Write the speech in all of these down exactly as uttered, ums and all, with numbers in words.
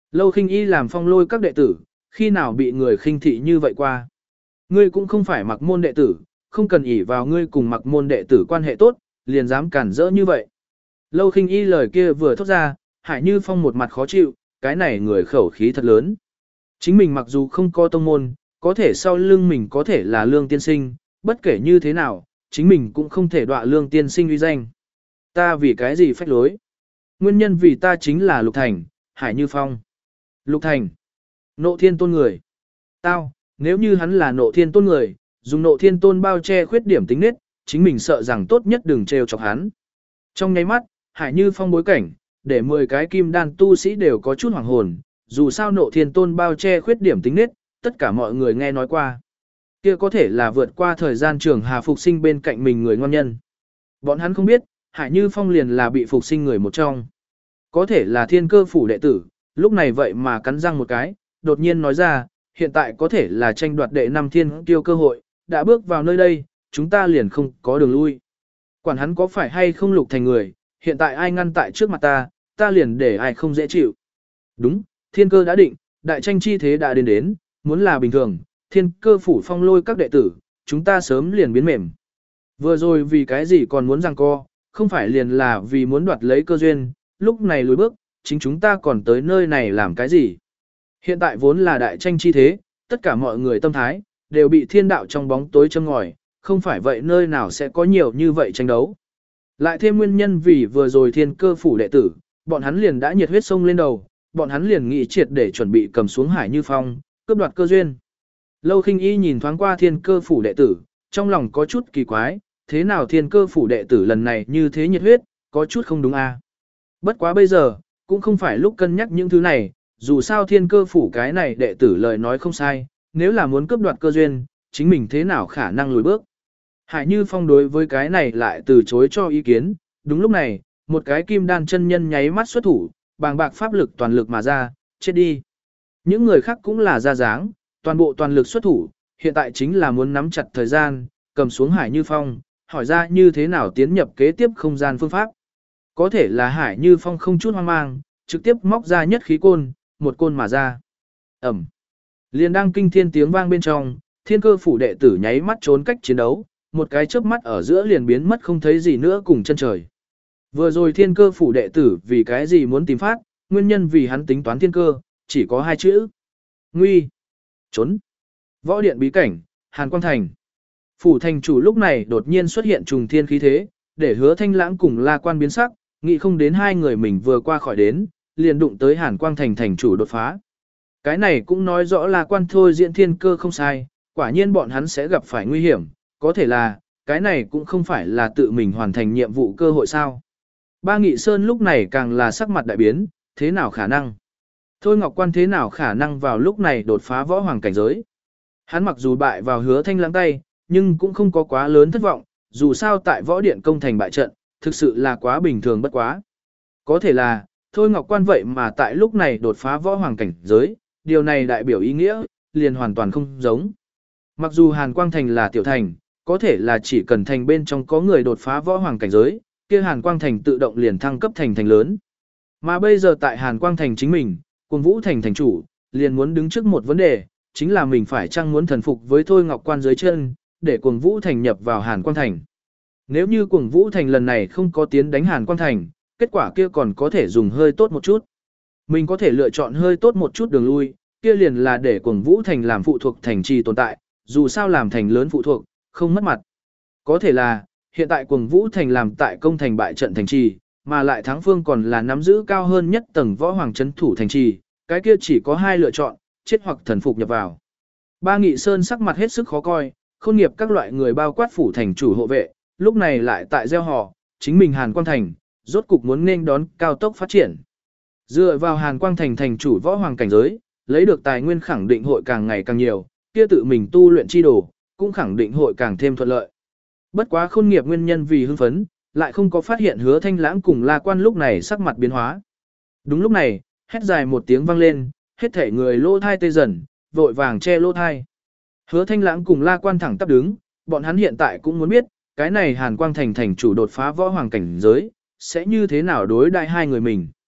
Lâu Khinh Y làm phong lôi các đệ tử, khi nào bị người khinh thị như vậy qua. Ngươi cũng không phải mặc môn đệ tử, không cần ỷ vào ngươi cùng mặc môn đệ tử quan hệ tốt, liền dám cản rỡ như vậy. Lâu Khinh Y lời kia vừa thốt ra, Hải Như Phong một mặt khó chịu, cái này người khẩu khí thật lớn. Chính mình mặc dù không có tông môn, có thể sau lưng mình có thể là Lương Tiên Sinh, bất kể như thế nào, chính mình cũng không thể đọa Lương Tiên Sinh uy danh. Ta vì cái gì phách lối? Nguyên nhân vì ta chính là Lục Thành, Hải Như Phong. Lục Thành, Nộ Thiên Tôn người. Tao, nếu như hắn là Nộ Thiên Tôn người, dùng Nộ Thiên Tôn bao che khuyết điểm tính nết, chính mình sợ rằng tốt nhất đừng trêu chọc hắn. Trong nháy mắt, Hải Như Phong bối cảnh, để mười cái kim đan tu sĩ đều có chút hoảng hồn, dù sao Nộ Thiên Tôn bao che khuyết điểm tính nết, tất cả mọi người nghe nói qua. Kia có thể là vượt qua thời gian trường hà phục sinh bên cạnh mình người ngon nhân. Bọn hắn không biết, Hải Như Phong liền là bị phục sinh người một trong. Có thể là thiên cơ phủ đệ tử, lúc này vậy mà cắn răng một cái, đột nhiên nói ra, hiện tại có thể là tranh đoạt đệ năm thiên tiêu cơ hội, đã bước vào nơi đây, chúng ta liền không có đường lui. Quản hắn có phải hay không Lục Thành người, hiện tại ai ngăn tại trước mặt ta, ta liền để ai không dễ chịu. Đúng, thiên cơ đã định, đại tranh chi thế đã đến đến, muốn là bình thường, thiên cơ phủ phong lôi các đệ tử, chúng ta sớm liền biến mềm. Vừa rồi vì cái gì còn muốn giằng co, không phải liền là vì muốn đoạt lấy cơ duyên, lúc này lùi bước, chính chúng ta còn tới nơi này làm cái gì. Hiện tại vốn là đại tranh chi thế, tất cả mọi người tâm thái, đều bị thiên đạo trong bóng tối châm ngòi, không phải vậy nơi nào sẽ có nhiều như vậy tranh đấu. Lại thêm nguyên nhân vì vừa rồi thiên cơ phủ đệ tử, bọn hắn liền đã nhiệt huyết sông lên đầu, bọn hắn liền nghĩ triệt để chuẩn bị cầm xuống Hải Như Phong, cướp đoạt cơ duyên. Lâu Khinh Y nhìn thoáng qua thiên cơ phủ đệ tử, trong lòng có chút kỳ quái, thế nào thiên cơ phủ đệ tử lần này như thế nhiệt huyết, có chút không đúng à. Bất quá bây giờ, cũng không phải lúc cân nhắc những thứ này, dù sao thiên cơ phủ cái này đệ tử lời nói không sai, nếu là muốn cướp đoạt cơ duyên, chính mình thế nào khả năng lùi bước. Hải Như Phong đối với cái này lại từ chối cho ý kiến, đúng lúc này, một cái kim đan chân nhân nháy mắt xuất thủ, bàng bạc pháp lực toàn lực mà ra, chết đi. Những người khác cũng là ra dáng, toàn bộ toàn lực xuất thủ, hiện tại chính là muốn nắm chặt thời gian, cầm xuống Hải Như Phong, hỏi ra như thế nào tiến nhập kế tiếp không gian phương pháp. Có thể là Hải Như Phong không chút hoang mang, trực tiếp móc ra nhất khí côn, một côn mà ra. Ẩm. Liền đang kinh thiên tiếng vang bên trong, thiên cơ phủ đệ tử nháy mắt trốn cách chiến đấu, một cái chớp mắt ở giữa liền biến mất không thấy gì nữa cùng chân trời. Vừa rồi thiên cơ phủ đệ tử vì cái gì muốn tìm phát, nguyên nhân vì hắn tính toán thiên cơ, chỉ có hai chữ. Nguy. Trốn. Võ điện bí cảnh, Hàn Quang Thành. Phủ thành chủ lúc này đột nhiên xuất hiện trùng thiên khí thế, để Hứa Thanh Lãng cùng La Quan biến sắc, nghĩ không đến hai người mình vừa qua khỏi đến, liền đụng tới Hàn Quang Thành thành chủ đột phá. Cái này cũng nói rõ La Quan thôi diễn thiên cơ không sai, quả nhiên bọn hắn sẽ gặp phải nguy hiểm, có thể là, cái này cũng không phải là tự mình hoàn thành nhiệm vụ cơ hội sao. Ba Nghị Sơn lúc này càng là sắc mặt đại biến, thế nào khả năng? Thôi Ngọc Quan thế nào khả năng vào lúc này đột phá võ hoàng cảnh giới? Hắn mặc dù bại vào Hứa Thanh Lãng tay, nhưng cũng không có quá lớn thất vọng, dù sao tại võ điện công thành bại trận, thực sự là quá bình thường bất quá. Có thể là, Thôi Ngọc Quan vậy mà tại lúc này đột phá võ hoàng cảnh giới, điều này đại biểu ý nghĩa, liền hoàn toàn không giống. Mặc dù Hàn Quang Thành là tiểu thành, có thể là chỉ cần thành bên trong có người đột phá võ hoàng cảnh giới, kia Hàn Quang Thành tự động liền thăng cấp thành thành lớn. Mà bây giờ tại Hàn Quang Thành chính mình, Cuồng Vũ Thành thành chủ, liền muốn đứng trước một vấn đề, chính là mình phải chăng muốn thần phục với Thôi Ngọc Quan dưới chân, để Cuồng Vũ Thành nhập vào Hàn Quang Thành. Nếu như Cuồng Vũ Thành lần này không có tiến đánh Hàn Quang Thành, kết quả kia còn có thể dùng hơi tốt một chút. Mình có thể lựa chọn hơi tốt một chút đường lui, kia liền là để Cuồng Vũ Thành làm phụ thuộc thành trì tồn tại, dù sao làm thành lớn phụ thuộc, không mất mặt. Có thể là, hiện tại Cuồng Vũ Thành làm tại công thành bại trận thành trì, mà lại thắng phương còn là nắm giữ cao hơn nhất tầng võ hoàng trấn thủ thành trì, cái kia chỉ có hai lựa chọn, chết hoặc thần phục nhập vào. Ba Nghị Sơn sắc mặt hết sức khó coi, khôn nghiệp các loại người bao quát phủ thành chủ hộ vệ, lúc này lại tại gieo họ, chính mình Hàn Quang Thành, rốt cục muốn nên đón cao tốc phát triển. Dựa vào Hàn Quang Thành thành chủ võ hoàng cảnh giới, lấy được tài nguyên khẳng định hội càng ngày càng nhiều, kia tự mình tu luyện chi đồ, cũng khẳng định hội càng thêm thuận lợi. Bất quá khôn nghiệp nguyên nhân vì hưng phấn, lại không có phát hiện Hứa Thanh Lãng cùng La Quan lúc này sắc mặt biến hóa. Đúng lúc này, hét dài một tiếng vang lên, hết thảy người lỗ thai tê dần, vội vàng che lỗ thai. Hứa Thanh Lãng cùng La Quan thẳng tắp đứng, bọn hắn hiện tại cũng muốn biết, cái này Hàn Quang Thành thành chủ đột phá võ hoàng cảnh giới, sẽ như thế nào đối đại hai người mình.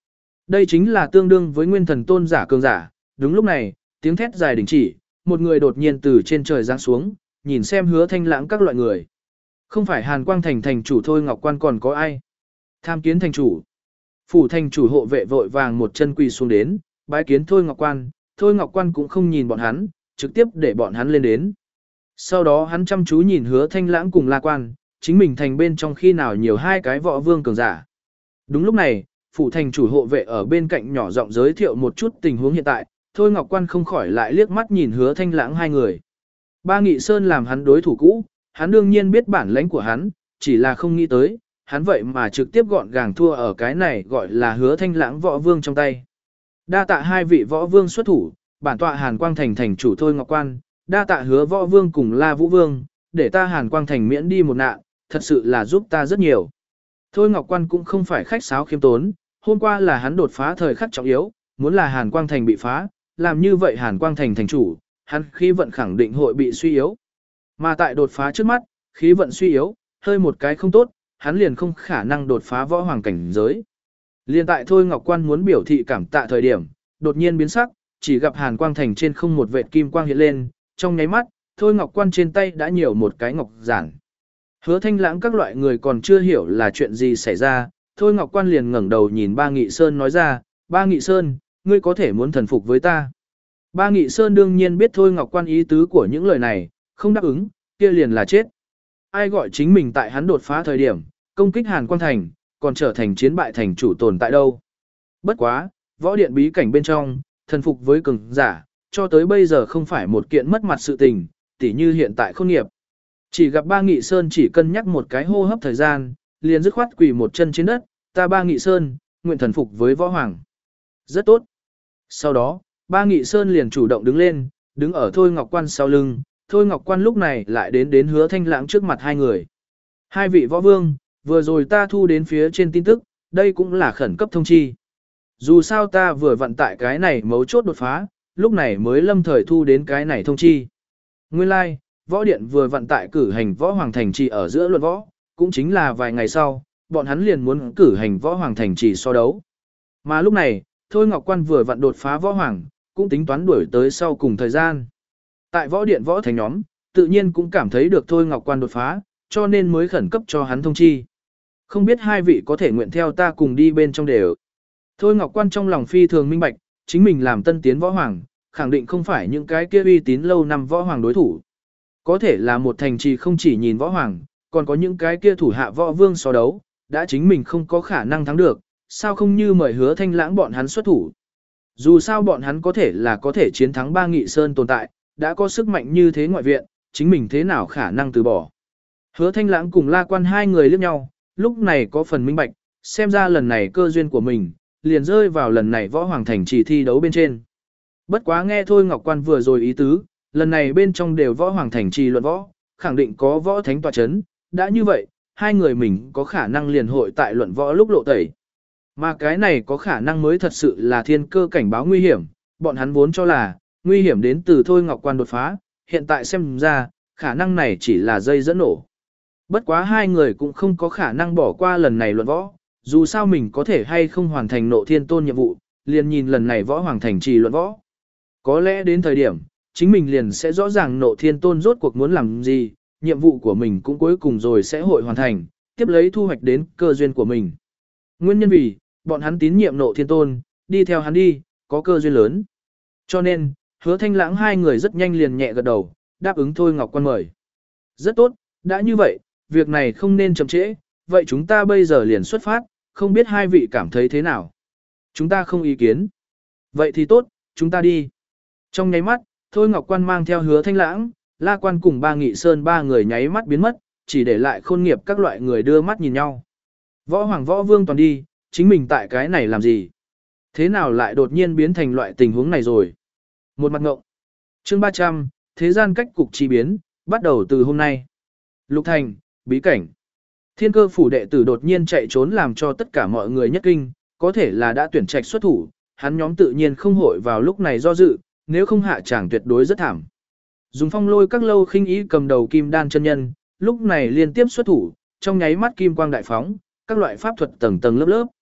Đây chính là tương đương với nguyên thần tôn giả cường giả. Đúng lúc này, tiếng thét dài đình chỉ, một người đột nhiên từ trên trời giáng xuống, nhìn xem Hứa Thanh Lãng các loại người. Không phải Hàn Quang thành thành chủ Thôi Ngọc Quan còn có ai? Tham kiến thành chủ. Phủ thành chủ hộ vệ vội vàng một chân quỳ xuống đến, bái kiến Thôi Ngọc Quan. Thôi Ngọc Quan cũng không nhìn bọn hắn, trực tiếp để bọn hắn lên đến. Sau đó hắn chăm chú nhìn Hứa Thanh Lãng cùng La Quan, chính mình thành bên trong khi nào nhiều hai cái võ vương cường giả. Đúng lúc này, phủ thành chủ hộ vệ ở bên cạnh nhỏ giọng giới thiệu một chút tình huống hiện tại, Thôi Ngọc Quan không khỏi lại liếc mắt nhìn Hứa Thanh Lãng hai người. Ba Nghị Sơn làm hắn đối thủ cũ, hắn đương nhiên biết bản lãnh của hắn, chỉ là không nghĩ tới, hắn vậy mà trực tiếp gọn gàng thua ở cái này gọi là Hứa Thanh Lãng võ vương trong tay. Đa tạ hai vị võ vương xuất thủ, bản tọa Hàn Quang thành thành chủ Thôi Ngọc Quan, đa tạ Hứa võ vương cùng La Vũ vương, để ta Hàn Quang thành miễn đi một nạn, thật sự là giúp ta rất nhiều. Thôi Ngọc Quan cũng không phải khách sáo khiêm tốn, hôm qua là hắn đột phá thời khắc trọng yếu, muốn là Hàn Quang thành bị phá, làm như vậy Hàn Quang thành thành chủ, hắn khí vận khẳng định hội bị suy yếu. Mà tại đột phá trước mắt, khí vận suy yếu, hơi một cái không tốt, hắn liền không khả năng đột phá võ hoàng cảnh giới. Liên tại Thôi Ngọc Quan muốn biểu thị cảm tạ thời điểm, đột nhiên biến sắc, chỉ gặp Hàn Quang thành trên không một vệt kim quang hiện lên, trong nháy mắt, Thôi Ngọc Quan trên tay đã nhiều một cái ngọc giản. Hứa Thanh Lãng các loại người còn chưa hiểu là chuyện gì xảy ra, Thôi Ngọc Quan liền ngẩng đầu nhìn Ba Nghị Sơn nói ra, Ba Nghị Sơn, ngươi có thể muốn thần phục với ta. Ba Nghị Sơn đương nhiên biết Thôi Ngọc Quan ý tứ của những lời này, không đáp ứng, kia liền là chết. Ai gọi chính mình tại hắn đột phá thời điểm, công kích Hàn Quang thành, còn trở thành chiến bại thành chủ tồn tại đâu. Bất quá, võ điện bí cảnh bên trong, thần phục với cường giả, cho tới bây giờ không phải một kiện mất mặt sự tình, tỉ như hiện tại khôn nghiệp. Chỉ gặp Ba Nghị Sơn chỉ cân nhắc một cái hô hấp thời gian, liền dứt khoát quỳ một chân trên đất, ta Ba Nghị Sơn, nguyện thần phục với võ hoàng. Rất tốt. Sau đó, Ba Nghị Sơn liền chủ động đứng lên, đứng ở Thôi Ngọc Quan sau lưng, Thôi Ngọc Quan lúc này lại đến đến Hứa Thanh Lãng trước mặt hai người. Hai vị võ vương, vừa rồi ta thu đến phía trên tin tức, đây cũng là khẩn cấp thông chi. Dù sao ta vừa vận tại cái này mấu chốt đột phá, lúc này mới lâm thời thu đến cái này thông chi. Nguyên lai, like, võ điện vừa vận tại cử hành võ hoàng thành trì ở giữa luận võ, cũng chính là vài ngày sau, bọn hắn liền muốn cử hành võ hoàng thành trì so đấu. Mà lúc này, Thôi Ngọc Quan vừa vận đột phá võ hoàng, cũng tính toán đuổi tới sau cùng thời gian. Tại võ điện võ thành nhóm, tự nhiên cũng cảm thấy được Thôi Ngọc Quan đột phá, cho nên mới khẩn cấp cho hắn thông chi. Không biết hai vị có thể nguyện theo ta cùng đi bên trong đều. Thôi Ngọc Quan trong lòng phi thường minh bạch, chính mình làm tân tiến võ hoàng, khẳng định không phải những cái kia uy tín lâu năm võ hoàng đối thủ. Có thể là một thành trì không chỉ nhìn võ hoàng, còn có những cái kia thủ hạ võ vương so đấu, đã chính mình không có khả năng thắng được, sao không như mời Hứa Thanh Lãng bọn hắn xuất thủ. Dù sao bọn hắn có thể là có thể chiến thắng Ba Nghị Sơn tồn tại, đã có sức mạnh như thế ngoại viện, chính mình thế nào khả năng từ bỏ. Hứa Thanh Lãng cùng La Quan hai người liếc nhau, lúc này có phần minh bạch, xem ra lần này cơ duyên của mình, liền rơi vào lần này võ hoàng thành trì thi đấu bên trên. Bất quá nghe Thôi Ngọc Quan vừa rồi ý tứ, lần này bên trong đều võ hoàng thành trì luận võ, khẳng định có võ thánh tọa chấn, đã như vậy, hai người mình có khả năng liền hội tại luận võ lúc lộ tẩy. Mà cái này có khả năng mới thật sự là thiên cơ cảnh báo nguy hiểm, bọn hắn vốn cho là, nguy hiểm đến từ Thôi Ngọc Quan đột phá, hiện tại xem ra, khả năng này chỉ là dây dẫn nổ. Bất quá hai người cũng không có khả năng bỏ qua lần này luận võ, dù sao mình có thể hay không hoàn thành nộ thiên tôn nhiệm vụ, liền nhìn lần này võ hoàng thành trì luận võ. Có lẽ đến thời điểm, chính mình liền sẽ rõ ràng nộ thiên tôn rốt cuộc muốn làm gì, nhiệm vụ của mình cũng cuối cùng rồi sẽ hội hoàn thành, tiếp lấy thu hoạch đến cơ duyên của mình. Nguyên nhân vì, bọn hắn tín nhiệm nộ thiên tôn, đi theo hắn đi, có cơ duyên lớn. Cho nên, Hứa Thanh Lãng hai người rất nhanh liền nhẹ gật đầu, đáp ứng Thôi Ngọc Quan mời. Rất tốt, đã như vậy, việc này không nên chậm trễ, vậy chúng ta bây giờ liền xuất phát, không biết hai vị cảm thấy thế nào. Chúng ta không ý kiến. Vậy thì tốt, chúng ta đi. Trong nháy mắt, Thôi Ngọc Quan mang theo Hứa Thanh Lãng, La Quan cùng Ba Nghị Sơn ba người nháy mắt biến mất, chỉ để lại khôn nghiệp các loại người đưa mắt nhìn nhau. Võ Hoàng Võ Vương toàn đi, chính mình tại cái này làm gì? Thế nào lại đột nhiên biến thành loại tình huống này rồi? Một mặt ngộng. Chương ba trăm, thế gian cách cục chi biến, bắt đầu từ hôm nay. Lục Thành, bí cảnh. Thiên Cơ phủ đệ tử đột nhiên chạy trốn làm cho tất cả mọi người nhất kinh, có thể là đã tuyển trạch xuất thủ, hắn nhóm tự nhiên không hội vào lúc này do dự, nếu không hạ chàng tuyệt đối rất thảm. Dùng Phong Lôi các lâu khinh ý cầm đầu Kim Đan chân nhân, lúc này liên tiếp xuất thủ, trong nháy mắt kim quang đại phóng, các loại pháp thuật tầng tầng lớp lớp.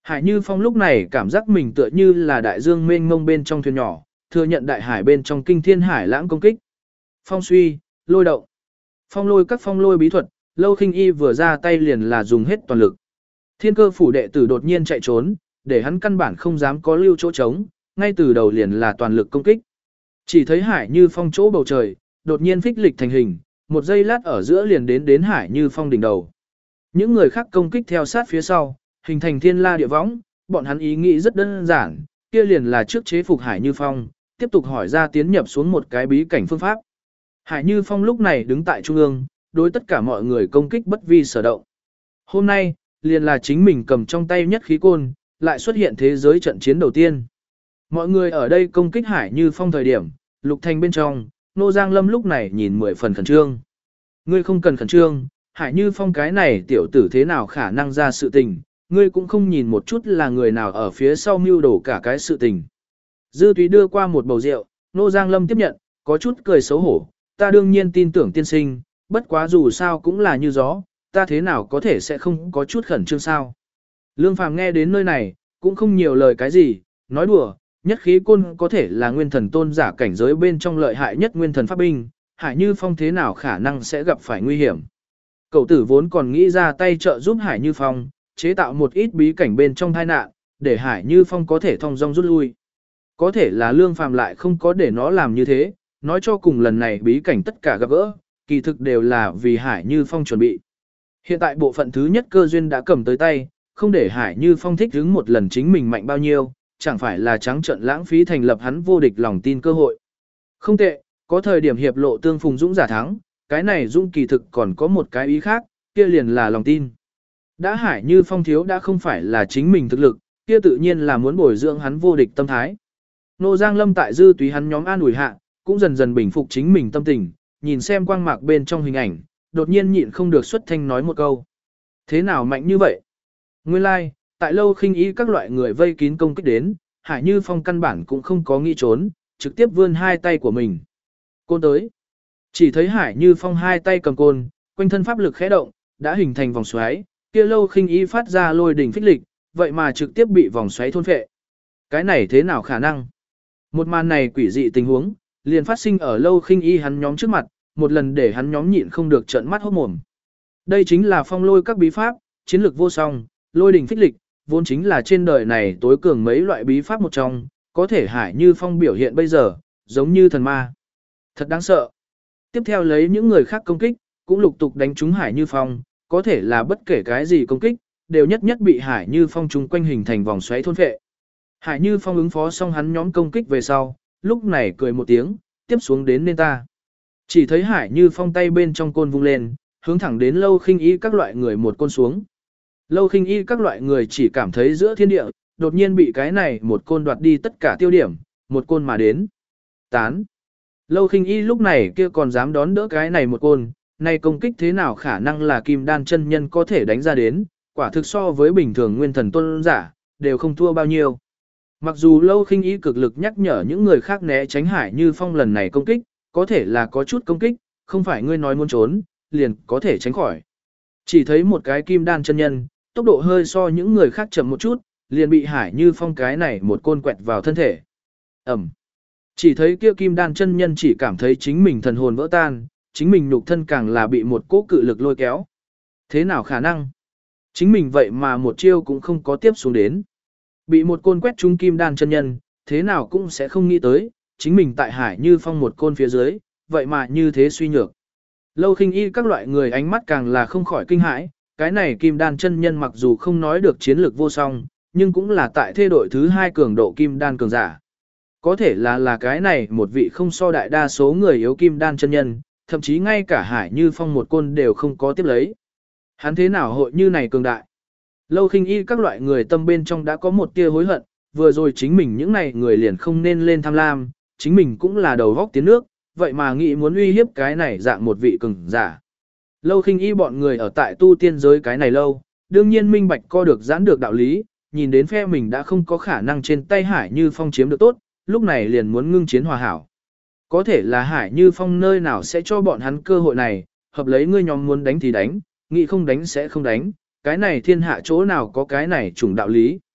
Hải Như Phong lúc này cảm giác mình tựa như là đại dương mênh mông bên trong thuyền nhỏ, thừa nhận đại hải bên trong kinh thiên hải lãng công kích. Phong suy, lôi động. Phong lôi các phong lôi bí thuật, Lâu Khinh Y vừa ra tay liền là dùng hết toàn lực. Thiên Cơ phủ đệ tử đột nhiên chạy trốn, để hắn căn bản không dám có lưu chỗ trống, ngay từ đầu liền là toàn lực công kích. Chỉ thấy Hải Như Phong chỗ bầu trời, đột nhiên phích lịch thành hình, một giây lát ở giữa liền đến đến Hải Như Phong đỉnh đầu. Những người khác công kích theo sát phía sau, hình thành thiên la địa võng, bọn hắn ý nghĩ rất đơn giản, kia liền là trước chế phục Hải Như Phong, tiếp tục hỏi ra tiến nhập xuống một cái bí cảnh phương pháp. Hải Như Phong lúc này đứng tại trung ương, đối tất cả mọi người công kích bất vi sở động. Hôm nay, liền là chính mình cầm trong tay nhất khí côn, lại xuất hiện thế giới trận chiến đầu tiên. Mọi người ở đây công kích Hải Như Phong thời điểm, Lục Thành bên trong, Nô Giang Lâm lúc này nhìn mười phần khẩn trương. Ngươi không cần khẩn trương, Hải Như Phong cái này tiểu tử thế nào khả năng ra sự tình, ngươi cũng không nhìn một chút là người nào ở phía sau mưu đổ cả cái sự tình. Dư Túy đưa qua một bầu rượu, Nô Giang Lâm tiếp nhận, có chút cười xấu hổ, ta đương nhiên tin tưởng tiên sinh, bất quá dù sao cũng là như gió, ta thế nào có thể sẽ không có chút khẩn trương sao. Lương Phàm nghe đến nơi này, cũng không nhiều lời cái gì, nói đùa, nhất khí côn có thể là nguyên thần tôn giả cảnh giới bên trong lợi hại nhất nguyên thần pháp binh, Hải Như Phong thế nào khả năng sẽ gặp phải nguy hiểm. Cậu tử vốn còn nghĩ ra tay trợ giúp Hải Như Phong, chế tạo một ít bí cảnh bên trong tai nạn, để Hải Như Phong có thể thông dong rút lui. Có thể là Lương Phàm lại không có để nó làm như thế, nói cho cùng lần này bí cảnh tất cả gặp gỡ, kỳ thực đều là vì Hải Như Phong chuẩn bị. Hiện tại bộ phận thứ nhất cơ duyên đã cầm tới tay, không để Hải Như Phong thích hứng một lần chính mình mạnh bao nhiêu, chẳng phải là trắng trợn lãng phí thành lập hắn vô địch lòng tin cơ hội. Không tệ, có thời điểm hiệp lộ tương phùng dũng giả thắng, cái này dũng kỳ thực còn có một cái ý khác, kia liền là lòng tin. Đã Hải Như Phong thiếu đã không phải là chính mình thực lực, kia tự nhiên là muốn bồi dưỡng hắn vô địch tâm thái. Nô Giang Lâm tại Dư Túy hắn nhóm an ủi hạ, cũng dần dần bình phục chính mình tâm tình, nhìn xem quang mạc bên trong hình ảnh, đột nhiên nhịn không được xuất thanh nói một câu. Thế nào mạnh như vậy? Nguyên lai, like, tại Lâu Khinh Y các loại người vây kín công kích đến, Hải Như Phong căn bản cũng không có nghĩ trốn, trực tiếp vươn hai tay của mình. Côn tới. Chỉ thấy Hải Như Phong hai tay cầm côn, quanh thân pháp lực khẽ động, đã hình thành vòng xoáy, kia Lâu Khinh Y phát ra lôi đỉnh phích lịch, vậy mà trực tiếp bị vòng xoáy thôn phệ. Cái này thế nào khả năng? Một màn này quỷ dị tình huống, liền phát sinh ở Lâu Khinh Y hắn nhóm trước mặt, một lần để hắn nhóm nhịn không được trợn mắt hốt mồm. Đây chính là phong lôi các bí pháp, chiến lược vô song, lôi đỉnh phích lịch, vốn chính là trên đời này tối cường mấy loại bí pháp một trong, có thể Hải Như Phong biểu hiện bây giờ, giống như thần ma. Thật đáng sợ. Tiếp theo lấy những người khác công kích, cũng lục tục đánh trúng Hải Như Phong, có thể là bất kể cái gì công kích, đều nhất nhất bị Hải Như Phong chung quanh hình thành vòng xoáy thôn phệ. Hải Như Phong ứng phó xong hắn nhóm công kích về sau, lúc này cười một tiếng, tiếp xuống đến nên ta. Chỉ thấy Hải Như Phong tay bên trong côn vung lên, hướng thẳng đến Lâu Khinh Y các loại người một côn xuống. Lâu Khinh Y các loại người chỉ cảm thấy giữa thiên địa, đột nhiên bị cái này một côn đoạt đi tất cả tiêu điểm, một côn mà đến. Tán. Lâu Khinh Y lúc này kia còn dám đón đỡ cái này một côn, nay công kích thế nào khả năng là kim đan chân nhân có thể đánh ra đến, quả thực so với bình thường nguyên thần tôn giả, đều không thua bao nhiêu. Mặc dù Lâu Khinh Y cực lực nhắc nhở những người khác né tránh Hải Như Phong lần này công kích, có thể là có chút công kích, không phải ngươi nói muốn trốn, liền có thể tránh khỏi. Chỉ thấy một cái kim đan chân nhân, tốc độ hơi so những người khác chậm một chút, liền bị Hải Như Phong cái này một côn quẹt vào thân thể. Ẩm. Chỉ thấy kia kim đan chân nhân chỉ cảm thấy chính mình thần hồn vỡ tan, chính mình nhục thân càng là bị một cỗ cự lực lôi kéo. Thế nào khả năng? Chính mình vậy mà một chiêu cũng không có tiếp xuống đến. Bị một côn quét trúng kim đan chân nhân, thế nào cũng sẽ không nghĩ tới, chính mình tại Hải Như Phong một côn phía dưới, vậy mà như thế suy nhược. Lâu Khinh Y các loại người ánh mắt càng là không khỏi kinh hãi, cái này kim đan chân nhân mặc dù không nói được chiến lược vô song, nhưng cũng là tại thê đội thứ hai cường độ kim đan cường giả. Có thể là là cái này một vị không so đại đa số người yếu kim đan chân nhân, thậm chí ngay cả Hải Như Phong một côn đều không có tiếp lấy. Hắn thế nào hội như này cường đại? Lâu Khinh Y các loại người tâm bên trong đã có một tia hối hận, vừa rồi chính mình những này người liền không nên lên tham lam, chính mình cũng là đầu vóc tiến nước, vậy mà nghĩ muốn uy hiếp cái này dạng một vị cường giả. Lâu Khinh Y bọn người ở tại tu tiên giới cái này lâu, đương nhiên minh bạch co được giãn được đạo lý, nhìn đến phe mình đã không có khả năng trên tay Hải Như Phong chiếm được tốt, lúc này liền muốn ngưng chiến hòa hảo. Có thể là Hải Như Phong nơi nào sẽ cho bọn hắn cơ hội này, hợp lấy ngươi nhóm muốn đánh thì đánh, nghĩ không đánh sẽ không đánh, cái này thiên hạ chỗ nào có cái này chủng đạo lý.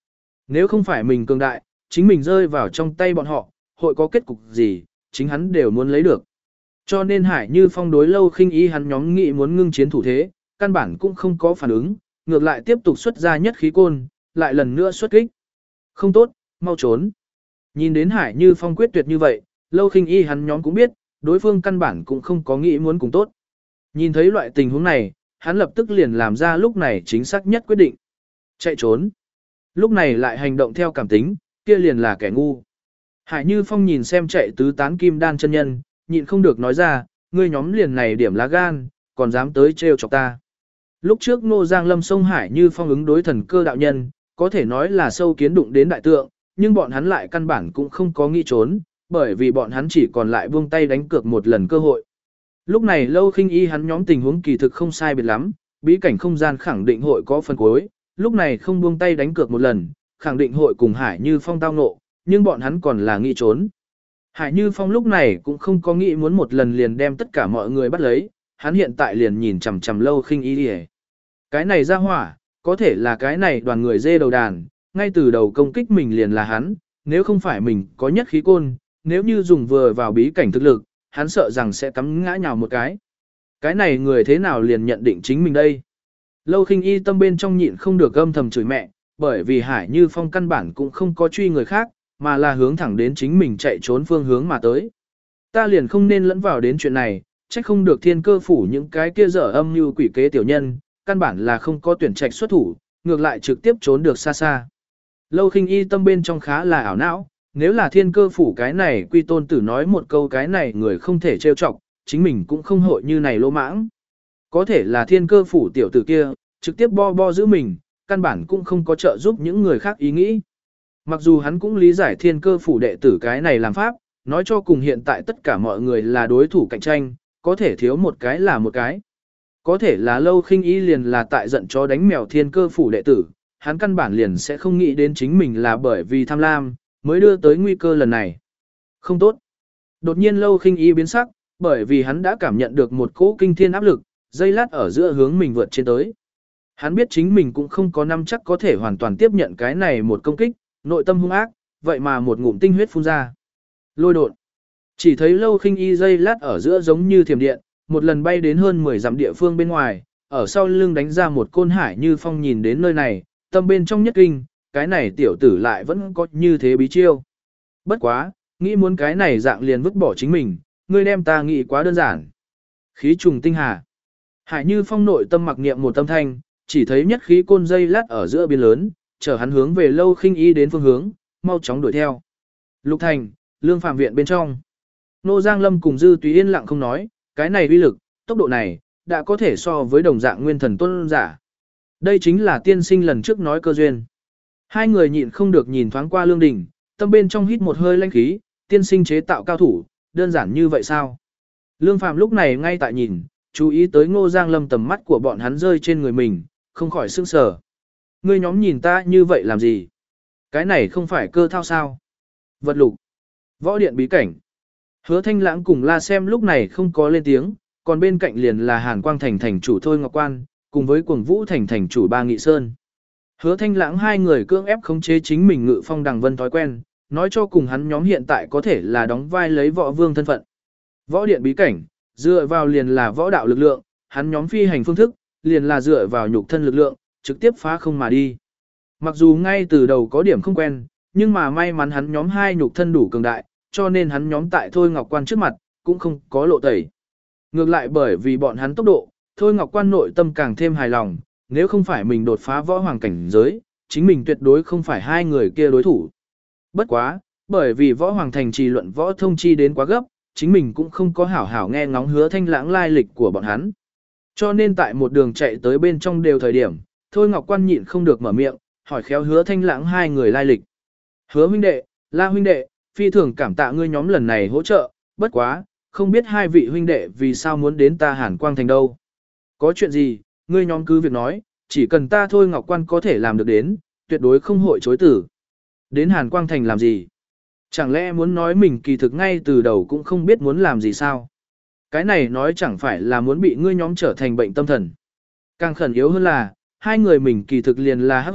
Nếu không phải mình cường đại, chính mình rơi vào trong tay bọn họ, hội có kết cục gì, chính hắn đều muốn lấy được. Cho nên Hải Như Phong đối Lâu Khinh Y hắn nhóm nghị muốn ngưng chiến thủ thế, căn bản cũng không có phản ứng, ngược lại tiếp tục xuất ra nhất khí côn, lại lần nữa xuất kích. Không tốt, mau trốn. Nhìn đến Hải Như Phong quyết tuyệt như vậy, Lâu Khinh Y hắn nhóm cũng biết, đối phương căn bản cũng không có nghĩ muốn cùng tốt. Nhìn thấy loại tình huống này, hắn lập tức liền làm ra lúc này chính xác nhất quyết định. Chạy trốn. Lúc này lại hành động theo cảm tính, kia liền là kẻ ngu. Hải Như Phong nhìn xem chạy tứ tán kim đan chân nhân, nhịn không được nói ra, ngươi nhóm liền này điểm lá gan, còn dám tới trêu chọc ta. Lúc trước Ngô Giang Lâm sông Hải Như Phong ứng đối thần cơ đạo nhân, có thể nói là sâu kiến đụng đến đại tượng, nhưng bọn hắn lại căn bản cũng không có nghĩ trốn, bởi vì bọn hắn chỉ còn lại buông tay đánh cược một lần cơ hội. Lúc này Lâu Khinh Y hắn nhóm tình huống kỳ thực không sai biệt lắm, bí cảnh không gian khẳng định hội có phần cuối, lúc này không buông tay đánh cược một lần, khẳng định hội cùng Hải Như Phong tao ngộ, nhưng bọn hắn còn là nghĩ trốn. Hải Như Phong lúc này cũng không có nghĩ muốn một lần liền đem tất cả mọi người bắt lấy, hắn hiện tại liền nhìn chằm chằm Lâu Khinh Y đi. Cái này ra hỏa, có thể là cái này đoàn người dê đầu đàn, ngay từ đầu công kích mình liền là hắn, nếu không phải mình có nhất khí côn, nếu như dùng vừa vào bí cảnh thực lực, hắn sợ rằng sẽ cắm ngã nhào một cái. Cái này người thế nào liền nhận định chính mình đây? Lâu Khinh Y tâm bên trong nhịn không được âm thầm chửi mẹ, bởi vì Hải Như Phong căn bản cũng không có truy người khác, mà là hướng thẳng đến chính mình chạy trốn phương hướng mà tới. Ta liền không nên lẫn vào đến chuyện này, trách không được thiên cơ phủ những cái kia dở âm như quỷ kế tiểu nhân, căn bản là không có tuyển trạch xuất thủ, ngược lại trực tiếp trốn được xa xa. Lâu Khinh Y tâm bên trong khá là ảo não, nếu là thiên cơ phủ cái này quy tôn tử nói một câu cái này người không thể trêu chọc, chính mình cũng không hội như này lỗ mãng. Có thể là thiên cơ phủ tiểu tử kia, trực tiếp bo bo giữ mình, căn bản cũng không có trợ giúp những người khác ý nghĩ. Mặc dù hắn cũng lý giải thiên cơ phủ đệ tử cái này làm pháp, nói cho cùng hiện tại tất cả mọi người là đối thủ cạnh tranh, có thể thiếu một cái là một cái. Có thể là Lâu Khinh Y liền là tại giận chó đánh mèo thiên cơ phủ đệ tử, hắn căn bản liền sẽ không nghĩ đến chính mình là bởi vì tham lam, mới đưa tới nguy cơ lần này. Không tốt. Đột nhiên Lâu Khinh Y biến sắc, bởi vì hắn đã cảm nhận được một cỗ kinh thiên áp lực, dây lát ở giữa hướng mình vượt trên tới. Hắn biết chính mình cũng không có năm chắc có thể hoàn toàn tiếp nhận cái này một công kích, nội tâm hung ác, vậy mà một ngụm tinh huyết phun ra. Lôi đột. Chỉ thấy Lâu Khinh Y dây lát ở giữa giống như thiểm điện, một lần bay đến hơn mười dặm địa phương bên ngoài, ở sau lưng đánh ra một côn Hải Như Phong nhìn đến nơi này, tâm bên trong nhất kinh, cái này tiểu tử lại vẫn có như thế bí chiêu. Bất quá, nghĩ muốn cái này dạng liền vứt bỏ chính mình, ngươi đem ta nghĩ quá đơn giản. Khí trùng tinh hà. Hải Như Phong nội tâm mặc niệm một tâm thanh, chỉ thấy nhất khí côn dây lát ở giữa biên lớn, chở hắn hướng về Lâu Khinh Y đến phương hướng, mau chóng đuổi theo. Lục Thành, Lương Phạm viện bên trong. Nô Giang Lâm cùng Dư Túy yên lặng không nói, cái này uy lực, tốc độ này, đã có thể so với đồng dạng nguyên thần tôn giả. Đây chính là tiên sinh lần trước nói cơ duyên. Hai người nhịn không được nhìn thoáng qua Lương Đình, tâm bên trong hít một hơi lanh khí, tiên sinh chế tạo cao thủ, đơn giản như vậy sao? Lương Phạm lúc này ngay tại nhìn, chú ý tới Ngô Giang Lâm tầm mắt của bọn hắn rơi trên người mình, không khỏi sững sờ. Ngươi nhóm nhìn ta như vậy làm gì? Cái này không phải cơ thao sao? Vật lục. Võ điện bí cảnh. Hứa Thanh Lãng cùng La Xem lúc này không có lên tiếng, còn bên cạnh liền là Hàn Quang Thành thành chủ Thôi Ngọc Quan, cùng với Cuồng Vũ Thành thành chủ Ba Nghị Sơn. Hứa Thanh Lãng hai người cưỡng ép khống chế chính mình ngự phong đằng vân thói quen, nói cho cùng hắn nhóm hiện tại có thể là đóng vai lấy võ vương thân phận. Võ điện bí cảnh, dựa vào liền là võ đạo lực lượng, hắn nhóm phi hành phương thức, liền là dựa vào nhục thân lực lượng, trực tiếp phá không mà đi. Mặc dù ngay từ đầu có điểm không quen, nhưng mà may mắn hắn nhóm hai nhục thân đủ cường đại, cho nên hắn nhóm tại Thôi Ngọc Quan trước mặt, cũng không có lộ tẩy. Ngược lại bởi vì bọn hắn tốc độ, Thôi Ngọc Quan nội tâm càng thêm hài lòng, nếu không phải mình đột phá võ hoàng cảnh giới, chính mình tuyệt đối không phải hai người kia đối thủ. Bất quá, bởi vì võ hoàng thành trì luận võ thông chi đến quá gấp, chính mình cũng không có hảo hảo nghe ngóng Hứa Thanh Lãng lai lịch của bọn hắn. Cho nên tại một đường chạy tới bên trong đều thời điểm, Thôi Ngọc Quan nhịn không được mở miệng, hỏi khéo Hứa Thanh Lãng hai người lai lịch. Hứa huynh đệ, La huynh đệ, phi thường cảm tạ ngươi nhóm lần này hỗ trợ, bất quá, không biết hai vị huynh đệ vì sao muốn đến ta Hàn Quang Thành đâu. Có chuyện gì, ngươi nhóm cứ việc nói, chỉ cần ta Thôi Ngọc Quan có thể làm được đến, tuyệt đối không hội chối tử. Đến Hàn Quang Thành làm gì? Chẳng lẽ muốn nói mình kỳ thực ngay từ đầu cũng không biết muốn làm gì sao? Cái này nói chẳng phải là muốn bị ngươi nhóm trở thành bệnh tâm thần. Càng khẩn yếu hơn là, hai người mình kỳ thực liền là hắc hộ,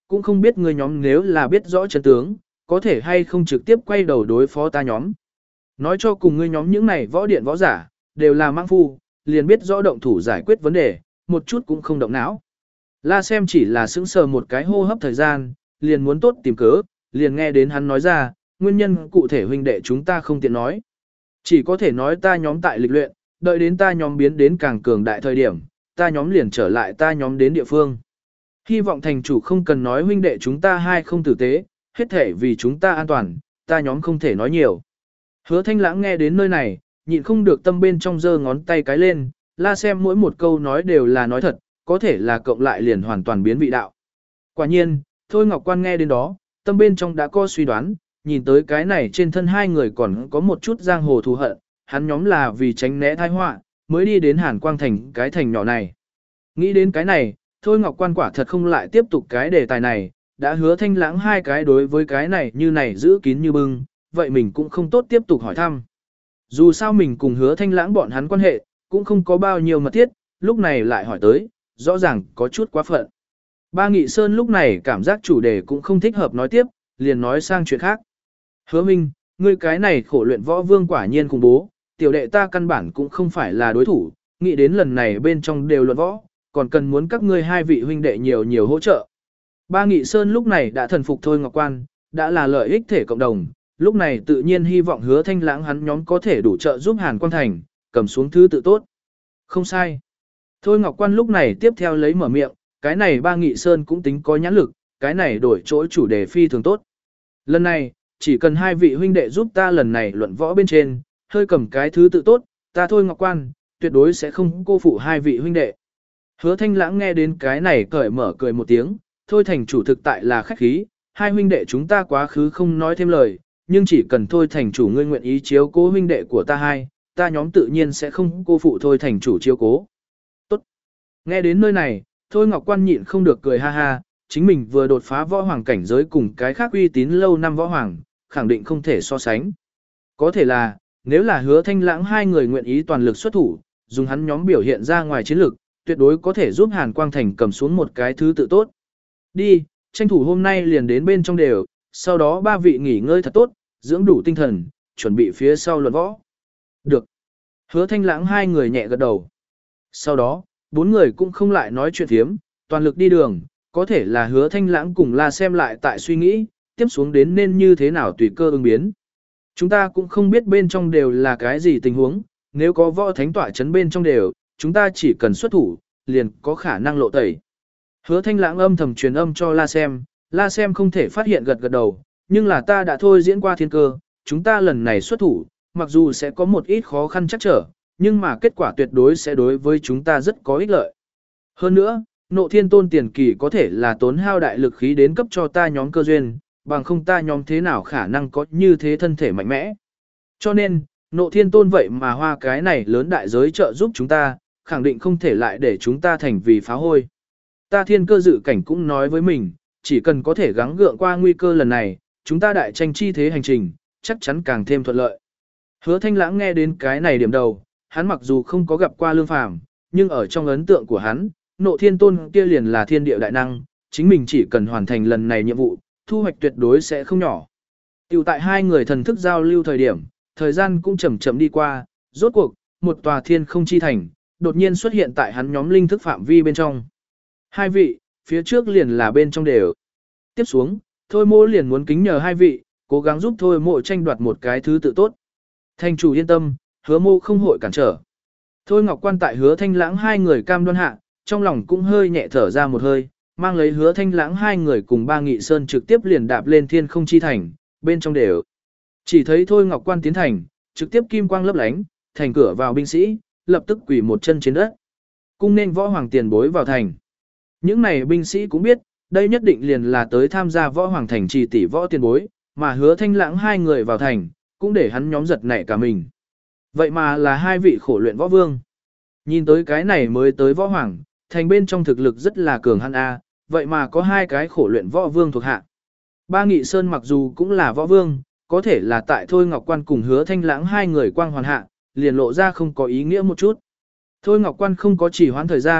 cũng không biết ngươi nhóm nếu là biết rõ chân tướng, có thể hay không trực tiếp quay đầu đối phó ta nhóm. Nói cho cùng ngươi nhóm những này võ điện võ giả, đều là mang phu, liền biết rõ động thủ giải quyết vấn đề, một chút cũng không động não. La Xem chỉ là sững sờ một cái hô hấp thời gian, liền muốn tốt tìm cớ, liền nghe đến hắn nói ra, nguyên nhân cụ thể huynh đệ chúng ta không tiện nói. Chỉ có thể nói ta nhóm tại lịch luyện, đợi đến ta nhóm biến đến càng cường đại thời điểm, ta nhóm liền trở lại ta nhóm đến địa phương. Hy vọng thành chủ không cần nói huynh đệ chúng ta hai không tử tế, hết thể vì chúng ta an toàn, ta nhóm không thể nói nhiều. Hứa Thanh Lãng nghe đến nơi này, nhịn không được tâm bên trong giơ ngón tay cái lên, La Xem mỗi một câu nói đều là nói thật, có thể là cộng lại liền hoàn toàn biến vị đạo. Quả nhiên, Thôi Ngọc Quan nghe đến đó, tâm bên trong đã có suy đoán, nhìn tới cái này trên thân hai người còn có một chút giang hồ thù hận, hắn nhóm là vì tránh né tai họa, mới đi đến Hàn Quang Thành cái thành nhỏ này. Nghĩ đến cái này, Thôi Ngọc Quan quả thật không lại tiếp tục cái đề tài này, đã Hứa Thanh Lãng hai cái đối với cái này như này giữ kín như bưng, vậy mình cũng không tốt tiếp tục hỏi thăm. Dù sao mình cùng Hứa Thanh Lãng bọn hắn quan hệ, cũng không có bao nhiêu mật thiết, lúc này lại hỏi tới, rõ ràng có chút quá phận. Ba Nghị Sơn lúc này cảm giác chủ đề cũng không thích hợp nói tiếp, liền nói sang chuyện khác. Hứa Minh, ngươi cái này khổ luyện võ vương quả nhiên khủng bố, tiểu đệ ta căn bản cũng không phải là đối thủ, nghĩ đến lần này bên trong đều luận võ, còn cần muốn các ngươi hai vị huynh đệ nhiều nhiều hỗ trợ. Ba Nghị Sơn lúc này đã thần phục Thôi Ngọc Quan, đã là lợi ích thể cộng đồng, lúc này tự nhiên hy vọng Hứa Thanh Lãng hắn nhóm có thể đủ trợ giúp Hàn Quang Thành, cầm xuống thứ tự tốt. Không sai. Thôi Ngọc Quan lúc này tiếp theo lấy mở miệng, cái này Ba Nghị Sơn cũng tính có nhãn lực, cái này đổi chỗ chủ đề phi thường tốt. Lần này, chỉ cần hai vị huynh đệ giúp ta lần này luận võ bên trên, hơi cầm cái thứ tự tốt, ta Thôi Ngọc Quan, tuyệt đối sẽ không cô phụ hai vị huynh đệ. Hứa Thanh Lãng nghe đến cái này cởi mở cười một tiếng, Thôi thành chủ thực tại là khách khí, hai huynh đệ chúng ta quá khứ không nói thêm lời, nhưng chỉ cần Thôi thành chủ ngươi nguyện ý chiếu cố huynh đệ của ta hai, ta nhóm tự nhiên sẽ không cô phụ Thôi thành chủ chiếu cố. Tốt. Nghe đến nơi này, Thôi Ngọc Quan nhịn không được cười ha ha, chính mình vừa đột phá võ hoàng cảnh giới cùng cái khác uy tín lâu năm võ hoàng, khẳng định không thể so sánh. Có thể là, nếu là Hứa Thanh Lãng hai người nguyện ý toàn lực xuất thủ, dùng hắn nhóm biểu hiện ra ngoài chiến lực, tuyệt đối có thể giúp Hàn Quang Thành cầm xuống một cái thứ tự tốt. Đi, tranh thủ hôm nay liền đến bên trong đều, sau đó ba vị nghỉ ngơi thật tốt, dưỡng đủ tinh thần, chuẩn bị phía sau luận võ. Được. Hứa Thanh Lãng hai người nhẹ gật đầu. Sau đó, bốn người cũng không lại nói chuyện thiếm, toàn lực đi đường, có thể là Hứa Thanh Lãng cùng La Xem lại tại suy nghĩ, tiếp xuống đến nên như thế nào tùy cơ ứng biến. Chúng ta cũng không biết bên trong đều là cái gì tình huống, nếu có võ thánh tỏa chấn bên trong đều, chúng ta chỉ cần xuất thủ, liền có khả năng lộ tẩy. Hứa Thanh Lãng âm thầm truyền âm cho La Xem, La Xem không thể phát hiện gật gật đầu, nhưng là ta đã thôi diễn qua thiên cơ, chúng ta lần này xuất thủ, mặc dù sẽ có một ít khó khăn chắc trở, nhưng mà kết quả tuyệt đối sẽ đối với chúng ta rất có ích lợi. Hơn nữa, Nộ Thiên Tôn tiền kỳ có thể là tốn hao đại lực khí đến cấp cho ta nhóm cơ duyên, bằng không ta nhóm thế nào khả năng có như thế thân thể mạnh mẽ. Cho nên, Nộ Thiên Tôn vậy mà hoa cái này lớn đại giới trợ giúp chúng ta, khẳng định không thể lại để chúng ta thành vì phá hôi. Ta thiên cơ dự cảnh cũng nói với mình, chỉ cần có thể gắng gượng qua nguy cơ lần này, chúng ta đại tranh chi thế hành trình, chắc chắn càng thêm thuận lợi. Hứa Thanh Lãng nghe đến cái này điểm đầu, hắn mặc dù không có gặp qua Lương Phàm, nhưng ở trong ấn tượng của hắn, Nộ Thiên Tôn kia liền là thiên địa đại năng, chính mình chỉ cần hoàn thành lần này nhiệm vụ, thu hoạch tuyệt đối sẽ không nhỏ. Tiểu tại hai người thần thức giao lưu thời điểm, thời gian cũng chậm chậm đi qua, rốt cuộc, một tòa thiên không chi thành, đột nhiên xuất hiện tại hắn nhóm linh thức phạm vi bên trong. Hai vị, phía trước liền là bên trong đều. Tiếp xuống, Thôi Mộ liền muốn kính nhờ hai vị, cố gắng giúp Thôi Mộ tranh đoạt một cái thứ tự tốt. Thành chủ yên tâm, Hứa Mộ không hội cản trở. Thôi Ngọc Quan tại Hứa Thanh Lãng hai người cam đoan hạ, trong lòng cũng hơi nhẹ thở ra một hơi, mang lấy Hứa Thanh Lãng hai người cùng Ba Nghị Sơn trực tiếp liền đạp lên thiên không chi thành, bên trong đều. Chỉ thấy Thôi Ngọc Quan tiến thành, trực tiếp kim quang lấp lánh, thành cửa vào binh sĩ, lập tức quỳ một chân trên đất. Cung nên võ hoàng tiền bối vào thành. Những này binh sĩ cũng biết, đây nhất định liền là tới tham gia võ hoàng thành trì tỷ võ tiền bối, mà Hứa Thanh Lãng hai người vào thành, cũng để hắn nhóm giật nảy cả mình. Vậy mà là hai vị khổ luyện võ vương. Nhìn tới cái này mới tới võ hoàng, thành bên trong thực lực rất là cường hắn a, vậy mà có hai cái khổ luyện võ vương thuộc hạ. Ba Nghị Sơn mặc dù cũng là võ vương, có thể là tại Thôi Ngọc Quan cùng Hứa Thanh Lãng hai người quang hoàn hạ, liền lộ ra không có ý nghĩa một chút. Thôi Ngọc Quan không có chỉ hoãn thời gian,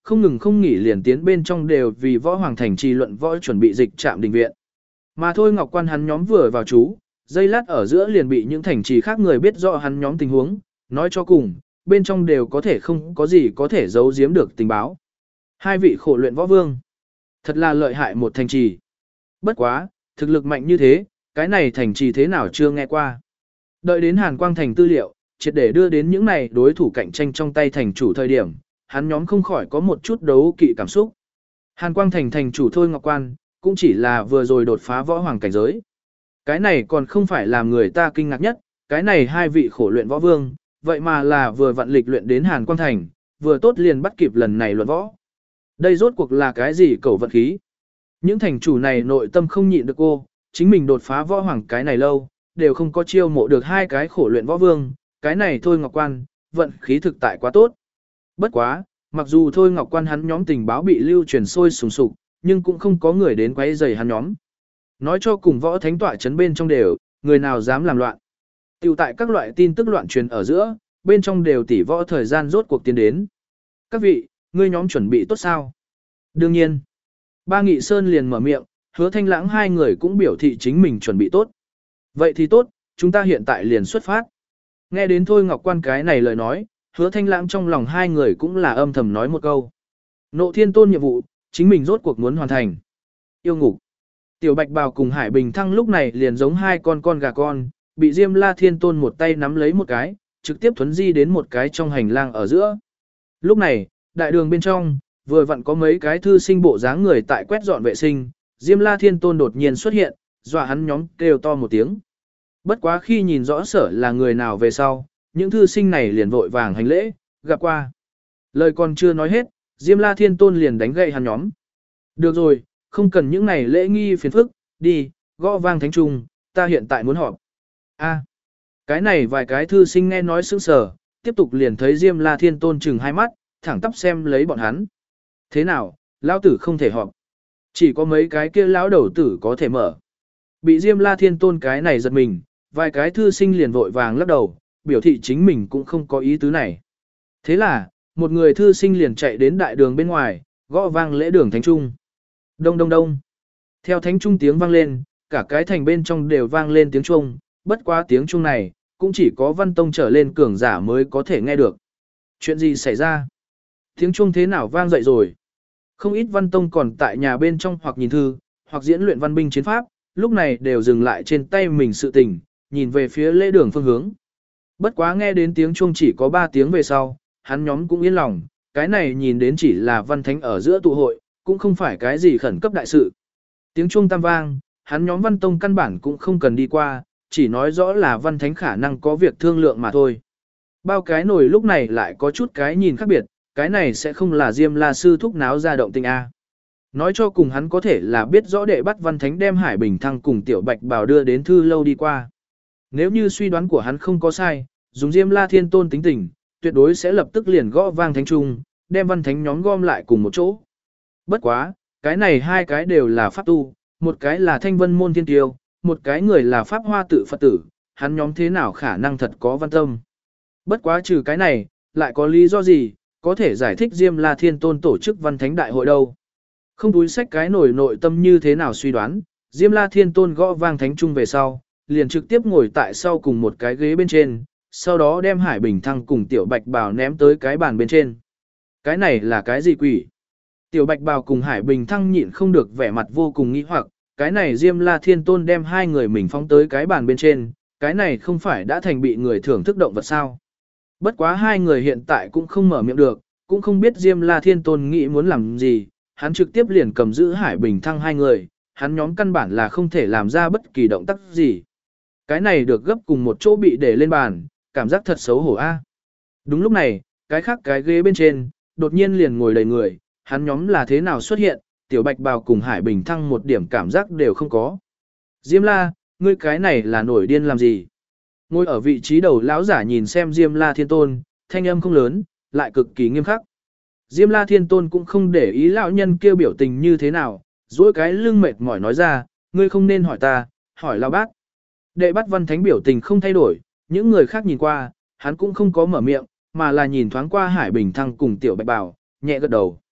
không ngừng không nghỉ liền tiến bên trong đều vì võ hoàng thành trì luận võ chuẩn bị dịch trạm đình viện. Mà thôi Ngọc Quan hắn nhóm vừa vào trú, giây lát ở giữa liền bị những thành trì khác người biết rõ hắn nhóm tình huống, nói cho cùng, bên trong đều có thể không có gì có thể giấu giếm được tình báo. Hai vị khổ luyện võ vương, thật là lợi hại một thành trì. Bất quá, thực lực mạnh như thế, cái này thành trì thế nào chưa nghe qua. Đợi đến Hàn Quang thành tư liệu, triệt để đưa đến những này đối thủ cạnh tranh trong tay thành chủ thời điểm, hắn nhóm không khỏi có một chút đấu kỵ cảm xúc. Hàn Quang thành thành chủ Thôi Ngọc Quan, cũng chỉ là vừa rồi đột phá võ hoàng cảnh giới. Cái này còn không phải làm người ta kinh ngạc nhất, cái này hai vị khổ luyện võ vương, vậy mà là vừa vặn lịch luyện đến Hàn Quang thành, vừa tốt liền bắt kịp lần này luận võ. Đây rốt cuộc là cái gì cầu vận khí? Những thành chủ này nội tâm không nhịn được cô, chính mình đột phá võ hoàng cái này lâu, đều không có chiêu mộ được hai cái khổ luyện võ vương, cái này Thôi Ngọc Quan, vận khí thực tại quá tốt. Bất quá, mặc dù Thôi Ngọc Quan hắn nhóm tình báo bị lưu truyền sôi sùng sục, nhưng cũng không có người đến quấy rầy hắn nhóm. Nói cho cùng võ thánh tọa chấn bên trong đều, người nào dám làm loạn. Tiểu tại các loại tin tức loạn truyền ở giữa, bên trong đều tỉ võ thời gian rốt cuộc tiến đến. Các vị, ngươi nhóm chuẩn bị tốt sao? Đương nhiên. Ba Nghị Sơn liền mở miệng, Hứa Thanh Lãng hai người cũng biểu thị chính mình chuẩn bị tốt. Vậy thì tốt, chúng ta hiện tại liền xuất phát. Nghe đến Thôi Ngọc Quan cái này lời nói, Hứa Thanh Lãng trong lòng hai người cũng là âm thầm nói một câu. Nộ Thiên Tôn nhiệm vụ, chính mình rốt cuộc muốn hoàn thành. Yêu ngục. Tiểu Bạch Bào cùng Hải Bình Thăng lúc này liền giống hai con con gà con, bị Diêm La Thiên Tôn một tay nắm lấy một cái, trực tiếp thuấn di đến một cái trong hành lang ở giữa. Lúc này, đại đường bên trong, vừa vặn có mấy cái thư sinh bộ dáng người tại quét dọn vệ sinh, Diêm La Thiên Tôn đột nhiên xuất hiện, dọa hắn nhóm kêu to một tiếng. Bất quá khi nhìn rõ sở là người nào về sau, những thư sinh này liền vội vàng hành lễ, gặp qua. Lời còn chưa nói hết, Diêm La Thiên Tôn liền đánh gậy hắn nhóm. Được rồi, không cần những này lễ nghi phiền phức, đi, gõ vang thánh trung, ta hiện tại muốn họp. A, cái này vài cái thư sinh nghe nói sững sờ, tiếp tục liền thấy Diêm La Thiên Tôn chừng hai mắt, thẳng tắp xem lấy bọn hắn. Thế nào, lão tử không thể họp. Chỉ có mấy cái kia lão đầu tử có thể mở. Bị Diêm La Thiên Tôn cái này giật mình, vài cái thư sinh liền vội vàng lắc đầu, biểu thị chính mình cũng không có ý tứ này. Thế là, một người thư sinh liền chạy đến đại đường bên ngoài, gõ vang lễ đường thánh trung. Đông đông đông. Theo thánh trung tiếng vang lên, cả cái thành bên trong đều vang lên tiếng trung, bất quá tiếng trung này, cũng chỉ có văn tông trở lên cường giả mới có thể nghe được. Chuyện gì xảy ra? Tiếng trung thế nào vang dậy rồi? Không ít văn tông còn tại nhà bên trong hoặc nhìn thư, hoặc diễn luyện văn binh chiến pháp, lúc này đều dừng lại trên tay mình sự tình, nhìn về phía lễ đường phương hướng. Bất quá nghe đến tiếng chuông chỉ có ba tiếng về sau, hắn nhóm cũng yên lòng, cái này nhìn đến chỉ là văn thánh ở giữa tụ hội, cũng không phải cái gì khẩn cấp đại sự. Tiếng chuông tam vang, hắn nhóm văn tông căn bản cũng không cần đi qua, chỉ nói rõ là văn thánh khả năng có việc thương lượng mà thôi. Bao cái nổi lúc này lại có chút cái nhìn khác biệt, cái này sẽ không là Diêm La sư thúc náo ra động tình A. Nói cho cùng hắn có thể là biết rõ đệ bắt văn thánh đem Hải Bình Thăng cùng Tiểu Bạch Bào đưa đến thư lâu đi qua. Nếu như suy đoán của hắn không có sai, dùng Diêm La Thiên Tôn tính tình, tuyệt đối sẽ lập tức liền gõ vang thánh trung, đem văn thánh nhóm gom lại cùng một chỗ. Bất quá, cái này hai cái đều là pháp tu, một cái là Thanh Vân môn thiên tiêu, một cái người là pháp hoa tự Phật tử, hắn nhóm thế nào khả năng thật có văn tâm. Bất quá trừ cái này, lại có lý do gì, có thể giải thích Diêm La Thiên Tôn tổ chức văn thánh đại hội đâu. Không túi sách cái nổi nội tâm như thế nào suy đoán, Diêm La Thiên Tôn gõ vang thánh trung về sau, liền trực tiếp ngồi tại sau cùng một cái ghế bên trên, sau đó đem Hải Bình Thăng cùng Tiểu Bạch Bào ném tới cái bàn bên trên. Cái này là cái gì quỷ? Tiểu Bạch Bào cùng Hải Bình Thăng nhịn không được vẻ mặt vô cùng nghi hoặc, cái này Diêm La Thiên Tôn đem hai người mình phóng tới cái bàn bên trên, cái này không phải đã thành bị người thưởng thức động vật sao? Bất quá hai người hiện tại cũng không mở miệng được, cũng không biết Diêm La Thiên Tôn nghĩ muốn làm gì, hắn trực tiếp liền cầm giữ Hải Bình Thăng hai người, hắn nhóm căn bản là không thể làm ra bất kỳ động tác gì. Cái này được gấp cùng một chỗ bị để lên bàn, cảm giác thật xấu hổ a. Đúng lúc này, cái khác cái ghế bên trên, đột nhiên liền ngồi đầy người, hắn nhóm là thế nào xuất hiện, Tiểu Bạch Bào cùng Hải Bình Thăng một điểm cảm giác đều không có. Diêm La, ngươi cái này là nổi điên làm gì? Ngồi ở vị trí đầu lão giả nhìn xem Diêm La Thiên Tôn, thanh âm không lớn, lại cực kỳ nghiêm khắc. Diêm La Thiên Tôn cũng không để ý lão nhân kêu biểu tình như thế nào, duỗi cái lưng mệt mỏi nói ra, ngươi không nên hỏi ta, hỏi lão bác. Đệ bắt văn thánh biểu tình không thay đổi, những người khác nhìn qua, hắn cũng không có mở miệng, mà là nhìn thoáng qua Hải Bình Thăng cùng Tiểu Bạch Bào, nhẹ gật đầu.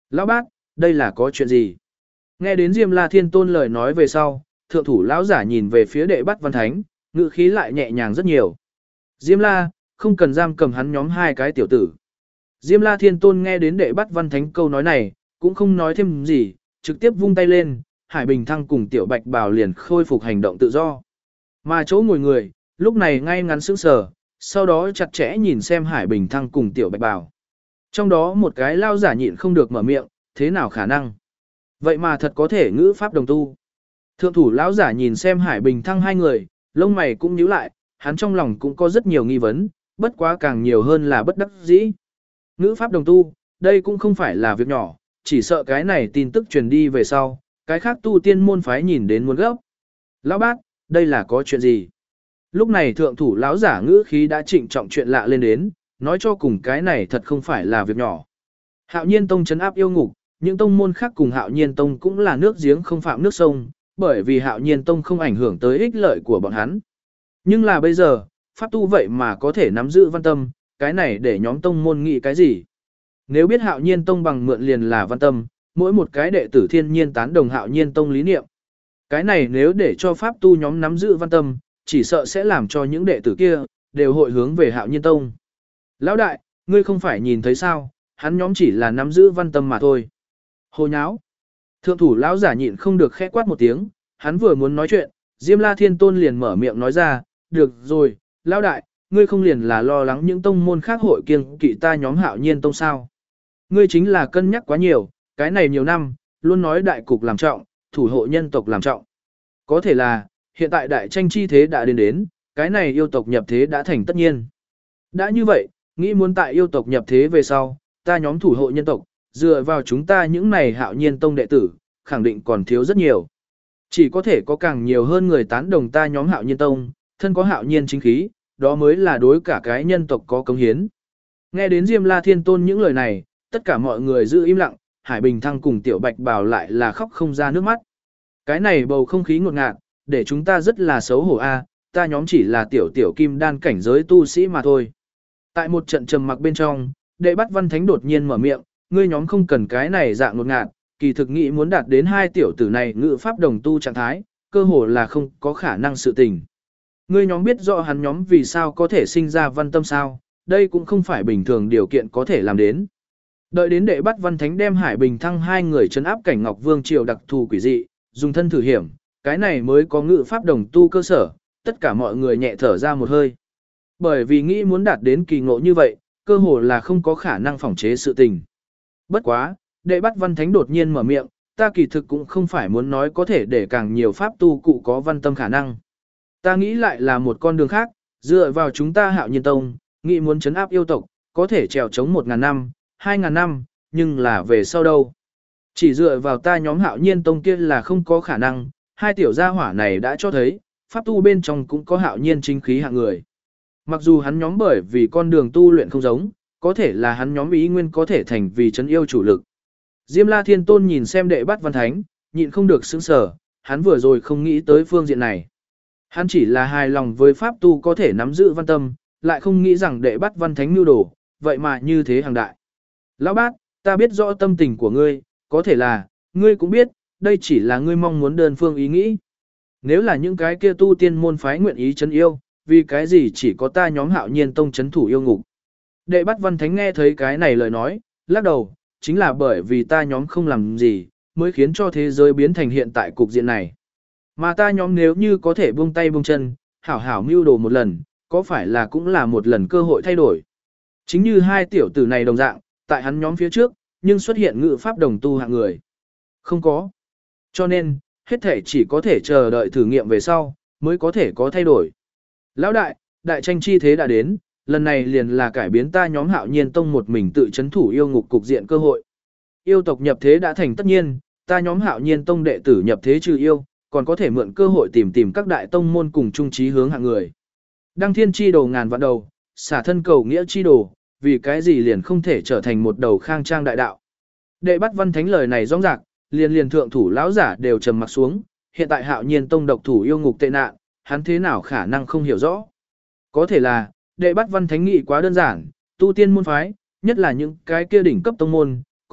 Lão bát, đây là có chuyện gì? Nghe đến Diêm La Thiên Tôn lời nói về sau, thượng thủ lão giả nhìn về phía đệ bắt văn thánh, ngữ khí lại nhẹ nhàng rất nhiều. Diêm La, không cần giam cầm hắn nhóm hai cái tiểu tử. Diêm La Thiên Tôn nghe đến đệ bắt văn thánh câu nói này, cũng không nói thêm gì, trực tiếp vung tay lên, Hải Bình Thăng cùng Tiểu Bạch Bào liền khôi phục hành động tự do. Mà chỗ ngồi người, lúc này ngay ngắn sững sờ, sau đó chặt chẽ nhìn xem Hải Bình Thăng cùng Tiểu Bạch Bào. Trong đó một cái lao giả nhịn không được mở miệng, thế nào khả năng? Vậy mà thật có thể ngữ pháp đồng tu. Thượng thủ lão giả nhìn xem Hải Bình Thăng hai người, lông mày cũng nhíu lại, hắn trong lòng cũng có rất nhiều nghi vấn, bất quá càng nhiều hơn là bất đắc dĩ. Ngữ pháp đồng tu, đây cũng không phải là việc nhỏ, chỉ sợ cái này tin tức truyền đi về sau, cái khác tu tiên môn phái nhìn đến muốn gấp. Lão bát, đây là có chuyện gì? Lúc này thượng thủ lão giả ngữ khí đã trịnh trọng chuyện lạ lên đến, nói cho cùng cái này thật không phải là việc nhỏ. Hạo Nhiên Tông trấn áp yêu ngục, những tông môn khác cùng Hạo Nhiên Tông cũng là nước giếng không phạm nước sông, bởi vì Hạo Nhiên Tông không ảnh hưởng tới ích lợi của bọn hắn. Nhưng là bây giờ, pháp tu vậy mà có thể nắm giữ văn tâm, cái này để nhóm tông môn nghĩ cái gì? Nếu biết Hạo Nhiên Tông bằng mượn liền là văn tâm, mỗi một cái đệ tử thiên nhiên tán đồng Hạo Nhiên Tông lý niệm. Cái này nếu để cho pháp tu nhóm nắm giữ văn tâm, chỉ sợ sẽ làm cho những đệ tử kia đều hội hướng về Hạo Nhiên Tông. Lão đại, ngươi không phải nhìn thấy sao, hắn nhóm chỉ là nắm giữ văn tâm mà thôi. Hồ nháo. Thượng thủ lão giả nhịn không được khẽ quát một tiếng, hắn vừa muốn nói chuyện, Diêm La Thiên Tôn liền mở miệng nói ra, được rồi, lão đại, ngươi không liền là lo lắng những tông môn khác hội kiêng kỵ ta nhóm Hạo Nhiên Tông sao? Ngươi chính là cân nhắc quá nhiều, cái này nhiều năm, luôn nói đại cục làm trọng, thủ hộ nhân tộc làm trọng. Có thể là, hiện tại đại tranh chi thế đã đến đến, cái này yêu tộc nhập thế đã thành tất nhiên. Đã như vậy, nghĩ muốn tại yêu tộc nhập thế về sau, ta nhóm thủ hộ nhân tộc, dựa vào chúng ta những này Hạo Nhiên Tông đệ tử, khẳng định còn thiếu rất nhiều. Chỉ có thể có càng nhiều hơn người tán đồng ta nhóm Hạo Nhiên Tông, thân có Hạo Nhiên chính khí, đó mới là đối cả cái nhân tộc có cống hiến. Nghe đến Diêm La Thiên Tôn những lời này, tất cả mọi người giữ im lặng, Hải Bình Thăng cùng Tiểu Bạch Bào lại là khóc không ra nước mắt. Cái này bầu không khí ngột ngạt, để chúng ta rất là xấu hổ a, ta nhóm chỉ là tiểu tiểu kim đan cảnh giới tu sĩ mà thôi. Tại một trận trầm mặc bên trong, Đệ Bắt Văn Thánh đột nhiên mở miệng, ngươi nhóm không cần cái này dạng ngột ngạt, kỳ thực nghĩ muốn đạt đến hai tiểu tử này ngự pháp đồng tu trạng thái, cơ hồ là không có khả năng sự tình. Ngươi nhóm biết rõ hắn nhóm vì sao có thể sinh ra văn tâm sao, đây cũng không phải bình thường điều kiện có thể làm đến. Đợi đến Đệ Bắt Văn Thánh đem Hải Bình Thăng hai người trấn áp cảnh Ngọc Vương triều đặc thù quỷ dị, dùng thân thử hiểm, cái này mới có ngự pháp đồng tu cơ sở, tất cả mọi người nhẹ thở ra một hơi. Bởi vì nghĩ muốn đạt đến kỳ ngộ như vậy, cơ hồ là không có khả năng phòng chế sự tình. Bất quá, Đệ Bắt Văn Thánh đột nhiên mở miệng, ta kỳ thực cũng không phải muốn nói có thể để càng nhiều pháp tu cụ có văn tâm khả năng. Ta nghĩ lại là một con đường khác, dựa vào chúng ta Hạo Nhiên Tông, nghĩ muốn trấn áp yêu tộc, có thể trèo chống một ngàn năm, hai ngàn năm, nhưng là về sau đâu. Chỉ dựa vào ta nhóm Hạo Nhiên Tông kia là không có khả năng, hai tiểu gia hỏa này đã cho thấy, pháp tu bên trong cũng có Hạo Nhiên chính khí hạng người. Mặc dù hắn nhóm bởi vì con đường tu luyện không giống, có thể là hắn nhóm ý nguyên có thể thành vì trấn yêu chủ lực. Diêm La Thiên Tôn nhìn xem Đệ Bắt Văn Thánh, nhịn không được sững sờ, hắn vừa rồi không nghĩ tới phương diện này. Hắn chỉ là hài lòng với pháp tu có thể nắm giữ văn tâm, lại không nghĩ rằng Đệ Bắt Văn Thánh nưu đồ, vậy mà như thế hàng đại. Lão bát, ta biết rõ tâm tình của ngươi, có thể là, ngươi cũng biết, đây chỉ là ngươi mong muốn đơn phương ý nghĩ. Nếu là những cái kia tu tiên môn phái nguyện ý trấn yêu, vì cái gì chỉ có ta nhóm Hạo Nhiên Tông trấn thủ yêu ngục. Đệ Bắt Văn Thánh nghe thấy cái này lời nói, lắc đầu, chính là bởi vì ta nhóm không làm gì, mới khiến cho thế giới biến thành hiện tại cục diện này. Mà ta nhóm nếu như có thể buông tay buông chân, hảo hảo mưu đồ một lần, có phải là cũng là một lần cơ hội thay đổi. Chính như hai tiểu tử này đồng dạng, tại hắn nhóm phía trước, nhưng xuất hiện ngự pháp đồng tu hạng người. Không có. Cho nên, hết thể chỉ có thể chờ đợi thử nghiệm về sau, mới có thể có thay đổi. Lão đại, đại tranh chi thế đã đến, lần này liền là cải biến ta nhóm Hạo Nhiên Tông một mình tự chấn thủ yêu ngục cục diện cơ hội. Yêu tộc nhập thế đã thành tất nhiên, ta nhóm Hạo Nhiên Tông đệ tử nhập thế trừ yêu, còn có thể mượn cơ hội tìm tìm các đại tông môn cùng chung chí hướng hạng người. Đăng thiên chi đồ ngàn vạn đầu, xả thân cầu nghĩa chi đồ, vì cái gì liền không thể trở thành một đầu khang trang đại đạo. Đệ Bắt Văn Thánh lời này rõ ràng, liền liền thượng thủ lão giả đều trầm mặc xuống, hiện tại Hạo Nhiên Tông độc thủ yêu ngục tệ nạn, hắn thế nào khả năng không hiểu rõ. Có thể là, Đệ Bắt Văn Thánh nghị quá đơn giản, tu tiên môn phái, nhất là những cái kia đỉnh cấp tông môn,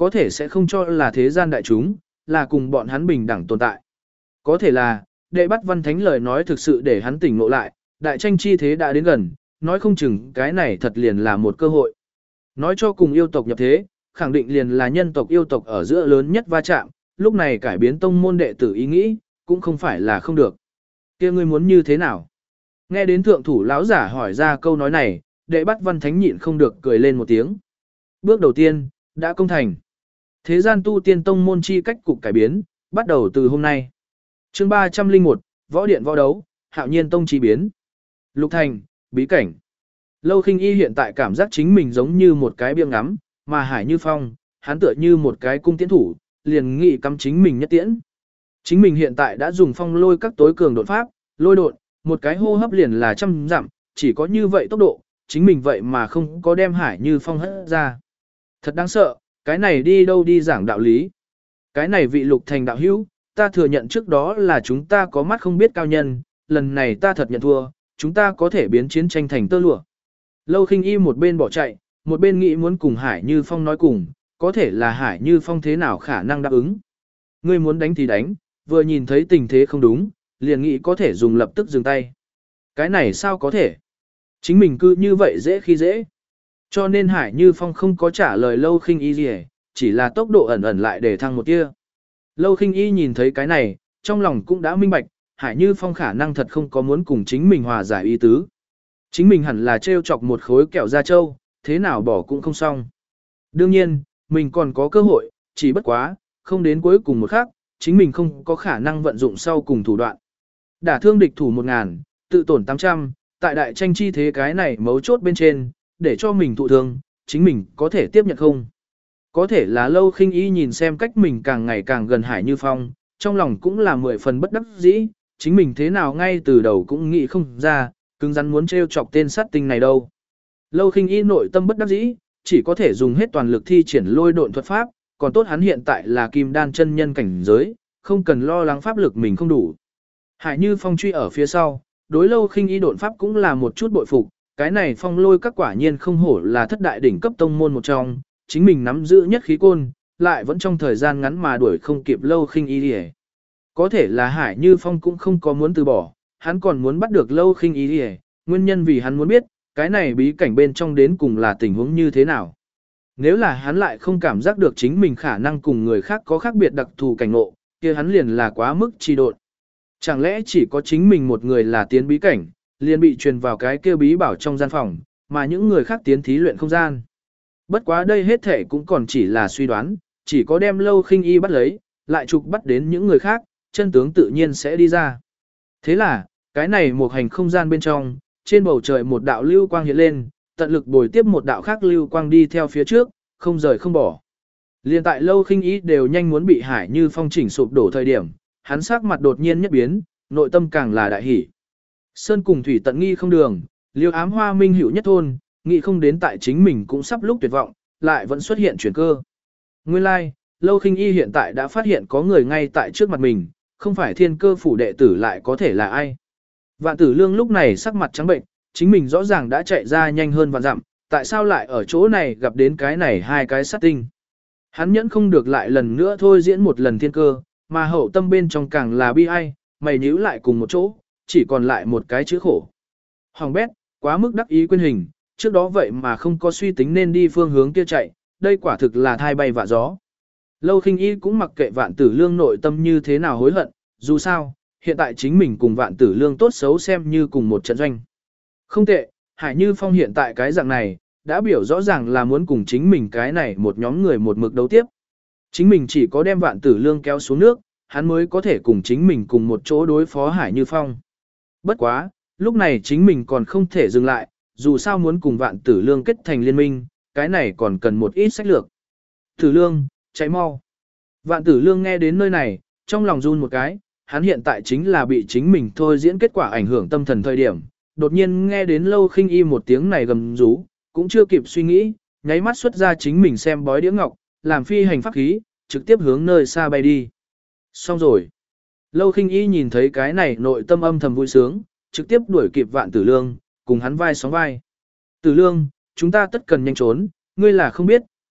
có thể sẽ không cho là thế gian đại chúng, là cùng bọn hắn bình đẳng tồn tại. Có thể là, đệ bắt văn thánh lời nói thực sự để hắn tỉnh ngộ lại, đại tranh chi thế đã đến gần, nói không chừng cái này thật liền là một cơ hội. Nói cho cùng yêu tộc nhập thế, khẳng định liền là nhân tộc yêu tộc ở giữa lớn nhất va chạm, lúc này cải biến tông môn đệ tử ý nghĩ, cũng không phải là không được. Kia ngươi muốn như thế nào? Nghe đến thượng thủ lão giả hỏi ra câu nói này, đệ bắt văn thánh nhịn không được cười lên một tiếng. Bước đầu tiên, đã công thành. Thế gian tu tiên tông môn chi cách cục cải biến, bắt đầu từ hôm nay. Chương ba trăm lẻ một, Võ điện võ đấu, Hạo Nhiên tông chi biến. Lục thành, bí cảnh. Lâu Khinh Y hiện tại cảm giác chính mình giống như một cái biếng ngắm, mà Hải Như Phong, hắn tựa như một cái cung tiễn thủ, liền nghị cắm chính mình nhất tiễn. Chính mình hiện tại đã dùng phong lôi các tối cường đột pháp, lôi đột, một cái hô hấp liền là trăm dặm, chỉ có như vậy tốc độ, chính mình vậy mà không có đem Hải Như Phong hất ra. Thật đáng sợ, cái này đi đâu đi giảng đạo lý. Cái này vị Lục thành đạo hữu, ta thừa nhận trước đó là chúng ta có mắt không biết cao nhân, lần này ta thật nhận thua, chúng ta có thể biến chiến tranh thành tơ lụa. Lâu Khinh Y một bên bỏ chạy, một bên nghĩ muốn cùng Hải Như Phong nói cùng, có thể là Hải Như Phong thế nào khả năng đáp ứng. Ngươi muốn đánh thì đánh, vừa nhìn thấy tình thế không đúng, liền nghĩ có thể dùng lập tức dừng tay. Cái này sao có thể? Chính mình cứ như vậy dễ khi dễ. Cho nên Hải Như Phong không có trả lời Lâu Khinh Y gì, chỉ là tốc độ ẩn ẩn lại để thăng một tia. Lâu Khinh Y nhìn thấy cái này, trong lòng cũng đã minh bạch, Hải Như Phong khả năng thật không có muốn cùng chính mình hòa giải ý tứ. Chính mình hẳn là trêu chọc một khối kẹo da trâu, thế nào bỏ cũng không xong. Đương nhiên, mình còn có cơ hội, chỉ bất quá, không đến cuối cùng một khắc, chính mình không có khả năng vận dụng sau cùng thủ đoạn. Đả thương địch thủ một ngàn, tự tổn tám trăm, tại đại tranh chi thế cái này mấu chốt bên trên, để cho mình thụ thương, chính mình có thể tiếp nhận không? Có thể là Lâu Khinh Y nhìn xem cách mình càng ngày càng gần Hải Như Phong, trong lòng cũng là mười phần bất đắc dĩ, chính mình thế nào ngay từ đầu cũng nghĩ không ra, cứng rắn muốn trêu chọc tên sát tinh này đâu. Lâu Khinh Y nội tâm bất đắc dĩ, chỉ có thể dùng hết toàn lực thi triển lôi độn thuật pháp, còn tốt hắn hiện tại là kim đan chân nhân cảnh giới, không cần lo lắng pháp lực mình không đủ. Hải Như Phong truy ở phía sau, đối Lâu Khinh Y độn pháp cũng là một chút bội phục, cái này phong lôi các quả nhiên không hổ là thất đại đỉnh cấp tông môn một trong, chính mình nắm giữ nhất khí côn, lại vẫn trong thời gian ngắn mà đuổi không kịp Lâu Khinh Y đi. Có thể là Hải Như Phong cũng không có muốn từ bỏ, hắn còn muốn bắt được Lâu Khinh Y đi, nguyên nhân vì hắn muốn biết, cái này bí cảnh bên trong đến cùng là tình huống như thế nào. Nếu là hắn lại không cảm giác được chính mình khả năng cùng người khác có khác biệt đặc thù cảnh ngộ, kia hắn liền là quá mức trì độn. Chẳng lẽ chỉ có chính mình một người là tiến bí cảnh, liền bị truyền vào cái kia bí bảo trong gian phòng, mà những người khác tiến thí luyện không gian. Bất quá đây hết thể cũng còn chỉ là suy đoán, chỉ có đem Lâu Khinh Y bắt lấy, lại trục bắt đến những người khác, chân tướng tự nhiên sẽ đi ra. Thế là, cái này một hành không gian bên trong, trên bầu trời một đạo lưu quang hiện lên, tận lực bồi tiếp một đạo khác lưu quang đi theo phía trước, không rời không bỏ. Liên tại Lâu Khinh Y đều nhanh muốn bị Hải Như Phong chỉnh sụp đổ thời điểm, hắn sắc mặt đột nhiên nhất biến, nội tâm càng là đại hỉ. Sơn cùng thủy tận nghi không đường, liêu ám hoa minh hữu nhất thôn, nghĩ không đến tại chính mình cũng sắp lúc tuyệt vọng, lại vẫn xuất hiện chuyển cơ. Nguyên lai, like, Lâu Khinh Y hiện tại đã phát hiện có người ngay tại trước mặt mình, không phải thiên cơ phủ đệ tử lại có thể là ai. Vạn Tử Lương lúc này sắc mặt trắng bệnh, chính mình rõ ràng đã chạy ra nhanh hơn vạn dặm, tại sao lại ở chỗ này gặp đến cái này hai cái sát tinh. Hắn nhẫn không được lại lần nữa thôi diễn một lần thiên cơ, mà hậu tâm bên trong càng là bi ai, mày nhíu lại cùng một chỗ, chỉ còn lại một cái chữ khổ. Hoàng bét, quá mức đắc ý quên hình, trước đó vậy mà không có suy tính nên đi phương hướng kia chạy, đây quả thực là thai bay vạ gió. Lâu Khinh Y cũng mặc kệ Vạn Tử Lương nội tâm như thế nào hối hận, dù sao, hiện tại chính mình cùng Vạn Tử Lương tốt xấu xem như cùng một trận doanh. Không tệ, Hải Như Phong hiện tại cái dạng này, đã biểu rõ ràng là muốn cùng chính mình cái này một nhóm người một mực đấu tiếp. Chính mình chỉ có đem Vạn Tử Lương kéo xuống nước, hắn mới có thể cùng chính mình cùng một chỗ đối phó Hải Như Phong. Bất quá, lúc này chính mình còn không thể dừng lại, dù sao muốn cùng Vạn Tử Lương kết thành liên minh, cái này còn cần một ít sách lược. Tử Lương, cháy mau. Vạn Tử Lương nghe đến nơi này, trong lòng run một cái, hắn hiện tại chính là bị chính mình thôi diễn kết quả ảnh hưởng tâm thần thời điểm. Đột nhiên nghe đến Lâu Khinh Y một tiếng này gầm rú, cũng chưa kịp suy nghĩ, nháy mắt xuất ra chính mình xem bói đĩa ngọc, làm phi hành pháp khí, trực tiếp hướng nơi xa bay đi. Xong rồi. Lâu Khinh Y nhìn thấy cái này nội tâm âm thầm vui sướng, trực tiếp đuổi kịp Vạn Tử Lương, cùng hắn vai sóng vai. Tử Lương, chúng ta tất cần nhanh trốn, ngươi là không biết,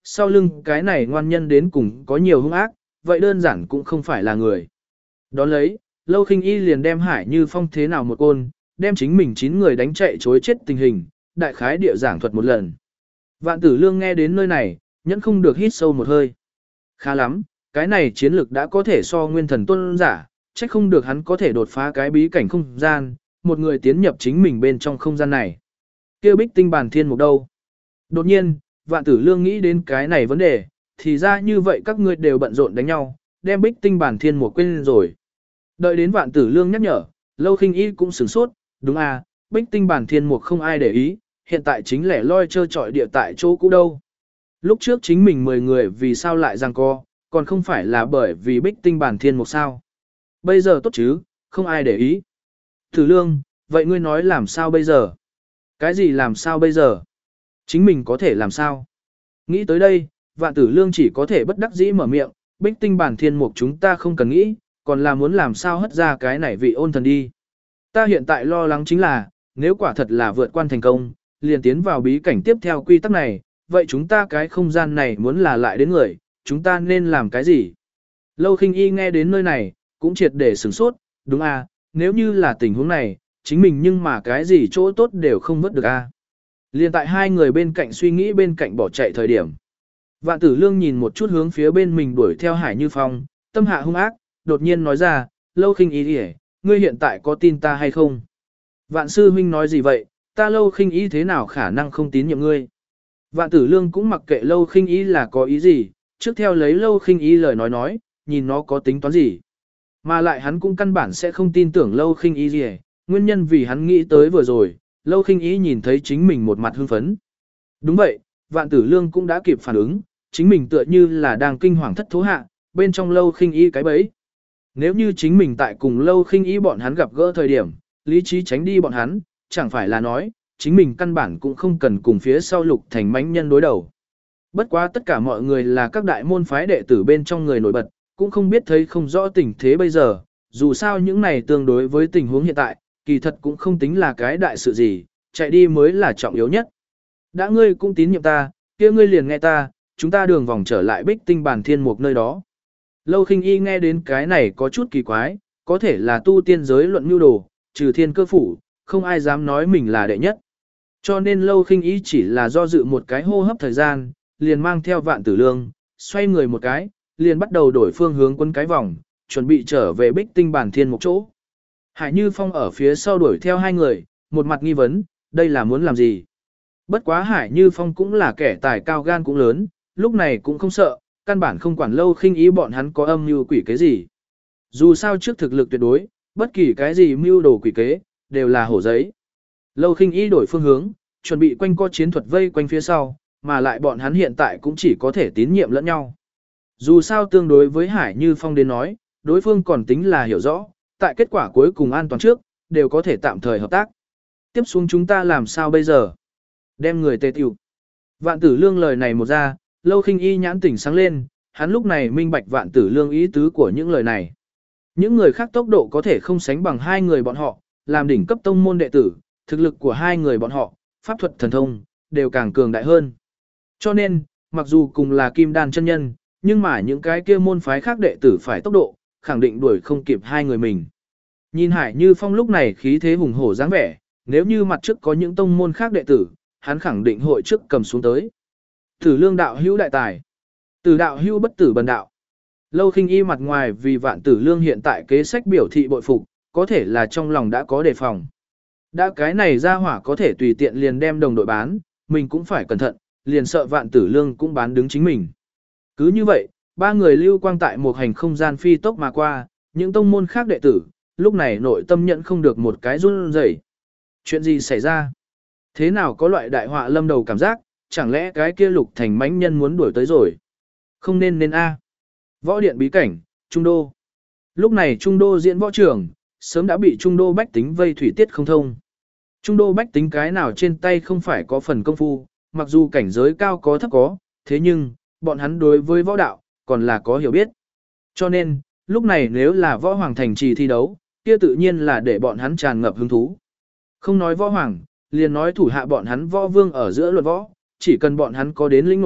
sau lưng cái này ngoan nhân đến cùng có nhiều hung ác, vậy đơn giản cũng không phải là người. Đón lấy, Lâu Khinh Y liền đem Hải Như Phong thế nào một côn, đem chính mình chín người đánh chạy chối chết tình hình, đại khái địa giảng thuật một lần. Vạn Tử Lương nghe đến nơi này, nhẫn không được hít sâu một hơi. Khá lắm, cái này chiến lực đã có thể so nguyên thần tôn giả, chắc không được hắn có thể đột phá cái bí cảnh không gian, một người tiến nhập chính mình bên trong không gian này. Kêu Bích Tinh Bàn Thiên Mục đâu? Đột nhiên, Vạn Tử Lương nghĩ đến cái này vấn đề, thì ra như vậy các ngươi đều bận rộn đánh nhau, đem Bích Tinh Bàn Thiên Mục quên rồi. Đợi đến Vạn Tử Lương nhắc nhở, Lâu Khinh Y cũng sửng sốt, đúng à, Bích Tinh Bàn Thiên Mục không ai để ý, hiện tại chính lẻ loi chơi trọi địa tại chỗ cũ đâu. Lúc trước chính mình mười người vì sao lại giằng co, còn không phải là bởi vì Bích Tinh Bàn Thiên Mục sao. Bây giờ tốt chứ, không ai để ý. Tử Lương, vậy ngươi nói làm sao bây giờ? Cái gì làm sao bây giờ? Chính mình có thể làm sao? Nghĩ tới đây, Vạn Tử Lương chỉ có thể bất đắc dĩ mở miệng, Bích Tinh Bàn Thiên Mục chúng ta không cần nghĩ, còn là muốn làm sao hất ra cái này vị ôn thần đi. Ta hiện tại lo lắng chính là, nếu quả thật là vượt quan thành công, liền tiến vào bí cảnh tiếp theo quy tắc này, vậy chúng ta cái không gian này muốn là lại đến người, chúng ta nên làm cái gì? Lâu Khinh Y nghe đến nơi này, cũng triệt để sửng sốt, đúng à, nếu như là tình huống này, chính mình nhưng mà cái gì chỗ tốt đều không vớt được a. À. Liên tại hai người bên cạnh suy nghĩ bên cạnh bỏ chạy thời điểm. Vạn Tử Lương nhìn một chút hướng phía bên mình đuổi theo Hải Như Phong, tâm hạ hung ác, đột nhiên nói ra, Lâu Khinh Y đi, ngươi hiện tại có tin ta hay không? Vạn sư huynh nói gì vậy, ta Lâu Khinh Y thế nào khả năng không tín nhiệm ngươi? Vạn Tử Lương cũng mặc kệ Lâu Khinh Y là có ý gì, trước theo lấy Lâu Khinh Y lời nói nói, nhìn nó có tính toán gì. Mà lại hắn cũng căn bản sẽ không tin tưởng Lâu Khinh Y gì, nguyên nhân vì hắn nghĩ tới vừa rồi, Lâu Khinh Y nhìn thấy chính mình một mặt hưng phấn. Đúng vậy, Vạn Tử Lương cũng đã kịp phản ứng, chính mình tựa như là đang kinh hoàng thất thố hạ, bên trong Lâu Khinh Y cái bẫy. Nếu như chính mình tại cùng Lâu Khinh Y bọn hắn gặp gỡ thời điểm, lý trí tránh đi bọn hắn, chẳng phải là nói, chính mình căn bản cũng không cần cùng phía sau Lục Thành mãnh nhân đối đầu. Bất quá tất cả mọi người là các đại môn phái đệ tử bên trong người nổi bật, cũng không biết thấy không rõ tình thế bây giờ, dù sao những này tương đối với tình huống hiện tại, kỳ thật cũng không tính là cái đại sự gì, chạy đi mới là trọng yếu nhất. Đã ngươi cũng tín nhiệm ta, kia ngươi liền nghe ta, chúng ta đường vòng trở lại Bích Tinh Bàn Thiên Mục nơi đó. Lâu Khinh Y nghe đến cái này có chút kỳ quái, có thể là tu tiên giới luận nhu đồ, trừ thiên cơ phủ, không ai dám nói mình là đệ nhất. Cho nên Lâu Khinh Y chỉ là do dự một cái hô hấp thời gian, liền mang theo Vạn Tử Lương, xoay người một cái, liền bắt đầu đổi phương hướng quấn cái vòng, chuẩn bị trở về Bích Tinh Bàn Thiên Mục chỗ. Hải Như Phong ở phía sau đuổi theo hai người, một mặt nghi vấn, đây là muốn làm gì? Bất quá Hải Như Phong cũng là kẻ tài cao gan cũng lớn, lúc này cũng không sợ, căn bản không quản Lâu Khinh Y bọn hắn có âm mưu quỷ kế gì. Dù sao trước thực lực tuyệt đối, bất kỳ cái gì mưu đồ quỷ kế, đều là hổ giấy. Lâu Khinh Y đổi phương hướng, chuẩn bị quanh co chiến thuật vây quanh phía sau, mà lại bọn hắn hiện tại cũng chỉ có thể tín nhiệm lẫn nhau. Dù sao tương đối với Hải Như Phong đến nói, đối phương còn tính là hiểu rõ, tại kết quả cuối cùng an toàn trước, đều có thể tạm thời hợp tác. Tiếp xuống chúng ta làm sao bây giờ? Đem người tê tiểu. Vạn Tử Lương lời này một ra, Lâu Khinh Y nhãn tỉnh sáng lên, hắn lúc này minh bạch Vạn Tử Lương ý tứ của những lời này. Những người khác tốc độ có thể không sánh bằng hai người bọn họ, làm đỉnh cấp tông môn đệ tử, thực lực của hai người bọn họ, pháp thuật thần thông, đều càng cường đại hơn. Cho nên, mặc dù cùng là kim đan chân nhân, nhưng mà những cái kia môn phái khác đệ tử phải tốc độ, khẳng định đuổi không kịp hai người mình. Nhìn Hải Như Phong lúc này khí thế hùng hổ dáng vẻ, nếu như mặt trước có những tông môn khác đệ tử, hắn khẳng định hội trước cầm xuống tới. Tử Lương đạo hữu đại tài, Tử đạo hữu bất tử bần đạo. Lâu Khinh Y mặt ngoài vì Vạn Tử Lương hiện tại kế sách biểu thị bội phục, có thể là trong lòng đã có đề phòng. Đã cái này ra hỏa có thể tùy tiện liền đem đồng đội bán, mình cũng phải cẩn thận, liền sợ Vạn Tử Lương cũng bán đứng chính mình. Cứ như vậy, ba người lưu quang tại một hành không gian phi tốc mà qua, những tông môn khác đệ tử, lúc này nội tâm nhận không được một cái run rẩy. Chuyện gì xảy ra? Thế nào có loại đại họa lâm đầu cảm giác, chẳng lẽ cái kia Lục Thành mãnh nhân muốn đuổi tới rồi? Không nên nên a. Võ điện bí cảnh, Trung Đô. Lúc này Trung Đô diễn võ trường, sớm đã bị Trung Đô bách tính vây thủy tiết không thông. Trung Đô bách tính cái nào trên tay không phải có phần công phu, mặc dù cảnh giới cao có thấp có, thế nhưng, bọn hắn đối với võ đạo, còn là có hiểu biết. Cho nên, lúc này nếu là võ hoàng thành trì thi đấu, kia tự nhiên là để bọn hắn tràn ngập hứng thú. Không nói võ hoàng, liền nói thủ hạ bọn hắn võ vương ở giữa luận võ, chỉ cần bọn hắn có đến lĩnh ngộ,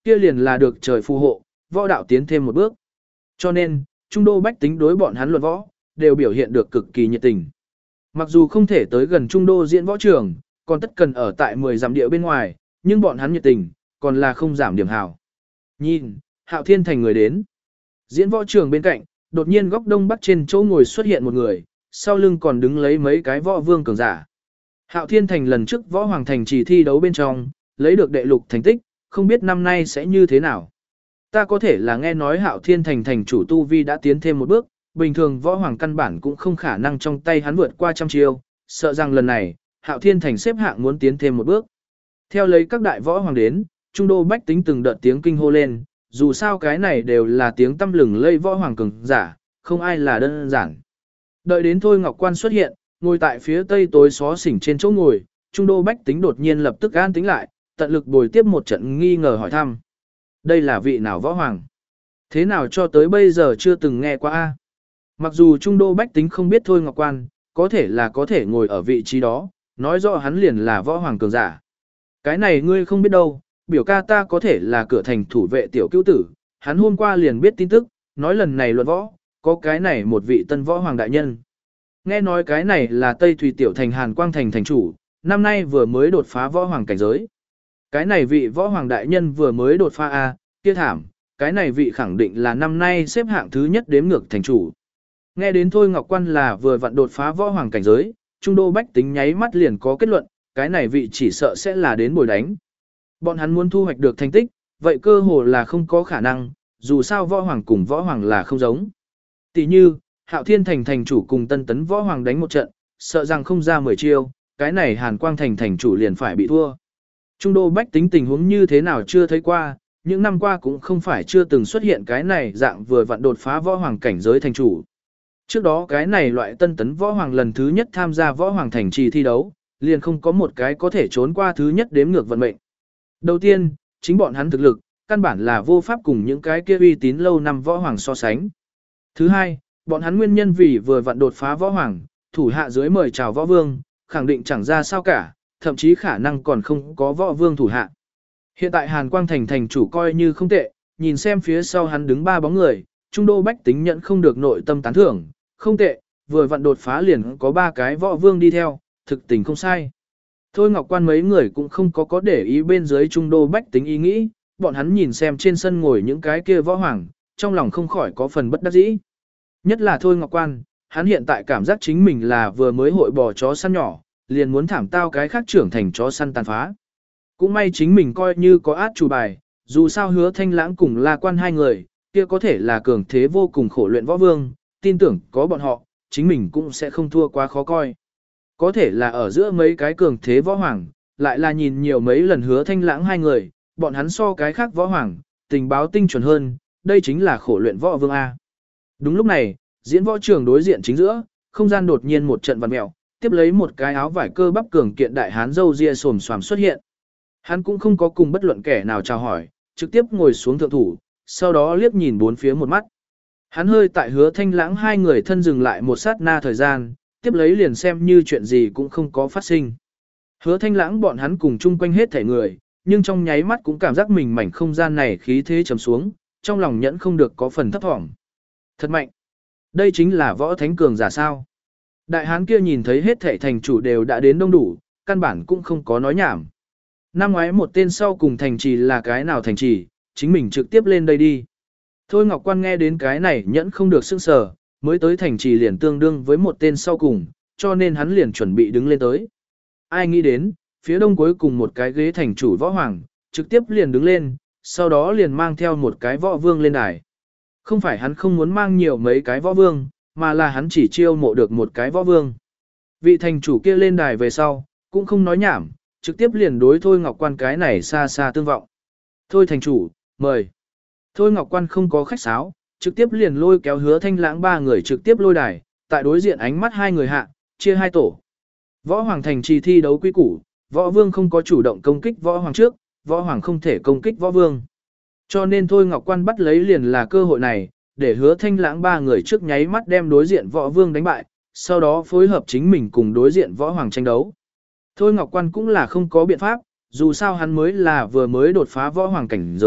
kia liền là được trời phù hộ, võ đạo tiến thêm một bước. Cho nên, trung đô bách tính đối bọn hắn luận võ, đều biểu hiện được cực kỳ nhiệt tình. Mặc dù không thể tới gần trung đô diễn võ trường, còn tất cần ở tại mười dặm địa bên ngoài, nhưng bọn hắn nhiệt tình, còn là không giảm điểm hảo. Nhìn, Hạo Thiên Thành người đến. Diễn võ trường bên cạnh, đột nhiên góc đông bắc trên chỗ ngồi xuất hiện một người, sau lưng còn đứng lấy mấy cái võ vương cường giả. Hạo Thiên Thành lần trước võ hoàng thành chỉ thi đấu bên trong, lấy được đệ lục thành tích, không biết năm nay sẽ như thế nào. Ta có thể là nghe nói Hạo Thiên Thành thành chủ tu vi đã tiến thêm một bước, bình thường võ hoàng căn bản cũng không khả năng trong tay hắn vượt qua trăm chiêu, sợ rằng lần này, Hạo Thiên Thành xếp hạng muốn tiến thêm một bước. Theo lấy các đại võ hoàng đến, trung đô bách tính từng đợt tiếng kinh hô lên, dù sao cái này đều là tiếng tâm lừng lây võ hoàng cường giả, không ai là đơn giản. Đợi đến Thôi Ngọc Quan xuất hiện, ngồi tại phía tây tối xó xỉnh trên chỗ ngồi, trung đô bách tính đột nhiên lập tức an tính lại, tận lực bồi tiếp một trận nghi ngờ hỏi thăm. Đây là vị nào võ hoàng? Thế nào cho tới bây giờ chưa từng nghe qua a? Mặc dù trung đô bách tính không biết Thôi Ngọc Quan, có thể là có thể ngồi ở vị trí đó, nói rõ hắn liền là võ hoàng cường giả. Cái này ngươi không biết đâu, biểu ca ta có thể là cửa thành thủ vệ tiểu cứu tử, hắn hôm qua liền biết tin tức, nói lần này luận võ, có cái này một vị tân võ hoàng đại nhân. Nghe nói cái này là Tây Thủy Tiểu Thành Hàn Quang Thành thành chủ, năm nay vừa mới đột phá võ hoàng cảnh giới. Cái này vị võ hoàng đại nhân vừa mới đột phá A, kia thảm, cái này vị khẳng định là năm nay xếp hạng thứ nhất đếm ngược thành chủ. Nghe đến Thôi Ngọc Quan là vừa vặn đột phá võ hoàng cảnh giới, trung đô bách tính nháy mắt liền có kết luận, cái này vị chỉ sợ sẽ là đến bồi đánh. Bọn hắn muốn thu hoạch được thành tích, vậy cơ hồ là không có khả năng, dù sao võ hoàng cùng võ hoàng là không giống. Tỷ như, Hạo Thiên Thành thành chủ cùng Tân Tấn võ hoàng đánh một trận, sợ rằng không ra mười chiêu, cái này Hàn Quang Thành thành chủ liền phải bị thua. Trung đô bách tính tình huống như thế nào chưa thấy qua, những năm qua cũng không phải chưa từng xuất hiện cái này dạng vừa vặn đột phá võ hoàng cảnh giới thành chủ. Trước đó cái này loại Tân Tấn võ hoàng lần thứ nhất tham gia võ hoàng thành trì thi đấu, liền không có một cái có thể trốn qua thứ nhất đếm ngược vận mệnh. Đầu tiên, chính bọn hắn thực lực, căn bản là vô pháp cùng những cái kia uy tín lâu năm võ hoàng so sánh. Thứ hai, bọn hắn nguyên nhân vì vừa vặn đột phá võ hoàng, thủ hạ dưới mời chào võ vương, khẳng định chẳng ra sao cả, thậm chí khả năng còn không có võ vương thủ hạ. Hiện tại Hàn Quang Thành thành chủ coi như không tệ, nhìn xem phía sau hắn đứng ba bóng người, trung đô bách tính nhận không được nội tâm tán thưởng, không tệ, vừa vặn đột phá liền có ba cái võ vương đi theo, thực tình không sai. Thôi Ngọc Quan mấy người cũng không có có để ý bên dưới trung đô bách tính ý nghĩ, bọn hắn nhìn xem trên sân ngồi những cái kia võ hoàng, trong lòng không khỏi có phần bất đắc dĩ. Nhất là Thôi Ngọc Quan, hắn hiện tại cảm giác chính mình là vừa mới hội bò chó săn nhỏ, liền muốn thảm tao cái khác trưởng thành chó săn tàn phá. Cũng may chính mình coi như có át chủ bài, dù sao Hứa Thanh Lãng cùng La Quan hai người, kia có thể là cường thế vô cùng khổ luyện võ vương, tin tưởng có bọn họ, chính mình cũng sẽ không thua quá khó coi. Có thể là ở giữa mấy cái cường thế võ hoàng, lại là nhìn nhiều mấy lần Hứa Thanh Lãng hai người, bọn hắn so cái khác võ hoàng, tình báo tinh chuẩn hơn, đây chính là khổ luyện võ vương A. Đúng lúc này, diễn võ trường đối diện chính giữa, không gian đột nhiên một trận vặn mèo, tiếp lấy một cái áo vải cơ bắp cường kiện đại hán râu ria xồm xoàm xuất hiện. Hắn cũng không có cùng bất luận kẻ nào chào hỏi, trực tiếp ngồi xuống thượng thủ, sau đó liếc nhìn bốn phía một mắt. Hắn hơi tại Hứa Thanh Lãng hai người thân dừng lại một sát na thời gian, tiếp lấy liền xem như chuyện gì cũng không có phát sinh. Hứa Thanh Lãng bọn hắn cùng chung quanh hết thể người, nhưng trong nháy mắt cũng cảm giác mình mảnh không gian này khí thế trầm xuống, trong lòng nhẫn không được có phần thấp thỏm. Thật mạnh. Đây chính là võ thánh cường giả sao. Đại hán kia nhìn thấy hết thể thành chủ đều đã đến đông đủ, căn bản cũng không có nói nhảm. Năm ngoái một tên sau cùng thành trì là cái nào thành trì, chính mình trực tiếp lên đây đi. Thôi Ngọc Quan nghe đến cái này nhẫn không được sững sờ, mới tới thành trì liền tương đương với một tên sau cùng, cho nên hắn liền chuẩn bị đứng lên tới. Ai nghĩ đến, phía đông cuối cùng một cái ghế thành chủ võ hoàng, trực tiếp liền đứng lên, sau đó liền mang theo một cái võ vương lên đài. Không phải hắn không muốn mang nhiều mấy cái võ vương, mà là hắn chỉ chiêu mộ được một cái võ vương. Vị thành chủ kia lên đài về sau, cũng không nói nhảm, trực tiếp liền đối Thôi Ngọc Quan cái này xa xa tương vọng. Thôi thành chủ, mời. Thôi Ngọc Quan không có khách sáo, trực tiếp liền lôi kéo Hứa Thanh Lãng ba người trực tiếp lôi đài, tại đối diện ánh mắt hai người hạ, chia hai tổ. Võ hoàng thành trì thi đấu quy củ, võ vương không có chủ động công kích võ hoàng trước, võ hoàng không thể công kích võ vương. Cho nên Thôi Ngọc Quan bắt lấy liền là cơ hội này, để Hứa Thanh Lãng ba người trước nháy mắt đem đối diện võ vương đánh bại, sau đó phối hợp chính mình cùng đối diện võ hoàng tranh đấu. Thôi Ngọc Quan cũng là không có biện pháp, dù sao hắn mới là vừa mới đột phá võ hoàng cảnh giới,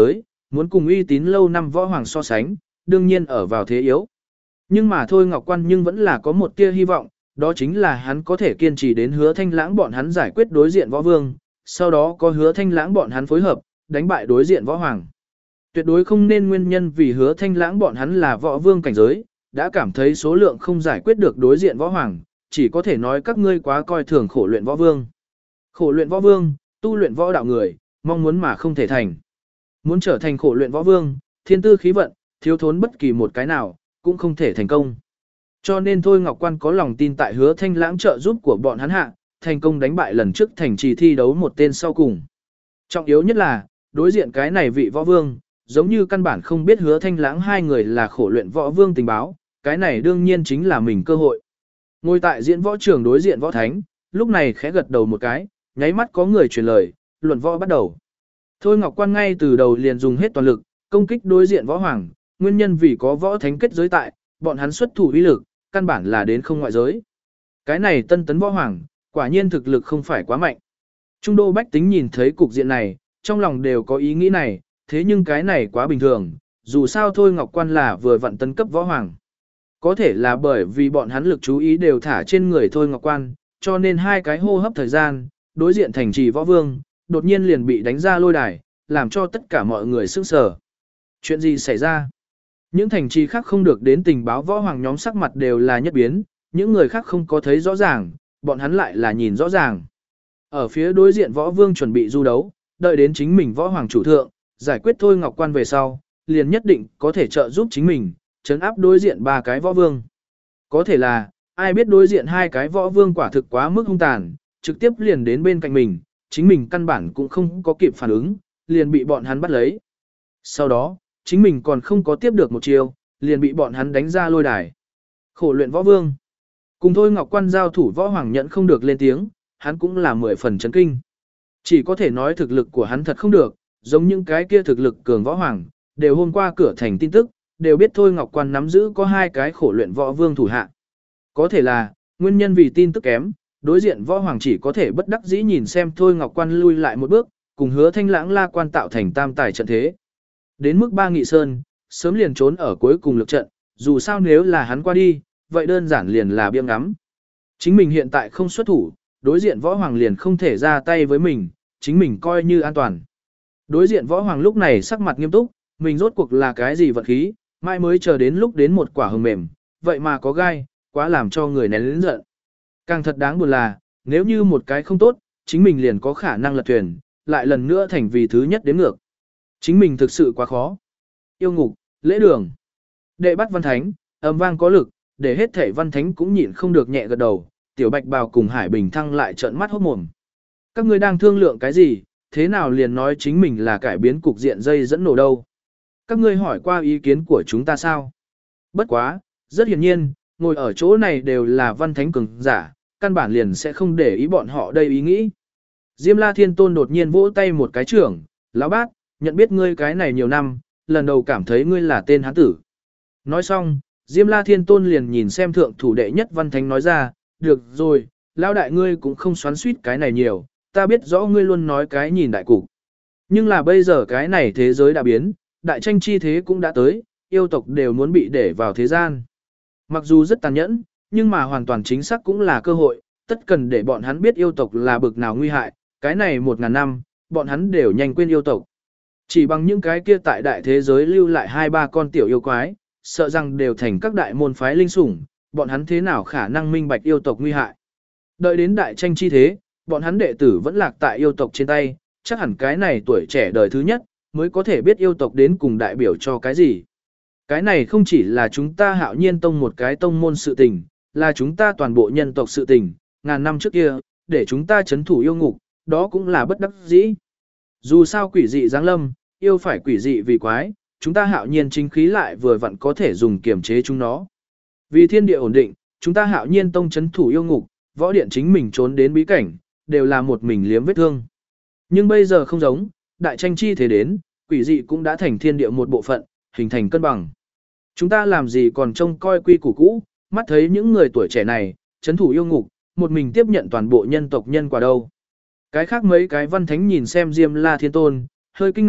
muốn cùng uy tín lâu năm võ hoàng so sánh, đương nhiên ở vào thế yếu. Nhưng mà thôi Ngọc Quan nhưng vẫn là có một tia hy vọng, đó chính là hắn có thể kiên trì đến Hứa Thanh Lãng bọn hắn giải quyết đối diện võ vương, sau đó có Hứa Thanh Lãng bọn hắn phối hợp, đánh bại đối diện võ hoàng. Tuyệt đối không nên nguyên nhân vì Hứa Thanh Lãng bọn hắn là võ vương cảnh giới, đã cảm thấy số lượng không giải quyết được đối diện võ hoàng, chỉ có thể nói các ngươi quá coi thường khổ luyện võ vương. Khổ luyện võ vương, tu luyện võ đạo người, mong muốn mà không thể thành. Muốn trở thành khổ luyện võ vương, thiên tư khí vận, thiếu thốn bất kỳ một cái nào, cũng không thể thành công. Cho nên thôi Ngọc Quan có lòng tin tại Hứa Thanh Lãng trợ giúp của bọn hắn hạ, thành công đánh bại lần trước thành trì thi đấu một tên sau cùng. Trọng yếu nhất là, đối diện cái này vị võ vương, giống như căn bản không biết Hứa Thanh Lãng hai người là khổ luyện võ vương tình báo, cái này đương nhiên chính là mình cơ hội. Ngồi tại diễn võ trường đối diện võ thánh, lúc này khẽ gật đầu một cái, nháy mắt có người truyền lời, luận võ bắt đầu. Thôi Ngọc Quan ngay từ đầu liền dùng hết toàn lực, công kích đối diện võ hoàng, nguyên nhân vì có võ thánh kết giới tại, bọn hắn xuất thủ uy lực, căn bản là đến không ngoại giới. Cái này tân tấn võ hoàng, quả nhiên thực lực không phải quá mạnh. Trung đô bách tính nhìn thấy cục diện này, trong lòng đều có ý nghĩ này, thế nhưng cái này quá bình thường, dù sao thôi Ngọc Quan là vừa vặn tấn cấp võ hoàng. Có thể là bởi vì bọn hắn lực chú ý đều thả trên người thôi Ngọc Quan, cho nên hai cái hô hấp thời gian, đối diện thành trì võ vương, đột nhiên liền bị đánh ra lôi đài, làm cho tất cả mọi người sững sờ. Chuyện gì xảy ra? Những thành trì khác không được đến tình báo võ hoàng nhóm sắc mặt đều là nhất biến, những người khác không có thấy rõ ràng, bọn hắn lại là nhìn rõ ràng. Ở phía đối diện võ vương chuẩn bị du đấu, đợi đến chính mình võ hoàng chủ thượng, giải quyết thôi Ngọc Quan về sau, liền nhất định có thể trợ giúp chính mình, trấn áp đối diện ba cái võ vương. Có thể là, ai biết đối diện hai cái võ vương quả thực quá mức hung tàn, trực tiếp liền đến bên cạnh mình, chính mình căn bản cũng không có kịp phản ứng, liền bị bọn hắn bắt lấy. Sau đó, chính mình còn không có tiếp được một chiêu, liền bị bọn hắn đánh ra lôi đài. Khổ luyện võ vương. Cùng thôi Ngọc Quan giao thủ võ hoàng nhận không được lên tiếng, hắn cũng là mười phần chấn kinh. Chỉ có thể nói thực lực của hắn thật không được, giống những cái kia thực lực cường võ hoàng, đều hôm qua cửa thành tin tức, đều biết thôi Ngọc Quan nắm giữ có hai cái khổ luyện võ vương thủ hạ. Có thể là, nguyên nhân vì tin tức kém, đối diện võ hoàng chỉ có thể bất đắc dĩ nhìn xem thôi Ngọc Quan lui lại một bước, cùng Hứa Thanh Lãng La Quan tạo thành tam tài trận thế. Đến mức ba nghị sơn, sớm liền trốn ở cuối cùng lực trận, dù sao nếu là hắn qua đi, vậy đơn giản liền là biếng ngắm. Chính mình hiện tại không xuất thủ, đối diện võ hoàng liền không thể ra tay với mình, chính mình coi như an toàn. Đối diện võ hoàng lúc này sắc mặt nghiêm túc, mình rốt cuộc là cái gì vật khí, mai mới chờ đến lúc đến một quả hồng mềm, vậy mà có gai, quá làm cho người nén lớn giận. Càng thật đáng buồn là, nếu như một cái không tốt, chính mình liền có khả năng lật thuyền, lại lần nữa thành vì thứ nhất đến ngược. Chính mình thực sự quá khó. Yêu ngục, lễ đường. Đệ bắt văn thánh, âm vang có lực, để hết thể văn thánh cũng nhịn không được nhẹ gật đầu, tiểu bạch bào cùng Hải Bình Thăng lại trợn mắt hốt mồm. Các ngươi đang thương lượng cái gì, thế nào liền nói chính mình là cải biến cục diện dây dẫn nổ đâu. Các ngươi hỏi qua ý kiến của chúng ta sao? Bất quá, rất hiển nhiên, ngồi ở chỗ này đều là văn thánh cường giả, căn bản liền sẽ không để ý bọn họ đây ý nghĩ. Diêm La Thiên Tôn đột nhiên vỗ tay một cái trưởng, lão bát, nhận biết ngươi cái này nhiều năm, lần đầu cảm thấy ngươi là tên hán tử. Nói xong, Diêm La Thiên Tôn liền nhìn xem thượng thủ đệ nhất văn thánh nói ra, được rồi, lão đại ngươi cũng không xoắn suýt cái này nhiều, ta biết rõ ngươi luôn nói cái nhìn đại cục. Nhưng là bây giờ cái này thế giới đã biến, đại tranh chi thế cũng đã tới, yêu tộc đều muốn bị để vào thế gian. Mặc dù rất tàn nhẫn, nhưng mà hoàn toàn chính xác cũng là cơ hội, tất cần để bọn hắn biết yêu tộc là bực nào nguy hại, cái này một ngàn năm, bọn hắn đều nhanh quên yêu tộc. Chỉ bằng những cái kia tại đại thế giới lưu lại hai ba con tiểu yêu quái, sợ rằng đều thành các đại môn phái linh sủng, bọn hắn thế nào khả năng minh bạch yêu tộc nguy hại. Đợi đến đại tranh chi thế, bọn hắn đệ tử vẫn lạc tại yêu tộc trên tay, chắc hẳn cái này tuổi trẻ đời thứ nhất, mới có thể biết yêu tộc đến cùng đại biểu cho cái gì. Cái này không chỉ là chúng ta Hạo Nhiên Tông một cái tông môn sự tình, là chúng ta toàn bộ nhân tộc sự tình, ngàn năm trước kia, để chúng ta chấn thủ yêu ngục, đó cũng là bất đắc dĩ. Dù sao quỷ dị giáng lâm, yêu phải quỷ dị vì quái, chúng ta Hạo Nhiên chính khí lại vừa vặn có thể dùng kiểm chế chúng nó. Vì thiên địa ổn định, chúng ta Hạo Nhiên Tông chấn thủ yêu ngục, võ điện chính mình trốn đến bí cảnh, đều là một mình liếm vết thương. Nhưng bây giờ không giống, đại tranh chi thế đến, quỷ dị cũng đã thành thiên địa một bộ phận, hình thành cân bằng. Chúng ta làm gì còn trông coi quy củ cũ, mắt thấy những người tuổi trẻ này, chấn thủ yêu ngục, một mình tiếp nhận toàn bộ nhân tộc nhân quả đâu. Cái khác mấy cái văn thánh nhìn xem Diêm La Thiên Tôn, hơi kinh ngạc,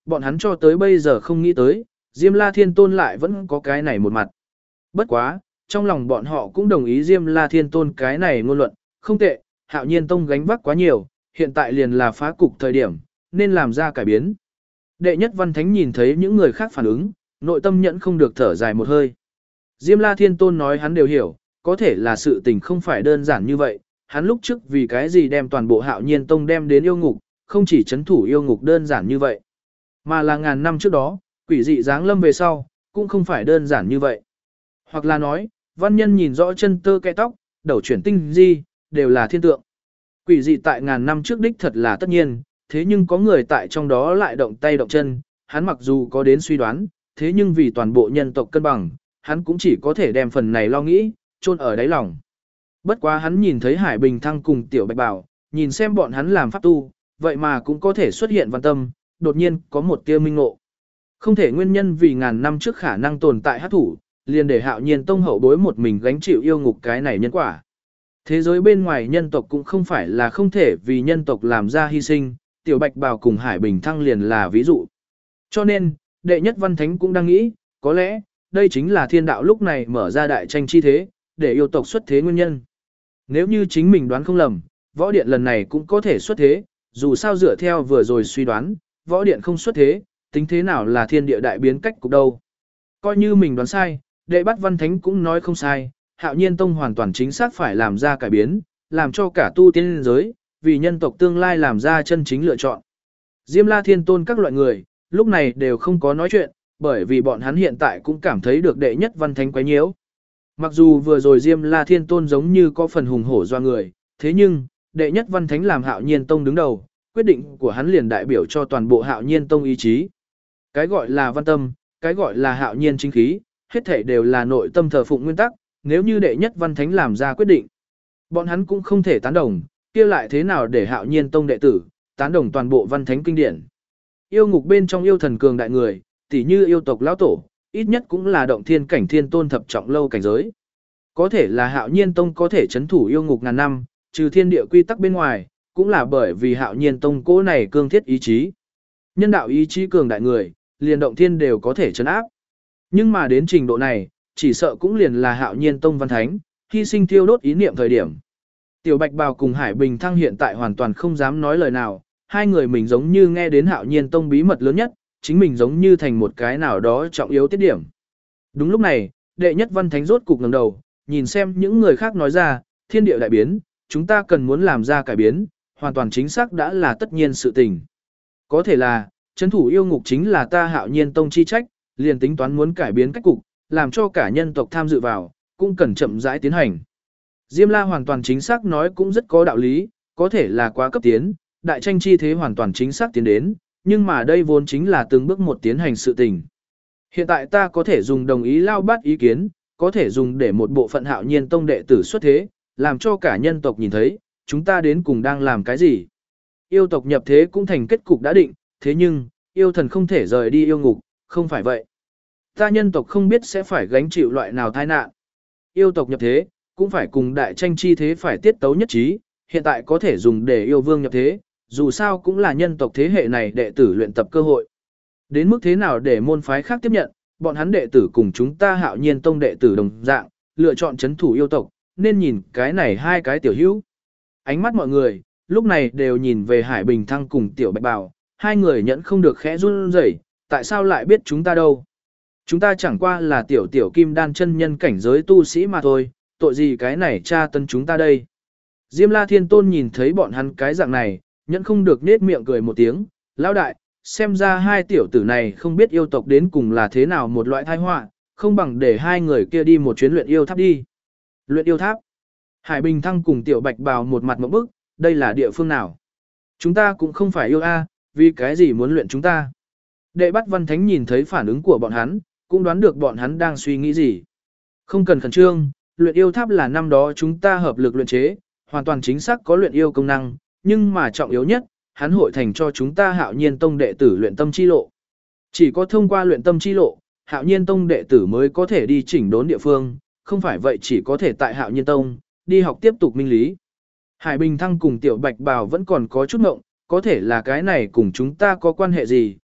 bọn hắn cho tới bây giờ không nghĩ tới, Diêm La Thiên Tôn lại vẫn có cái này một mặt. Bất quá, trong lòng bọn họ cũng đồng ý Diêm La Thiên Tôn cái này ngôn luận, không tệ, Hạo Nhiên Tông gánh vác quá nhiều, hiện tại liền là phá cục thời điểm, nên làm ra cải biến. Đệ nhất Văn Thánh nhìn thấy những người khác phản ứng, nội tâm nhẫn không được thở dài một hơi. Diêm La Thiên Tôn nói hắn đều hiểu, có thể là sự tình không phải đơn giản như vậy, hắn lúc trước vì cái gì đem toàn bộ Hạo Nhiên Tông đem đến yêu ngục, không chỉ chấn thủ yêu ngục đơn giản như vậy, mà là ngàn năm trước đó, quỷ dị giáng lâm về sau, cũng không phải đơn giản như vậy. Hoặc là nói, văn nhân nhìn rõ chân tơ kẽ tóc, đầu chuyển tinh di, đều là thiên tượng. Quỷ dị tại ngàn năm trước đích thật là tất nhiên, thế nhưng có người tại trong đó lại động tay động chân, hắn mặc dù có đến suy đoán, thế nhưng vì toàn bộ nhân tộc cân bằng, hắn cũng chỉ có thể đem phần này lo nghĩ, chôn ở đáy lòng. Bất quá hắn nhìn thấy Hải Bình Thăng cùng Tiểu Bạch Bảo, nhìn xem bọn hắn làm pháp tu, vậy mà cũng có thể xuất hiện văn tâm, đột nhiên có một tia minh ngộ. Không thể nguyên nhân vì ngàn năm trước khả năng tồn tại hắc thủ, liền để Hạo Nhiên Tông hậu bối một mình gánh chịu yêu ngục cái này nhân quả. Thế giới bên ngoài nhân tộc cũng không phải là không thể vì nhân tộc làm ra hy sinh, Tiểu Bạch Bảo cùng Hải Bình Thăng liền là ví dụ. Cho nên, đệ nhất Văn Thánh cũng đang nghĩ, có lẽ, đây chính là thiên đạo lúc này mở ra đại tranh chi thế, để yêu tộc xuất thế nguyên nhân. Nếu như chính mình đoán không lầm, võ điện lần này cũng có thể xuất thế, dù sao dựa theo vừa rồi suy đoán, võ điện không xuất thế, tính thế nào là thiên địa đại biến cách cục đâu. Coi như mình đoán sai, đệ bắt Văn Thánh cũng nói không sai, Hạo Nhiên Tông hoàn toàn chính xác phải làm ra cải biến, làm cho cả tu tiên giới, vì nhân tộc tương lai làm ra chân chính lựa chọn. Diêm La Thiên Tôn các loại người, lúc này đều không có nói chuyện, bởi vì bọn hắn hiện tại cũng cảm thấy được đệ nhất Văn Thánh quấy nhiễu. Mặc dù vừa rồi Diêm La Thiên Tôn giống như có phần hùng hổ doa người, thế nhưng, đệ nhất Văn Thánh làm Hạo Nhiên Tông đứng đầu, quyết định của hắn liền đại biểu cho toàn bộ Hạo Nhiên Tông ý chí. Cái gọi là văn tâm, cái gọi là Hạo Nhiên chính khí, hết thảy đều là nội tâm thờ phụng nguyên tắc, nếu như đệ nhất Văn Thánh làm ra quyết định, bọn hắn cũng không thể tán đồng, kia lại thế nào để Hạo Nhiên Tông đệ tử tán đồng toàn bộ Văn Thánh kinh điển. Yêu ngục bên trong yêu thần cường đại người, tỉ như yêu tộc lão tổ, ít nhất cũng là động thiên cảnh thiên tôn thập trọng lâu cảnh giới. Có thể là Hạo Nhiên Tông có thể chấn thủ yêu ngục ngàn năm, trừ thiên địa quy tắc bên ngoài, cũng là bởi vì Hạo Nhiên Tông cố này cương thiết ý chí. Nhân đạo ý chí cường đại người, liền động thiên đều có thể chấn áp. Nhưng mà đến trình độ này, chỉ sợ cũng liền là Hạo Nhiên Tông Văn Thánh, hy sinh thiêu đốt ý niệm thời điểm. Tiểu Bạch Bào cùng Hải Bình Thăng hiện tại hoàn toàn không dám nói lời nào, hai người mình giống như nghe đến Hạo Nhiên Tông bí mật lớn nhất, chính mình giống như thành một cái nào đó trọng yếu tiết điểm. Đúng lúc này, đệ nhất Văn Thánh rốt cục ngẩng đầu, nhìn xem những người khác nói ra, thiên địa đại biến, chúng ta cần muốn làm ra cải biến, hoàn toàn chính xác đã là tất nhiên sự tình. Có thể là, chấn thủ yêu ngục chính là ta Hạo Nhiên Tông chi trách, liền tính toán muốn cải biến cách cục, làm cho cả nhân tộc tham dự vào, cũng cần chậm rãi tiến hành. Diêm La hoàn toàn chính xác nói cũng rất có đạo lý, có thể là quá cấp tiến, đại tranh chi thế hoàn toàn chính xác tiến đến, nhưng mà đây vốn chính là từng bước một tiến hành sự tình. Hiện tại ta có thể dùng đồng ý lao bát ý kiến, có thể dùng để một bộ phận Hạo Nhiên Tông đệ tử xuất thế, làm cho cả nhân tộc nhìn thấy, chúng ta đến cùng đang làm cái gì. Yêu tộc nhập thế cũng thành kết cục đã định, thế nhưng, yêu thần không thể rời đi yêu ngục, không phải vậy. Ta nhân tộc không biết sẽ phải gánh chịu loại nào tai nạn. Yêu tộc nhập thế, cũng phải cùng đại tranh chi thế phải tiết tấu nhất trí, hiện tại có thể dùng để yêu vương nhập thế, dù sao cũng là nhân tộc thế hệ này đệ tử luyện tập cơ hội. Đến mức thế nào để môn phái khác tiếp nhận, bọn hắn đệ tử cùng chúng ta Hạo Nhiên Tông đệ tử đồng dạng, lựa chọn chấn thủ yêu tộc, nên nhìn cái này hai cái tiểu hữu. Ánh mắt mọi người, lúc này đều nhìn về Hải Bình Thăng cùng Tiểu Bạch Bào, hai người nhẫn không được khẽ run rẩy, tại sao lại biết chúng ta đâu? Chúng ta chẳng qua là tiểu tiểu kim đan chân nhân cảnh giới tu sĩ mà thôi, tội gì cái này tra tấn chúng ta đây? Diêm La Thiên Tôn nhìn thấy bọn hắn cái dạng này, nhẫn không được nết miệng cười một tiếng, lão đại, xem ra hai tiểu tử này không biết yêu tộc đến cùng là thế nào một loại tai họa, không bằng để hai người kia đi một chuyến luyện yêu tháp đi. Luyện yêu tháp? Hải Bình Thăng cùng Tiểu Bạch Bào một mặt ngộp bức, đây là địa phương nào? Chúng ta cũng không phải yêu a, vì cái gì muốn luyện chúng ta? Đệ bắt Văn Thánh nhìn thấy phản ứng của bọn hắn, cũng đoán được bọn hắn đang suy nghĩ gì. Không cần khẩn trương, luyện yêu tháp là năm đó chúng ta hợp lực luyện chế, hoàn toàn chính xác có luyện yêu công năng, nhưng mà trọng yếu nhất, hắn hội thành cho chúng ta Hạo Nhiên Tông đệ tử luyện tâm chi lộ. Chỉ có thông qua luyện tâm chi lộ, Hạo Nhiên Tông đệ tử mới có thể đi chỉnh đốn địa phương, không phải vậy chỉ có thể tại Hạo Nhiên Tông, đi học tiếp tục minh lý. Hải Bình Thăng cùng Tiểu Bạch Bào vẫn còn có chút ngộng, có thể là cái này cùng chúng ta có quan hệ gì,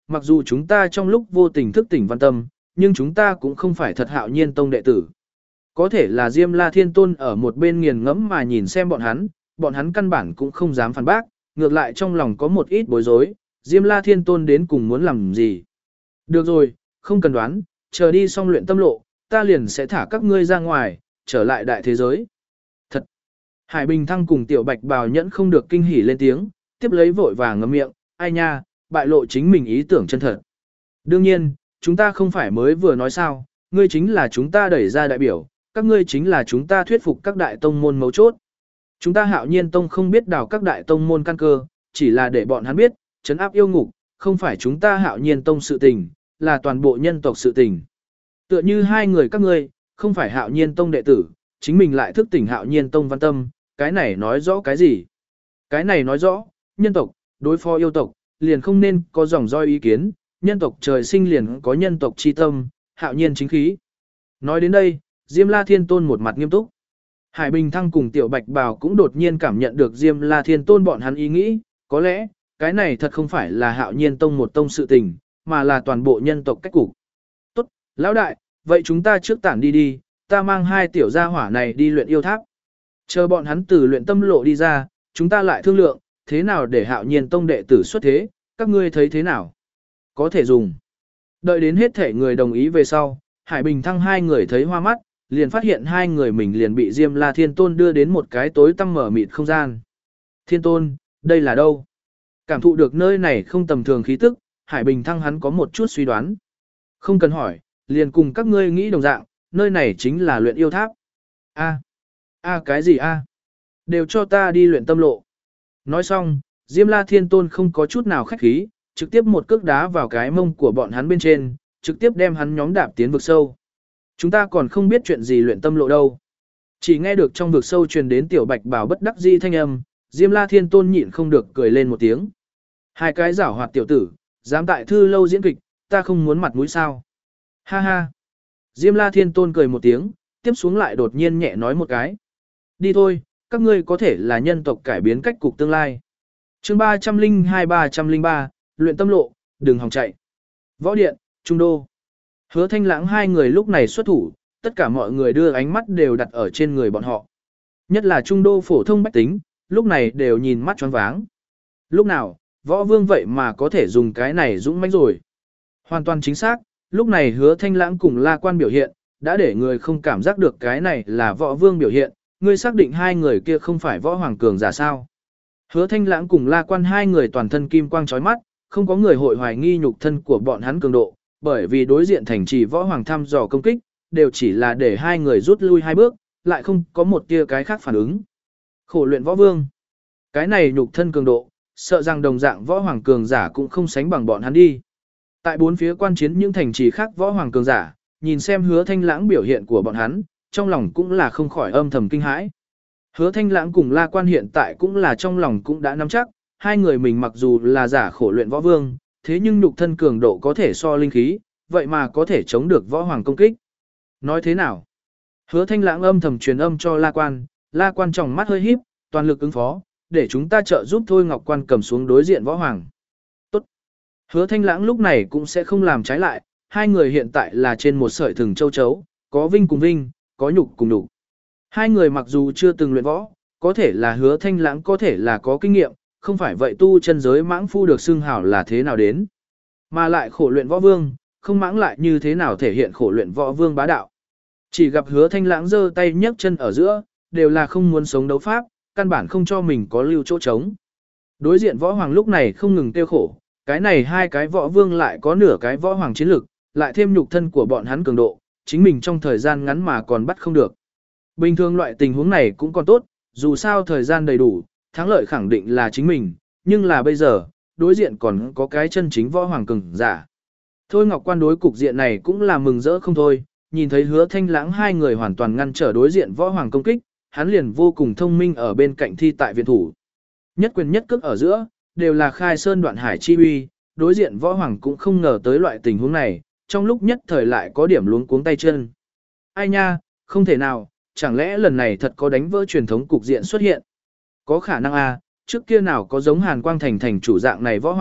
Mặc dù chúng ta trong lúc vô tình thức tỉnh văn tâm, nhưng chúng ta cũng không phải thật Hạo Nhiên Tông đệ tử. Có thể là Diêm La Thiên Tôn ở một bên nghiền ngẫm mà nhìn xem bọn hắn, bọn hắn căn bản cũng không dám phản bác, ngược lại trong lòng có một ít bối rối, Diêm La Thiên Tôn đến cùng muốn làm gì. Được rồi, không cần đoán, chờ đi xong luyện tâm lộ, ta liền sẽ thả các ngươi ra ngoài, trở lại đại thế giới. Thật! Hải Bình Thăng cùng Tiểu Bạch Bào nhẫn không được kinh hỉ lên tiếng, tiếp lấy vội vàng ngậm miệng, ai nha, bại lộ chính mình ý tưởng chân thật. Đương nhiên, chúng ta không phải mới vừa nói sao, ngươi chính là chúng ta đẩy ra đại biểu, các ngươi chính là chúng ta thuyết phục các đại tông môn mấu chốt. Chúng ta Hạo Nhiên Tông không biết đào các đại tông môn căn cơ, chỉ là để bọn hắn biết, trấn áp yêu ngục, không phải chúng ta Hạo Nhiên Tông sự tình, là toàn bộ nhân tộc sự tình. Tựa như hai người các ngươi, không phải Hạo Nhiên Tông đệ tử, chính mình lại thức tỉnh Hạo Nhiên Tông văn tâm, cái này nói rõ cái gì? Cái này nói rõ, nhân tộc, đối phó yêu tộc, liền không nên có dòng roi ý kiến, nhân tộc trời sinh liền có nhân tộc chi tâm, Hạo Nhiên chính khí. Nói đến đây, Diêm La Thiên Tôn một mặt nghiêm túc. Hải Bình Thăng cùng Tiểu Bạch Bào cũng đột nhiên cảm nhận được Diêm La Thiên Tôn bọn hắn ý nghĩ, có lẽ, cái này thật không phải là Hạo Nhiên Tông một tông sự tình, mà là toàn bộ nhân tộc cách cục. Tốt, lão đại, vậy chúng ta trước tản đi đi, ta mang hai tiểu gia hỏa này đi luyện yêu tháp. Chờ bọn hắn từ luyện tâm lộ đi ra, chúng ta lại thương lượng, thế nào để Hạo Nhiên Tông đệ tử xuất thế, các ngươi thấy thế nào? Có thể dùng. Đợi đến hết thể người đồng ý về sau, Hải Bình Thăng hai người thấy hoa mắt, liền phát hiện hai người mình liền bị Diêm La Thiên Tôn đưa đến một cái tối tăm mở mịt không gian. Thiên Tôn, đây là đâu? Cảm thụ được nơi này không tầm thường khí tức, Hải Bình Thăng hắn có một chút suy đoán. Không cần hỏi, liền cùng các ngươi nghĩ đồng dạng, nơi này chính là luyện yêu tháp. A, a cái gì a? Đều cho ta đi luyện tâm lộ. Nói xong, Diêm La Thiên Tôn không có chút nào khách khí, trực tiếp một cước đá vào cái mông của bọn hắn bên trên, trực tiếp đem hắn nhóm đạp tiến vực sâu. Chúng ta còn không biết chuyện gì luyện tâm lộ đâu. Chỉ nghe được trong vực sâu truyền đến Tiểu Bạch Bảo bất đắc dĩ thanh âm, Diêm La Thiên Tôn nhịn không được cười lên một tiếng. Hai cái giảo hoạt tiểu tử, dám tại thư lâu diễn kịch, ta không muốn mặt mũi sao. Ha ha. Diêm La Thiên Tôn cười một tiếng, tiếp xuống lại đột nhiên nhẹ nói một cái. Đi thôi, các ngươi có thể là nhân tộc cải biến cách cục tương lai. Chương ba trăm linh hai ba trăm linh ba, luyện tâm lộ, đừng hòng chạy. Võ điện, Trung Đô. Hứa Thanh Lãng hai người lúc này xuất thủ, tất cả mọi người đưa ánh mắt đều đặt ở trên người bọn họ. Nhất là Trung Đô phổ thông bách tính, lúc này đều nhìn mắt choáng váng. Lúc nào, Võ Vương vậy mà có thể dùng cái này dũng mãnh rồi. Hoàn toàn chính xác, lúc này Hứa Thanh Lãng cùng La Quan biểu hiện, đã để người không cảm giác được cái này là Võ Vương biểu hiện, ngươi xác định hai người kia không phải Võ Hoàng cường giả sao? Hứa Thanh Lãng cùng La Quan hai người toàn thân kim quang chói mắt, không có người hội hoài nghi nhục thân của bọn hắn cường độ, bởi vì đối diện thành trì Võ Hoàng thăm dò công kích, đều chỉ là để hai người rút lui hai bước, lại không có một tia cái khác phản ứng. Khổ luyện Võ Vương, cái này nhục thân cường độ, sợ rằng đồng dạng Võ Hoàng cường giả cũng không sánh bằng bọn hắn đi. Tại bốn phía quan chiến những thành trì khác Võ Hoàng cường giả, nhìn xem Hứa Thanh Lãng biểu hiện của bọn hắn, trong lòng cũng là không khỏi âm thầm kinh hãi. Hứa Thanh Lãng cùng La Quan hiện tại cũng là trong lòng cũng đã nắm chắc, hai người mình mặc dù là giả khổ luyện võ vương, thế nhưng nhục thân cường độ có thể so linh khí, vậy mà có thể chống được võ hoàng công kích. Nói thế nào? Hứa Thanh Lãng âm thầm truyền âm cho La Quan, La Quan tròng mắt hơi híp, toàn lực ứng phó, để chúng ta trợ giúp Thôi Ngọc Quan cầm xuống đối diện võ hoàng. Tốt. Hứa Thanh Lãng lúc này cũng sẽ không làm trái lại, hai người hiện tại là trên một sợi thừng châu chấu, có vinh cùng vinh, có nhục cùng nhục. Hai người mặc dù chưa từng luyện võ, có thể là Hứa Thanh Lãng có thể là có kinh nghiệm, không phải vậy tu chân giới mãng phu được xưng hảo là thế nào đến. Mà lại khổ luyện võ vương, không mãng lại như thế nào thể hiện khổ luyện võ vương bá đạo. Chỉ gặp Hứa Thanh Lãng giơ tay nhấc chân ở giữa, đều là không muốn sống đấu pháp, căn bản không cho mình có lưu chỗ trống. Đối diện võ hoàng lúc này không ngừng tiêu khổ, cái này hai cái võ vương lại có nửa cái võ hoàng chiến lực, lại thêm nhục thân của bọn hắn cường độ, chính mình trong thời gian ngắn mà còn bắt không được. Bình thường loại tình huống này cũng còn tốt, dù sao thời gian đầy đủ, thắng lợi khẳng định là chính mình, nhưng là bây giờ, đối diện còn có cái chân chính võ hoàng cường giả. Thôi Ngọc Quan đối cục diện này cũng là mừng rỡ không thôi, nhìn thấy Hứa Thanh Lãng hai người hoàn toàn ngăn trở đối diện võ hoàng công kích, hắn liền vô cùng thông minh ở bên cạnh thi tại viện thủ. Nhất quyền nhất cước ở giữa, đều là khai sơn đoạn hải chi uy, đối diện võ hoàng cũng không ngờ tới loại tình huống này, trong lúc nhất thời lại có điểm luống cuống tay chân. Ai nha, không thể nào, chẳng lẽ lần này thật có đánh vỡ truyền thống cục diện xuất hiện? Có khả năng à, trước kia nào có giống Hàn Quang Thành thành chủ dạng này võ hoàng,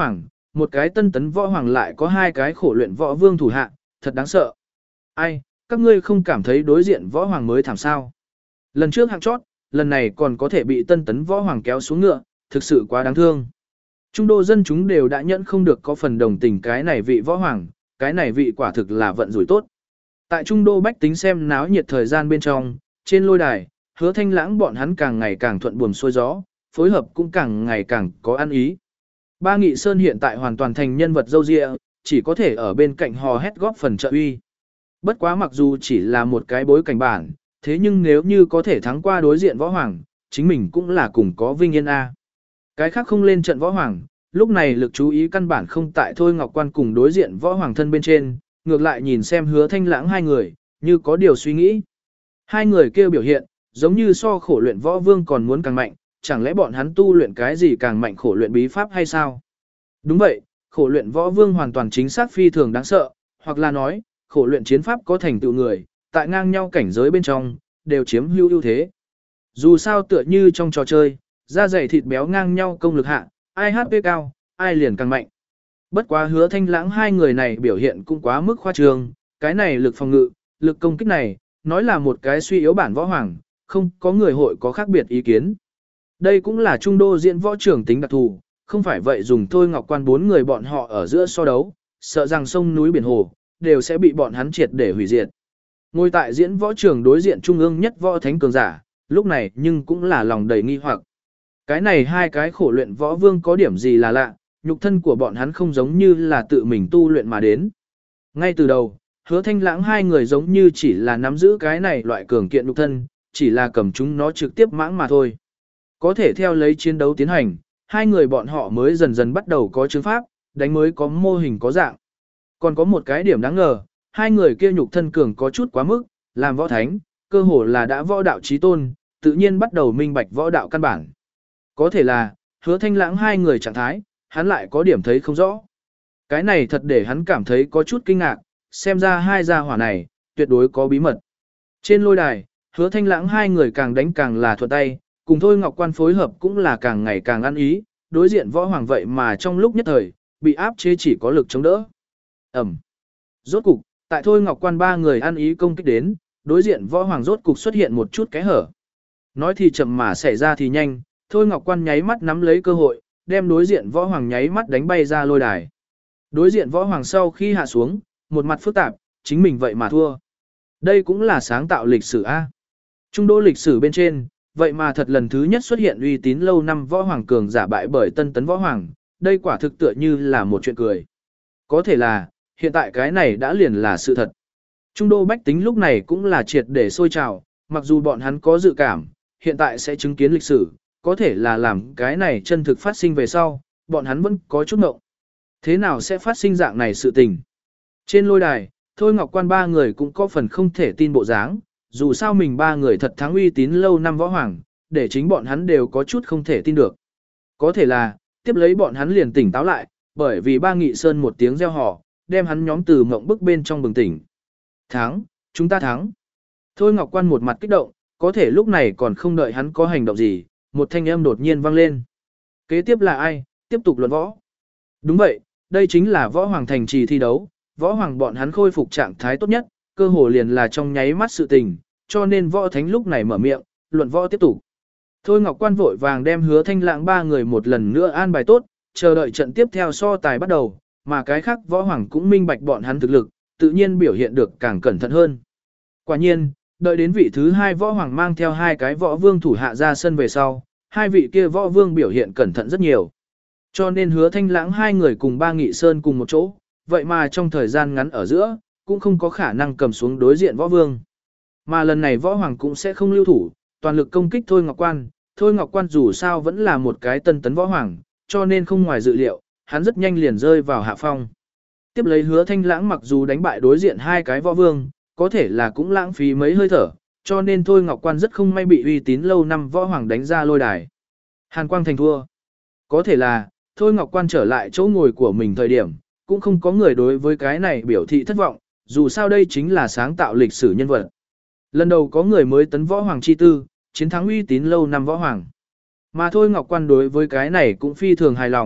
một cái tân tấn võ hoàng lại có hai cái khổ luyện võ vương thủ hạ, thật đáng sợ. Ai, các ngươi không cảm thấy đối diện võ hoàng mới thảm sao? Lần trước hạng chót, lần này còn có thể bị tân tấn võ hoàng kéo xuống ngựa, thực sự quá đáng thương. Trung đô dân chúng đều đã nhận không được có phần đồng tình cái này vị võ hoàng, cái này vị quả thực là vận rủi tốt. Tại trung đô bách tính xem náo nhiệt thời gian bên trong, trên lôi đài, Hứa Thanh Lãng bọn hắn càng ngày càng thuận buồm xuôi gió, phối hợp cũng càng ngày càng có ăn ý. Ba Nghị Sơn hiện tại hoàn toàn thành nhân vật dâu dịa, chỉ có thể ở bên cạnh hò hét góp phần trợ uy. Bất quá mặc dù chỉ là một cái bối cảnh bản, thế nhưng nếu như có thể thắng qua đối diện võ hoàng, chính mình cũng là cùng có vinh yên A. Cái khác không lên trận võ hoàng, lúc này lực chú ý căn bản không tại Thôi Ngọc Quan cùng đối diện võ hoàng thân bên trên, ngược lại nhìn xem Hứa Thanh Lãng hai người, như có điều suy nghĩ. Hai người kêu biểu hiện, giống như so khổ luyện võ vương còn muốn càng mạnh, chẳng lẽ bọn hắn tu luyện cái gì càng mạnh khổ luyện bí pháp hay sao? Đúng vậy, khổ luyện võ vương hoàn toàn chính xác phi thường đáng sợ, hoặc là nói, khổ luyện chiến pháp có thành tựu người, tại ngang nhau cảnh giới bên trong, đều chiếm hữu ưu thế. Dù sao tựa như trong trò chơi, da dày thịt béo ngang nhau công lực hạ, ai hát pê cao, ai liền càng mạnh. Bất quá Hứa Thanh Lãng hai người này biểu hiện cũng quá mức khoa trương, cái này lực phòng ngự, lực công kích này, nói là một cái suy yếu bản võ hoàng, không có người hội có khác biệt ý kiến. Đây cũng là trung đô diễn võ trưởng tính đặc thù, không phải vậy dùng Thôi Ngọc Quan bốn người bọn họ ở giữa so đấu, sợ rằng sông núi biển hồ, đều sẽ bị bọn hắn triệt để hủy diệt. Ngồi tại diễn võ trường đối diện trung ương nhất võ thánh cường giả, lúc này nhưng cũng là lòng đầy nghi hoặc. Cái này hai cái khổ luyện võ vương có điểm gì là lạ, nhục thân của bọn hắn không giống như là tự mình tu luyện mà đến. Ngay từ đầu, Hứa Thanh Lãng hai người giống như chỉ là nắm giữ cái này loại cường kiện nhục thân, chỉ là cầm chúng nó trực tiếp mãng mà thôi. Có thể theo lấy chiến đấu tiến hành, hai người bọn họ mới dần dần bắt đầu có chứng pháp, đánh mới có mô hình có dạng. Còn có một cái điểm đáng ngờ, hai người kia nhục thân cường có chút quá mức, làm võ thánh, cơ hồ là đã võ đạo chí tôn, tự nhiên bắt đầu minh bạch võ đạo căn bản. Có thể là, Hứa Thanh Lãng hai người trạng thái, hắn lại có điểm thấy không rõ. Cái này thật để hắn cảm thấy có chút kinh ngạc, xem ra hai gia hỏa này, tuyệt đối có bí mật. Trên lôi đài, Hứa Thanh Lãng hai người càng đánh càng là thuận tay, cùng Thôi Ngọc Quan phối hợp cũng là càng ngày càng ăn ý, đối diện võ hoàng vậy mà trong lúc nhất thời, bị áp chế chỉ có lực chống đỡ. Ẩm. Rốt cục, tại Thôi Ngọc Quan ba người ăn ý công kích đến, đối diện võ hoàng rốt cục xuất hiện một chút cái hở. Nói thì chậm mà xảy ra thì nhanh, Thôi Ngọc Quan nháy mắt nắm lấy cơ hội, đem đối diện võ hoàng nháy mắt đánh bay ra lôi đài. Đối diện võ hoàng sau khi hạ xuống, một mặt phức tạp, chính mình vậy mà thua. Đây cũng là sáng tạo lịch sử A. Trung đô lịch sử bên trên, vậy mà thật lần thứ nhất xuất hiện uy tín lâu năm võ hoàng cường giả bại bởi tân tấn võ hoàng, đây quả thực tựa như là một chuyện cười. Có thể là, hiện tại cái này đã liền là sự thật. Trung đô bách tính lúc này cũng là triệt để sôi trào, mặc dù bọn hắn có dự cảm, hiện tại sẽ chứng kiến lịch sử, có thể là làm cái này chân thực phát sinh về sau, bọn hắn vẫn có chút ngộng. Thế nào sẽ phát sinh dạng này sự tình? Trên lôi đài, Thôi Ngọc Quan ba người cũng có phần không thể tin bộ dáng, dù sao mình ba người thật thắng uy tín lâu năm võ hoàng, để chính bọn hắn đều có chút không thể tin được. Có thể là, tiếp lấy bọn hắn liền tỉnh táo lại, bởi vì ba Nghị Sơn một tiếng reo hò, đem hắn nhóm từ mộng bức bên trong bừng tỉnh. Thắng, chúng ta thắng. Thôi Ngọc Quan một mặt kích động, có thể lúc này còn không đợi hắn có hành động gì, một thanh âm đột nhiên vang lên. Kế tiếp là ai, tiếp tục luận võ. Đúng vậy, đây chính là võ hoàng thành trì thi đấu, võ hoàng bọn hắn khôi phục trạng thái tốt nhất, cơ hồ liền là trong nháy mắt sự tình, cho nên võ thánh lúc này mở miệng, luận võ tiếp tục. Thôi Ngọc Quan vội vàng đem Hứa Thanh Lãng ba người một lần nữa an bài tốt, chờ đợi trận tiếp theo so tài bắt đầu, mà cái khác võ hoàng cũng minh bạch bọn hắn thực lực, tự nhiên biểu hiện được càng cẩn thận hơn. Quả nhiên, đợi đến vị thứ hai võ hoàng mang theo hai cái võ vương thủ hạ ra sân về sau, hai vị kia võ vương biểu hiện cẩn thận rất nhiều. Cho nên Hứa Thanh Lãng hai người cùng ba Nghị Sơn cùng một chỗ, vậy mà trong thời gian ngắn ở giữa, cũng không có khả năng cầm xuống đối diện võ vương. Mà lần này võ hoàng cũng sẽ không lưu thủ, toàn lực công kích Thôi Ngọc Quan. Thôi Ngọc Quan dù sao vẫn là một cái tân tấn võ hoàng, cho nên không ngoài dự liệu, hắn rất nhanh liền rơi vào hạ phong. Tiếp lấy Hứa Thanh Lãng mặc dù đánh bại đối diện hai cái võ vương, có thể là cũng lãng phí mấy hơi thở, cho nên Thôi Ngọc Quan rất không may bị uy tín lâu năm võ hoàng đánh ra lôi đài. Hàn Quang Thành thua. Có thể là, Thôi Ngọc Quan trở lại chỗ ngồi của mình thời điểm, cũng không có người đối với cái này biểu thị thất vọng, dù sao đây chính là sáng tạo lịch sử nhân vật. Lần đầu có người mới tấn võ hoàng chi tư, chiến thắng uy tín lâu năm võ hoàng. Mà Thôi Ngọc Quan đối với cái này cũng phi thường hài lòng,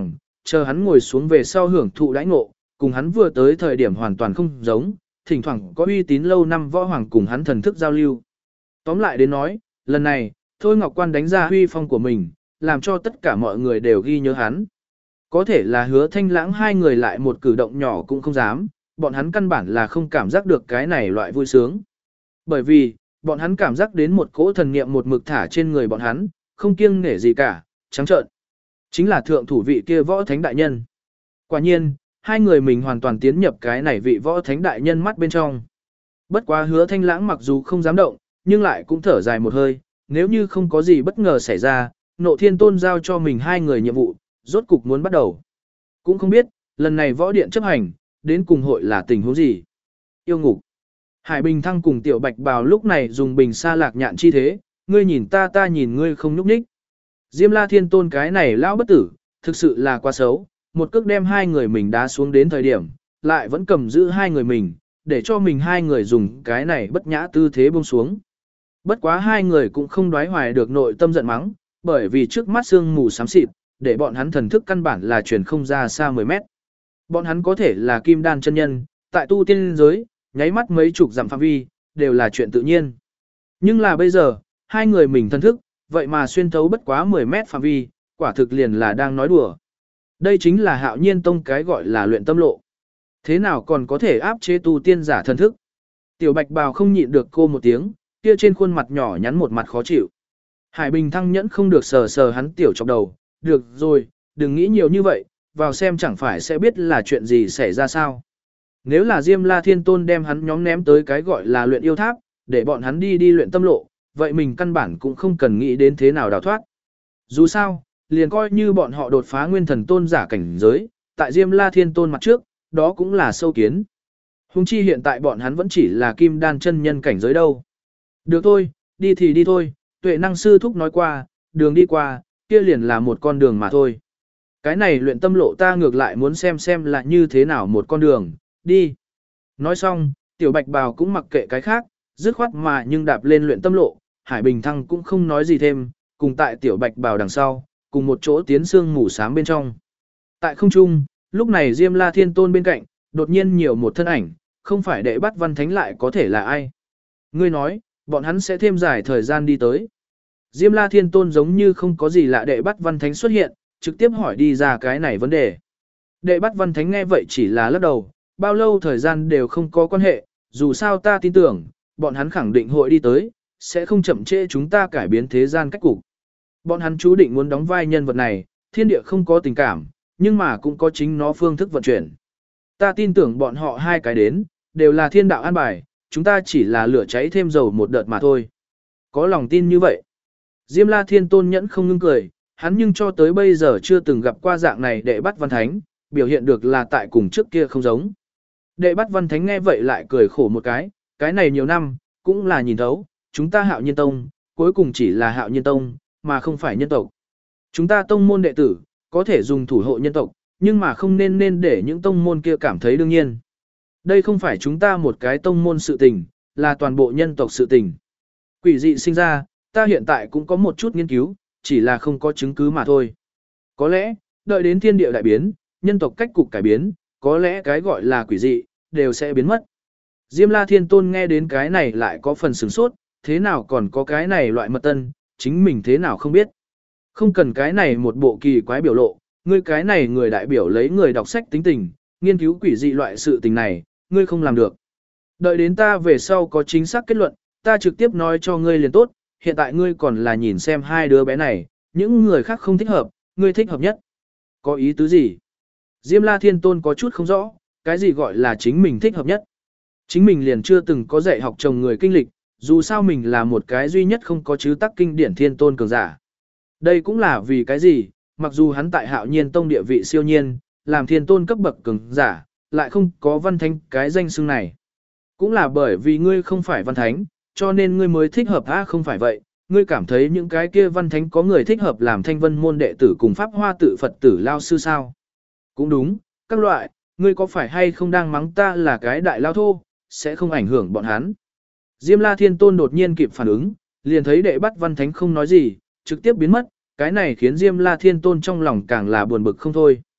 chờ hắn ngồi xuống về sau hưởng thụ đãi ngộ, cùng hắn vừa tới thời điểm hoàn toàn không giống, thỉnh thoảng có uy tín lâu năm võ hoàng cùng hắn thần thức giao lưu. Tóm lại đến nói, lần này, Thôi Ngọc Quan đánh ra huy phong của mình, làm cho tất cả mọi người đều ghi nhớ hắn. Có thể là Hứa Thanh Lãng hai người lại một cử động nhỏ cũng không dám, bọn hắn căn bản là không cảm giác được cái này loại vui sướng. Bởi vì, bọn hắn cảm giác đến một cỗ thần niệm một mực thả trên người bọn hắn, không kiêng nể gì cả, trắng trợn. Chính là thượng thủ vị kia võ thánh đại nhân. Quả nhiên, hai người mình hoàn toàn tiến nhập cái này vị võ thánh đại nhân mắt bên trong. Bất quá Hứa Thanh Lãng mặc dù không dám động, nhưng lại cũng thở dài một hơi, nếu như không có gì bất ngờ xảy ra, Nộ Thiên Tôn giao cho mình hai người nhiệm vụ, rốt cục muốn bắt đầu. Cũng không biết, lần này võ điện chấp hành, đến cùng hội là tình huống gì. Yêu ngục. Hải Bình Thăng cùng Tiểu Bạch Bào lúc này dùng bình sa lạc nhạn chi thế, ngươi nhìn ta ta nhìn ngươi không nhúc nhích. Diêm La Thiên Tôn cái này lão bất tử, thực sự là quá xấu, một cước đem hai người mình đá xuống đến thời điểm, lại vẫn cầm giữ hai người mình, để cho mình hai người dùng cái này bất nhã tư thế buông xuống. Bất quá hai người cũng không đoái hoài được nội tâm giận mắng, bởi vì trước mắt sương mù xám xịt, để bọn hắn thần thức căn bản là truyền không ra xa mười mét. Bọn hắn có thể là kim đan chân nhân, tại tu tiên giới, nháy mắt mấy chục dặm phạm vi, đều là chuyện tự nhiên. Nhưng là bây giờ, hai người mình thần thức, vậy mà xuyên thấu bất quá mười mét phạm vi, quả thực liền là đang nói đùa. Đây chính là Hạo Nhiên Tông cái gọi là luyện tâm lộ. Thế nào còn có thể áp chế tu tiên giả thần thức? Tiểu Bạch Bào không nhịn được cô một tiếng, kia trên khuôn mặt nhỏ nhắn một mặt khó chịu. Hải Bình Thăng nhẫn không được sờ sờ hắn tiểu chọc đầu, được rồi, đừng nghĩ nhiều như vậy, vào xem chẳng phải sẽ biết là chuyện gì xảy ra sao. Nếu là Diêm La Thiên Tôn đem hắn nhóm ném tới cái gọi là luyện yêu tháp, để bọn hắn đi đi luyện tâm lộ, vậy mình căn bản cũng không cần nghĩ đến thế nào đào thoát. Dù sao, liền coi như bọn họ đột phá nguyên thần tôn giả cảnh giới, tại Diêm La Thiên Tôn mặt trước, đó cũng là sâu kiến. Hùng chi hiện tại bọn hắn vẫn chỉ là kim đan chân nhân cảnh giới đâu. Được thôi, đi thì đi thôi, Tuệ Năng sư thúc nói qua, đường đi qua, kia liền là một con đường mà thôi. Cái này luyện tâm lộ ta ngược lại muốn xem xem là như thế nào một con đường, đi. Nói xong, Tiểu Bạch Bào cũng mặc kệ cái khác, dứt khoát mà nhưng đạp lên luyện tâm lộ, Hải Bình Thăng cũng không nói gì thêm, cùng tại Tiểu Bạch Bào đằng sau, cùng một chỗ tiến sương mù sáng bên trong. Tại không trung, lúc này Diêm La Thiên Tôn bên cạnh, đột nhiên nhiều một thân ảnh, không phải Đệ Bát Văn Thánh lại có thể là ai. Ngươi nói, bọn hắn sẽ thêm dài thời gian đi tới. Diêm La Thiên Tôn giống như không có gì lạ Đệ Bát Văn Thánh xuất hiện, trực tiếp hỏi đi ra cái này vấn đề. Đệ Bát Văn Thánh nghe vậy chỉ là lắc đầu, bao lâu thời gian đều không có quan hệ, dù sao ta tin tưởng, bọn hắn khẳng định hội đi tới, sẽ không chậm trễ chúng ta cải biến thế gian cách cục. Bọn hắn chú định muốn đóng vai nhân vật này, thiên địa không có tình cảm, nhưng mà cũng có chính nó phương thức vận chuyển. Ta tin tưởng bọn họ hai cái đến, đều là thiên đạo an bài, chúng ta chỉ là lửa cháy thêm dầu một đợt mà thôi. Có lòng tin như vậy. Diêm La Thiên Tôn nhẫn không ngưng cười, hắn nhưng cho tới bây giờ chưa từng gặp qua dạng này Đệ Bát Văn Thánh, biểu hiện được là tại cùng trước kia không giống. Đệ Bát Văn Thánh nghe vậy lại cười khổ một cái, cái này nhiều năm, cũng là nhìn thấu, chúng ta Hạo Nhiên Tông, cuối cùng chỉ là Hạo Nhiên Tông, mà không phải nhân tộc. Chúng ta tông môn đệ tử, có thể dùng thủ hộ nhân tộc, nhưng mà không nên nên để những tông môn kia cảm thấy đương nhiên. Đây không phải chúng ta một cái tông môn sự tình, là toàn bộ nhân tộc sự tình. Quỷ dị sinh ra, ta hiện tại cũng có một chút nghiên cứu, chỉ là không có chứng cứ mà thôi. Có lẽ, đợi đến thiên địa đại biến, nhân tộc cách cục cải biến, có lẽ cái gọi là quỷ dị, đều sẽ biến mất. Diêm La Thiên Tôn nghe đến cái này lại có phần sửng sốt, thế nào còn có cái này loại mật tân, chính mình thế nào không biết. Không cần cái này một bộ kỳ quái biểu lộ, ngươi cái này người đại biểu lấy người đọc sách tính tình, nghiên cứu quỷ dị loại sự tình này, ngươi không làm được. Đợi đến ta về sau có chính xác kết luận, ta trực tiếp nói cho ngươi liền tốt, hiện tại ngươi còn là nhìn xem hai đứa bé này, những người khác không thích hợp, ngươi thích hợp nhất. Có ý tứ gì? Diêm La Thiên Tôn có chút không rõ, cái gì gọi là chính mình thích hợp nhất. Chính mình liền chưa từng có dạy học chồng người kinh lịch, dù sao mình là một cái duy nhất không có chứ tắc kinh điển thiên tôn cường giả. Đây cũng là vì cái gì, mặc dù hắn tại Hạo Nhiên Tông địa vị siêu nhiên, làm thiên tôn cấp bậc cường giả, lại không có văn thánh cái danh xưng này. Cũng là bởi vì ngươi không phải văn thánh, cho nên ngươi mới thích hợp á không phải vậy, ngươi cảm thấy những cái kia văn thánh có người thích hợp làm thanh vân môn đệ tử cùng pháp hoa tự Phật tử lao sư sao? Cũng đúng, các loại, ngươi có phải hay không đang mắng ta là cái đại lao thô, sẽ không ảnh hưởng bọn hắn. Diêm La Thiên Tôn đột nhiên kịp phản ứng, liền thấy Đệ Bát Văn Thánh không nói gì, trực tiếp biến mất, cái này khiến Diêm La Thiên Tôn trong lòng càng là buồn bực không thôi.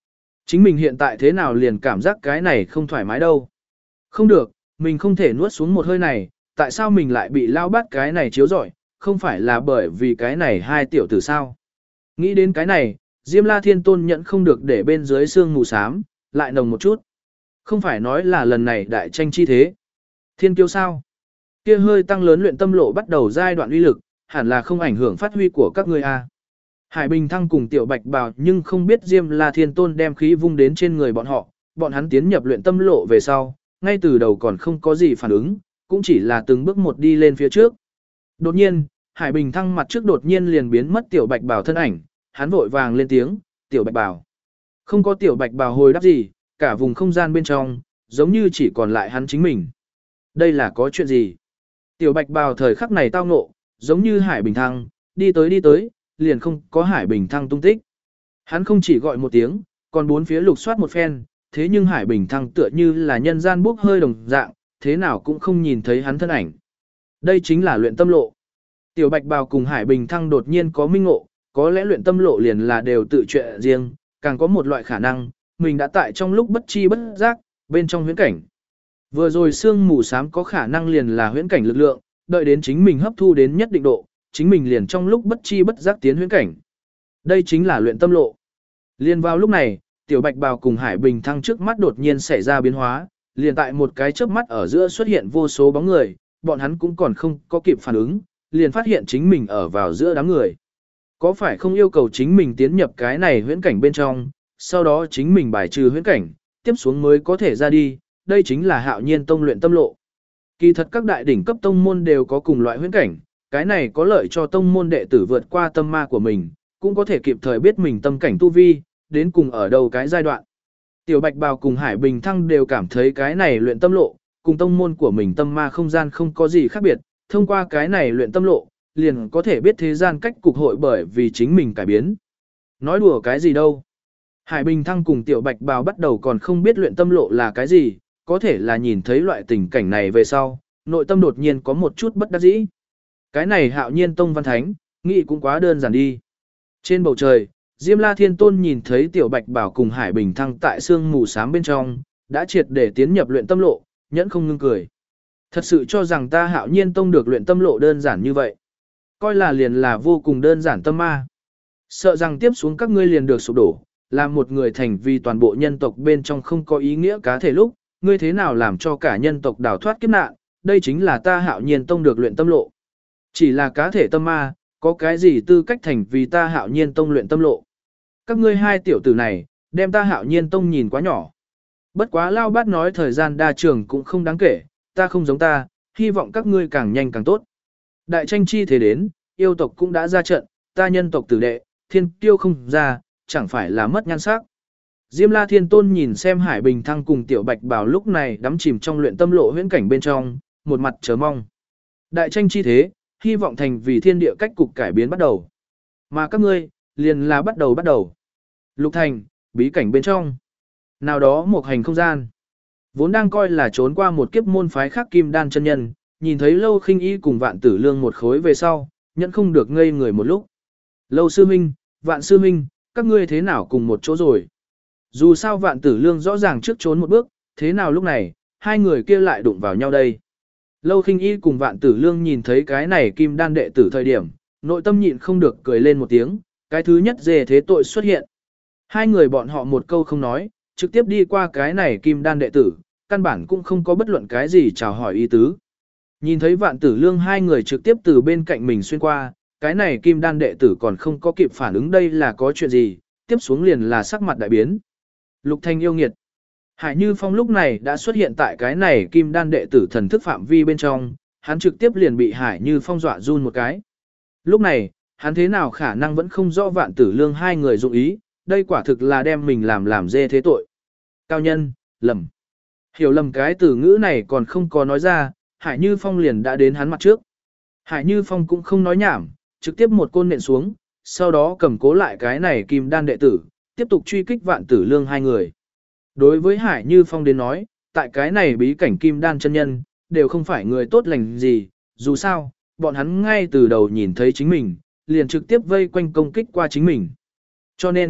Chính mình hiện tại thế nào liền cảm giác cái này không thoải mái đâu. Không được, mình không thể nuốt xuống một hơi này, tại sao mình lại bị lao bát cái này chiếu rọi, không phải là bởi vì cái này hai tiểu tử sao. Nghĩ đến cái này, Diêm La Thiên Tôn nhận không được để bên dưới xương mù xám, lại nồng một chút. Không phải nói là lần này đại tranh chi thế. Thiên kiêu sao? Kia hơi tăng lớn luyện tâm lộ bắt đầu giai đoạn uy lực, hẳn là không ảnh hưởng phát huy của các ngươi a. Hải Bình Thăng cùng Tiểu Bạch Bào nhưng không biết Diêm La Thiên Tôn đem khí vung đến trên người bọn họ, bọn hắn tiến nhập luyện tâm lộ về sau, ngay từ đầu còn không có gì phản ứng, cũng chỉ là từng bước một đi lên phía trước. Đột nhiên, Hải Bình Thăng mặt trước đột nhiên liền biến mất Tiểu Bạch Bào thân ảnh, hắn vội vàng lên tiếng, Tiểu Bạch Bào. Không có Tiểu Bạch Bào hồi đáp gì, cả vùng không gian bên trong, giống như chỉ còn lại hắn chính mình. Đây là có chuyện gì? Tiểu Bạch Bào thời khắc này tao ngộ, giống như Hải Bình Thăng, đi tới đi tới, liền không có Hải Bình Thăng tung tích. Hắn không chỉ gọi một tiếng, còn bốn phía lục soát một phen, thế nhưng Hải Bình Thăng tựa như là nhân gian bốc hơi đồng dạng, thế nào cũng không nhìn thấy hắn thân ảnh. Đây chính là luyện tâm lộ. Tiểu Bạch Bào cùng Hải Bình Thăng đột nhiên có minh ngộ, có lẽ luyện tâm lộ liền là đều tự chuyện riêng, càng có một loại khả năng, mình đã tại trong lúc bất chi bất giác, bên trong huyễn cảnh. Vừa rồi sương mù xám có khả năng liền là huyễn cảnh lực lượng, đợi đến chính mình hấp thu đến nhất định độ, chính mình liền trong lúc bất chi bất giác tiến huyễn cảnh. Đây chính là luyện tâm lộ. Liên vào lúc này, Tiểu Bạch Bào cùng Hải Bình Thăng trước mắt đột nhiên xảy ra biến hóa, liền tại một cái chớp mắt ở giữa xuất hiện vô số bóng người, bọn hắn cũng còn không có kịp phản ứng, liền phát hiện chính mình ở vào giữa đám người. Có phải không yêu cầu chính mình tiến nhập cái này huyễn cảnh bên trong, sau đó chính mình bài trừ huyễn cảnh, tiếp xuống mới có thể ra đi, đây chính là Hạo Nhiên Tông luyện tâm lộ. Kỳ thật các đại đỉnh cấp tông môn đều có cùng loại huyễn cảnh, cái này có lợi cho tông môn đệ tử vượt qua tâm ma của mình, cũng có thể kịp thời biết mình tâm cảnh tu vi, đến cùng ở đâu cái giai đoạn. Tiểu Bạch Bào cùng Hải Bình Thăng đều cảm thấy cái này luyện tâm lộ, cùng tông môn của mình tâm ma không gian không có gì khác biệt, thông qua cái này luyện tâm lộ, liền có thể biết thế gian cách cục hội bởi vì chính mình cải biến. Nói đùa cái gì đâu. Hải Bình Thăng cùng Tiểu Bạch Bào bắt đầu còn không biết luyện tâm lộ là cái gì, có thể là nhìn thấy loại tình cảnh này về sau, nội tâm đột nhiên có một chút bất đắc dĩ. Cái này Hạo Nhiên Tông văn thánh, nghĩ cũng quá đơn giản đi. Trên bầu trời, Diêm La Thiên Tôn nhìn thấy Tiểu Bạch Bảo cùng Hải Bình Thăng tại sương mù xám bên trong, đã triệt để tiến nhập luyện tâm lộ, nhẫn không ngưng cười. Thật sự cho rằng ta Hạo Nhiên Tông được luyện tâm lộ đơn giản như vậy. Coi là liền là vô cùng đơn giản tâm ma. Sợ rằng tiếp xuống các ngươi liền được sụp đổ, làm một người thành vì toàn bộ nhân tộc bên trong không có ý nghĩa cá thể lúc, ngươi thế nào làm cho cả nhân tộc đào thoát kiếp nạn, đây chính là ta Hạo Nhiên Tông được luyện tâm lộ. Chỉ là cá thể tâm ma, có cái gì tư cách thành vì ta Hạo Nhiên Tông luyện tâm lộ. Các ngươi hai tiểu tử này, đem ta Hạo Nhiên Tông nhìn quá nhỏ. Bất quá Lao Bát nói thời gian đa trường cũng không đáng kể, ta không giống ta, hy vọng các ngươi càng nhanh càng tốt. Đại tranh chi thế đến, yêu tộc cũng đã ra trận, ta nhân tộc tử đệ, thiên kiêu không ra, chẳng phải là mất nhan sắc. Diêm La Thiên Tôn nhìn xem Hải Bình Thăng cùng Tiểu Bạch Bảo lúc này đắm chìm trong luyện tâm lộ huyễn cảnh bên trong, một mặt chờ mong. Đại tranh chi thế, hy vọng thành vì thiên địa cách cục cải biến bắt đầu. Mà các ngươi, liền là bắt đầu bắt đầu. Lục thành, bí cảnh bên trong. Nào đó một hành không gian. Vốn đang coi là trốn qua một kiếp môn phái khác kim đan chân nhân, nhìn thấy Lâu Khinh Y cùng Vạn Tử Lương một khối về sau, nhận không được ngây người một lúc. Lâu sư huynh, Vạn sư huynh, các ngươi thế nào cùng một chỗ rồi? Dù sao Vạn Tử Lương rõ ràng trước trốn một bước, thế nào lúc này, hai người kia lại đụng vào nhau đây? Lâu Khinh Y cùng Vạn Tử Lương nhìn thấy cái này kim đan đệ tử thời điểm, nội tâm nhịn không được cười lên một tiếng, cái thứ nhất dề thế tội xuất hiện. Hai người bọn họ một câu không nói, trực tiếp đi qua cái này kim đan đệ tử, căn bản cũng không có bất luận cái gì chào hỏi ý tứ. Nhìn thấy Vạn Tử Lương hai người trực tiếp từ bên cạnh mình xuyên qua, cái này kim đan đệ tử còn không có kịp phản ứng đây là có chuyện gì, tiếp xuống liền là sắc mặt đại biến. Lục Thanh yêu nghiệt. Hải Như Phong lúc này đã xuất hiện tại cái này kim đan đệ tử thần thức phạm vi bên trong, hắn trực tiếp liền bị Hải Như Phong dọa run một cái. Lúc này, hắn thế nào khả năng vẫn không rõ Vạn Tử Lương hai người dụng ý, đây quả thực là đem mình làm làm dê thế tội. Cao nhân, lầm. Hiểu lầm cái từ ngữ này còn không có nói ra, Hải Như Phong liền đã đến hắn mặt trước. Hải Như Phong cũng không nói nhảm, trực tiếp một côn nện xuống, sau đó cầm cố lại cái này kim đan đệ tử, tiếp tục truy kích Vạn Tử Lương hai người. Đối với Hải Như Phong đến nói, tại cái này bí cảnh kim đan chân nhân, đều không phải người tốt lành gì, dù sao, bọn hắn ngay từ đầu nhìn thấy chính mình, liền trực tiếp vây quanh công kích qua chính mình. Cho nên,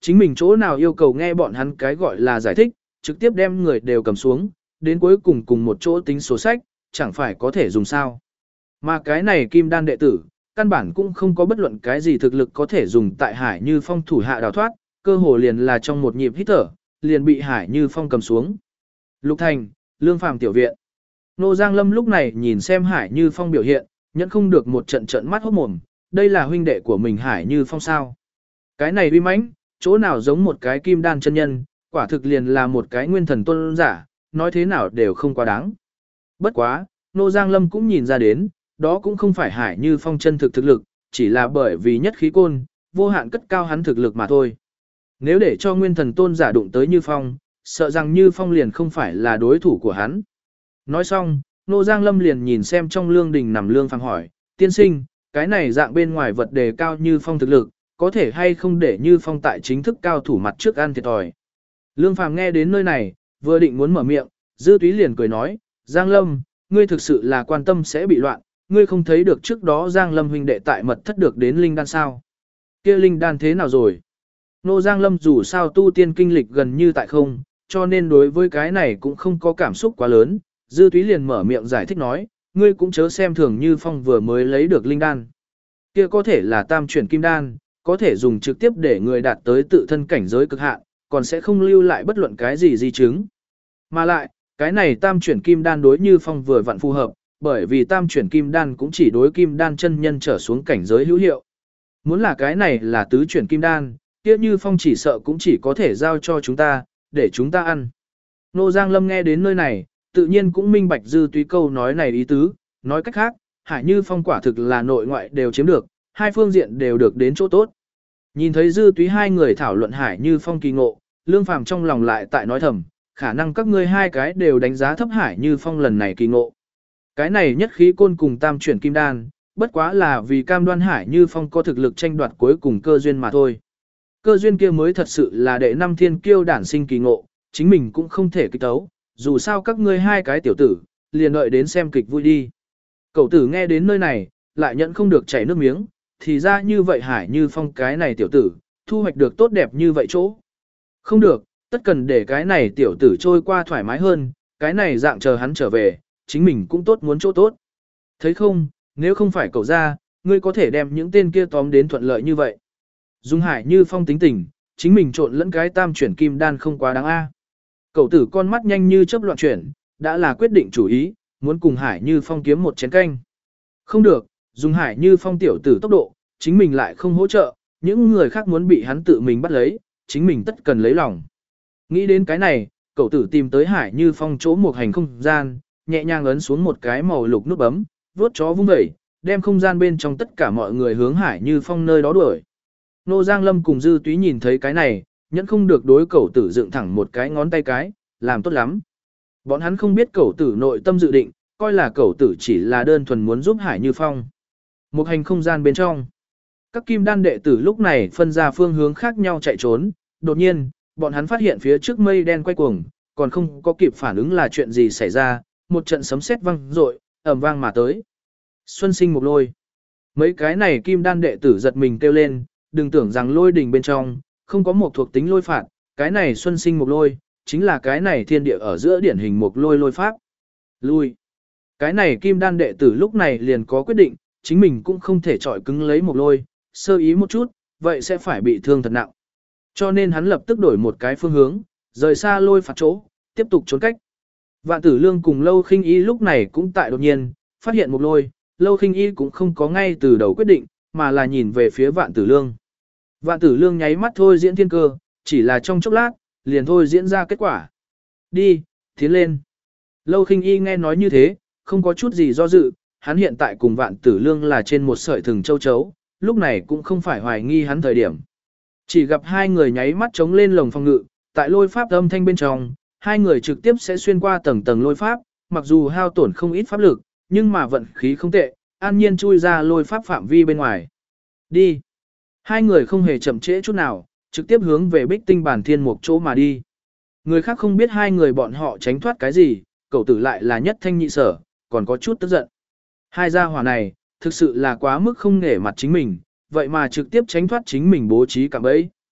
Chính mình chỗ nào yêu cầu nghe bọn hắn cái gọi là giải thích, trực tiếp đem người đều cầm xuống, đến cuối cùng cùng một chỗ tính sổ sách, chẳng phải có thể dùng sao. Mà cái này kim đan đệ tử, căn bản cũng không có bất luận cái gì thực lực có thể dùng tại Hải Như Phong thủ hạ đào thoát, cơ hồ liền là trong một nhịp hít thở, liền bị Hải Như Phong cầm xuống. Lục Thành, Lương Phàm tiểu viện. Nô Giang Lâm lúc này nhìn xem Hải Như Phong biểu hiện, nhẫn không được một trận trận mắt hốt mồm, đây là huynh đệ của mình Hải Như Phong sao. Cái này uy mãnh, chỗ nào giống một cái kim đan chân nhân, quả thực liền là một cái nguyên thần tôn giả, nói thế nào đều không quá đáng. Bất quá, Nô Giang Lâm cũng nhìn ra đến, đó cũng không phải Hải Như Phong chân thực thực lực, chỉ là bởi vì nhất khí côn, vô hạn cất cao hắn thực lực mà thôi. Nếu để cho nguyên thần tôn giả đụng tới Như Phong, sợ rằng Như Phong liền không phải là đối thủ của hắn. Nói xong, Nô Giang Lâm liền nhìn xem trong lương đình nằm Lương Phàm hỏi, tiên sinh, cái này dạng bên ngoài vật đề cao Như Phong thực lực, có thể hay không để Như Phong tại chính thức cao thủ mặt trước ăn thiệt thòi. Lương Phàm nghe đến nơi này, vừa định muốn mở miệng, Dư Túy liền cười nói, Giang Lâm, ngươi thực sự là quan tâm sẽ bị loạn, ngươi không thấy được trước đó Giang Lâm huynh đệ tại mật thất được đến linh đan sao? Kia linh đan thế nào rồi? Nô Giang Lâm dù sao tu tiên kinh lịch gần như tại không, cho nên đối với cái này cũng không có cảm xúc quá lớn. Dư Túy liền mở miệng giải thích nói, ngươi cũng chớ xem thường Như Phong vừa mới lấy được linh đan. Kia có thể là tam chuyển kim đan, có thể dùng trực tiếp để người đạt tới tự thân cảnh giới cực hạn, còn sẽ không lưu lại bất luận cái gì di chứng. Mà lại, cái này tam chuyển kim đan đối Như Phong vừa vặn phù hợp, bởi vì tam chuyển kim đan cũng chỉ đối kim đan chân nhân trở xuống cảnh giới hữu hiệu. Muốn là cái này là tứ chuyển kim đan, kia Như Phong chỉ sợ cũng chỉ có thể giao cho chúng ta, để chúng ta ăn. Nô Giang Lâm nghe đến nơi này, tự nhiên cũng minh bạch Dư Túy câu nói này ý tứ, nói cách khác, Hải Như Phong quả thực là nội ngoại đều chiếm được, hai phương diện đều được đến chỗ tốt. Nhìn thấy Dư Túy hai người thảo luận Hải Như Phong kỳ ngộ, Lương Phàm trong lòng lại tại nói thầm, khả năng các ngươi hai cái đều đánh giá thấp Hải Như Phong lần này kỳ ngộ. Cái này nhất khí côn cùng tam chuyển kim đan, bất quá là vì cam đoan Hải Như Phong có thực lực tranh đoạt cuối cùng cơ duyên mà thôi. Cơ duyên kia mới thật sự là đệ năm thiên kiêu đản sinh kỳ ngộ, chính mình cũng không thể kích tấu, dù sao các ngươi hai cái tiểu tử, liền đợi đến xem kịch vui đi. Cậu tử nghe đến nơi này, lại nhận không được chảy nước miếng, thì ra như vậy Hải Như Phong cái này tiểu tử, thu hoạch được tốt đẹp như vậy chỗ. Không được, tất cần để cái này tiểu tử trôi qua thoải mái hơn, cái này dạng chờ hắn trở về, chính mình cũng tốt muốn chỗ tốt. Thấy không, nếu không phải cậu ra, ngươi có thể đem những tên kia tóm đến thuận lợi như vậy. Dung Hải Như Phong tính tình, chính mình trộn lẫn cái tam chuyển kim đan không quá đáng a. Cậu tử con mắt nhanh như chớp loạn chuyển, đã là quyết định chủ ý, muốn cùng Hải Như Phong kiếm một chén canh. Không được, Dung Hải Như Phong tiểu tử tốc độ, chính mình lại không hỗ trợ, những người khác muốn bị hắn tự mình bắt lấy, chính mình tất cần lấy lòng. Nghĩ đến cái này, cậu tử tìm tới Hải Như Phong chỗ một hành không gian, nhẹ nhàng ấn xuống một cái màu lục nút bấm, vuốt chó vung vẩy, đem không gian bên trong tất cả mọi người hướng Hải Như Phong nơi đó đuổi. Nô Giang Lâm cùng Dư Túy nhìn thấy cái này, nhẫn không được đối cậu tử dựng thẳng một cái ngón tay cái, làm tốt lắm. Bọn hắn không biết cậu tử nội tâm dự định, coi là cậu tử chỉ là đơn thuần muốn giúp Hải Như Phong. Một hành không gian bên trong. Các kim đan đệ tử lúc này phân ra phương hướng khác nhau chạy trốn, đột nhiên, bọn hắn phát hiện phía trước mây đen quay cuồng, còn không có kịp phản ứng là chuyện gì xảy ra, một trận sấm sét vang dội, ầm vang mà tới. Xuân Sinh Mộc Lôi. Mấy cái này kim đan đệ tử giật mình kêu lên, đừng tưởng rằng lôi đỉnh bên trong không có một thuộc tính lôi phạt, cái này Xuân Sinh Mộc Lôi chính là cái này thiên địa ở giữa điển hình mộc lôi lôi pháp. Lui. Cái này kim đan đệ tử lúc này liền có quyết định, chính mình cũng không thể chọi cứng lấy mộc lôi, sơ ý một chút, vậy sẽ phải bị thương thật nặng. Cho nên hắn lập tức đổi một cái phương hướng, rời xa lôi phạt chỗ, tiếp tục trốn cách. Vạn Tử Lương cùng Lâu Khinh Y lúc này cũng tại đột nhiên, phát hiện một lôi, Lâu Khinh Y cũng không có ngay từ đầu quyết định, mà là nhìn về phía Vạn Tử Lương. Vạn Tử Lương nháy mắt thôi diễn thiên cơ, chỉ là trong chốc lát, liền thôi diễn ra kết quả. Đi, tiến lên. Lâu Khinh Y nghe nói như thế, không có chút gì do dự, hắn hiện tại cùng Vạn Tử Lương là trên một sợi thừng châu chấu, lúc này cũng không phải hoài nghi hắn thời điểm. Chỉ gặp hai người nháy mắt chống lên lồng phòng ngự, tại lôi pháp âm thanh bên trong, hai người trực tiếp sẽ xuyên qua tầng tầng lôi pháp, mặc dù hao tổn không ít pháp lực, nhưng mà vận khí không tệ, an nhiên chui ra lôi pháp phạm vi bên ngoài. Đi. Hai người không hề chậm trễ chút nào, trực tiếp hướng về Bích Tinh Bản Thiên Mục chỗ mà đi. Người khác không biết hai người bọn họ tránh thoát cái gì, cậu tử lại là nhất thanh nhị sở, còn có chút tức giận. Hai gia hỏa này, thực sự là quá mức không nể mặt chính mình, vậy mà trực tiếp tránh thoát chính mình bố trí cạm bẫy.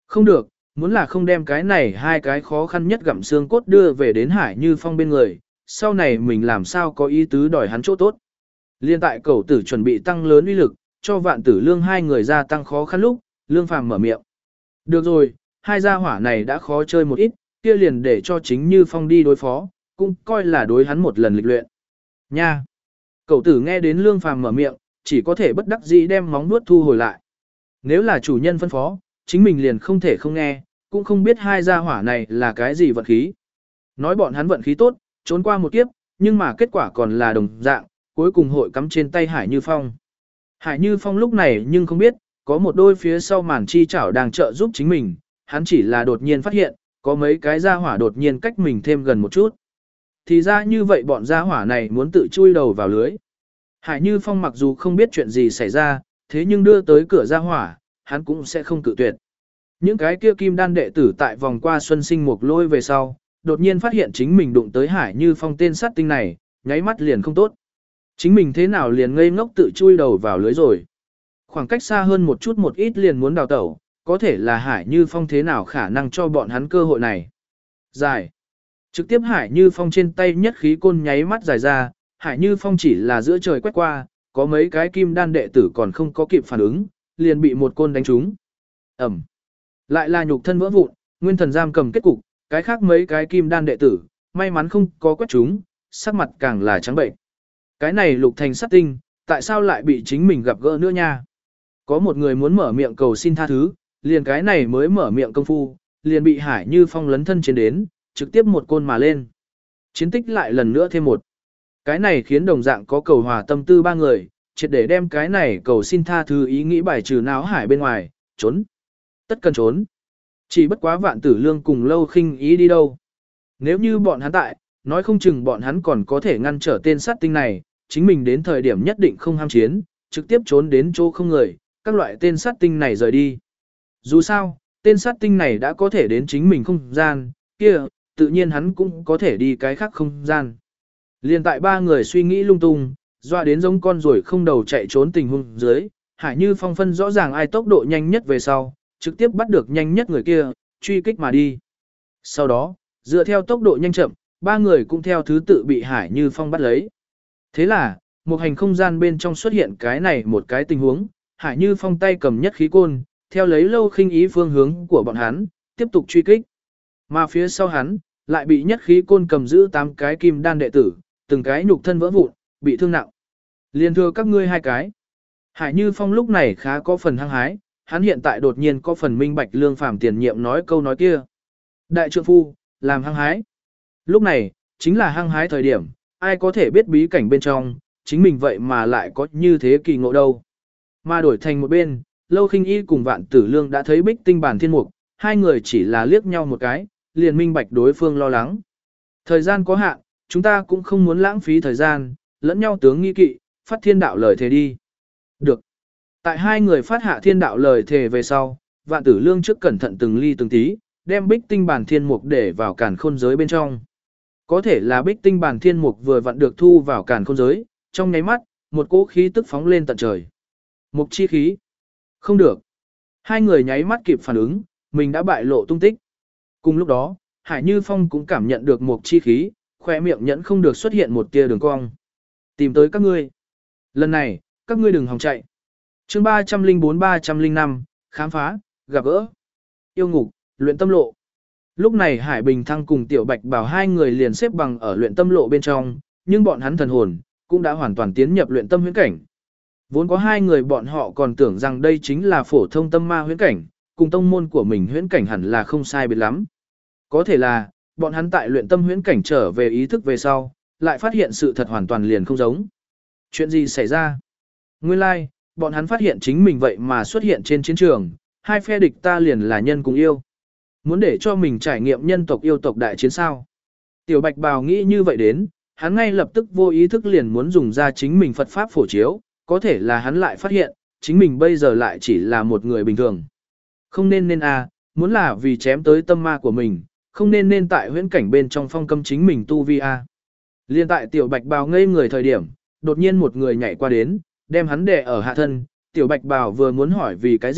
Không được, muốn là không đem cái này hai cái khó khăn nhất gặm xương cốt đưa về đến Hải Như Phong bên người, sau này mình làm sao có ý tứ đòi hắn chỗ tốt. Liên tại cầu tử chuẩn bị tăng lớn uy lực, cho vạn tử lương hai người gia tăng khó khăn lúc, lương phàm mở miệng. Được rồi, hai gia hỏa này đã khó chơi một ít, kia liền để cho chính Như Phong đi đối phó, cũng coi là đối hắn một lần lịch luyện. Nha! Cầu tử nghe đến lương phàm mở miệng, chỉ có thể bất đắc dĩ đem móng nuốt thu hồi lại. Nếu là chủ nhân phân phó, chính mình liền không thể không nghe, cũng không biết hai gia hỏa này là cái gì vận khí. Nói bọn hắn vận khí tốt, trốn qua một kiếp, nhưng mà kết quả còn là đồng dạng, cuối cùng hội cắm trên tay Hải Như Phong. Hải Như Phong lúc này nhưng không biết, có một đôi phía sau màn chi chảo đang trợ giúp chính mình, hắn chỉ là đột nhiên phát hiện, có mấy cái gia hỏa đột nhiên cách mình thêm gần một chút. Thì ra như vậy bọn gia hỏa này muốn tự chui đầu vào lưới. Hải Như Phong mặc dù không biết chuyện gì xảy ra, thế nhưng đưa tới cửa gia hỏa, hắn cũng sẽ không cự tuyệt. Những cái kia kim đan đệ tử tại vòng qua xuân sinh mục lôi về sau, đột nhiên phát hiện chính mình đụng tới Hải Như Phong tên sát tinh này, nháy mắt liền không tốt. Chính mình thế nào liền ngây ngốc tự chui đầu vào lưới rồi. Khoảng cách xa hơn một chút một ít liền muốn đào tẩu, có thể là Hải Như Phong thế nào khả năng cho bọn hắn cơ hội này. Dài. Trực tiếp Hải Như Phong trên tay nhất khí côn nháy mắt dài ra, Hải Như Phong chỉ là giữa trời quét qua, có mấy cái kim đan đệ tử còn không có kịp phản ứng, liền bị một côn đánh trúng. Ẩm. Lại là nhục thân vỡ vụn, nguyên thần giam cầm kết cục, cái khác mấy cái kim đan đệ tử, may mắn không có quét chúng, sắc mặt càng là trắng bệnh. Cái này lục thành sát tinh, tại sao lại bị chính mình gặp gỡ nữa nha? Có một người muốn mở miệng cầu xin tha thứ, liền cái này mới mở miệng công phu, liền bị Hải Như Phong lấn thân trên đến, trực tiếp một côn mà lên. Chiến tích lại lần nữa thêm một. Cái này khiến đồng dạng có cầu hòa tâm tư ba người, triệt để đem cái này cầu xin tha thứ ý nghĩ bài trừ não hải bên ngoài, trốn. Tất cần trốn. Chỉ bất quá vạn tử lương cùng lâu khinh ý đi đâu. Nếu như bọn hắn tại, nói không chừng bọn hắn còn có thể ngăn trở tên sát tinh này, chính mình đến thời điểm nhất định không ham chiến, trực tiếp trốn đến chỗ không người, các loại tên sát tinh này rời đi. Dù sao, tên sát tinh này đã có thể đến chính mình không gian, kia, tự nhiên hắn cũng có thể đi cái khác không gian. Liên tại ba người suy nghĩ lung tung, doa đến giống con rồi không đầu chạy trốn tình huống dưới, Hải Như Phong phân rõ ràng ai tốc độ nhanh nhất về sau, trực tiếp bắt được nhanh nhất người kia, truy kích mà đi. Sau đó, dựa theo tốc độ nhanh chậm, ba người cũng theo thứ tự bị Hải Như Phong bắt lấy. Thế là, một hành không gian bên trong xuất hiện cái này một cái tình huống, Hải Như Phong tay cầm nhất khí côn, theo lấy lâu khinh ý phương hướng của bọn hắn, tiếp tục truy kích. Mà phía sau hắn, lại bị nhất khí côn cầm giữ tám cái kim đan đệ tử, từng cái nhục thân vỡ vụn, bị thương nặng. Liên thưa các ngươi hai cái. Hải Như Phong lúc này khá có phần hăng hái, hắn hiện tại đột nhiên có phần minh bạch lương phàm tiền nhiệm nói câu nói kia. Đại trượng phu, làm hăng hái. Lúc này, chính là hăng hái thời điểm, ai có thể biết bí cảnh bên trong, chính mình vậy mà lại có như thế kỳ ngộ đâu. Mà đổi thành một bên, lâu khinh y cùng vạn tử lương đã thấy bích tinh bản thiên mục, hai người chỉ là liếc nhau một cái, liền minh bạch đối phương lo lắng. Thời gian có hạn, chúng ta cũng không muốn lãng phí thời gian, lẫn nhau tướng nghi kỵ, phát thiên đạo lời thề đi. Được. Tại hai người phát hạ thiên đạo lời thề về sau, vạn tử lương trước cẩn thận từng ly từng tí, đem bích tinh bản thiên mục để vào càn khôn giới bên trong. Có thể là bích tinh bản thiên mục vừa vặn được thu vào càn khôn giới, trong nháy mắt, một cỗ khí tức phóng lên tận trời. Mục chi khí. Không được. Hai người nháy mắt kịp phản ứng, mình đã bại lộ tung tích. Cùng lúc đó, Hải Như Phong cũng cảm nhận được mục chi khí, khỏe miệng nhẫn không được xuất hiện một tia đường cong. Tìm tới các ngươi. Lần này, các ngươi đừng hòng chạy. Chương ba trăm lẻ bốn ba trăm lẻ năm, khám phá, gặp gỡ. Yêu ngục, luyện tâm lộ. Lúc này Hải Bình Thăng cùng Tiểu Bạch Bảo hai người liền xếp bằng ở luyện tâm lộ bên trong, nhưng bọn hắn thần hồn cũng đã hoàn toàn tiến nhập luyện tâm huyễn cảnh. Vốn có hai người bọn họ còn tưởng rằng đây chính là phổ thông tâm ma huyễn cảnh, cùng tông môn của mình huyễn cảnh hẳn là không sai biệt lắm. Có thể là, bọn hắn tại luyện tâm huyễn cảnh trở về ý thức về sau, lại phát hiện sự thật hoàn toàn liền không giống. Chuyện gì xảy ra? Nguyên lai, like, bọn hắn phát hiện chính mình vậy mà xuất hiện trên chiến trường, hai phe địch ta liền là nhân cùng yêu. Muốn để cho mình trải nghiệm nhân tộc yêu tộc đại chiến sao? Tiểu Bạch Bào nghĩ như vậy đến, hắn ngay lập tức vô ý thức liền muốn dùng ra chính mình Phật Pháp phổ chiếu, có thể là hắn lại phát hiện, chính mình bây giờ lại chỉ là một người bình thường. Không nên nên à, muốn là vì chém tới tâm ma của mình, không nên nên tại huyễn cảnh bên trong phong cấm chính mình tu vi à. Liên tại Tiểu Bạch Bào ngây người thời điểm, đột nhiên một người nhảy qua đến, đem hắn đè ở hạ thân, Tiểu Bạch Bào vừa muốn hỏi vì cái gì,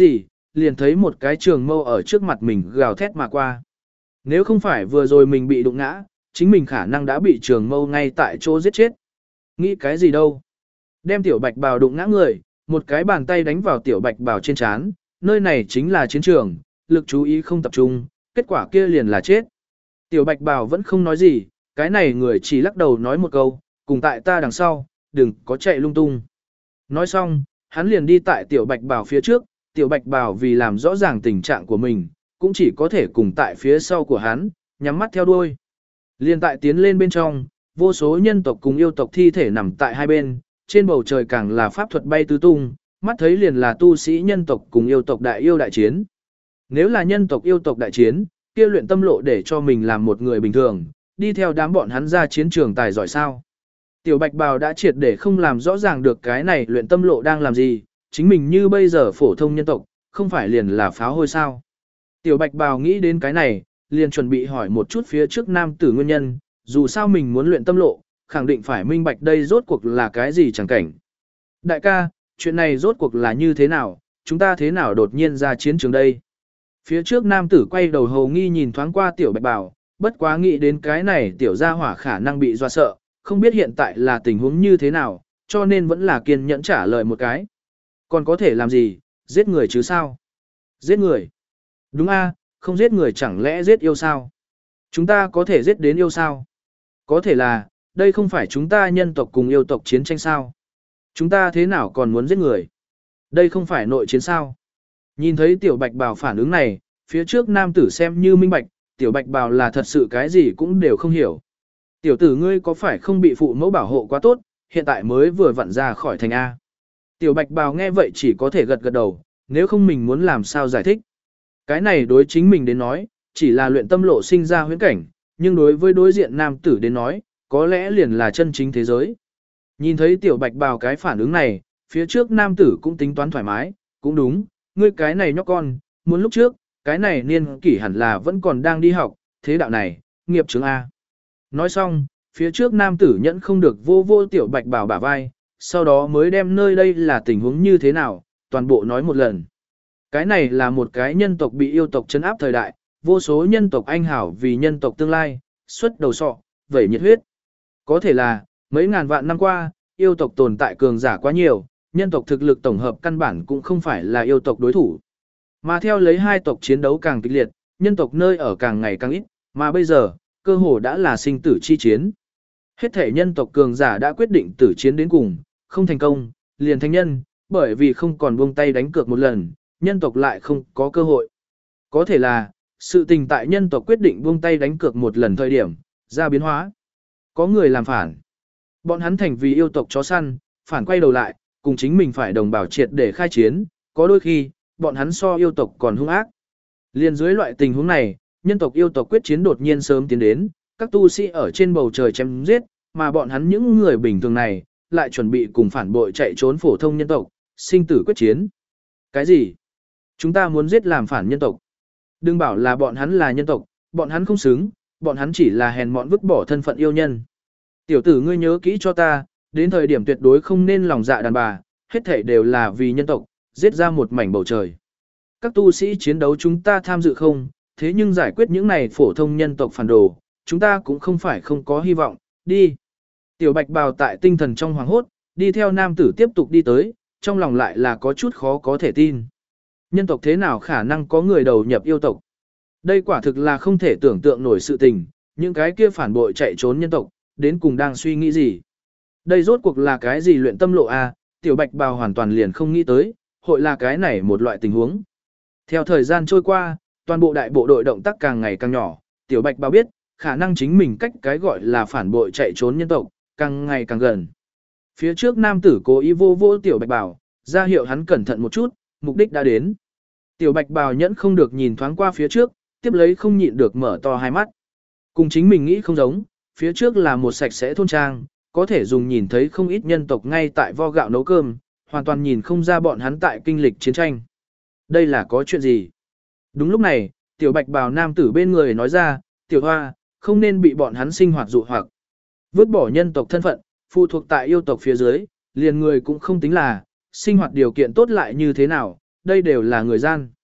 liền thấy một cái trường mâu ở trước mặt mình gào thét mà qua. Nếu không phải vừa rồi mình bị đụng ngã, chính mình khả năng đã bị trường mâu ngay tại chỗ giết chết. Nghĩ cái gì đâu? Đem tiểu bạch bào đụng ngã người, một cái bàn tay đánh vào tiểu bạch bào trên trán, nơi này chính là chiến trường, lực chú ý không tập trung, kết quả kia liền là chết. Tiểu bạch bào vẫn không nói gì, cái này người chỉ lắc đầu nói một câu, cùng tại ta đằng sau, đừng có chạy lung tung. Nói xong, hắn liền đi tại tiểu bạch bào phía trước, tiểu bạch bào vì làm rõ ràng tình trạng của mình, cũng chỉ có thể cùng tại phía sau của hắn, nhắm mắt theo đuôi. Liên tại tiến lên bên trong, vô số nhân tộc cùng yêu tộc thi thể nằm tại hai bên, trên bầu trời càng là pháp thuật bay tứ tung, mắt thấy liền là tu sĩ nhân tộc cùng yêu tộc đại yêu đại chiến. Nếu là nhân tộc yêu tộc đại chiến, kia luyện tâm lộ để cho mình làm một người bình thường, đi theo đám bọn hắn ra chiến trường tài giỏi sao. Tiểu bạch bào đã triệt để không làm rõ ràng được cái này luyện tâm lộ đang làm gì, chính mình như bây giờ phổ thông nhân tộc, không phải liền là pháo hôi sao. Tiểu bạch bào nghĩ đến cái này, liền chuẩn bị hỏi một chút phía trước nam tử nguyên nhân, dù sao mình muốn luyện tâm lộ, khẳng định phải minh bạch đây rốt cuộc là cái gì chẳng cảnh. Đại ca, chuyện này rốt cuộc là như thế nào, chúng ta thế nào đột nhiên ra chiến trường đây? Phía trước nam tử quay đầu hầu nghi nhìn thoáng qua tiểu bạch bào, bất quá nghĩ đến cái này tiểu gia hỏa khả năng bị doa sợ, không biết hiện tại là tình huống như thế nào, cho nên vẫn là kiên nhẫn trả lời một cái. Còn có thể làm gì, giết người chứ sao? Giết người? Đúng a, không giết người chẳng lẽ giết yêu sao? Chúng ta có thể giết đến yêu sao? Có thể là, đây không phải chúng ta nhân tộc cùng yêu tộc chiến tranh sao? Chúng ta thế nào còn muốn giết người? Đây không phải nội chiến sao? Nhìn thấy tiểu bạch bào phản ứng này, phía trước nam tử xem như minh bạch, tiểu bạch bào là thật sự cái gì cũng đều không hiểu. Tiểu tử ngươi có phải không bị phụ mẫu bảo hộ quá tốt, hiện tại mới vừa vặn ra khỏi thành A. Tiểu bạch bào nghe vậy chỉ có thể gật gật đầu, nếu không mình muốn làm sao giải thích. Cái này đối chính mình đến nói, chỉ là luyện tâm lộ sinh ra huyễn cảnh, nhưng đối với đối diện nam tử đến nói, có lẽ liền là chân chính thế giới. Nhìn thấy tiểu bạch bào cái phản ứng này, phía trước nam tử cũng tính toán thoải mái, cũng đúng, ngươi cái này nhóc con, muốn lúc trước, cái này niên kỷ hẳn là vẫn còn đang đi học, thế đạo này, nghiệp chứng A. Nói xong, phía trước nam tử nhẫn không được vô vô tiểu bạch bào bả vai, sau đó mới đem nơi đây là tình huống như thế nào, toàn bộ nói một lần. Cái này là một cái nhân tộc bị yêu tộc trấn áp thời đại, vô số nhân tộc anh hảo vì nhân tộc tương lai, xuất đầu sọ, vẩy nhiệt huyết. Có thể là, mấy ngàn vạn năm qua, yêu tộc tồn tại cường giả quá nhiều, nhân tộc thực lực tổng hợp căn bản cũng không phải là yêu tộc đối thủ. Mà theo lấy hai tộc chiến đấu càng kịch liệt, nhân tộc nơi ở càng ngày càng ít, mà bây giờ, cơ hồ đã là sinh tử chi chiến. Hết thể nhân tộc cường giả đã quyết định tử chiến đến cùng, không thành công, liền thành nhân, bởi vì không còn buông tay đánh cược một lần, nhân tộc lại không có cơ hội. Có thể là, sự tình tại nhân tộc quyết định buông tay đánh cược một lần thời điểm, ra biến hóa. Có người làm phản. Bọn hắn thành vì yêu tộc chó săn, phản quay đầu lại, cùng chính mình phải đồng bào triệt để khai chiến, có đôi khi, bọn hắn so yêu tộc còn hung ác. Liên dưới loại tình huống này, nhân tộc yêu tộc quyết chiến đột nhiên sớm tiến đến, các tu sĩ ở trên bầu trời chém giết, mà bọn hắn những người bình thường này, lại chuẩn bị cùng phản bội chạy trốn phổ thông nhân tộc, sinh tử quyết chiến. Cái gì? Chúng ta muốn giết làm phản nhân tộc. Đừng bảo là bọn hắn là nhân tộc, bọn hắn không xứng, bọn hắn chỉ là hèn mọn vứt bỏ thân phận yêu nhân. Tiểu tử ngươi nhớ kỹ cho ta, đến thời điểm tuyệt đối không nên lòng dạ đàn bà, hết thảy đều là vì nhân tộc, giết ra một mảnh bầu trời. Các tu sĩ chiến đấu chúng ta tham dự không, thế nhưng giải quyết những này phổ thông nhân tộc phản đồ, chúng ta cũng không phải không có hy vọng, đi. Tiểu bạch bào tại tinh thần trong hoàng hốt, đi theo nam tử tiếp tục đi tới, trong lòng lại là có chút khó có thể tin. Nhân tộc thế nào khả năng có người đầu nhập yêu tộc? Đây quả thực là không thể tưởng tượng nổi sự tình, những cái kia phản bội chạy trốn nhân tộc, đến cùng đang suy nghĩ gì? Đây rốt cuộc là cái gì luyện tâm lộ a? Tiểu bạch bào hoàn toàn liền không nghĩ tới, hội là cái này một loại tình huống. Theo thời gian trôi qua, toàn bộ đại bộ đội động tác càng ngày càng nhỏ, tiểu bạch bào biết, khả năng chính mình cách cái gọi là phản bội chạy trốn nhân tộc, càng ngày càng gần. Phía trước nam tử cố ý vô vô tiểu bạch bào, ra hiệu hắn cẩn thận một chút, mục đích đã đến. Tiểu bạch bào nhẫn không được nhìn thoáng qua phía trước, tiếp lấy không nhịn được mở to hai mắt. Cùng chính mình nghĩ không giống, phía trước là một sạch sẽ thôn trang, có thể dùng nhìn thấy không ít nhân tộc ngay tại vo gạo nấu cơm, hoàn toàn nhìn không ra bọn hắn tại kinh lịch chiến tranh. Đây là có chuyện gì? Đúng lúc này, tiểu bạch bào nam tử bên người nói ra, tiểu hoa, không nên bị bọn hắn sinh hoạt dụ hoặc. Vứt bỏ nhân tộc thân phận, phụ thuộc tại yêu tộc phía dưới, liền người cũng không tính là, sinh hoạt điều kiện tốt lại như thế nào, đây đều là người gian.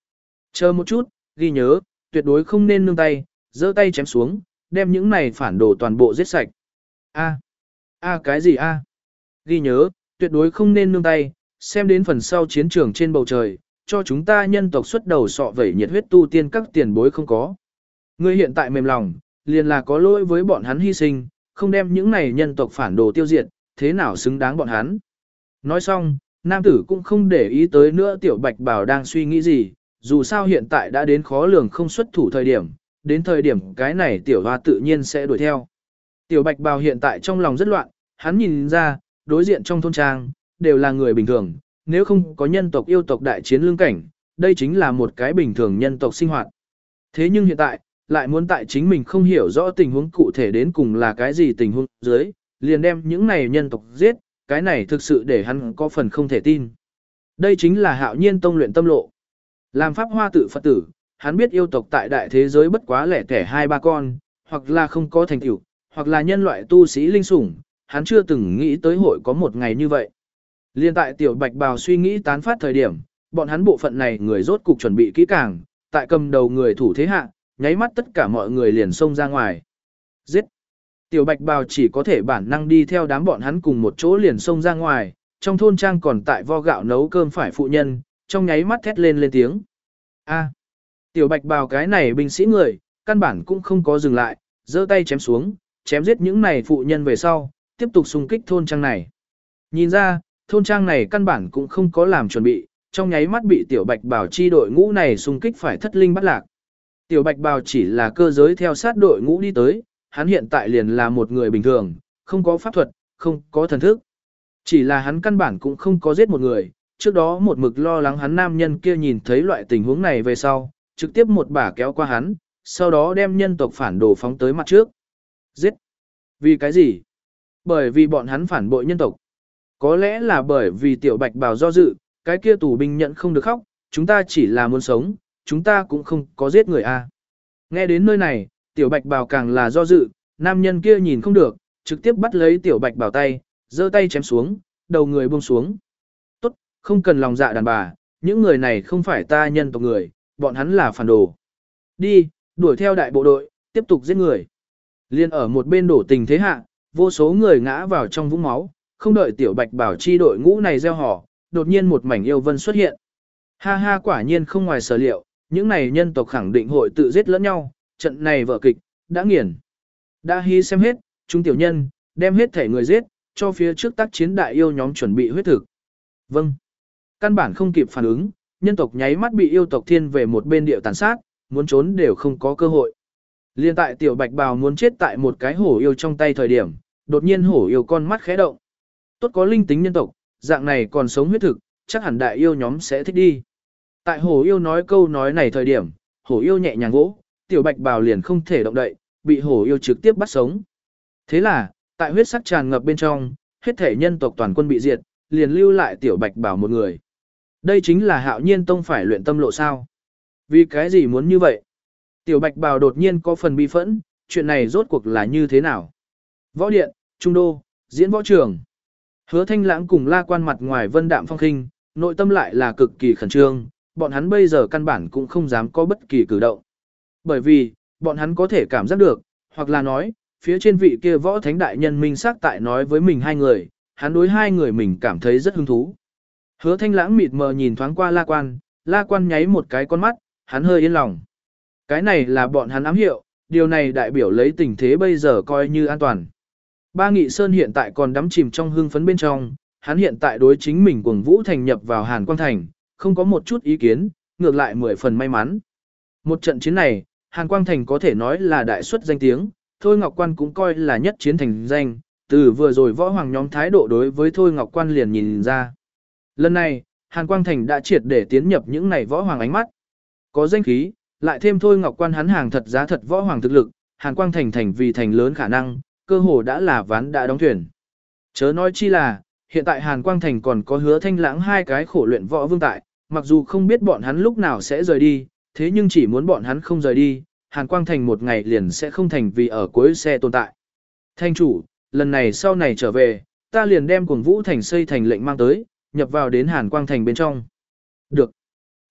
Chờ một chút, ghi nhớ, tuyệt đối không nên nương tay, giơ tay chém xuống, đem những này phản đồ toàn bộ giết sạch. A, a cái gì a? Ghi nhớ, tuyệt đối không nên nương tay, xem đến phần sau chiến trường trên bầu trời, cho chúng ta nhân tộc xuất đầu sọ vẩy nhiệt huyết tu tiên các tiền bối không có. Ngươi hiện tại mềm lòng, liền là có lỗi với bọn hắn hy sinh, không đem những này nhân tộc phản đồ tiêu diệt, thế nào xứng đáng bọn hắn. Nói xong, nam tử cũng không để ý tới nữa tiểu bạch bảo đang suy nghĩ gì, dù sao hiện tại đã đến khó lường không xuất thủ thời điểm, đến thời điểm cái này tiểu hoa tự nhiên sẽ đuổi theo. Tiểu bạch bào hiện tại trong lòng rất loạn, hắn nhìn ra, đối diện trong thôn trang, đều là người bình thường, nếu không có nhân tộc yêu tộc đại chiến lương cảnh, đây chính là một cái bình thường nhân tộc sinh hoạt. Thế nhưng hiện tại, lại muốn tại chính mình không hiểu rõ tình huống cụ thể đến cùng là cái gì tình huống dưới, liền đem những này nhân tộc giết, cái này thực sự để hắn có phần không thể tin. Đây chính là hạo nhiên tông luyện tâm lộ. Làm pháp hoa tự Phật tử, hắn biết yêu tộc tại đại thế giới bất quá lẻ tẻ hai ba con, hoặc là không có thành tựu, hoặc là nhân loại tu sĩ linh sủng, hắn chưa từng nghĩ tới hội có một ngày như vậy. Liên tại tiểu bạch bào suy nghĩ tán phát thời điểm, bọn hắn bộ phận này người rốt cục chuẩn bị kỹ càng, tại cầm đầu người thủ thế hạ, nháy mắt tất cả mọi người liền xông ra ngoài. Giết! Tiểu bạch bào chỉ có thể bản năng đi theo đám bọn hắn cùng một chỗ liền xông ra ngoài, trong thôn trang còn tại vo gạo nấu cơm phải phụ nhân, trong nháy mắt thét lên lên tiếng. A! Tiểu bạch bào cái này binh sĩ người, căn bản cũng không có dừng lại, giơ tay chém xuống, chém giết những này phụ nhân về sau, tiếp tục xung kích thôn trang này. Nhìn ra, thôn trang này căn bản cũng không có làm chuẩn bị, trong nháy mắt bị tiểu bạch bào chi đội ngũ này xung kích phải thất linh bắt lạc. Tiểu bạch bào chỉ là cơ giới theo sát đội ngũ đi tới, hắn hiện tại liền là một người bình thường, không có pháp thuật, không có thần thức. Chỉ là hắn căn bản cũng không có giết một người, trước đó một mực lo lắng hắn nam nhân kia nhìn thấy loại tình huống này về sau, trực tiếp một bả kéo qua hắn, sau đó đem nhân tộc phản đồ phóng tới mặt trước. Giết! Vì cái gì? Bởi vì bọn hắn phản bội nhân tộc. Có lẽ là bởi vì tiểu bạch bào do dự, cái kia tù binh nhận không được khóc, chúng ta chỉ là muốn sống, chúng ta cũng không có giết người a. Nghe đến nơi này, tiểu bạch bào càng là do dự, nam nhân kia nhìn không được, trực tiếp bắt lấy tiểu bạch bào tay, giơ tay chém xuống, đầu người buông xuống. Tốt, không cần lòng dạ đàn bà, những người này không phải ta nhân tộc người, bọn hắn là phản đồ. Đi, đuổi theo đại bộ đội, tiếp tục giết người. Liên ở một bên đổ tình thế hạ, vô số người ngã vào trong vũng máu, không đợi tiểu bạch bảo chi đội ngũ này gieo họ, đột nhiên một mảnh yêu vân xuất hiện. Ha ha, quả nhiên không ngoài sở liệu, những này nhân tộc khẳng định hội tự giết lẫn nhau, trận này vở kịch, đã nghiền. Đã hy xem hết, chúng tiểu nhân, đem hết thể người giết, cho phía trước tác chiến đại yêu nhóm chuẩn bị huyết thực. Vâng. Căn bản không kịp phản ứng, nhân tộc nháy mắt bị yêu tộc thiên về một bên điệu tàn sát, muốn trốn đều không có cơ hội. Liên tại tiểu bạch bào muốn chết tại một cái hổ yêu trong tay thời điểm, đột nhiên hổ yêu con mắt khẽ động. Tốt có linh tính nhân tộc, dạng này còn sống huyết thực, chắc hẳn đại yêu nhóm sẽ thích đi. Tại hổ yêu nói câu nói này thời điểm, hổ yêu nhẹ nhàng gỗ, tiểu bạch bào liền không thể động đậy, bị hổ yêu trực tiếp bắt sống. Thế là, tại huyết sắc tràn ngập bên trong, hết thể nhân tộc toàn quân bị diệt, liền lưu lại tiểu bạch bào một người. Đây chính là hạo nhiên tông phải luyện tâm lộ sao. Vì cái gì muốn như vậy? Tiểu bạch bào đột nhiên có phần bi phẫn, chuyện này rốt cuộc là như thế nào? Võ điện, trung đô, diễn võ trường. Hứa Thanh Lãng cùng La Quan mặt ngoài vân đạm phong khinh, nội tâm lại là cực kỳ khẩn trương, bọn hắn bây giờ căn bản cũng không dám có bất kỳ cử động. Bởi vì, bọn hắn có thể cảm giác được, hoặc là nói, phía trên vị kia võ thánh đại nhân minh xác tại nói với mình hai người, hắn đối hai người mình cảm thấy rất hứng thú. Hứa Thanh Lãng mịt mờ nhìn thoáng qua La Quan, La Quan nháy một cái con mắt, hắn hơi yên lòng. Cái này là bọn hắn ám hiệu, điều này đại biểu lấy tình thế bây giờ coi như an toàn. Ba Nghị Sơn hiện tại còn đắm chìm trong hưng phấn bên trong, hắn hiện tại đối chính mình cuồng vũ thành nhập vào Hàn Quang Thành, không có một chút ý kiến, ngược lại mười phần may mắn. Một trận chiến này, Hàn Quang Thành có thể nói là đại suất danh tiếng, Thôi Ngọc Quan cũng coi là nhất chiến thành danh, từ vừa rồi võ hoàng nhóm thái độ đối với Thôi Ngọc Quan liền nhìn ra. Lần này, Hàn Quang Thành đã triệt để tiến nhập những này võ hoàng ánh mắt. Có danh khí, lại thêm Thôi Ngọc Quan hắn hàng thật giá thật võ hoàng thực lực, Hàn Quang Thành thành vì thành lớn khả năng, cơ hồ đã là ván đã đóng thuyền. Chớ nói chi là, hiện tại Hàn Quang Thành còn có Hứa Thanh Lãng hai cái khổ luyện võ vương tại, mặc dù không biết bọn hắn lúc nào sẽ rời đi, thế nhưng chỉ muốn bọn hắn không rời đi, Hàn Quang Thành một ngày liền sẽ không thành vì ở cuối xe tồn tại. Thanh chủ, lần này sau này trở về, ta liền đem Cuồng Vũ Thành xây thành lệnh mang tới, nhập vào đến Hàn Quang Thành bên trong. Được.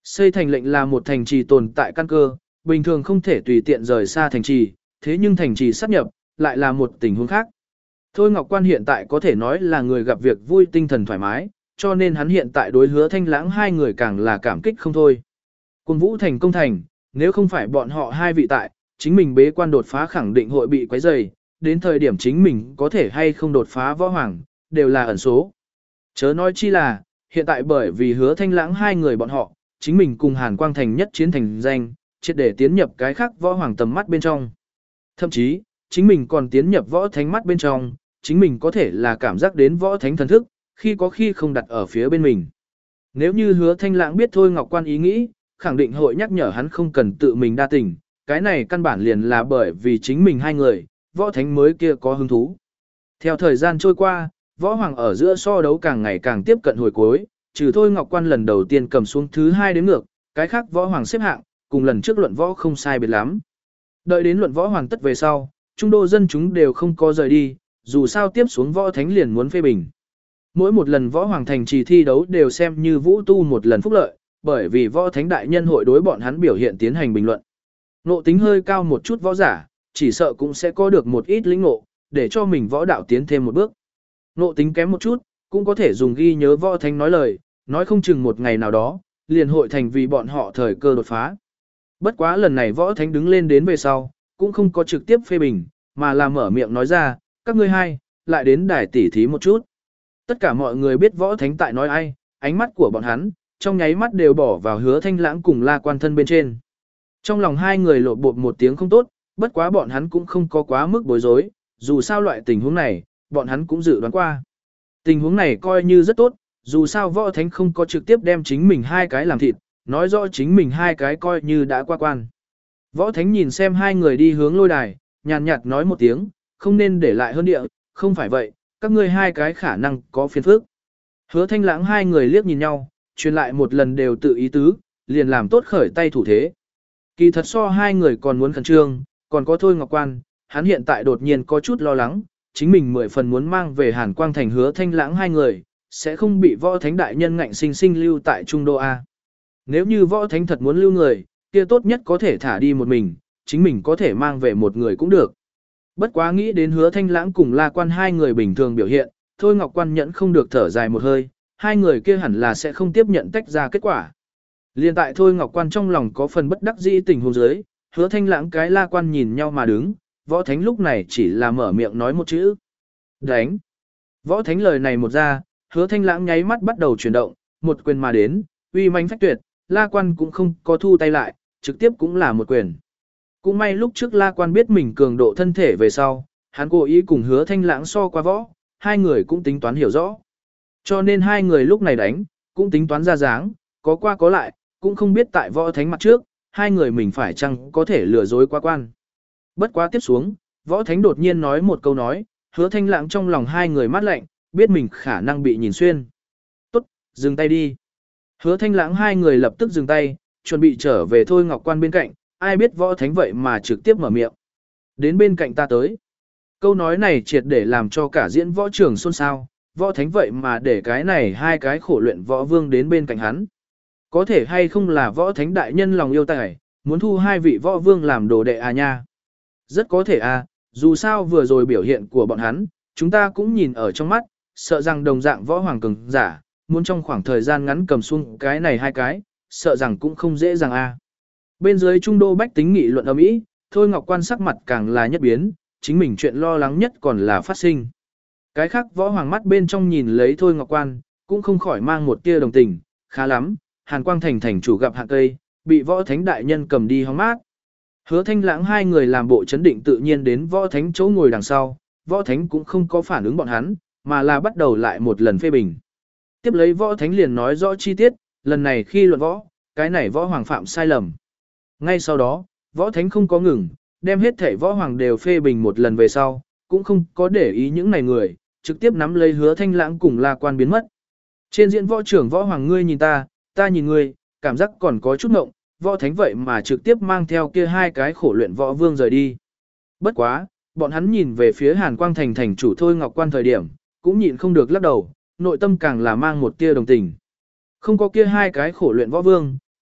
Xây thành lệnh là một thành trì tồn tại căn cơ, bình thường không thể tùy tiện rời xa thành trì, thế nhưng thành trì sáp nhập, lại là một tình huống khác. Thôi Ngọc Quan hiện tại có thể nói là người gặp việc vui tinh thần thoải mái, cho nên hắn hiện tại đối Hứa Thanh Lãng hai người càng là cảm kích không thôi. Quân Vũ thành công thành, nếu không phải bọn họ hai vị tại, chính mình bế quan đột phá khẳng định hội bị quấy rầy, đến thời điểm chính mình có thể hay không đột phá võ hoàng, đều là ẩn số. Chớ nói chi là, hiện tại bởi vì Hứa Thanh Lãng hai người bọn họ, chính mình cùng Hàn Quang Thành nhất chiến thành danh, triệt để tiến nhập cái khác võ hoàng tầm mắt bên trong. Thậm chí, chính mình còn tiến nhập võ thánh mắt bên trong, chính mình có thể là cảm giác đến võ thánh thần thức, khi có khi không đặt ở phía bên mình. Nếu như Hứa Thanh Lãng biết Thôi Ngọc Quan ý nghĩ, khẳng định hội nhắc nhở hắn không cần tự mình đa tình, cái này căn bản liền là bởi vì chính mình hai người, võ thánh mới kia có hứng thú. Theo thời gian trôi qua, võ hoàng ở giữa so đấu càng ngày càng tiếp cận hồi cuối, trừ Thôi Ngọc Quan lần đầu tiên cầm xuống thứ hai đến ngược, cái khác võ hoàng xếp hạng, cùng lần trước luận võ không sai biệt lắm. Đợi đến luận võ hoàn tất về sau, trung đô dân chúng đều không có rời đi, dù sao tiếp xuống võ thánh liền muốn phê bình. Mỗi một lần võ hoàng thành trì thi đấu đều xem như vũ tu một lần phúc lợi, bởi vì võ thánh đại nhân hội đối bọn hắn biểu hiện tiến hành bình luận. Nộ tính hơi cao một chút võ giả, chỉ sợ cũng sẽ có được một ít lĩnh ngộ, để cho mình võ đạo tiến thêm một bước. Nộ tính kém một chút, cũng có thể dùng ghi nhớ võ thánh nói lời, nói không chừng một ngày nào đó, liền hội thành vì bọn họ thời cơ đột phá. Bất quá lần này võ thánh đứng lên đến về sau, cũng không có trực tiếp phê bình, mà là mở miệng nói ra, các ngươi hai, lại đến đài tỉ thí một chút. Tất cả mọi người biết võ thánh tại nói ai, ánh mắt của bọn hắn, trong nháy mắt đều bỏ vào Hứa Thanh Lãng cùng La Quan thân bên trên. Trong lòng hai người lộ bột một tiếng không tốt, bất quá bọn hắn cũng không có quá mức bối rối, dù sao loại tình huống này, bọn hắn cũng dự đoán qua. Tình huống này coi như rất tốt, dù sao võ thánh không có trực tiếp đem chính mình hai cái làm thịt, nói rõ chính mình hai cái coi như đã qua quan. Võ thánh nhìn xem hai người đi hướng lôi đài, nhàn nhạt nói một tiếng, không nên để lại hơn địa, không phải vậy, các ngươi hai cái khả năng có phiền phức. Hứa Thanh Lãng hai người liếc nhìn nhau, truyền lại một lần đều tự ý tứ, liền làm tốt khởi tay thủ thế. Kỳ thật so hai người còn muốn khẩn trương, còn có Thôi Ngọc Quan, hắn hiện tại đột nhiên có chút lo lắng, chính mình mười phần muốn mang về Hàn Quang Thành Hứa Thanh Lãng hai người, sẽ không bị võ thánh đại nhân ngạnh sinh sinh lưu tại Trung Đô A. Nếu như võ thánh thật muốn lưu người, kia tốt nhất có thể thả đi một mình, chính mình có thể mang về một người cũng được. Bất quá nghĩ đến Hứa Thanh Lãng cùng La Quan hai người bình thường biểu hiện, Thôi Ngọc Quan nhẫn không được thở dài một hơi, hai người kia hẳn là sẽ không tiếp nhận tách ra kết quả. Liên tại Thôi Ngọc Quan trong lòng có phần bất đắc dĩ tình huống dưới, Hứa Thanh Lãng cái La Quan nhìn nhau mà đứng, võ thánh lúc này chỉ là mở miệng nói một chữ. Đánh. Võ thánh lời này một ra, Hứa Thanh Lãng nháy mắt bắt đầu chuyển động, một quyền mà đến, uy mãnh phách tuyệt, La Quan cũng không có thu tay lại, trực tiếp cũng là một quyền. Cũng may lúc trước La Quan biết mình cường độ thân thể về sau, hắn cố ý cùng Hứa Thanh Lãng so qua võ, hai người cũng tính toán hiểu rõ. Cho nên hai người lúc này đánh, cũng tính toán ra dáng, có qua có lại, cũng không biết tại võ thánh mặt trước, hai người mình phải chăng có thể lừa dối qua quan. Bất quá tiếp xuống, võ thánh đột nhiên nói một câu nói, Hứa Thanh Lãng trong lòng hai người mát lạnh, biết mình khả năng bị nhìn xuyên. Tốt, dừng tay đi. Hứa Thanh Lãng hai người lập tức dừng tay, chuẩn bị trở về Thôi Ngọc Quan bên cạnh, ai biết võ thánh vậy mà trực tiếp mở miệng. Đến bên cạnh ta tới. Câu nói này triệt để làm cho cả diễn võ trường xôn xao, võ thánh vậy mà để cái này hai cái khổ luyện võ vương đến bên cạnh hắn. Có thể hay không là võ thánh đại nhân lòng yêu tài, muốn thu hai vị võ vương làm đồ đệ à nha. Rất có thể à, dù sao vừa rồi biểu hiện của bọn hắn, chúng ta cũng nhìn ở trong mắt, sợ rằng đồng dạng võ hoàng cường giả, muốn trong khoảng thời gian ngắn cầm xuống cái này hai cái, sợ rằng cũng không dễ dàng a. Bên dưới trung đô bách tính nghị luận ầm ĩ, Thôi Ngọc Quan sắc mặt càng là nhất biến, chính mình chuyện lo lắng nhất còn là phát sinh. Cái khác võ hoàng mắt bên trong nhìn lấy Thôi Ngọc Quan, cũng không khỏi mang một tia đồng tình, khá lắm, Hàn Quang Thành thành chủ gặp hạng cây, bị võ thánh đại nhân cầm đi hóng mát. Hứa Thanh Lãng hai người làm bộ chấn định tự nhiên đến võ thánh chỗ ngồi đằng sau, võ thánh cũng không có phản ứng bọn hắn, mà là bắt đầu lại một lần phê bình. Tiếp lấy võ thánh liền nói rõ chi tiết, lần này khi luận võ, cái này võ hoàng phạm sai lầm. Ngay sau đó, võ thánh không có ngừng, đem hết thảy võ hoàng đều phê bình một lần về sau, cũng không có để ý những này người, trực tiếp nắm lấy Hứa Thanh Lãng cùng La Quan biến mất. Trên diễn võ trưởng võ hoàng ngươi nhìn ta, ta nhìn ngươi, cảm giác còn có chút ngộng, võ thánh vậy mà trực tiếp mang theo kia hai cái khổ luyện võ vương rời đi. Bất quá, bọn hắn nhìn về phía Hàn Quang Thành thành chủ Thôi Ngọc Quan thời điểm, cũng nhịn không được lắc đầu, nội tâm càng là mang một tia đồng tình. Không có kia hai cái khổ luyện võ vương,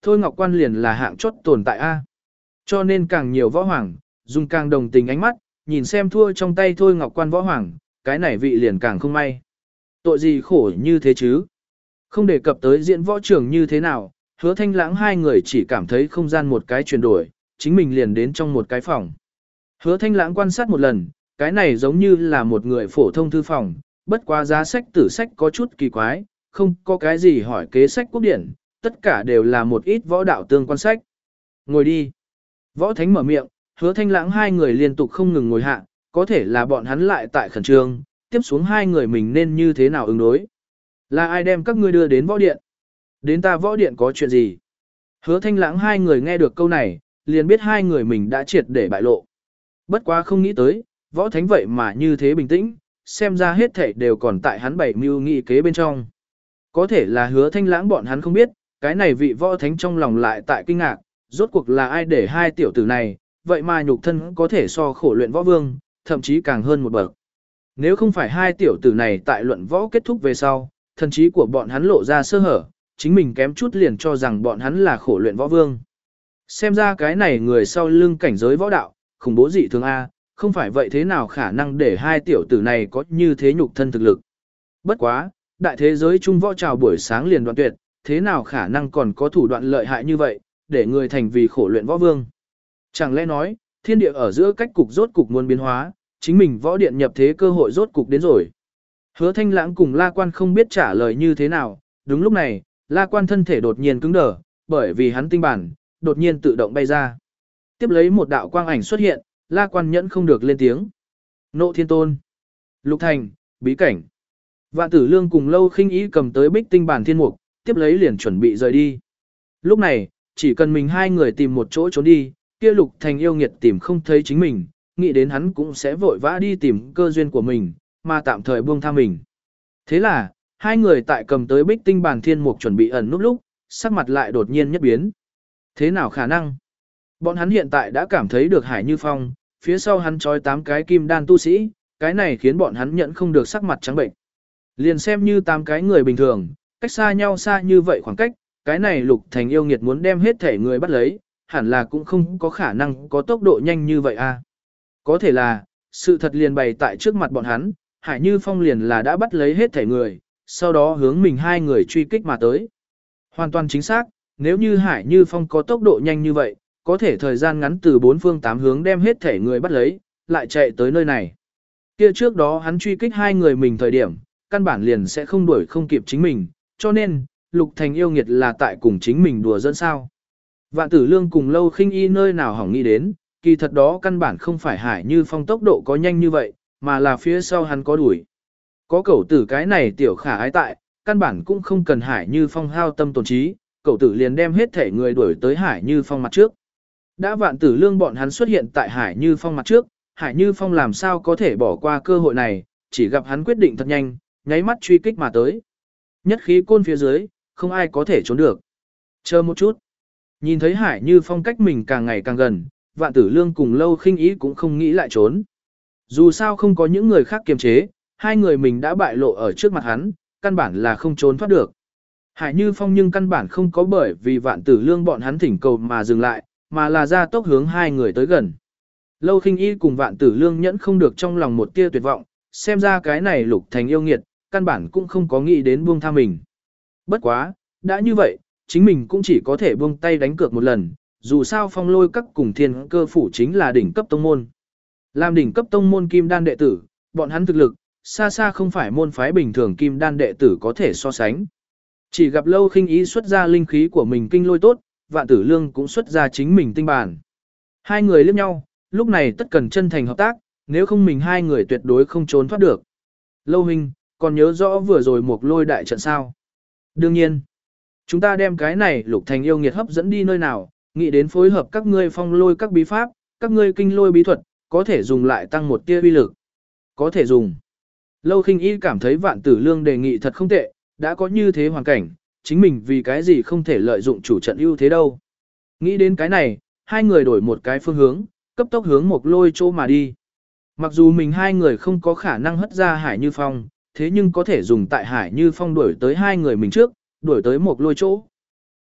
Thôi Ngọc Quan liền là hạng chót tồn tại A. Cho nên càng nhiều võ hoàng, dùng càng đồng tình ánh mắt, nhìn xem thua trong tay Thôi Ngọc Quan võ hoàng, cái này vị liền càng không may. Tội gì khổ như thế chứ? Không đề cập tới diễn võ trường như thế nào, Hứa Thanh Lãng hai người chỉ cảm thấy không gian một cái chuyển đổi, chính mình liền đến trong một cái phòng. Hứa Thanh Lãng quan sát một lần, cái này giống như là một người phổ thông thư phòng, bất quá giá sách tử sách có chút kỳ quái, không có cái gì hỏi kế sách quốc điển, tất cả đều là một ít võ đạo tương quan sách. Ngồi đi. Võ Thánh mở miệng, Hứa Thanh Lãng hai người liên tục không ngừng ngồi hạ, có thể là bọn hắn lại tại khẩn trương, tiếp xuống hai người mình nên như thế nào ứng đối. Là ai đem các ngươi đưa đến võ điện? Đến ta võ điện có chuyện gì? Hứa Thanh Lãng hai người nghe được câu này, liền biết hai người mình đã triệt để bại lộ. Bất quá không nghĩ tới, Võ Thánh vậy mà như thế bình tĩnh, xem ra hết thảy đều còn tại hắn bảy mưu nghị kế bên trong. Có thể là Hứa Thanh Lãng bọn hắn không biết, cái này vị Võ Thánh trong lòng lại tại kinh ngạc, rốt cuộc là ai để hai tiểu tử này, vậy mà nhục thân có thể so khổ luyện võ vương, thậm chí càng hơn một bậc. Nếu không phải hai tiểu tử này tại luận võ kết thúc về sau, thần trí của bọn hắn lộ ra sơ hở, chính mình kém chút liền cho rằng bọn hắn là khổ luyện võ vương. Xem ra cái này người sau lưng cảnh giới võ đạo, khủng bố dị thường A, không phải vậy thế nào khả năng để hai tiểu tử này có như thế nhục thân thực lực. Bất quá, đại thế giới trung võ trào buổi sáng liền đoạn tuyệt, thế nào khả năng còn có thủ đoạn lợi hại như vậy, để người thành vì khổ luyện võ vương. Chẳng lẽ nói, thiên địa ở giữa cách cục rốt cục muốn biến hóa, chính mình võ điện nhập thế cơ hội rốt cục đến rồi. Hứa Thanh Lãng cùng La Quan không biết trả lời như thế nào, đúng lúc này, La Quan thân thể đột nhiên cứng đờ, bởi vì hắn tinh bản, đột nhiên tự động bay ra. Tiếp lấy một đạo quang ảnh xuất hiện, La Quan nhẫn không được lên tiếng. Nộ Thiên Tôn, Lục Thành, bí cảnh. Vạn Tử Lương cùng Lâu Khinh Ý cầm tới bích tinh bản thiên mục, tiếp lấy liền chuẩn bị rời đi. Lúc này, chỉ cần mình hai người tìm một chỗ trốn đi, kia Lục Thành yêu nghiệt tìm không thấy chính mình, nghĩ đến hắn cũng sẽ vội vã đi tìm cơ duyên của mình, mà tạm thời buông tha mình. Thế là, hai người tại cầm tới bích tinh bản thiên mục chuẩn bị ẩn núp lúc, sắc mặt lại đột nhiên nhất biến. Thế nào khả năng? Bọn hắn hiện tại đã cảm thấy được Hải Như Phong, phía sau hắn trói tám cái kim đan tu sĩ, cái này khiến bọn hắn nhận không được sắc mặt trắng bệnh. Liền xem như tám cái người bình thường, cách xa nhau xa như vậy khoảng cách, cái này Lục Thành yêu nghiệt muốn đem hết thể người bắt lấy, hẳn là cũng không có khả năng có tốc độ nhanh như vậy a. Có thể là, sự thật liền bày tại trước mặt bọn hắn, Hải Như Phong liền là đã bắt lấy hết thể người, sau đó hướng mình hai người truy kích mà tới. Hoàn toàn chính xác, nếu như Hải Như Phong có tốc độ nhanh như vậy, có thể thời gian ngắn từ bốn phương tám hướng đem hết thể người bắt lấy, lại chạy tới nơi này. Kia trước đó hắn truy kích hai người mình thời điểm, căn bản liền sẽ không đuổi không kịp chính mình, cho nên, Lục Thành yêu nghiệt là tại cùng chính mình đùa dẫn sao. Vạn Tử Lương cùng Lâu Khinh Y nơi nào hỏng nghĩ đến, kỳ thật đó căn bản không phải Hải Như Phong tốc độ có nhanh như vậy, mà là phía sau hắn có đuổi. Có cẩu tử cái này tiểu khả ái tại, căn bản cũng không cần Hải Như Phong hao tâm tổn trí, cẩu tử liền đem hết thể người đuổi tới Hải Như Phong mặt trước. Đã Vạn Tử Lương bọn hắn xuất hiện tại Hải Như Phong mặt trước, Hải Như Phong làm sao có thể bỏ qua cơ hội này, chỉ gặp hắn quyết định thật nhanh, nháy mắt truy kích mà tới. Nhất khí côn phía dưới, không ai có thể trốn được. Chờ một chút. Nhìn thấy Hải Như Phong cách mình càng ngày càng gần, Vạn Tử Lương cùng Lâu Khinh Ý cũng không nghĩ lại trốn. Dù sao không có những người khác kiềm chế, hai người mình đã bại lộ ở trước mặt hắn, căn bản là không trốn thoát được. Hải Như Phong nhưng căn bản không có bởi vì Vạn Tử Lương bọn hắn thỉnh cầu mà dừng lại, mà là ra tốc hướng hai người tới gần. Lâu Khinh Y cùng Vạn Tử Lương nhẫn không được trong lòng một tia tuyệt vọng, xem ra cái này Lục Thành yêu nghiệt, căn bản cũng không có nghĩ đến buông tha mình. Bất quá, đã như vậy, chính mình cũng chỉ có thể buông tay đánh cược một lần, dù sao Phong Lôi Các cùng Thiên Cơ phủ chính là đỉnh cấp tông môn. Làm đỉnh cấp tông môn kim đan đệ tử, bọn hắn thực lực, xa xa không phải môn phái bình thường kim đan đệ tử có thể so sánh. Chỉ gặp Lâu Khinh Ý xuất ra linh khí của mình kinh lôi tốt, Vạn Tử Lương cũng xuất ra chính mình tinh bản. Hai người liếc nhau, lúc này tất cần chân thành hợp tác, nếu không mình hai người tuyệt đối không trốn thoát được. Lâu huynh, còn nhớ rõ vừa rồi một lôi đại trận sao? Đương nhiên, chúng ta đem cái này Lục Thành yêu nghiệt hấp dẫn đi nơi nào, nghĩ đến phối hợp các ngươi phong lôi các bí pháp, các ngươi kinh lôi bí thuật, có thể dùng lại tăng một tia uy lực. Có thể dùng. Lâu Khinh Y cảm thấy Vạn Tử Lương đề nghị thật không tệ, đã có như thế hoàn cảnh, chính mình vì cái gì không thể lợi dụng chủ trận ưu thế đâu. Nghĩ đến cái này, hai người đổi một cái phương hướng, cấp tốc hướng một lôi chỗ mà đi. Mặc dù mình hai người không có khả năng hất ra Hải Như Phong, thế nhưng có thể dùng tại Hải Như Phong đuổi tới hai người mình trước, đuổi tới một lôi chỗ.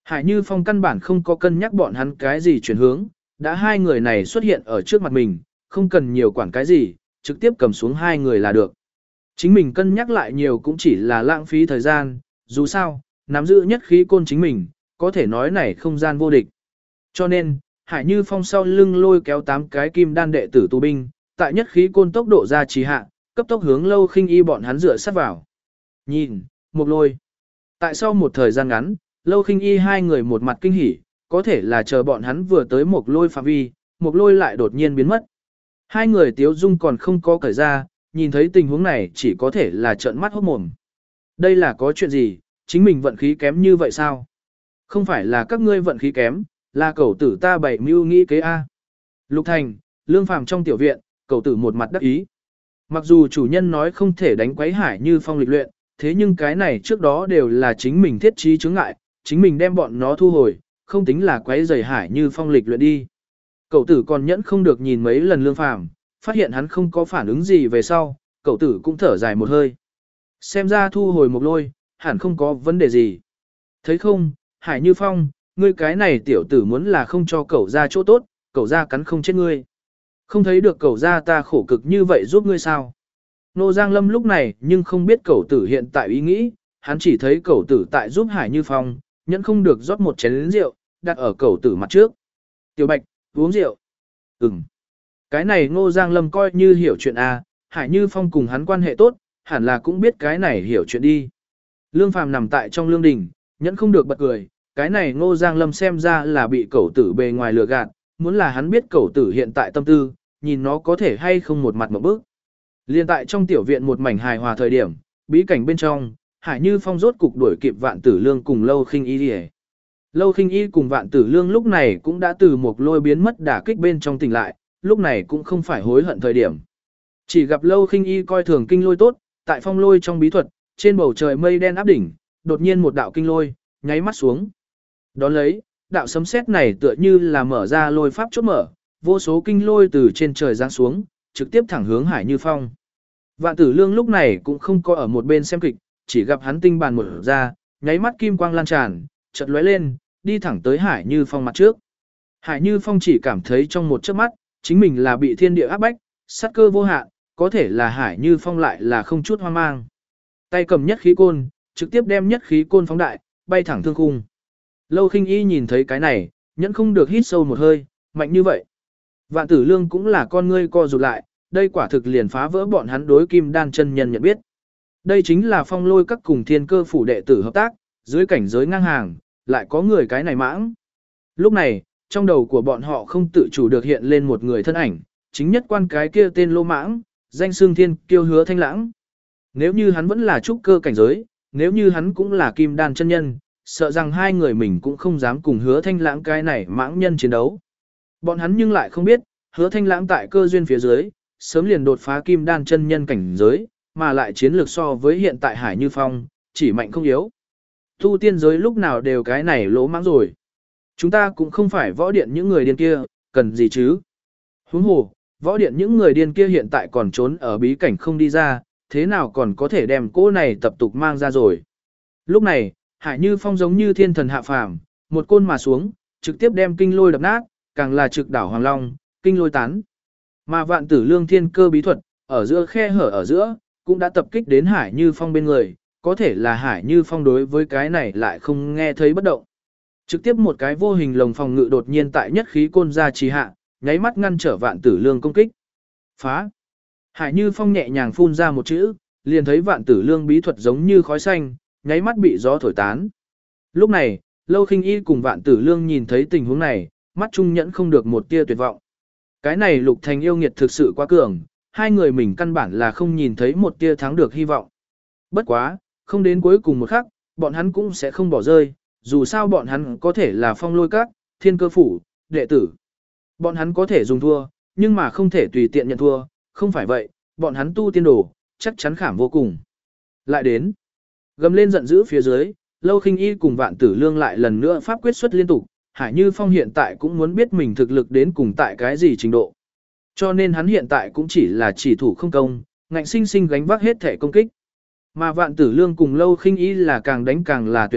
Hải Như Phong căn bản không có cân nhắc bọn hắn cái gì chuyển hướng, đã hai người này xuất hiện ở trước mặt mình, không cần nhiều quản cái gì, trực tiếp cầm xuống hai người là được. Chính mình cân nhắc lại nhiều cũng chỉ là lãng phí thời gian, dù sao, nắm giữ nhất khí côn chính mình, có thể nói này không gian vô địch. Cho nên, Hải Như Phong sau lưng lôi kéo tám cái kim đan đệ tử tù binh, tại nhất khí côn tốc độ ra trì hạ, cấp tốc hướng Lâu Khinh Y bọn hắn dựa sát vào. Nhìn, một lôi. Tại sau một thời gian ngắn, Lâu Khinh Y hai người một mặt kinh hỉ, có thể là chờ bọn hắn vừa tới một lôi phạm vi, một lôi lại đột nhiên biến mất. Hai người tiếu dung còn không có cởi ra, nhìn thấy tình huống này chỉ có thể là trợn mắt hốt mồm. Đây là có chuyện gì, chính mình vận khí kém như vậy sao? Không phải là các ngươi vận khí kém, là cậu tử ta bày mưu nghĩ kế A. Lục Thành, Lương Phàm trong tiểu viện, cậu tử một mặt đắc ý. Mặc dù chủ nhân nói không thể đánh quấy Hải Như Phong lịch luyện, thế nhưng cái này trước đó đều là chính mình thiết trí chướng ngại, chính mình đem bọn nó thu hồi, không tính là quấy rầy Hải Như Phong lịch luyện đi. Cậu tử còn nhẫn không được nhìn mấy lần Lương Phàm, phát hiện hắn không có phản ứng gì về sau, cậu tử cũng thở dài một hơi. Xem ra thu hồi một lôi, hẳn không có vấn đề gì. Thấy không, Hải Như Phong, ngươi cái này tiểu tử muốn là không cho cậu ra chỗ tốt, cậu ra cắn không chết ngươi. Không thấy được cậu ra ta khổ cực như vậy giúp ngươi sao? Nô Giang Lâm lúc này nhưng không biết cậu tử hiện tại ý nghĩ, hắn chỉ thấy cậu tử tại giúp Hải Như Phong, nhẫn không được rót một chén rượu, đặt ở cậu tử mặt trước. Tiểu Bạch, uống rượu. Ừm. Cái này Ngô Giang Lâm coi như hiểu chuyện à, Hải Như Phong cùng hắn quan hệ tốt, hẳn là cũng biết cái này hiểu chuyện đi. Lương Phàm nằm tại trong lương đình, nhẫn không được bật cười, cái này Ngô Giang Lâm xem ra là bị cậu tử bề ngoài lừa gạt, muốn là hắn biết cậu tử hiện tại tâm tư, nhìn nó có thể hay không một mặt một bước. Liên tại trong tiểu viện một mảnh hài hòa thời điểm, bí cảnh bên trong, Hải Như Phong rốt cục đuổi kịp Vạn Tử Lương cùng Lâu Khinh Y đi. Lâu Khinh Y cùng Vạn Tử Lương lúc này cũng đã từ một lôi biến mất đả kích bên trong tỉnh lại, lúc này cũng không phải hối hận thời điểm. Chỉ gặp Lâu Khinh Y coi thường kinh lôi tốt, tại phong lôi trong bí thuật, trên bầu trời mây đen áp đỉnh, đột nhiên một đạo kinh lôi, nháy mắt xuống. Đón lấy, đạo sấm sét này tựa như là mở ra lôi pháp chốt mở, vô số kinh lôi từ trên trời giáng xuống, trực tiếp thẳng hướng Hải Như Phong. Vạn Tử Lương lúc này cũng không có ở một bên xem kịch, chỉ gặp hắn tinh bàn mở ra, nháy mắt kim quang lan tràn, chợt lóe lên, đi thẳng tới Hải Như Phong mặt trước. Hải Như Phong chỉ cảm thấy trong một chớp mắt, chính mình là bị thiên địa áp bách, sát cơ vô hạn, có thể là Hải Như Phong lại là không chút hoang mang. Tay cầm nhất khí côn, trực tiếp đem nhất khí côn phóng đại, bay thẳng thương khung. Lâu Khinh Y nhìn thấy cái này, nhẫn không được hít sâu một hơi, mạnh như vậy. Vạn Tử Lương cũng là con ngươi co rụt lại, đây quả thực liền phá vỡ bọn hắn đối Kim Đan chân nhân nhận biết. Đây chính là phong lôi các cùng thiên cơ phủ đệ tử hợp tác, dưới cảnh giới ngang hàng, lại có người cái này mãng. Lúc này, trong đầu của bọn họ không tự chủ được hiện lên một người thân ảnh, chính nhất quan cái kia tên Lô Mãng, danh xương thiên kiêu Hứa Thanh Lãng. Nếu như hắn vẫn là trúc cơ cảnh giới, nếu như hắn cũng là Kim Đan chân nhân, sợ rằng hai người mình cũng không dám cùng Hứa Thanh Lãng cái này mãng nhân chiến đấu. Bọn hắn nhưng lại không biết, Hứa Thanh Lãng tại cơ duyên phía dưới, sớm liền đột phá Kim Đan chân nhân cảnh giới, mà lại chiến lược so với hiện tại Hải Như Phong, chỉ mạnh không yếu. Tu tiên giới lúc nào đều cái này lỗ mãng rồi. Chúng ta cũng không phải võ điện những người điên kia, cần gì chứ? Huống hồ, võ điện những người điên kia hiện tại còn trốn ở bí cảnh không đi ra, thế nào còn có thể đem cô này tập tục mang ra rồi. Lúc này, Hải Như Phong giống như thiên thần hạ phàm, một côn mà xuống, trực tiếp đem kinh lôi đập nát, càng là trực đảo Hoàng Long, kinh lôi tán. Mà Vạn Tử Lương thiên cơ bí thuật, ở giữa khe hở ở giữa, cũng đã tập kích đến Hải Như Phong bên người, có thể là Hải Như Phong đối với cái này lại không nghe thấy bất động. Trực tiếp một cái vô hình lồng phòng ngự đột nhiên tại nhất khí côn ra trì hạ, nháy mắt ngăn trở Vạn Tử Lương công kích. Phá! Hải Như Phong nhẹ nhàng phun ra một chữ, liền thấy Vạn Tử Lương bí thuật giống như khói xanh, nháy mắt bị gió thổi tán. Lúc này, Lâu Khinh Y cùng Vạn Tử Lương nhìn thấy tình huống này, mắt trung nhẫn không được một tia tuyệt vọng. Cái này Lục Thành yêu nghiệt thực sự quá cường, hai người mình căn bản là không nhìn thấy một tia thắng được hy vọng. Bất quá, không đến cuối cùng một khắc, bọn hắn cũng sẽ không bỏ rơi, dù sao bọn hắn có thể là phong lôi các, thiên cơ phủ, đệ tử. Bọn hắn có thể dùng thua, nhưng mà không thể tùy tiện nhận thua, không phải vậy, bọn hắn tu tiên đồ, chắc chắn khảm vô cùng. Lại đến, gầm lên giận dữ phía dưới, Lâu Khinh Y cùng Vạn Tử Lương lại lần nữa pháp quyết xuất liên tục, Hải Như Phong hiện tại cũng muốn biết mình thực lực đến cùng tại cái gì trình độ. Cho nên hắn hiện tại cũng chỉ là chỉ thủ không công, ngạnh sinh sinh gánh vác hết thể công kích. Mà Vạn Tử Lương cùng Lâu Khinh Y là càng đánh càng là tuyệt vọng,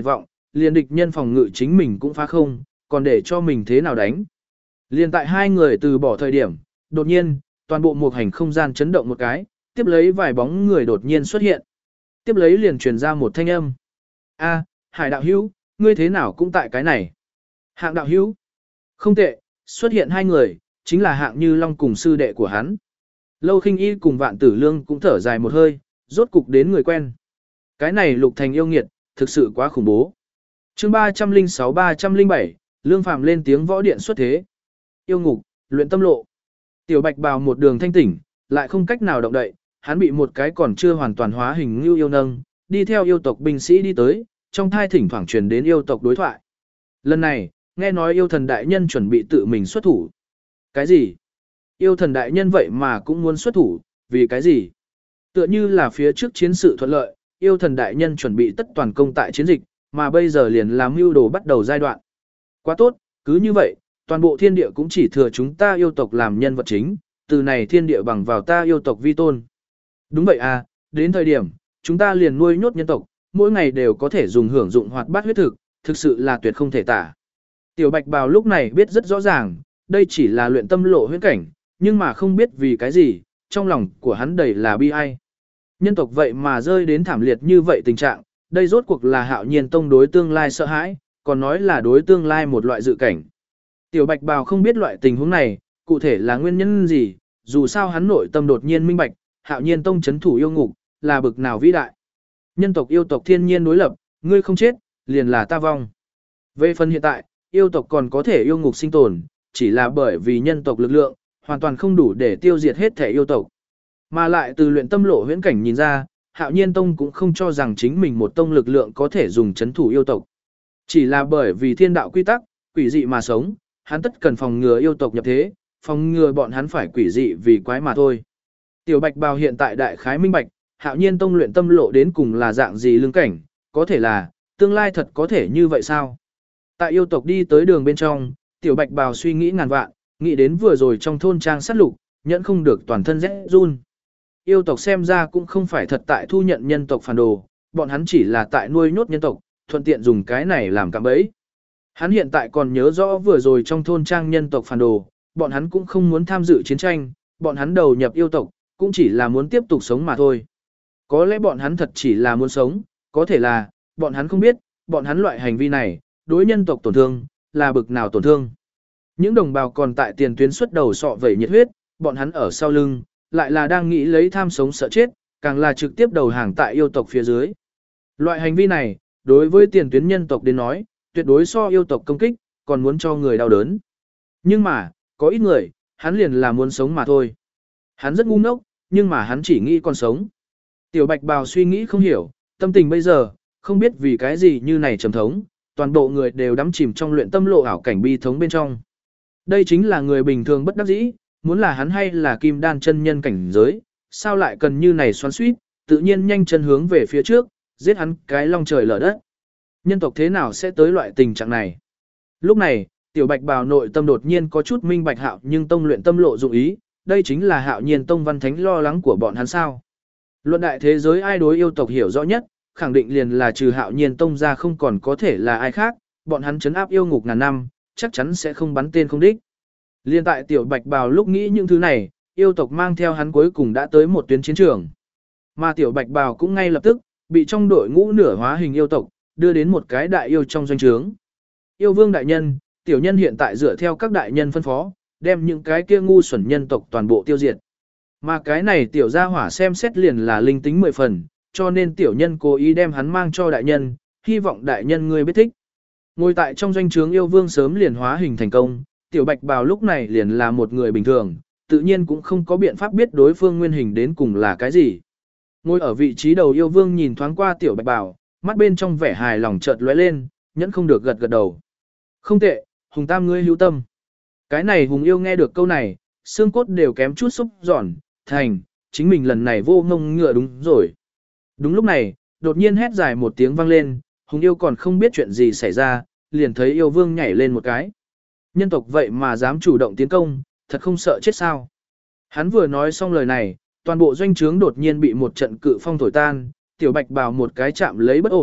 liền địch nhân phòng ngự chính mình cũng phá không, còn để cho mình thế nào đánh. Liền tại hai người từ bỏ thời điểm, đột nhiên, toàn bộ một hành không gian chấn động một cái, tiếp lấy vài bóng người đột nhiên xuất hiện. Tiếp lấy liền truyền ra một thanh âm. A, Hải đạo hữu, ngươi thế nào cũng tại cái này. Hạng đạo hữu. Không tệ, xuất hiện hai người, chính là Hạng Như Long cùng sư đệ của hắn. Lâu Khinh Y cùng Vạn Tử Lương cũng thở dài một hơi, rốt cục đến người quen. Cái này Lục Thành yêu nghiệt, thực sự quá khủng bố. Chương ba trăm lẻ sáu ba trăm lẻ bảy, Lương Phàm lên tiếng võ điện xuất thế. Yêu ngục, luyện tâm lộ. Tiểu Bạch Bào một đường thanh tỉnh, lại không cách nào động đậy, hắn bị một cái còn chưa hoàn toàn hóa hình như yêu nâng, đi theo yêu tộc binh sĩ đi tới, trong thai thỉnh thoảng truyền đến yêu tộc đối thoại. Lần này, nghe nói yêu thần đại nhân chuẩn bị tự mình xuất thủ. Cái gì? Yêu thần đại nhân vậy mà cũng muốn xuất thủ, vì cái gì? Tựa như là phía trước chiến sự thuận lợi, yêu thần đại nhân chuẩn bị tất toàn công tại chiến dịch, mà bây giờ liền làm mưu đồ bắt đầu giai đoạn. Quá tốt, cứ như vậy, toàn bộ thiên địa cũng chỉ thừa chúng ta yêu tộc làm nhân vật chính, từ này thiên địa bằng vào ta yêu tộc vi tôn. Đúng vậy à, đến thời điểm, chúng ta liền nuôi nhốt nhân tộc, mỗi ngày đều có thể dùng hưởng dụng hoạt bát huyết thực, thực sự là tuyệt không thể tả. Tiểu Bạch Bào lúc này biết rất rõ ràng, đây chỉ là luyện tâm lộ huyễn cảnh, nhưng mà không biết vì cái gì, trong lòng của hắn đầy là bi ai. Nhân tộc vậy mà rơi đến thảm liệt như vậy tình trạng, đây rốt cuộc là Hạo Nhiên Tông đối tương lai sợ hãi, còn nói là đối tương lai một loại dự cảnh. Tiểu Bạch Bào không biết loại tình huống này, cụ thể là nguyên nhân gì, dù sao hắn nội tâm đột nhiên minh bạch, Hạo Nhiên Tông chấn thủ yêu ngục, là bực nào vĩ đại. Nhân tộc yêu tộc thiên nhiên đối lập, ngươi không chết, liền là ta vong. Về phần hiện tại, yêu tộc còn có thể yêu ngục sinh tồn, chỉ là bởi vì nhân tộc lực lượng, hoàn toàn không đủ để tiêu diệt hết thể yêu tộc. Mà lại từ luyện tâm lộ huyễn cảnh nhìn ra, Hạo Nhiên Tông cũng không cho rằng chính mình một tông lực lượng có thể dùng chấn thủ yêu tộc. Chỉ là bởi vì thiên đạo quy tắc, quỷ dị mà sống, hắn tất cần phòng ngừa yêu tộc nhập thế, phòng ngừa bọn hắn phải quỷ dị vì quái mà thôi. Tiểu Bạch Bào hiện tại đại khái minh bạch, Hạo Nhiên Tông luyện tâm lộ đến cùng là dạng gì lương cảnh, có thể là, tương lai thật có thể như vậy sao? Tại yêu tộc đi tới đường bên trong, Tiểu Bạch Bào suy nghĩ ngàn vạn, nghĩ đến vừa rồi trong thôn trang sát lục, nhẫn không được toàn thân rét run. Yêu tộc xem ra cũng không phải thật tại thu nhận nhân tộc phản đồ, bọn hắn chỉ là tại nuôi nhốt nhân tộc, thuận tiện dùng cái này làm cạm bẫy. Hắn hiện tại còn nhớ rõ vừa rồi trong thôn trang nhân tộc phản đồ, bọn hắn cũng không muốn tham dự chiến tranh, bọn hắn đầu nhập yêu tộc, cũng chỉ là muốn tiếp tục sống mà thôi. Có lẽ bọn hắn thật chỉ là muốn sống, có thể là, bọn hắn không biết, bọn hắn loại hành vi này, đối nhân tộc tổn thương, là bực nào tổn thương. Những đồng bào còn tại tiền tuyến xuất đầu sọ vẩy nhiệt huyết, bọn hắn ở sau lưng, lại là đang nghĩ lấy tham sống sợ chết, càng là trực tiếp đầu hàng tại yêu tộc phía dưới. Loại hành vi này, đối với tiền tuyến nhân tộc đến nói, tuyệt đối so yêu tộc công kích, còn muốn cho người đau đớn. Nhưng mà, có ít người, hắn liền là muốn sống mà thôi. Hắn rất ngu ngốc, nhưng mà hắn chỉ nghĩ còn sống. Tiểu Bạch Bào suy nghĩ không hiểu, tâm tình bây giờ, không biết vì cái gì như này trầm thống, toàn bộ người đều đắm chìm trong luyện tâm lộ ảo cảnh bi thống bên trong. Đây chính là người bình thường bất đắc dĩ, muốn là hắn hay là kim đan chân nhân cảnh giới, sao lại cần như này xoắn xuýt, tự nhiên nhanh chân hướng về phía trước, giết hắn cái long trời lở đất. Nhân tộc thế nào sẽ tới loại tình trạng này? Lúc này, Tiểu Bạch Bào nội tâm đột nhiên có chút minh bạch Hạo nhưng tông luyện tâm lộ dụng ý, đây chính là Hạo Nhiên Tông văn thánh lo lắng của bọn hắn sao? Luận đại thế giới ai đối yêu tộc hiểu rõ nhất, khẳng định liền là trừ Hạo Nhiên Tông ra không còn có thể là ai khác, bọn hắn trấn áp yêu ngục ngàn năm, chắc chắn sẽ không bắn tên không đích. Liên tại Tiểu Bạch Bào lúc nghĩ những thứ này, yêu tộc mang theo hắn cuối cùng đã tới một tuyến chiến trường. Mà Tiểu Bạch Bào cũng ngay lập tức bị trong đội ngũ nửa hóa hình yêu tộc đưa đến một cái đại yêu trong doanh trướng. Yêu vương đại nhân, tiểu nhân hiện tại dựa theo các đại nhân phân phó, đem những cái kia ngu xuẩn nhân tộc toàn bộ tiêu diệt. Mà cái này tiểu gia hỏa xem xét liền là linh tính mười phần, cho nên tiểu nhân cố ý đem hắn mang cho đại nhân, hy vọng đại nhân ngươi biết thích. Ngồi tại trong doanh trướng yêu vương sớm liền hóa hình thành công, Tiểu Bạch Bào lúc này liền là một người bình thường, tự nhiên cũng không có biện pháp biết đối phương nguyên hình đến cùng là cái gì. Ngồi ở vị trí đầu yêu vương nhìn thoáng qua Tiểu Bạch Bào, mắt bên trong vẻ hài lòng chợt lóe lên, nhẫn không được gật gật đầu. Không tệ, Hùng Tam ngươi hữu tâm. Cái này Hùng yêu nghe được câu này, xương cốt đều kém chút xúc giòn, thành, chính mình lần này vô ngông ngựa đúng rồi. Đúng lúc này, đột nhiên hét dài một tiếng vang lên, Hùng yêu còn không biết chuyện gì xảy ra, liền thấy yêu vương nhảy lên một cái. Nhân tộc vậy mà dám chủ động tiến công, thật không sợ chết sao. Hắn vừa nói xong lời này, toàn bộ doanh trướng đột nhiên bị một trận cự phong thổi tan, Tiểu Bạch Bào một cái chạm lấy bất ổn,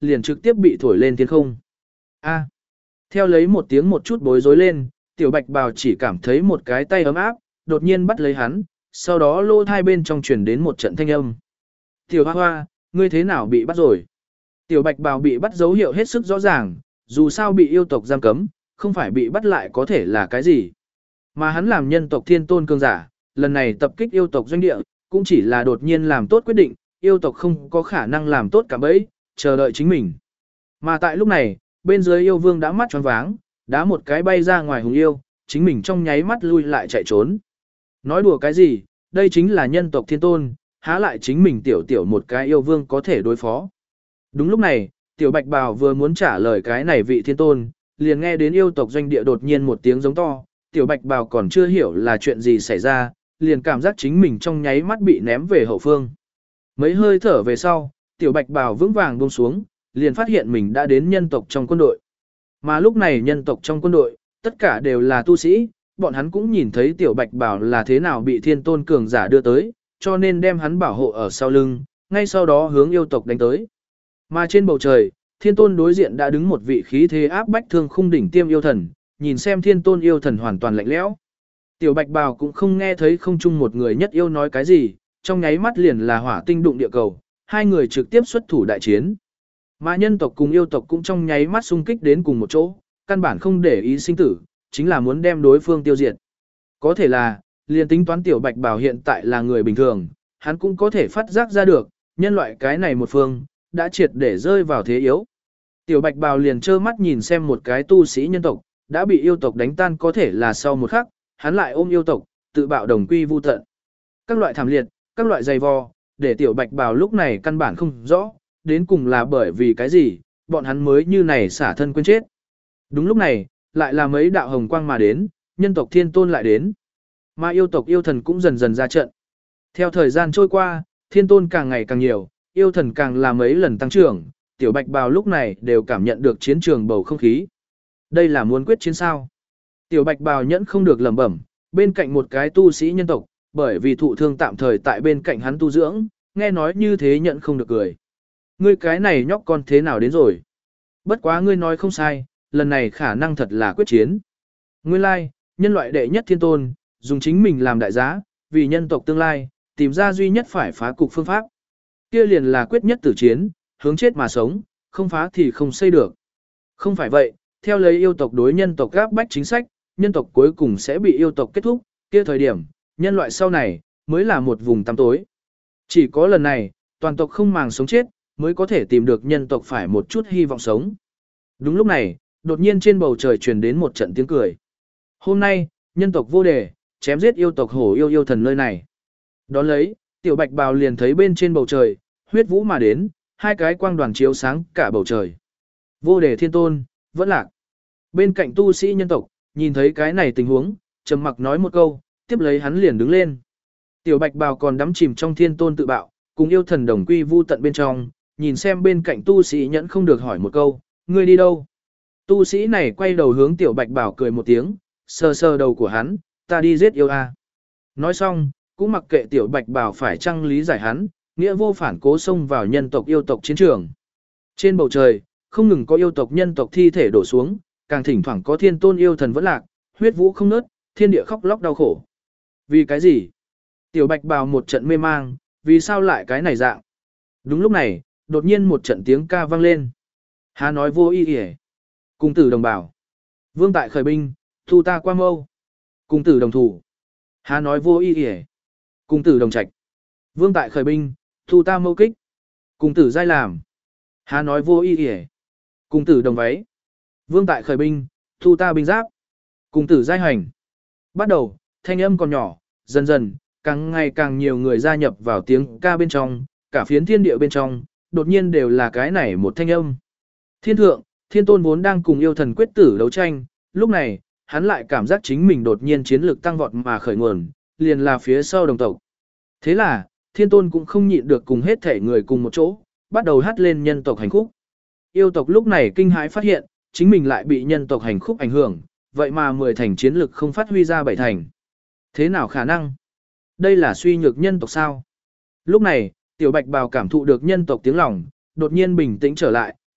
liền trực tiếp bị thổi lên thiên không. A. Theo lấy một tiếng một chút bối rối lên, tiểu bạch bào chỉ cảm thấy một cái tay ấm áp, đột nhiên bắt lấy hắn, sau đó lô thai bên trong truyền đến một trận thanh âm. Tiểu hoa hoa, ngươi thế nào bị bắt rồi? Tiểu bạch bào bị bắt dấu hiệu hết sức rõ ràng, dù sao bị yêu tộc giam cấm, không phải bị bắt lại có thể là cái gì. Mà hắn làm nhân tộc thiên tôn cường giả, lần này tập kích yêu tộc doanh địa, cũng chỉ là đột nhiên làm tốt quyết định, yêu tộc không có khả năng làm tốt cả bấy, chờ đợi chính mình. Mà tại lúc này, bên dưới yêu vương đã mắt tròn váng, đá một cái bay ra ngoài hùng yêu, chính mình trong nháy mắt lui lại chạy trốn. Nói đùa cái gì, đây chính là nhân tộc thiên tôn, há lại chính mình tiểu tiểu một cái yêu vương có thể đối phó. Đúng lúc này, tiểu bạch bào vừa muốn trả lời cái này vị thiên tôn, liền nghe đến yêu tộc doanh địa đột nhiên một tiếng giống to, tiểu bạch bào còn chưa hiểu là chuyện gì xảy ra, liền cảm giác chính mình trong nháy mắt bị ném về hậu phương. Mấy hơi thở về sau, tiểu bạch bào vững vàng buông xuống, liền phát hiện mình đã đến nhân tộc trong quân đội. Mà lúc này nhân tộc trong quân đội, tất cả đều là tu sĩ, bọn hắn cũng nhìn thấy tiểu bạch bào là thế nào bị thiên tôn cường giả đưa tới, cho nên đem hắn bảo hộ ở sau lưng, ngay sau đó hướng yêu tộc đánh tới. Mà trên bầu trời, thiên tôn đối diện đã đứng một vị khí thế áp bách thương khung đỉnh tiêm yêu thần, nhìn xem thiên tôn yêu thần hoàn toàn lạnh lẽo. Tiểu bạch bào cũng không nghe thấy không chung một người nhất yêu nói cái gì, trong nháy mắt liền là hỏa tinh đụng địa cầu, hai người trực tiếp xuất thủ đại chiến. Mà nhân tộc cùng yêu tộc cũng trong nháy mắt xung kích đến cùng một chỗ, căn bản không để ý sinh tử, chính là muốn đem đối phương tiêu diệt. Có thể là, liền tính toán tiểu bạch bào hiện tại là người bình thường, hắn cũng có thể phát giác ra được, nhân loại cái này một phương, đã triệt để rơi vào thế yếu. Tiểu bạch bào liền trơ mắt nhìn xem một cái tu sĩ nhân tộc, đã bị yêu tộc đánh tan có thể là sau một khắc, hắn lại ôm yêu tộc, tự bạo đồng quy vu tận. Các loại thảm liệt, các loại dày vò, để tiểu bạch bào lúc này căn bản không rõ, đến cùng là bởi vì cái gì, bọn hắn mới như này xả thân quên chết. Đúng lúc này, lại là mấy đạo hồng quang mà đến, nhân tộc thiên tôn lại đến. Mà yêu tộc yêu thần cũng dần dần ra trận. Theo thời gian trôi qua, thiên tôn càng ngày càng nhiều, yêu thần càng là mấy lần tăng trưởng, tiểu bạch bào lúc này đều cảm nhận được chiến trường bầu không khí. Đây là muốn quyết chiến sao? Tiểu bạch bào nhẫn không được lẩm bẩm, bên cạnh một cái tu sĩ nhân tộc, bởi vì thụ thương tạm thời tại bên cạnh hắn tu dưỡng, nghe nói như thế nhận không được cười. Ngươi cái này nhóc con thế nào đến rồi? Bất quá ngươi nói không sai, lần này khả năng thật là quyết chiến. Nguyên lai, nhân loại đệ nhất thiên tôn, dùng chính mình làm đại giá, vì nhân tộc tương lai, tìm ra duy nhất phải phá cục phương pháp. Kia liền là quyết nhất tử chiến, hướng chết mà sống, không phá thì không xây được. Không phải vậy, theo lấy yêu tộc đối nhân tộc gáp bách chính sách, nhân tộc cuối cùng sẽ bị yêu tộc kết thúc, kia thời điểm, nhân loại sau này, mới là một vùng tăm tối. Chỉ có lần này, toàn tộc không màng sống chết, mới có thể tìm được nhân tộc phải một chút hy vọng sống. Đúng lúc này, đột nhiên trên bầu trời truyền đến một trận tiếng cười. Hôm nay, nhân tộc vô đề, chém giết yêu tộc hổ yêu yêu thần nơi này. Đón lấy, tiểu bạch bào liền thấy bên trên bầu trời, huyết vũ mà đến, hai cái quang đoàn chiếu sáng cả bầu trời. Vô đề thiên tôn, vẫn lạc. Bên cạnh tu sĩ nhân tộc, nhìn thấy cái này tình huống, trầm mặc nói một câu, tiếp lấy hắn liền đứng lên. Tiểu bạch bào còn đắm chìm trong thiên tôn tự bạo, cùng yêu thần đồng quy vu tận bên trong, nhìn xem bên cạnh tu sĩ nhẫn không được hỏi một câu, ngươi đi đâu? Tu sĩ này quay đầu hướng tiểu bạch bào cười một tiếng, sờ sờ đầu của hắn, ta đi giết yêu a. Nói xong, cũng mặc kệ tiểu bạch bào phải chăng lý giải hắn, nghĩa vô phản cố xông vào nhân tộc yêu tộc chiến trường. Trên bầu trời, không ngừng có yêu tộc nhân tộc thi thể đổ xuống, càng thỉnh thoảng có thiên tôn yêu thần vẫn lạc, huyết vũ không nớt, thiên địa khóc lóc đau khổ. Vì cái gì? Tiểu bạch bào một trận mê mang, vì sao lại cái này dạng? Đúng lúc này, đột nhiên một trận tiếng ca vang lên. Há nói vô ý ỉa. Cung tử đồng bào. Vương tại khởi binh, thu ta qua mâu. Cung tử đồng thủ. Há nói vô ý ỉa. Cung tử đồng trạch. Vương tại khởi binh, thu ta mâu kích. Cung tử giai làm. Há nói vô ý ỉa. Cung tử đồng váy. Vương tại khởi binh, thu ta binh giáp. Cung tử giai hành. Bắt đầu, thanh âm còn nhỏ, dần dần, càng ngày càng nhiều người gia nhập vào tiếng ca bên trong, cả phiến thiên địa bên trong, đột nhiên đều là cái này một thanh âm. Thiên thượng, thiên tôn vốn đang cùng yêu thần quyết tử đấu tranh, lúc này, hắn lại cảm giác chính mình đột nhiên chiến lực tăng vọt mà khởi nguồn, liền là phía sau đồng tộc. Thế là, thiên tôn cũng không nhịn được cùng hết thể người cùng một chỗ, bắt đầu hát lên nhân tộc hành khúc. Yêu tộc lúc này kinh hãi phát hiện, chính mình lại bị nhân tộc hành khúc ảnh hưởng, vậy mà mười thành chiến lực không phát huy ra bảy thành. Thế nào khả năng? Đây là suy nhược nhân tộc sao? Lúc này, tiểu bạch bào cảm thụ được nhân tộc tiếng lòng, đột nhiên bình tĩnh trở lại,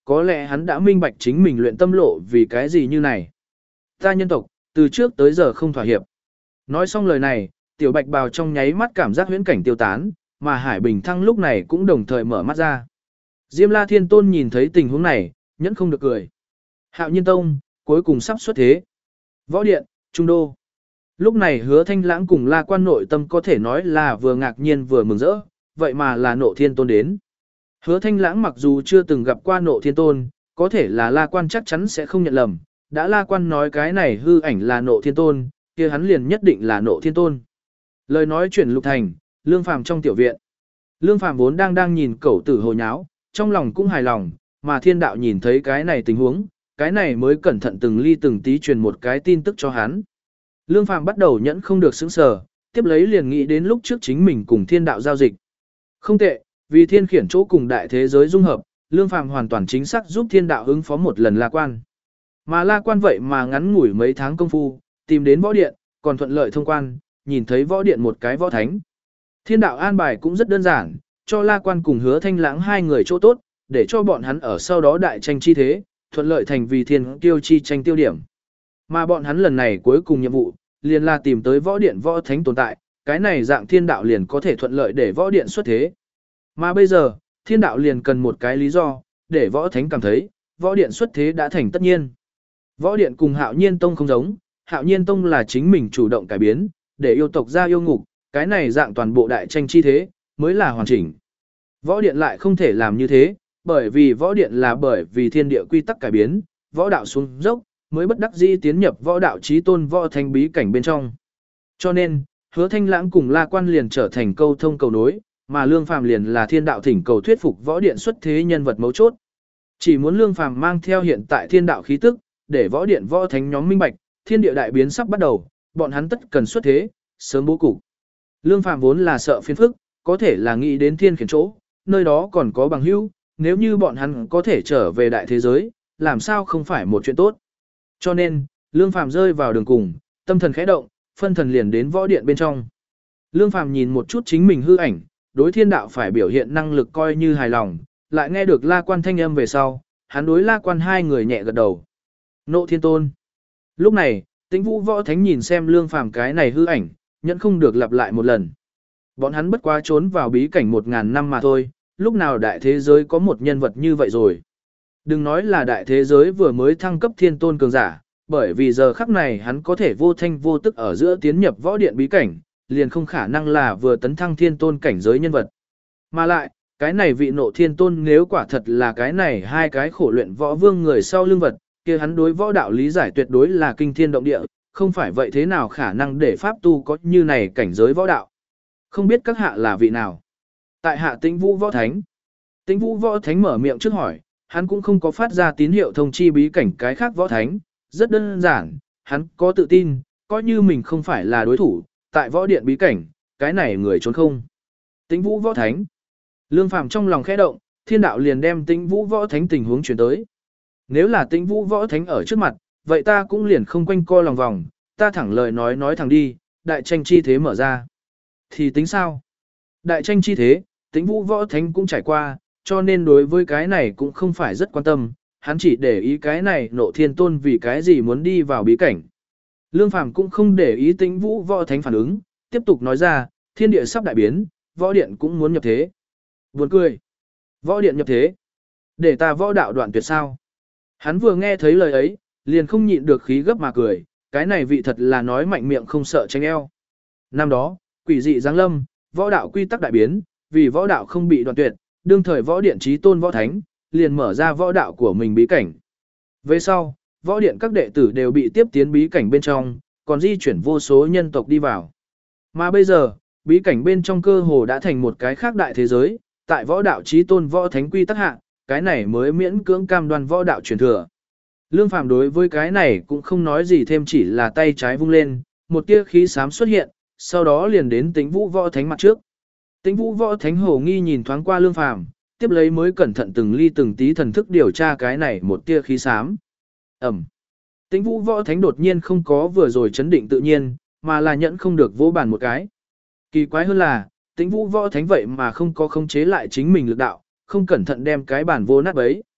có lẽ hắn đã minh bạch chính mình luyện tâm lộ vì cái gì như này. Ta nhân tộc, từ trước tới giờ không thỏa hiệp. Nói xong lời này, tiểu bạch bào trong nháy mắt cảm giác huyễn cảnh tiêu tán, mà Hải Bình Thăng lúc này cũng đồng thời mở mắt ra. Diêm La Thiên Tôn nhìn thấy tình huống này, nhẫn không được cười. Hạo Nhiên Tông, cuối cùng sắp xuất thế. Võ Điện, Trung Đô. Lúc này Hứa Thanh Lãng cùng La Quan nội tâm có thể nói là vừa ngạc nhiên vừa mừng rỡ, vậy mà là Nộ Thiên Tôn đến. Hứa Thanh Lãng mặc dù chưa từng gặp qua Nộ Thiên Tôn, có thể là La Quan chắc chắn sẽ không nhận lầm, đã La Quan nói cái này hư ảnh là Nộ Thiên Tôn, kia hắn liền nhất định là Nộ Thiên Tôn. Lời nói chuyển lục thành, Lương Phàm trong tiểu viện. Lương Phàm vốn đang đang nhìn cẩu tử hồ nháo, trong lòng cũng hài lòng, mà Thiên Đạo nhìn thấy cái này tình huống, cái này mới cẩn thận từng ly từng tí truyền một cái tin tức cho hắn. Lương Phàm bắt đầu nhẫn không được sững sờ, tiếp lấy liền nghĩ đến lúc trước chính mình cùng Thiên Đạo giao dịch. Không tệ, vì thiên khiển chỗ cùng đại thế giới dung hợp, Lương Phàm hoàn toàn chính xác giúp Thiên Đạo ứng phó một lần La Quan. Mà La Quan vậy mà ngắn ngủi mấy tháng công phu, tìm đến võ điện, còn thuận lợi thông quan, nhìn thấy võ điện một cái võ thánh. Thiên Đạo an bài cũng rất đơn giản, cho La Quan cùng Hứa Thanh Lãng hai người chỗ tốt, để cho bọn hắn ở sau đó đại tranh chi thế, thuận lợi thành vì thiên tiêu chi tranh tiêu điểm. Mà bọn hắn lần này cuối cùng nhiệm vụ, liền là tìm tới võ điện võ thánh tồn tại, cái này dạng Thiên Đạo liền có thể thuận lợi để võ điện xuất thế. Mà bây giờ, Thiên Đạo liền cần một cái lý do, để võ thánh cảm thấy, võ điện xuất thế đã thành tất nhiên. Võ điện cùng Hạo Nhiên Tông không giống, Hạo Nhiên Tông là chính mình chủ động cải biến, để yêu tộc ra yêu ngục, cái này dạng toàn bộ đại tranh chi thế, mới là hoàn chỉnh. Võ điện lại không thể làm như thế, bởi vì võ điện là bởi vì thiên địa quy tắc cải biến, võ đạo xuống dốc, mới bất đắc dĩ tiến nhập võ đạo chí tôn võ thanh bí cảnh bên trong. Cho nên, Hứa Thanh Lãng cùng La Quan liền trở thành câu thông cầu nối, mà Lương Phàm liền là thiên đạo thỉnh cầu thuyết phục võ điện xuất thế nhân vật mấu chốt. Chỉ muốn Lương Phàm mang theo hiện tại thiên đạo khí tức, để võ điện võ thánh nhóm minh bạch, thiên địa đại biến sắp bắt đầu, bọn hắn tất cần xuất thế, sớm bố cục. Lương Phàm vốn là sợ phiền phức, có thể là nghĩ đến thiên khiển chỗ, nơi đó còn có bằng hữu, nếu như bọn hắn có thể trở về đại thế giới, làm sao không phải một chuyện tốt. Cho nên, Lương Phàm rơi vào đường cùng, tâm thần khẽ động, phân thần liền đến võ điện bên trong. Lương Phàm nhìn một chút chính mình hư ảnh, đối thiên đạo phải biểu hiện năng lực coi như hài lòng, lại nghe được La Quan thanh âm về sau, hắn đối La Quan hai người nhẹ gật đầu. Nộ Thiên Tôn. Lúc này, Tĩnh Vũ Võ Thánh nhìn xem Lương Phàm cái này hư ảnh, nhận không được lặp lại một lần. Bọn hắn bất quá trốn vào bí cảnh một ngàn năm mà thôi, lúc nào đại thế giới có một nhân vật như vậy rồi. Đừng nói là đại thế giới vừa mới thăng cấp thiên tôn cường giả, bởi vì giờ khắc này hắn có thể vô thanh vô tức ở giữa tiến nhập võ điện bí cảnh, liền không khả năng là vừa tấn thăng thiên tôn cảnh giới nhân vật. Mà lại, cái này vị Nộ Thiên Tôn nếu quả thật là cái này hai cái khổ luyện võ vương người sau lưng vật, kia hắn đối võ đạo lý giải tuyệt đối là kinh thiên động địa, không phải vậy thế nào khả năng để pháp tu có như này cảnh giới võ đạo. Không biết các hạ là vị nào? Tại hạ Tĩnh Vũ Võ Thánh. Tĩnh Vũ Võ Thánh mở miệng trước hỏi, hắn cũng không có phát ra tín hiệu thông chi bí cảnh cái khác võ thánh, rất đơn giản, hắn có tự tin, coi như mình không phải là đối thủ, tại võ điện bí cảnh, cái này người trốn không. Tĩnh Vũ Võ Thánh. Lương Phàm trong lòng khẽ động, thiên đạo liền đem Tĩnh Vũ Võ Thánh tình huống truyền tới. Nếu là Tĩnh Vũ Võ Thánh ở trước mặt, vậy ta cũng liền không quanh co lòng vòng, ta thẳng lời nói nói thẳng đi, đại tranh chi thế mở ra. Thì tính sao? Đại tranh chi thế, Tĩnh Vũ Võ Thánh cũng trải qua, cho nên đối với cái này cũng không phải rất quan tâm, hắn chỉ để ý cái này Nộ Thiên Tôn vì cái gì muốn đi vào bí cảnh. Lương Phàm cũng không để ý Tĩnh Vũ Võ Thánh phản ứng, tiếp tục nói ra, thiên địa sắp đại biến, võ điện cũng muốn nhập thế. Buồn cười. Võ điện nhập thế. Để ta võ đạo đoạn tuyệt sao? Hắn vừa nghe thấy lời ấy, liền không nhịn được khí gấp mà cười, cái này vị thật là nói mạnh miệng không sợ tranh eo. Năm đó, quỷ dị giáng lâm, võ đạo quy tắc đại biến, vì võ đạo không bị đoạn tuyệt, đương thời võ điện chí tôn võ thánh, liền mở ra võ đạo của mình bí cảnh. Về sau, võ điện các đệ tử đều bị tiếp tiến bí cảnh bên trong, còn di chuyển vô số nhân tộc đi vào. Mà bây giờ, bí cảnh bên trong cơ hồ đã thành một cái khác đại thế giới, tại võ đạo chí tôn võ thánh quy tắc hạ, cái này mới miễn cưỡng cam đoan võ đạo truyền thừa. Lương Phàm đối với cái này cũng không nói gì thêm, chỉ là tay trái vung lên, một tia khí xám xuất hiện, sau đó liền đến Tĩnh Vũ Võ Thánh mặt trước. Tĩnh Vũ Võ Thánh hồ nghi nhìn thoáng qua Lương Phàm, tiếp lấy mới cẩn thận từng ly từng tí thần thức điều tra cái này một tia khí xám. Ẩm. Tĩnh Vũ Võ Thánh đột nhiên không có vừa rồi chấn định tự nhiên, mà là nhẫn không được vỗ bàn một cái. Kỳ quái hơn là, Tĩnh Vũ Võ Thánh vậy mà không có khống chế lại chính mình lực đạo, không cẩn thận đem cái bàn vô nát bấy.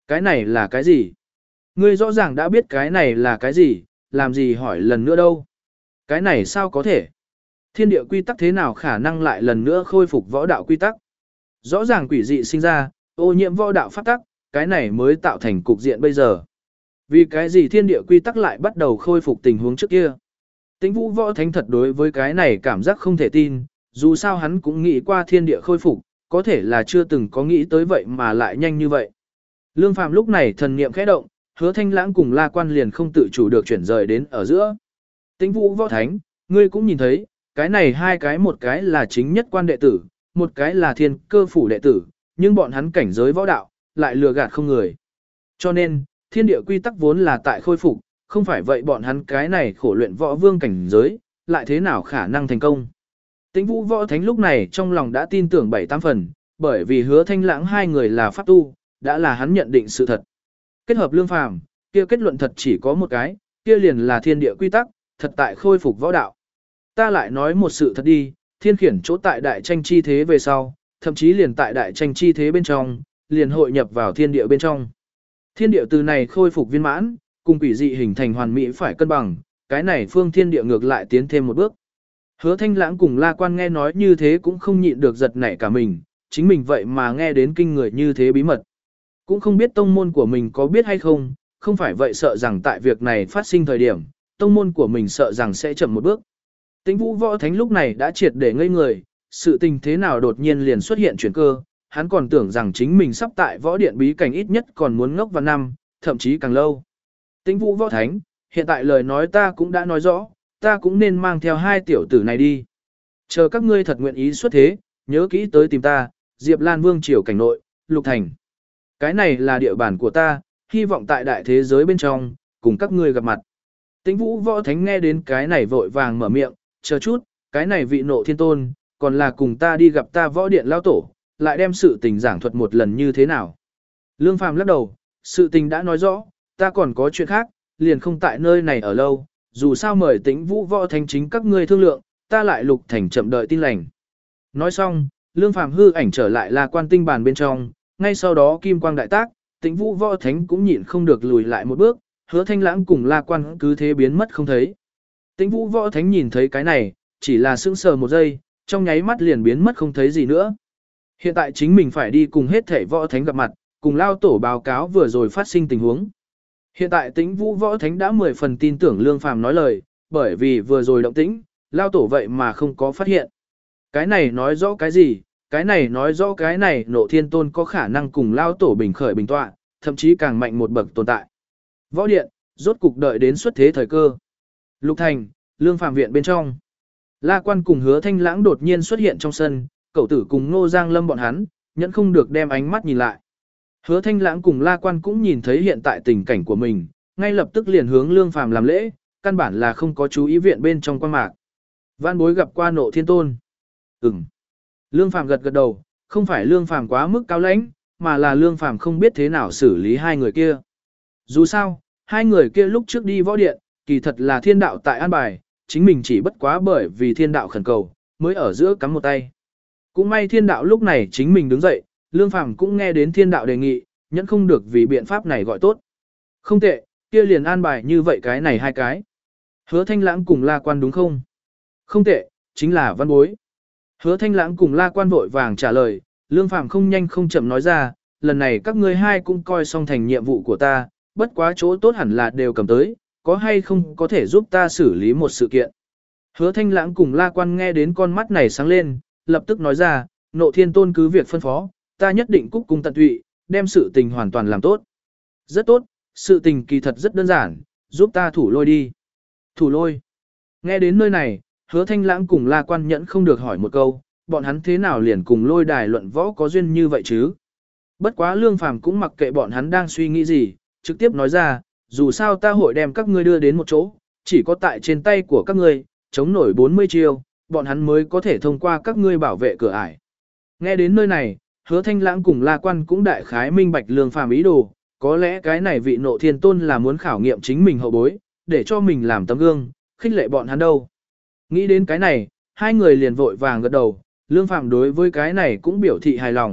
Cái này là cái gì? Ngươi rõ ràng đã biết cái này là cái gì, làm gì hỏi lần nữa đâu. Cái này sao có thể? Thiên địa quy tắc thế nào khả năng lại lần nữa khôi phục võ đạo quy tắc? Rõ ràng quỷ dị sinh ra, ô nhiễm võ đạo pháp tắc, cái này mới tạo thành cục diện bây giờ. Vì cái gì thiên địa quy tắc lại bắt đầu khôi phục tình huống trước kia? Tĩnh Vũ Võ Thánh thật đối với cái này cảm giác không thể tin, dù sao hắn cũng nghĩ qua thiên địa khôi phục, có thể là chưa từng có nghĩ tới vậy mà lại nhanh như vậy. Lương Phàm lúc này thần niệm khẽ động, Hứa Thanh Lãng cùng La Quan liền không tự chủ được chuyển rời đến ở giữa. Tĩnh Vũ Võ Thánh, ngươi cũng nhìn thấy, cái này hai cái một cái là chính nhất quan đệ tử, một cái là thiên cơ phủ đệ tử, nhưng bọn hắn cảnh giới võ đạo, lại lừa gạt không người. Cho nên, thiên địa quy tắc vốn là tại khôi phục, không phải vậy bọn hắn cái này khổ luyện võ vương cảnh giới, lại thế nào khả năng thành công. Tĩnh Vũ Võ Thánh lúc này trong lòng đã tin tưởng bảy tám phần, bởi vì Hứa Thanh Lãng hai người là pháp tu, đã là hắn nhận định sự thật. Kết hợp Lương Phàm, kia kết luận thật chỉ có một cái, kia liền là thiên địa quy tắc, thật tại khôi phục võ đạo. Ta lại nói một sự thật đi, thiên khiển chỗ tại đại tranh chi thế về sau, thậm chí liền tại đại tranh chi thế bên trong, liền hội nhập vào thiên địa bên trong. Thiên địa từ này khôi phục viên mãn, cùng quỷ dị hình thành hoàn mỹ phải cân bằng, cái này phương thiên địa ngược lại tiến thêm một bước. Hứa Thanh Lãng cùng La Quan nghe nói như thế cũng không nhịn được giật nảy cả mình, chính mình vậy mà nghe đến kinh người như thế bí mật. Cũng không biết tông môn của mình có biết hay không, không phải vậy sợ rằng tại việc này phát sinh thời điểm, tông môn của mình sợ rằng sẽ chậm một bước. Tĩnh Vũ Võ Thánh lúc này đã triệt để ngây người, sự tình thế nào đột nhiên liền xuất hiện chuyển cơ, hắn còn tưởng rằng chính mình sắp tại võ điện bí cảnh ít nhất còn muốn ngốc vào năm, thậm chí càng lâu. Tĩnh Vũ Võ Thánh, hiện tại lời nói ta cũng đã nói rõ, ta cũng nên mang theo hai tiểu tử này đi. Chờ các ngươi thật nguyện ý xuất thế, nhớ kỹ tới tìm ta, Diệp Lan Vương triều cảnh nội, Lục Thành. Cái này là địa bàn của ta, hy vọng tại đại thế giới bên trong, cùng các ngươi gặp mặt. Tĩnh Vũ Võ Thánh nghe đến cái này vội vàng mở miệng, chờ chút, cái này vị nộ thiên tôn, còn là cùng ta đi gặp ta võ điện lao tổ, lại đem sự tình giảng thuật một lần như thế nào. Lương Phàm lắc đầu, sự tình đã nói rõ, ta còn có chuyện khác, liền không tại nơi này ở lâu, dù sao mời Tĩnh Vũ Võ Thánh chính các ngươi thương lượng, ta lại Lục Thành chậm đợi tin lành. Nói xong, Lương Phàm hư ảnh trở lại La Quan tinh bàn bên trong, ngay sau đó kim quang đại tác, Tĩnh Vũ Võ Thánh cũng nhịn không được lùi lại một bước, Hứa Thanh Lãng cùng La Quan cứ thế biến mất không thấy. Tĩnh Vũ Võ Thánh nhìn thấy cái này, chỉ là sững sờ một giây, trong nháy mắt liền biến mất không thấy gì nữa. Hiện tại chính mình phải đi cùng hết thể Võ Thánh gặp mặt, cùng lao tổ báo cáo vừa rồi phát sinh tình huống. Hiện tại Tĩnh Vũ Võ Thánh đã mười phần tin tưởng Lương Phàm nói lời, bởi vì vừa rồi động tĩnh, lao tổ vậy mà không có phát hiện. Cái này nói rõ cái gì? Cái này nói rõ cái này Nộ Thiên Tôn có khả năng cùng lao tổ bình khởi bình tọa, thậm chí càng mạnh một bậc tồn tại. Võ điện, rốt cục đợi đến xuất thế thời cơ. Lục Thành, Lương Phàm viện bên trong. La Quan cùng Hứa Thanh Lãng đột nhiên xuất hiện trong sân, cậu tử cùng Ngô Giang Lâm bọn hắn, nhẫn không được đem ánh mắt nhìn lại. Hứa Thanh Lãng cùng La Quan cũng nhìn thấy hiện tại tình cảnh của mình, ngay lập tức liền hướng Lương Phàm làm lễ, căn bản là không có chú ý viện bên trong quan mạc. Vãn bối gặp qua Nộ Thiên Tôn. Ừm. Lương Phàm gật gật đầu, không phải Lương Phàm quá mức cao lãnh, mà là Lương Phàm không biết thế nào xử lý hai người kia. Dù sao, hai người kia lúc trước đi võ điện, kỳ thật là thiên đạo tại an bài, chính mình chỉ bất quá bởi vì thiên đạo khẩn cầu, mới ở giữa cắm một tay. Cũng may thiên đạo lúc này chính mình đứng dậy, Lương Phàm cũng nghe đến thiên đạo đề nghị, nhẫn không được vì biện pháp này gọi tốt. Không tệ, kia liền an bài như vậy cái này hai cái. Hứa Thanh Lãng cùng La Quan đúng không? Không tệ, chính là văn bối. Hứa Thanh Lãng cùng La Quan vội vàng trả lời, Lương Phàm không nhanh không chậm nói ra, lần này các ngươi hai cũng coi xong thành nhiệm vụ của ta, bất quá chỗ tốt hẳn là đều cầm tới, có hay không có thể giúp ta xử lý một sự kiện. Hứa Thanh Lãng cùng La Quan nghe đến con mắt này sáng lên, lập tức nói ra, Nộ Thiên Tôn cứ việc phân phó, ta nhất định cúc cung tận tụy, đem sự tình hoàn toàn làm tốt. Rất tốt, sự tình kỳ thật rất đơn giản, giúp ta thủ lôi đi. Thủ lôi. Nghe đến nơi này, Hứa Thanh Lãng cùng La Quan nhẫn không được hỏi một câu, bọn hắn thế nào liền cùng lôi đài luận võ có duyên như vậy chứ? Bất quá Lương Phàm cũng mặc kệ bọn hắn đang suy nghĩ gì, trực tiếp nói ra, dù sao ta hội đem các ngươi đưa đến một chỗ, chỉ có tại trên tay của các ngươi, chống nổi bốn mươi chiêu, bọn hắn mới có thể thông qua các ngươi bảo vệ cửa ải. Nghe đến nơi này, Hứa Thanh Lãng cùng La Quan cũng đại khái minh bạch Lương Phàm ý đồ, có lẽ cái này vị Nộ Thiên Tôn là muốn khảo nghiệm chính mình hậu bối, để cho mình làm tấm gương, khích lệ bọn hắn đâu. Nghĩ đến cái này, hai người liền vội vàng gật đầu, Lương Phàm đối với cái này cũng biểu thị hài lòng,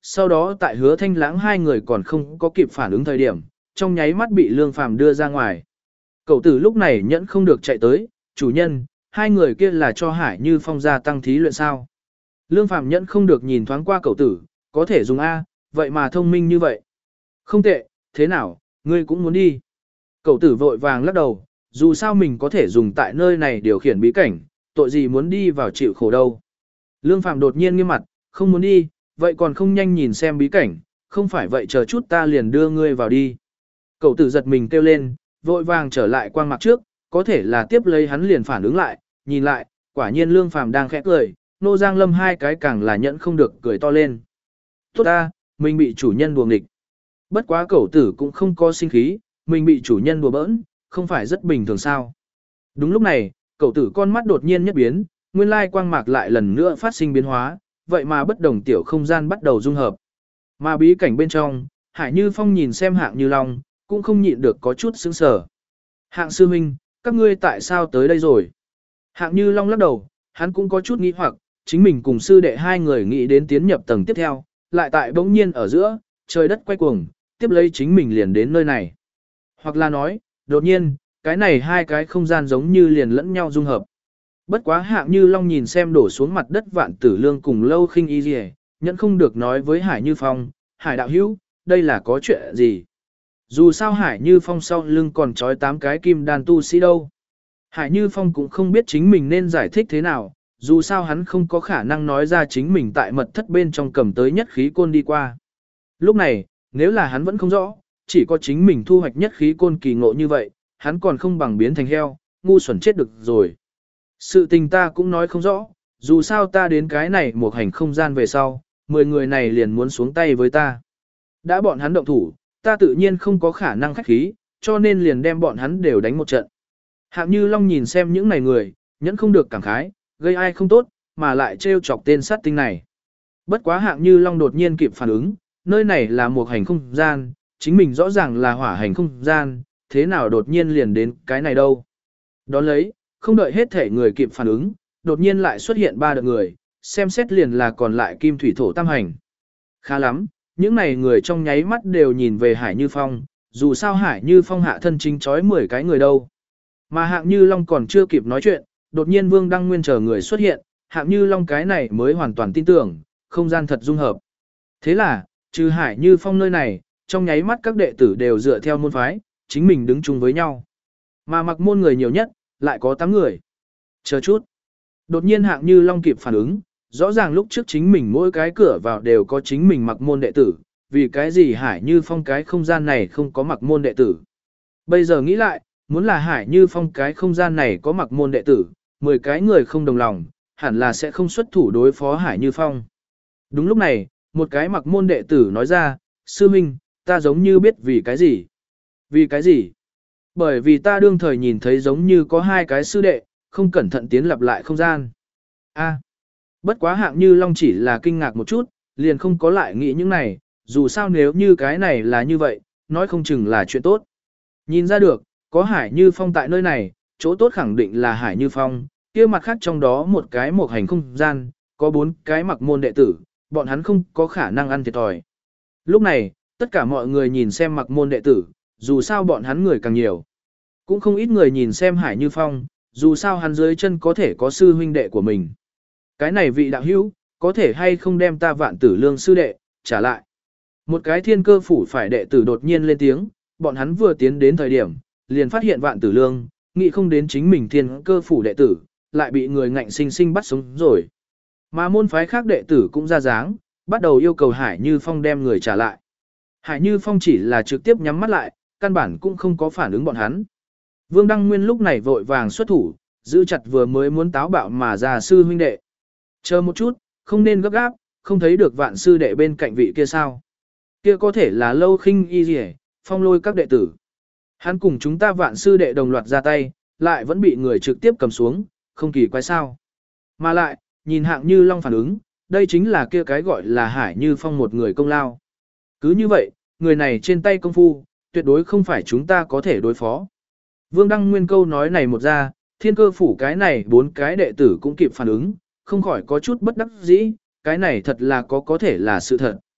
sau đó tại Hứa Thanh Lãng hai người còn không có kịp phản ứng thời điểm, trong nháy mắt bị Lương Phàm đưa ra ngoài. Cậu tử lúc này nhẫn không được chạy tới, chủ nhân, hai người kia là cho Hải Như Phong gia tăng thí luyện sao. Lương Phàm nhẫn không được nhìn thoáng qua cậu tử, có thể dùng A, vậy mà thông minh như vậy. Không tệ, thế nào, ngươi cũng muốn đi. Cậu tử vội vàng lắc đầu, dù sao mình có thể dùng tại nơi này điều khiển bí cảnh, tội gì muốn đi vào chịu khổ đâu. Lương Phàm đột nhiên nghiêm mặt, không muốn đi, vậy còn không nhanh nhìn xem bí cảnh, không phải vậy chờ chút ta liền đưa ngươi vào đi. Cậu tử giật mình kêu lên, vội vàng trở lại quang mặc trước, có thể là tiếp lấy hắn liền phản ứng lại, nhìn lại, quả nhiên Lương Phàm đang khẽ cười, Nô Giang Lâm hai cái càng là nhẫn không được cười to lên. Tốt ta, mình bị chủ nhân đùa nghịch. Bất quá cậu tử cũng không có sinh khí, mình bị chủ nhân đùa bỡn, không phải rất bình thường sao. Đúng lúc này, cậu tử con mắt đột nhiên nhất biến, nguyên lai quang mạc lại lần nữa phát sinh biến hóa, vậy mà bất đồng tiểu không gian bắt đầu dung hợp. Mà bí cảnh bên trong, Hải Như Phong nhìn xem Hạng Như Long, cũng không nhịn được có chút sững sờ. Hạng sư huynh, các ngươi tại sao tới đây rồi? Hạng Như Long lắc đầu, hắn cũng có chút nghi hoặc, chính mình cùng sư đệ hai người nghĩ đến tiến nhập tầng tiếp theo, lại tại bỗng nhiên ở giữa, trời đất quay cuồng, tiếp lấy chính mình liền đến nơi này. Hoặc là nói, đột nhiên, cái này hai cái không gian giống như liền lẫn nhau dung hợp. Bất quá Hạng Như Long nhìn xem đổ xuống mặt đất Vạn Tử Lương cùng Lâu Khinh Y Liễu, nhận không được nói với Hải Như Phong, Hải đạo hữu, đây là có chuyện gì? Dù sao Hải Như Phong sau lưng còn trói tám cái kim đan tu sĩ đâu. Hải Như Phong cũng không biết chính mình nên giải thích thế nào, dù sao hắn không có khả năng nói ra chính mình tại mật thất bên trong cầm tới nhất khí côn đi qua. Lúc này, nếu là hắn vẫn không rõ, chỉ có chính mình thu hoạch nhất khí côn kỳ ngộ như vậy, hắn còn không bằng biến thành heo, ngu xuẩn chết được rồi. Sự tình ta cũng nói không rõ, dù sao ta đến cái này một hành không gian về sau, mười người này liền muốn xuống tay với ta. Đã bọn hắn động thủ, ta tự nhiên không có khả năng khách khí, cho nên liền đem bọn hắn đều đánh một trận. Hạng Như Long nhìn xem những này người, nhẫn không được cảm khái, gây ai không tốt, mà lại trêu chọc tên sát tinh này. Bất quá Hạng Như Long đột nhiên kịp phản ứng, nơi này là một hành không gian, chính mình rõ ràng là hỏa hành không gian, thế nào đột nhiên liền đến cái này đâu. Đón lấy, không đợi hết thể người kịp phản ứng, đột nhiên lại xuất hiện ba đợt người, xem xét liền là còn lại kim thủy thổ tam hành. Khá lắm, những này người trong nháy mắt đều nhìn về Hải Như Phong, dù sao Hải Như Phong hạ thân chính chói mười cái người đâu. Mà Hạng Như Long còn chưa kịp nói chuyện, đột nhiên Vương Đăng Nguyên chờ người xuất hiện, Hạng Như Long cái này mới hoàn toàn tin tưởng, không gian thật dung hợp. Thế là, trừ Hải Như Phong nơi này, trong nháy mắt các đệ tử đều dựa theo môn phái, chính mình đứng chung với nhau. Mà mặc môn người nhiều nhất, lại có tám người. Chờ chút. Đột nhiên Hạng Như Long kịp phản ứng, rõ ràng lúc trước chính mình mỗi cái cửa vào đều có chính mình mặc môn đệ tử, vì cái gì Hải Như Phong cái không gian này không có mặc môn đệ tử. Bây giờ nghĩ lại, muốn là Hải Như Phong cái không gian này có mặc môn đệ tử, mười cái người không đồng lòng, hẳn là sẽ không xuất thủ đối phó Hải Như Phong. Đúng lúc này, một cái mặc môn đệ tử nói ra, sư minh, ta giống như biết vì cái gì. Vì cái gì? Bởi vì ta đương thời nhìn thấy giống như có hai cái sư đệ, không cẩn thận tiến lặp lại không gian. A. Bất quá Hạng Như Long chỉ là kinh ngạc một chút, liền không có lại nghĩ những này, dù sao nếu như cái này là như vậy, nói không chừng là chuyện tốt. Nhìn ra được, có Hải Như Phong tại nơi này, chỗ tốt khẳng định là Hải Như Phong, kia mặt khác trong đó một cái một hành không gian, có bốn cái mặc môn đệ tử, bọn hắn không có khả năng ăn thiệt thòi. Lúc này, tất cả mọi người nhìn xem mặc môn đệ tử, dù sao bọn hắn người càng nhiều. Cũng không ít người nhìn xem Hải Như Phong, dù sao hắn dưới chân có thể có sư huynh đệ của mình. Cái này vị đạo hữu, có thể hay không đem ta Vạn Tử Lương sư đệ, trả lại. Một cái thiên cơ phủ phải đệ tử đột nhiên lên tiếng, bọn hắn vừa tiến đến thời điểm, liền phát hiện Vạn Tử Lương, nghĩ không đến chính mình thiên cơ phủ đệ tử, lại bị người ngạnh sinh sinh bắt sống rồi. Mà môn phái khác đệ tử cũng ra dáng, bắt đầu yêu cầu Hải Như Phong đem người trả lại. Hải Như Phong chỉ là trực tiếp nhắm mắt lại, căn bản cũng không có phản ứng bọn hắn. Vương Đăng Nguyên lúc này vội vàng xuất thủ, giữ chặt vừa mới muốn táo bạo mà già sư huynh đệ. Chờ một chút, không nên gấp gáp, không thấy được Vạn sư đệ bên cạnh vị kia sao. Kia có thể là Lâu Khinh Y Liễu, Phong Lôi các đệ tử. Hắn cùng chúng ta Vạn sư đệ đồng loạt ra tay, lại vẫn bị người trực tiếp cầm xuống, không kỳ quái sao. Mà lại, nhìn Hạng Như Long phản ứng, đây chính là kia cái gọi là Hải Như Phong một người công lao. Cứ như vậy, người này trên tay công phu, tuyệt đối không phải chúng ta có thể đối phó. Vương Đăng Nguyên câu nói này một ra, thiên cơ phủ cái này bốn cái đệ tử cũng kịp phản ứng, không khỏi có chút bất đắc dĩ, cái này thật là có có thể là sự thật.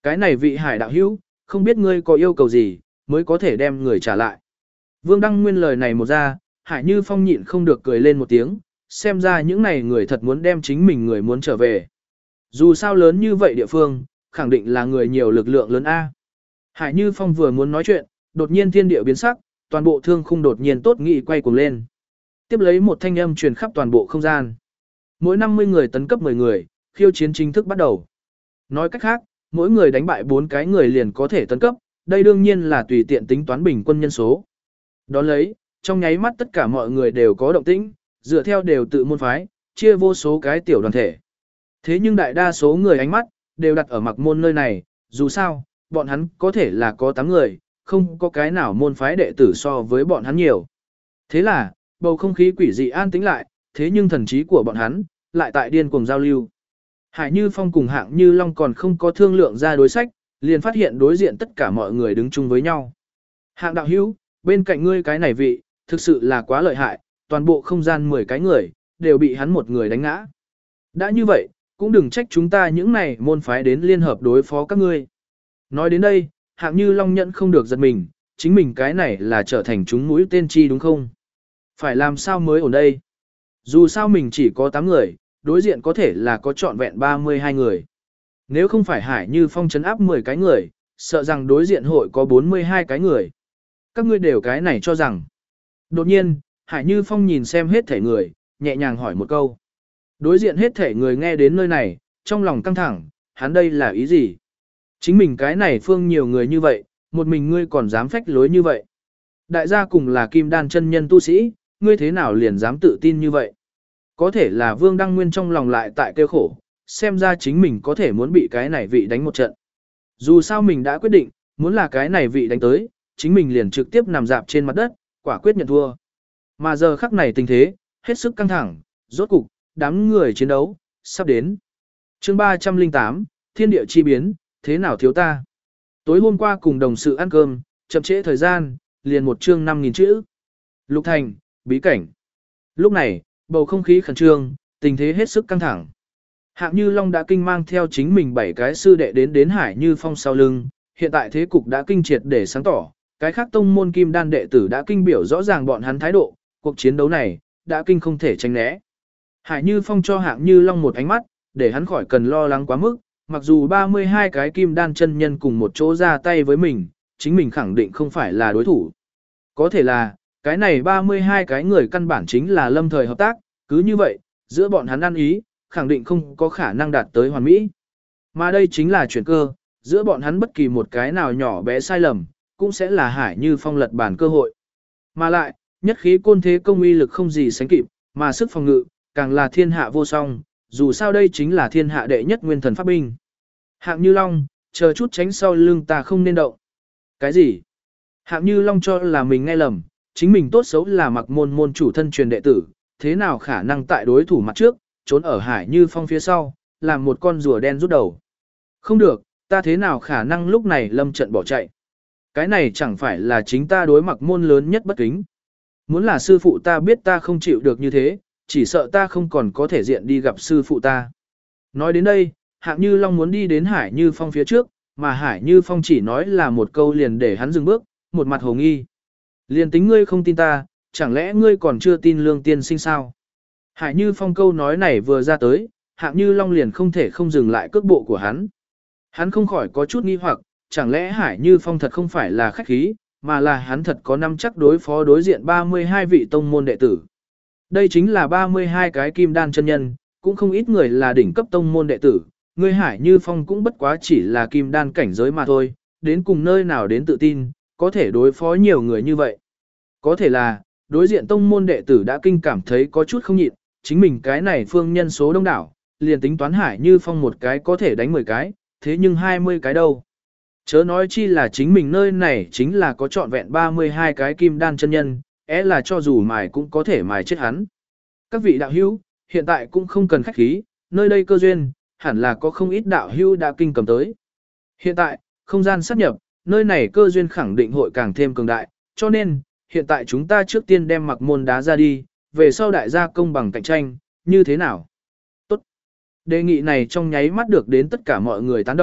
Cái này vị hải đạo hữu, không biết ngươi có yêu cầu gì, mới có thể đem người trả lại. Vương Đăng Nguyên lời này một ra, Hải Như Phong nhịn không được cười lên một tiếng, xem ra những này người thật muốn đem chính mình người muốn trở về. Dù sao lớn như vậy địa phương, khẳng định là người nhiều lực lượng lớn A. Hải Như Phong vừa muốn nói chuyện, đột nhiên thiên địa biến sắc, toàn bộ thương khung đột nhiên tốt nghị quay cuồng lên. Tiếp lấy một thanh âm truyền khắp toàn bộ không gian. Mỗi năm mươi người tấn cấp mười người, khiêu chiến chính thức bắt đầu. Nói cách khác, mỗi người đánh bại bốn cái người liền có thể tấn cấp, đây đương nhiên là tùy tiện tính toán bình quân nhân số. Đón lấy, trong nháy mắt tất cả mọi người đều có động tĩnh, dựa theo đều tự môn phái, chia vô số cái tiểu đoàn thể. Thế nhưng đại đa số người ánh mắt, đều đặt ở mặc môn nơi này, dù sao, bọn hắn có thể là có tám người, không có cái nào môn phái đệ tử so với bọn hắn nhiều. Thế là, bầu không khí quỷ dị an tĩnh lại, thế nhưng thần trí của bọn hắn, lại tại điên cuồng giao lưu. Hải Như Phong cùng Hạng Như Long còn không có thương lượng ra đối sách, liền phát hiện đối diện tất cả mọi người đứng chung với nhau. Hạng đạo hữu, bên cạnh ngươi cái này vị, thực sự là quá lợi hại, toàn bộ không gian mười cái người, đều bị hắn một người đánh ngã. Đã như vậy, cũng đừng trách chúng ta những này môn phái đến liên hợp đối phó các ngươi. Nói đến đây, Hạng Như Long nhận không được giật mình, chính mình cái này là trở thành chúng mũi tên chi đúng không? Phải làm sao mới ổn đây? Dù sao mình chỉ có tám người, đối diện có thể là có trọn vẹn ba mươi hai người. Nếu không phải Hải Như Phong trấn áp mười cái người, sợ rằng đối diện hội có bốn mươi hai cái người. Các ngươi đều cái này cho rằng. Đột nhiên, Hải Như Phong nhìn xem hết thể người, nhẹ nhàng hỏi một câu. Đối diện hết thể người nghe đến nơi này, trong lòng căng thẳng, hắn đây là ý gì? Chính mình cái này phương nhiều người như vậy, một mình ngươi còn dám phách lối như vậy. Đại gia cùng là kim đan chân nhân tu sĩ, ngươi thế nào liền dám tự tin như vậy? Có thể là Vương Đăng Nguyên trong lòng lại tại kêu khổ, xem ra chính mình có thể muốn bị cái này vị đánh một trận. Dù sao mình đã quyết định, muốn là cái này vị đánh tới, chính mình liền trực tiếp nằm dạp trên mặt đất, quả quyết nhận thua. Mà giờ khắc này tình thế, hết sức căng thẳng, rốt cục, đám người chiến đấu, sắp đến. chương ba trăm lẻ tám, Thiên địa chi biến, thế nào thiếu ta? Tối hôm qua cùng đồng sự ăn cơm, chậm trễ thời gian, liền một chương năm nghìn chữ. Lục Thành, bí cảnh. Lúc này, bầu không khí khẩn trương, tình thế hết sức căng thẳng. Hạng Như Long đã kinh mang theo chính mình bảy cái sư đệ đến đến Hải Như Phong sau lưng, hiện tại thế cục đã kinh triệt để sáng tỏ, cái khác tông môn kim đan đệ tử đã kinh biểu rõ ràng bọn hắn thái độ, cuộc chiến đấu này, đã kinh không thể tránh né. Hải Như Phong cho Hạng Như Long một ánh mắt, để hắn khỏi cần lo lắng quá mức, mặc dù ba mươi hai cái kim đan chân nhân cùng một chỗ ra tay với mình, chính mình khẳng định không phải là đối thủ. Có thể là, cái này ba mươi hai cái người căn bản chính là lâm thời hợp tác, cứ như vậy, giữa bọn hắn ăn ý, khẳng định không có khả năng đạt tới hoàn mỹ. Mà đây chính là chuyển cơ, giữa bọn hắn bất kỳ một cái nào nhỏ bé sai lầm, cũng sẽ là Hải Như Phong lật bản cơ hội. Mà lại, nhất khí côn thế công uy lực không gì sánh kịp, mà sức phòng ngự, càng là thiên hạ vô song, dù sao đây chính là thiên hạ đệ nhất nguyên thần pháp binh. Hạng Như Long, chờ chút tránh sau lưng ta không nên động. Cái gì? Hạng Như Long cho là mình nghe lầm, chính mình tốt xấu là mặc môn môn chủ thân truyền đệ tử, thế nào khả năng tại đối thủ mặt trước, trốn ở Hải Như Phong phía sau, làm một con rùa đen rút đầu. Không được, ta thế nào khả năng lúc này lâm trận bỏ chạy. Cái này chẳng phải là chính ta đối mặc môn lớn nhất bất kính. Muốn là sư phụ ta biết ta không chịu được như thế, chỉ sợ ta không còn có thể diện đi gặp sư phụ ta. Nói đến đây, Hạng Như Long muốn đi đến Hải Như Phong phía trước, mà Hải Như Phong chỉ nói là một câu liền để hắn dừng bước, một mặt hồ nghi. Liền tính ngươi không tin ta, chẳng lẽ ngươi còn chưa tin Lương Tiên Sinh sao? Hải Như Phong câu nói này vừa ra tới, Hạng Như Long liền không thể không dừng lại cước bộ của hắn. Hắn không khỏi có chút nghi hoặc, chẳng lẽ Hải Như Phong thật không phải là khách khí, mà là hắn thật có năm chắc đối phó đối diện ba mươi hai vị tông môn đệ tử. Đây chính là ba mươi hai cái kim đan chân nhân, cũng không ít người là đỉnh cấp tông môn đệ tử, người Hải Như Phong cũng bất quá chỉ là kim đan cảnh giới mà thôi, đến cùng nơi nào đến tự tin, có thể đối phó nhiều người như vậy. Có thể là, đối diện tông môn đệ tử đã kinh cảm thấy có chút không nhịn, chính mình cái này phương nhân số đông đảo, liền tính toán Hải Như Phong một cái có thể đánh mười cái, thế nhưng hai mươi cái đâu. Chớ nói chi là chính mình nơi này chính là có trọn vẹn ba mươi hai cái kim đan chân nhân, é là cho dù mài cũng có thể mài chết hắn. Các vị đạo hữu, hiện tại cũng không cần khách khí, nơi đây cơ duyên, hẳn là có không ít đạo hữu đã kinh cầm tới. Hiện tại, không gian sát nhập, nơi này cơ duyên khẳng định hội càng thêm cường đại, cho nên, hiện tại chúng ta trước tiên đem mặc môn đá ra đi, về sau đại gia công bằng cạnh tranh, như thế nào? Tốt. Đề nghị này trong nháy mắt được đến tất cả mọi người tán đồng,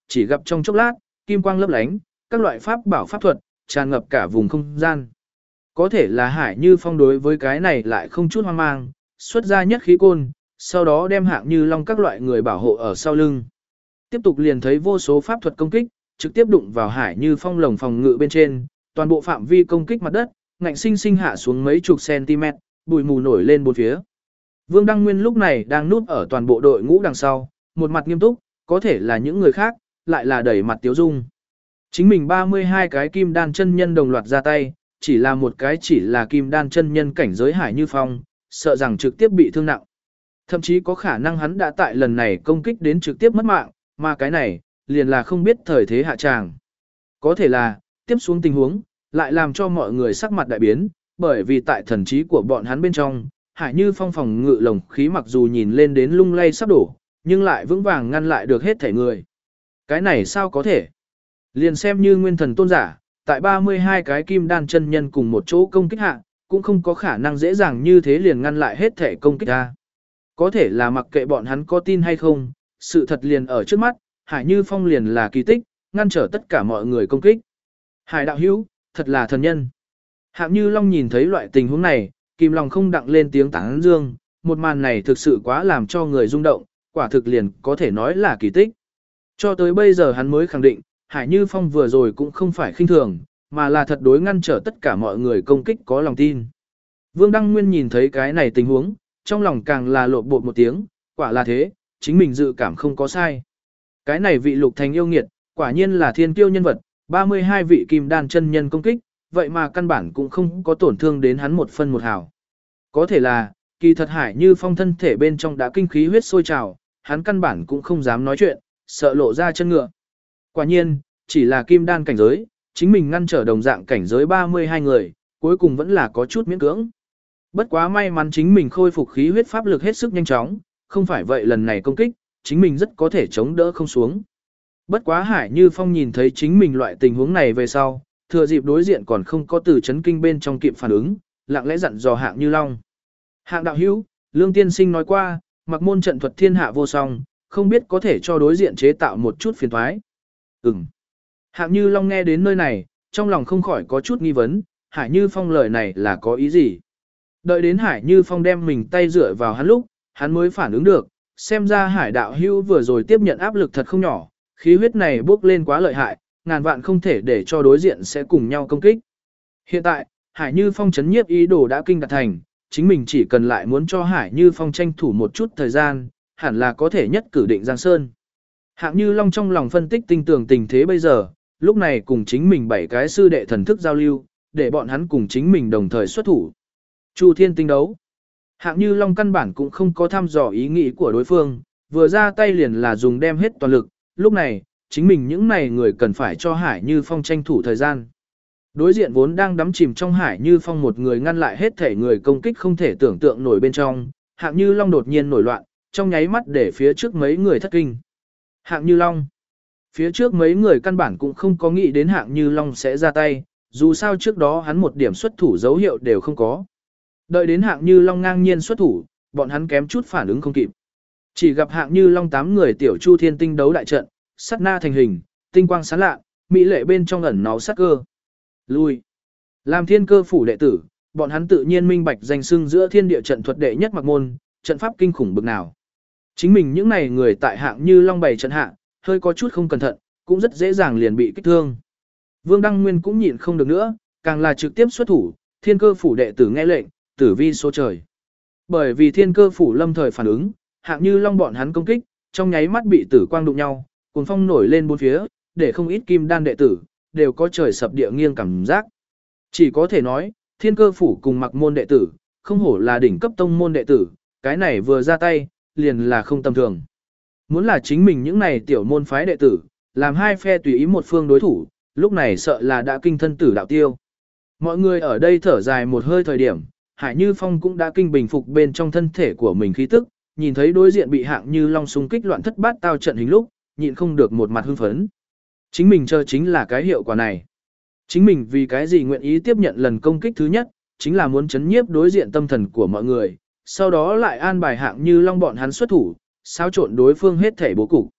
chỉ gặp trong chốc lát, kim quang lấp lánh, các loại pháp bảo pháp thuật, tràn ngập cả vùng không gian. Có thể là Hải Như Phong đối với cái này lại không chút hoang mang, xuất ra nhất khí côn, sau đó đem Hạng Như Long các loại người bảo hộ ở sau lưng. Tiếp tục liền thấy vô số pháp thuật công kích, trực tiếp đụng vào Hải Như Phong lồng phòng ngự bên trên, toàn bộ phạm vi công kích mặt đất, ngạnh sinh sinh hạ xuống mấy chục cm, bụi mù nổi lên bốn phía. Vương Đăng Nguyên lúc này đang núp ở toàn bộ đội ngũ đằng sau, một mặt nghiêm túc, có thể là những người khác, lại là đẩy mặt tiếu dung. Chính mình ba mươi hai cái kim đan chân nhân đồng loạt ra tay, chỉ là một cái chỉ là kim đan chân nhân cảnh giới Hải Như Phong, sợ rằng trực tiếp bị thương nặng. Thậm chí có khả năng hắn đã tại lần này công kích đến trực tiếp mất mạng, mà cái này, liền là không biết thời thế hạ tràng. Có thể là, tiếp xuống tình huống, lại làm cho mọi người sắc mặt đại biến, bởi vì tại thần trí của bọn hắn bên trong, Hải Như Phong phòng ngự lồng khí mặc dù nhìn lên đến lung lay sắp đổ, nhưng lại vững vàng ngăn lại được hết thể người. Cái này sao có thể? Liền xem như nguyên thần tôn giả, tại ba mươi hai cái kim đan chân nhân cùng một chỗ công kích hạ, cũng không có khả năng dễ dàng như thế liền ngăn lại hết thể công kích ra. Có thể là mặc kệ bọn hắn có tin hay không, sự thật liền ở trước mắt, Hải Như Phong liền là kỳ tích, ngăn trở tất cả mọi người công kích. Hải đạo hữu, thật là thần nhân. Hạng Như Long nhìn thấy loại tình huống này, kìm lòng không đặng lên tiếng tán dương, một màn này thực sự quá làm cho người rung động, quả thực liền có thể nói là kỳ tích. Cho tới bây giờ hắn mới khẳng định, Hải Như Phong vừa rồi cũng không phải khinh thường, mà là thật đối ngăn trở tất cả mọi người công kích có lòng tin. Vương Đăng Nguyên nhìn thấy cái này tình huống, trong lòng càng là lộn bột một tiếng, quả là thế, chính mình dự cảm không có sai. Cái này vị Lục Thành yêu nghiệt, quả nhiên là thiên kiêu nhân vật, ba mươi hai vị kim đan chân nhân công kích, vậy mà căn bản cũng không có tổn thương đến hắn một phân một hào. Có thể là, kỳ thật Hải Như Phong thân thể bên trong đã kinh khí huyết sôi trào, hắn căn bản cũng không dám nói chuyện, sợ lộ ra chân ngựa. Quả nhiên, chỉ là kim đan cảnh giới, chính mình ngăn trở đồng dạng cảnh giới ba mươi hai người, cuối cùng vẫn là có chút miễn cưỡng. Bất quá may mắn chính mình khôi phục khí huyết pháp lực hết sức nhanh chóng, không phải vậy lần này công kích, chính mình rất có thể chống đỡ không xuống. Bất quá Hải Như Phong nhìn thấy chính mình loại tình huống này về sau, thừa dịp đối diện còn không có từ chấn kinh bên trong kịp phản ứng, lặng lẽ dặn dò Hạng Như Long. Hạng đạo hữu, Lương Tiên Sinh nói qua, mặc môn trận thuật thiên hạ vô song, không biết có thể cho đối diện chế tạo một chút phiền toái. Ừm. Hạng Như Long nghe đến nơi này, trong lòng không khỏi có chút nghi vấn, Hải Như Phong lời này là có ý gì? Đợi đến Hải Như Phong đem mình tay dựa vào hắn lúc, hắn mới phản ứng được, xem ra Hải đạo hữu vừa rồi tiếp nhận áp lực thật không nhỏ, khí huyết này bốc lên quá lợi hại, ngàn vạn không thể để cho đối diện sẽ cùng nhau công kích. Hiện tại, Hải Như Phong chấn nhiếp ý đồ đã kinh đạt thành, chính mình chỉ cần lại muốn cho Hải Như Phong tranh thủ một chút thời gian, hẳn là có thể nhất cử định Giang Sơn. Hạng Như Long trong lòng phân tích tinh tường tình thế bây giờ, lúc này cùng chính mình bảy cái sư đệ thần thức giao lưu, để bọn hắn cùng chính mình đồng thời xuất thủ. Chu Thiên tinh đấu. Hạng Như Long căn bản cũng không có thăm dò ý nghĩ của đối phương, vừa ra tay liền là dùng đem hết toàn lực, lúc này, chính mình những này người cần phải cho Hải Như Phong tranh thủ thời gian. Đối diện vốn đang đắm chìm trong Hải Như Phong một người ngăn lại hết thể người công kích không thể tưởng tượng nổi bên trong, Hạng Như Long đột nhiên nổi loạn, trong nháy mắt để phía trước mấy người thất kinh. Hạng Như Long. Phía trước mấy người căn bản cũng không có nghĩ đến Hạng Như Long sẽ ra tay, dù sao trước đó hắn một điểm xuất thủ dấu hiệu đều không có. Đợi đến Hạng Như Long ngang nhiên xuất thủ, bọn hắn kém chút phản ứng không kịp. Chỉ gặp Hạng Như Long tám người tiểu Chu Thiên tinh đấu đại trận, sát na thành hình, tinh quang sáng lạ, mỹ lệ bên trong ẩn náu sát cơ. Lui. Làm thiên cơ phủ đệ tử, bọn hắn tự nhiên minh bạch danh xưng giữa thiên địa trận thuật đệ nhất mặc môn, trận pháp kinh khủng bực nào. Chính mình những này người tại Hạng Như Long bày trận hạ, hơi có chút không cẩn thận, cũng rất dễ dàng liền bị kích thương. Vương Đăng Nguyên cũng nhịn không được nữa, càng là trực tiếp xuất thủ, thiên cơ phủ đệ tử nghe lệnh, tử vi số trời. Bởi vì thiên cơ phủ lâm thời phản ứng, Hạng Như Long bọn hắn công kích, trong nháy mắt bị tử quang đụng nhau, cuồng phong nổi lên bốn phía, để không ít kim đan đệ tử, đều có trời sập địa nghiêng cảm giác. Chỉ có thể nói, thiên cơ phủ cùng mặc môn đệ tử, không hổ là đỉnh cấp tông môn đệ tử, cái này vừa ra tay, liền là không tầm thường. Muốn là chính mình những này tiểu môn phái đệ tử, làm hai phe tùy ý một phương đối thủ, lúc này sợ là đã kinh thân tử đạo tiêu. Mọi người ở đây thở dài một hơi thời điểm, Hải Như Phong cũng đã kinh bình phục bên trong thân thể của mình khí tức, nhìn thấy đối diện bị Hạng Như Long xung kích loạn thất bát tao trận hình lúc, nhịn không được một mặt hưng phấn. Chính mình chờ chính là cái hiệu quả này. Chính mình vì cái gì nguyện ý tiếp nhận lần công kích thứ nhất, chính là muốn chấn nhiếp đối diện tâm thần của mọi người, sau đó lại an bài Hạng Như Long bọn hắn xuất thủ, xáo trộn đối phương hết thể bố cục.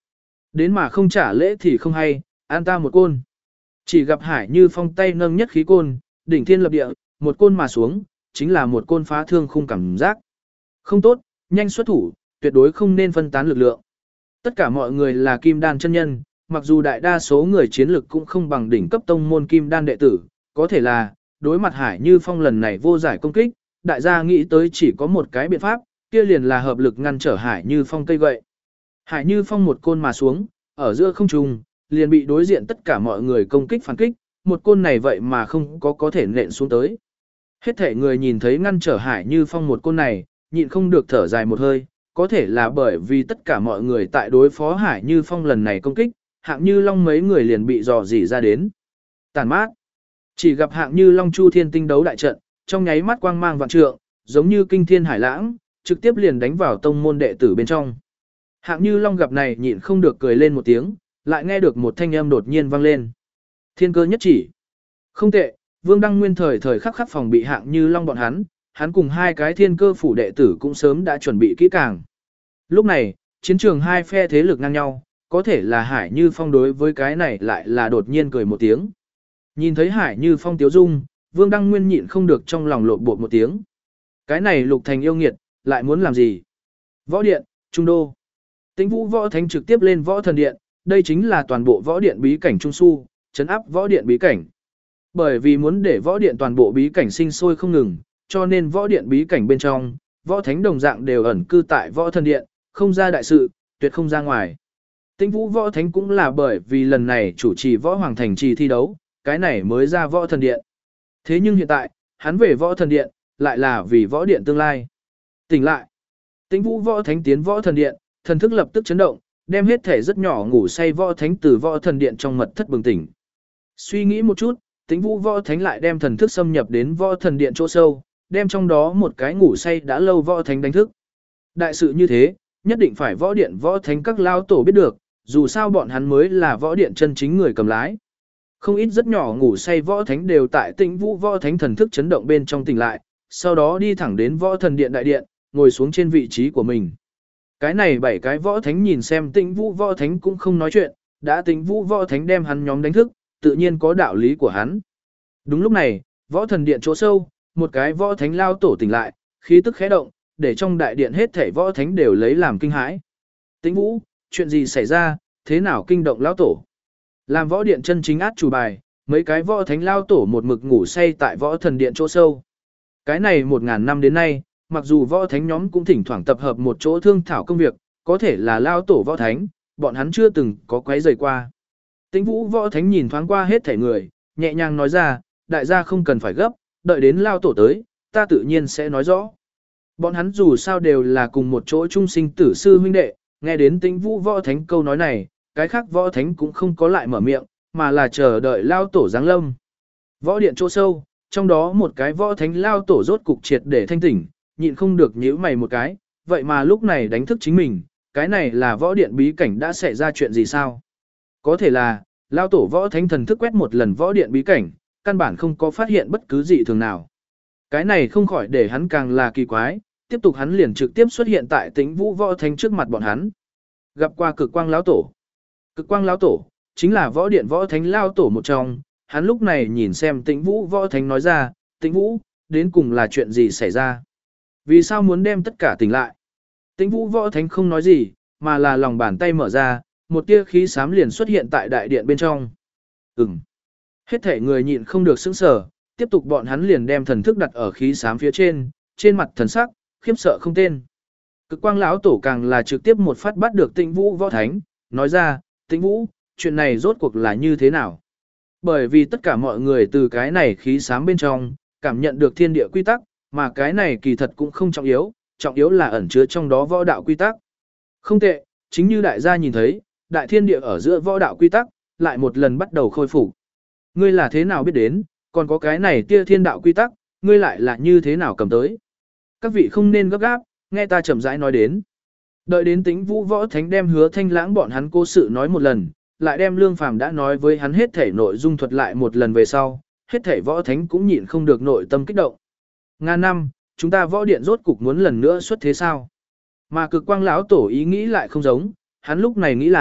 Đến mà không trả lễ thì không hay, an ta một côn. Chỉ gặp Hải Như Phong tay nâng nhất khí côn, đỉnh thiên lập địa, một côn mà xuống, chính là một côn phá thương khung cảm giác. Không tốt, nhanh xuất thủ, tuyệt đối không nên phân tán lực lượng. Tất cả mọi người là kim đan chân nhân, mặc dù đại đa số người chiến lực cũng không bằng đỉnh cấp tông môn kim đan đệ tử, có thể là, đối mặt Hải Như Phong lần này vô giải công kích, đại gia nghĩ tới chỉ có một cái biện pháp, kia liền là hợp lực ngăn trở Hải Như Phong cây gậy. Hải Như Phong một côn mà xuống, ở giữa không trung, liền bị đối diện tất cả mọi người công kích phản kích, một côn này vậy mà không có có thể nện xuống tới. Hết thể người nhìn thấy ngăn trở Hải Như Phong một côn này, nhịn không được thở dài một hơi, có thể là bởi vì tất cả mọi người tại đối phó Hải Như Phong lần này công kích, Hạng Như Long mấy người liền bị dò dỉ ra đến. Tàn mát. Chỉ gặp Hạng Như Long Chu Thiên Tinh đấu đại trận, trong nháy mắt quang mang vạn trượng, giống như kinh thiên hải lãng, trực tiếp liền đánh vào tông môn đệ tử bên trong. Hạng Như Long gặp này nhịn không được cười lên một tiếng, lại nghe được một thanh âm đột nhiên vang lên. Thiên cơ nhất chỉ. Không tệ, Vương Đăng Nguyên thời thời khắc khắc phòng bị Hạng Như Long bọn hắn, hắn cùng hai cái thiên cơ phủ đệ tử cũng sớm đã chuẩn bị kỹ càng. Lúc này, chiến trường hai phe thế lực ngang nhau, có thể là Hải Như Phong đối với cái này lại là đột nhiên cười một tiếng. Nhìn thấy Hải Như Phong tiếu dung, Vương Đăng Nguyên nhịn không được trong lòng lộn bột một tiếng. Cái này Lục Thành yêu nghiệt, lại muốn làm gì? Võ điện, Trung Đô. Tĩnh Vũ Võ Thánh trực tiếp lên Võ Thần Điện, đây chính là toàn bộ võ điện bí cảnh trung su, trấn áp võ điện bí cảnh. Bởi vì muốn để võ điện toàn bộ bí cảnh sinh sôi không ngừng, cho nên võ điện bí cảnh bên trong, võ thánh đồng dạng đều ẩn cư tại Võ Thần Điện, không ra đại sự, tuyệt không ra ngoài. Tĩnh Vũ Võ Thánh cũng là bởi vì lần này chủ trì Võ Hoàng Thành trì thi đấu, cái này mới ra Võ Thần Điện. Thế nhưng hiện tại, hắn về Võ Thần Điện, lại là vì võ điện tương lai. Tỉnh lại. Tĩnh Vũ Võ Thánh tiến Võ Thần Điện, thần thức lập tức chấn động, đem hết thể rất nhỏ ngủ say Võ Thánh từ Võ Thần Điện trong mật thất bừng tỉnh. Suy nghĩ một chút, Tĩnh Vũ Võ Thánh lại đem thần thức xâm nhập đến Võ Thần Điện chỗ sâu, đem trong đó một cái ngủ say đã lâu Võ Thánh đánh thức. Đại sự như thế, nhất định phải Võ Điện Võ Thánh các lao tổ biết được, dù sao bọn hắn mới là Võ Điện chân chính người cầm lái. Không ít rất nhỏ ngủ say Võ Thánh đều tại Tĩnh Vũ Võ Thánh thần thức chấn động bên trong tỉnh lại, sau đó đi thẳng đến Võ Thần Điện đại điện, ngồi xuống trên vị trí của mình. Cái này bảy cái Võ Thánh nhìn xem Tĩnh Vũ Võ Thánh cũng không nói chuyện, đã Tĩnh Vũ Võ Thánh đem hắn nhóm đánh thức, tự nhiên có đạo lý của hắn. Đúng lúc này, Võ Thần Điện chỗ sâu, một cái Võ Thánh lao tổ tỉnh lại, khí tức khẽ động, để trong đại điện hết thảy Võ Thánh đều lấy làm kinh hãi. Tĩnh Vũ, chuyện gì xảy ra, thế nào kinh động lão tổ? Làm Võ Điện chân chính át chủ bài, mấy cái Võ Thánh lao tổ một mực ngủ say tại Võ Thần Điện chỗ sâu. Cái này một ngàn năm đến nay, mặc dù Võ Thánh nhóm cũng thỉnh thoảng tập hợp một chỗ thương thảo công việc, có thể là lao tổ Võ Thánh, bọn hắn chưa từng có quấy rầy qua. Tĩnh Vũ Võ Thánh nhìn thoáng qua hết thảy người, nhẹ nhàng nói ra, đại gia không cần phải gấp, đợi đến lao tổ tới, ta tự nhiên sẽ nói rõ. Bọn hắn dù sao đều là cùng một chỗ chung sinh tử sư huynh đệ, nghe đến Tĩnh Vũ Võ Thánh câu nói này, cái khác Võ Thánh cũng không có lại mở miệng, mà là chờ đợi lao tổ giáng lâm. Võ điện chỗ sâu, trong đó một cái Võ Thánh lao tổ rốt cục triệt để thanh tỉnh, nhịn không được nhíu mày một cái, vậy mà lúc này đánh thức chính mình, cái này là Võ điện bí cảnh đã xảy ra chuyện gì sao? Có thể là, lao tổ Võ Thánh thần thức quét một lần Võ điện bí cảnh, căn bản không có phát hiện bất cứ gì thường nào. Cái này không khỏi để hắn càng là kỳ quái, tiếp tục hắn liền trực tiếp xuất hiện tại Tĩnh Vũ Võ Thánh trước mặt bọn hắn. Gặp qua Cực Quang lão tổ. Cực Quang lão tổ chính là Võ điện Võ Thánh lao tổ một trong, hắn lúc này nhìn xem Tĩnh Vũ Võ Thánh nói ra, Tĩnh Vũ, đến cùng là chuyện gì xảy ra? Vì sao muốn đem tất cả tỉnh lại? Tĩnh Vũ Võ Thánh không nói gì, mà là lòng bàn tay mở ra, một tia khí xám liền xuất hiện tại đại điện bên trong. Ừm. Hết thể người nhịn không được sững sờ, tiếp tục bọn hắn liền đem thần thức đặt ở khí xám phía trên, trên mặt thần sắc, khiếp sợ không tên. Cực Quang lão tổ càng là trực tiếp một phát bắt được Tĩnh Vũ Võ Thánh, nói ra, Tĩnh Vũ, chuyện này rốt cuộc là như thế nào? Bởi vì tất cả mọi người từ cái này khí xám bên trong, cảm nhận được thiên địa quy tắc, mà cái này kỳ thật cũng không trọng yếu, trọng yếu là ẩn chứa trong đó võ đạo quy tắc. Không tệ, chính như đại gia nhìn thấy, đại thiên địa ở giữa võ đạo quy tắc, lại một lần bắt đầu khôi phục. Ngươi là thế nào biết đến, còn có cái này tia thiên đạo quy tắc, ngươi lại là như thế nào cầm tới? Các vị không nên gấp gáp, nghe ta chậm rãi nói đến. Đợi đến Tĩnh Vũ Võ Thánh đem Hứa Thanh Lãng bọn hắn cố sự nói một lần, lại đem Lương Phàm đã nói với hắn hết thể nội dung thuật lại một lần về sau, hết thể Võ Thánh cũng nhịn không được nội tâm kích động. Ngàn năm, chúng ta Võ điện rốt cục muốn lần nữa xuất thế sao? Mà Cực Quang lão tổ ý nghĩ lại không giống, hắn lúc này nghĩ là,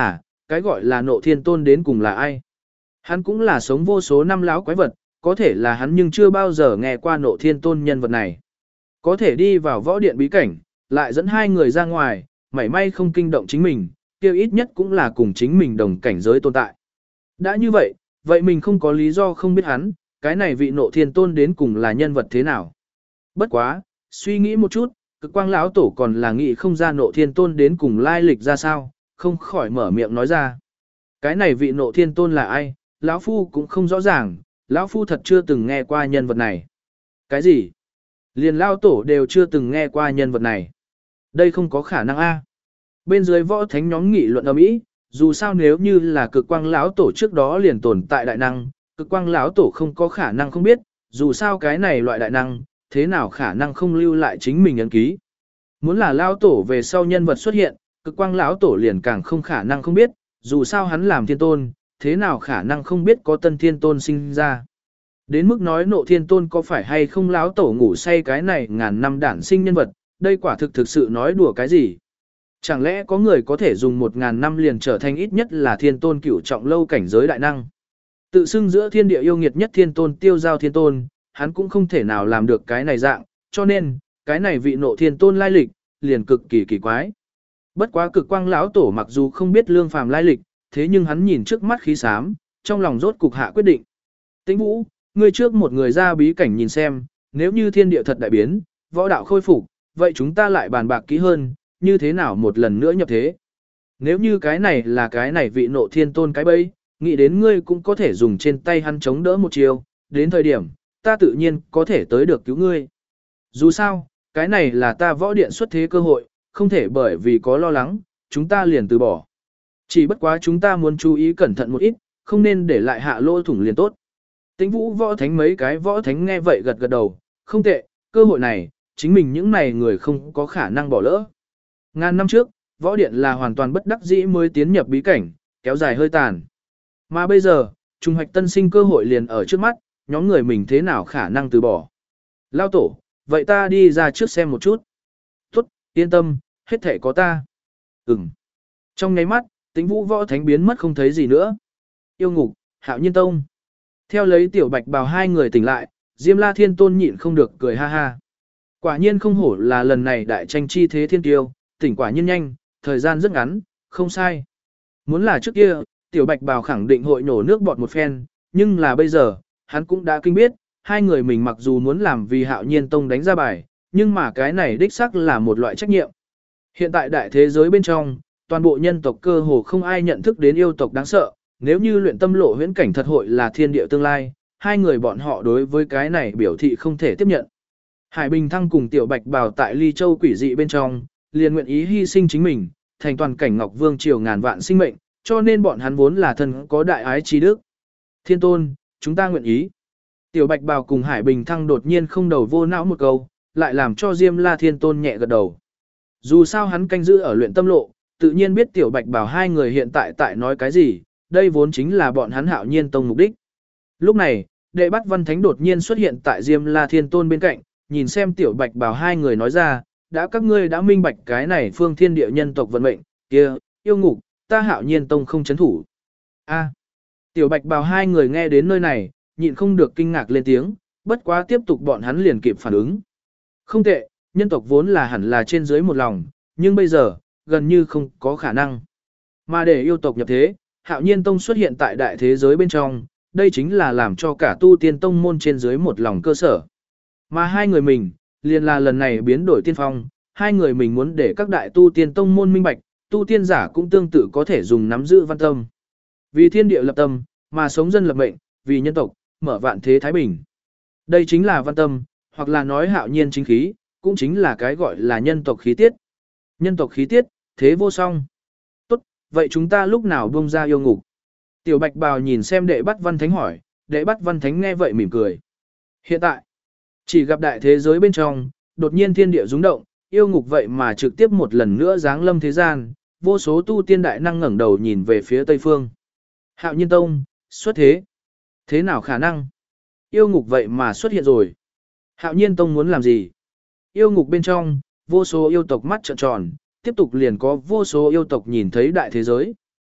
cái gọi là nộ thiên tôn đến cùng là ai. Hắn cũng là sống vô số năm lão quái vật, có thể là hắn nhưng chưa bao giờ nghe qua nộ thiên tôn nhân vật này. Có thể đi vào võ điện bí cảnh, lại dẫn hai người ra ngoài, mảy may không kinh động chính mình, kêu ít nhất cũng là cùng chính mình đồng cảnh giới tồn tại. Đã như vậy, vậy mình không có lý do không biết hắn, cái này vị nộ thiên tôn đến cùng là nhân vật thế nào. Bất quá, suy nghĩ một chút, cực quang lão tổ còn là nghĩ không ra nộ thiên tôn đến cùng lai lịch ra sao, không khỏi mở miệng nói ra. Cái này vị nộ thiên tôn là ai, lão phu cũng không rõ ràng, lão phu thật chưa từng nghe qua nhân vật này. Cái gì? Liền lão tổ đều chưa từng nghe qua nhân vật này. Đây không có khả năng a. Bên dưới võ thánh nhóm nghị luận ầm ĩ, dù sao nếu như là cực quang lão tổ trước đó liền tồn tại đại năng, cực quang lão tổ không có khả năng không biết, dù sao cái này loại đại năng, thế nào khả năng không lưu lại chính mình ấn ký. Muốn là lão tổ về sau nhân vật xuất hiện, cực quang lão tổ liền càng không khả năng không biết, dù sao hắn làm thiên tôn, thế nào khả năng không biết có tân thiên tôn sinh ra. Đến mức nói nộ thiên tôn có phải hay không lão tổ ngủ say cái này ngàn năm đản sinh nhân vật, đây quả thực thực sự nói đùa cái gì. Chẳng lẽ có người có thể dùng một ngàn năm liền trở thành ít nhất là thiên tôn cửu trọng lâu cảnh giới đại năng. Tự xưng giữa thiên địa yêu nghiệt nhất thiên tôn tiêu giao thiên tôn, hắn cũng không thể nào làm được cái này dạng, cho nên, cái này vị nộ thiên tôn lai lịch, liền cực kỳ kỳ quái. Bất quá cực quang lão tổ mặc dù không biết lương phàm lai lịch, thế nhưng hắn nhìn trước mắt khí xám, trong lòng rốt cục hạ quyết định. Tĩnh Vũ, ngươi trước một người ra bí cảnh nhìn xem, nếu như thiên địa thật đại biến, võ đạo khôi phục, vậy chúng ta lại bàn bạc kỹ hơn, như thế nào một lần nữa nhập thế. Nếu như cái này là cái này vị nộ thiên tôn cái bẫy, nghĩ đến ngươi cũng có thể dùng trên tay hắn chống đỡ một chiều, đến thời điểm, ta tự nhiên có thể tới được cứu ngươi. Dù sao, cái này là ta võ điện xuất thế cơ hội, không thể bởi vì có lo lắng, chúng ta liền từ bỏ. Chỉ bất quá chúng ta muốn chú ý cẩn thận một ít, không nên để lại hạ lỗ thủng liền tốt. Tĩnh Vũ võ thánh mấy cái võ thánh nghe vậy gật gật đầu, không tệ, cơ hội này, chính mình những này người không có khả năng bỏ lỡ. Ngàn năm trước, võ điện là hoàn toàn bất đắc dĩ mới tiến nhập bí cảnh, kéo dài hơi tàn. Mà bây giờ, trùng hoạch tân sinh cơ hội liền ở trước mắt, nhóm người mình thế nào khả năng từ bỏ. Lao tổ, vậy ta đi ra trước xem một chút. Tốt, yên tâm, hết thể có ta. Ừm. Trong nháy mắt, Tĩnh Vũ võ thánh biến mất không thấy gì nữa. Yêu ngục, Hạo Nhiên Tông. Theo lấy tiểu bạch bào hai người tỉnh lại, Diêm La Thiên Tôn nhịn không được cười ha ha. Quả nhiên không hổ là lần này đại tranh chi thế thiên tiêu, tỉnh quả nhiên nhanh, thời gian rất ngắn, không sai. Muốn là trước kia, tiểu bạch bào khẳng định hội nổ nước bọt một phen, nhưng là bây giờ, hắn cũng đã kinh biết, hai người mình mặc dù muốn làm vì Hạo Nhiên Tông đánh ra bài, nhưng mà cái này đích xác là một loại trách nhiệm. Hiện tại đại thế giới bên trong, toàn bộ nhân tộc cơ hồ không ai nhận thức đến yêu tộc đáng sợ, nếu như luyện tâm lộ huyễn cảnh thật hội là thiên địa tương lai, hai người bọn họ đối với cái này biểu thị không thể tiếp nhận. Hải Bình Thăng cùng Tiểu Bạch Bào tại Ly Châu quỷ dị bên trong, liền nguyện ý hy sinh chính mình, thành toàn cảnh Ngọc Vương triều ngàn vạn sinh mệnh, cho nên bọn hắn vốn là thân có đại ái trí đức. Thiên Tôn, chúng ta nguyện ý. Tiểu Bạch Bào cùng Hải Bình Thăng đột nhiên không đầu vô não một câu, lại làm cho Diêm La Thiên Tôn nhẹ gật đầu. Dù sao hắn canh giữ ở luyện tâm lộ, tự nhiên biết Tiểu Bạch Bào hai người hiện tại tại nói cái gì, đây vốn chính là bọn hắn Hạo Nhiên Tông mục đích. Lúc này, Đệ Bát Văn Thánh đột nhiên xuất hiện tại Diêm La Thiên Tôn bên cạnh, nhìn xem Tiểu Bạch Bào hai người nói ra, đã các ngươi đã minh bạch cái này phương thiên địa nhân tộc vận mệnh, kia, yêu ngục, ta Hạo Nhiên Tông không chấn thủ. A. Tiểu Bạch Bào hai người nghe đến nơi này, nhịn không được kinh ngạc lên tiếng, bất quá tiếp tục bọn hắn liền kịp phản ứng. Không tệ, nhân tộc vốn là hẳn là trên dưới một lòng, nhưng bây giờ, gần như không có khả năng. Mà để yêu tộc nhập thế, Hạo Nhiên Tông xuất hiện tại đại thế giới bên trong, đây chính là làm cho cả tu tiên tông môn trên dưới một lòng cơ sở. Mà hai người mình, liền là lần này biến đổi tiên phong, hai người mình muốn để các đại tu tiên tông môn minh bạch, tu tiên giả cũng tương tự có thể dùng nắm giữ văn tâm. Vì thiên địa lập tâm, mà sống dân lập mệnh, vì nhân tộc, mở vạn thế thái bình. Đây chính là văn tâm, hoặc là nói Hạo Nhiên chính khí, cũng chính là cái gọi là nhân tộc khí tiết. Nhân tộc khí tiết, thế vô song. Tốt, vậy chúng ta lúc nào buông ra yêu ngục? Tiểu Bạch Bào nhìn xem Đệ Bát Văn Thánh hỏi, Đệ Bát Văn Thánh nghe vậy mỉm cười. Hiện tại, chỉ gặp đại thế giới bên trong, đột nhiên thiên địa rung động, yêu ngục vậy mà trực tiếp một lần nữa giáng lâm thế gian, vô số tu tiên đại năng ngẩng đầu nhìn về phía Tây Phương. Hạo Nhiên Tông, xuất thế. Thế nào khả năng? Yêu ngục vậy mà xuất hiện rồi. Hạo Nhiên Tông muốn làm gì? Yêu ngục bên trong, vô số yêu tộc mắt trợn tròn, tiếp tục liền có vô số yêu tộc nhìn thấy đại thế giới.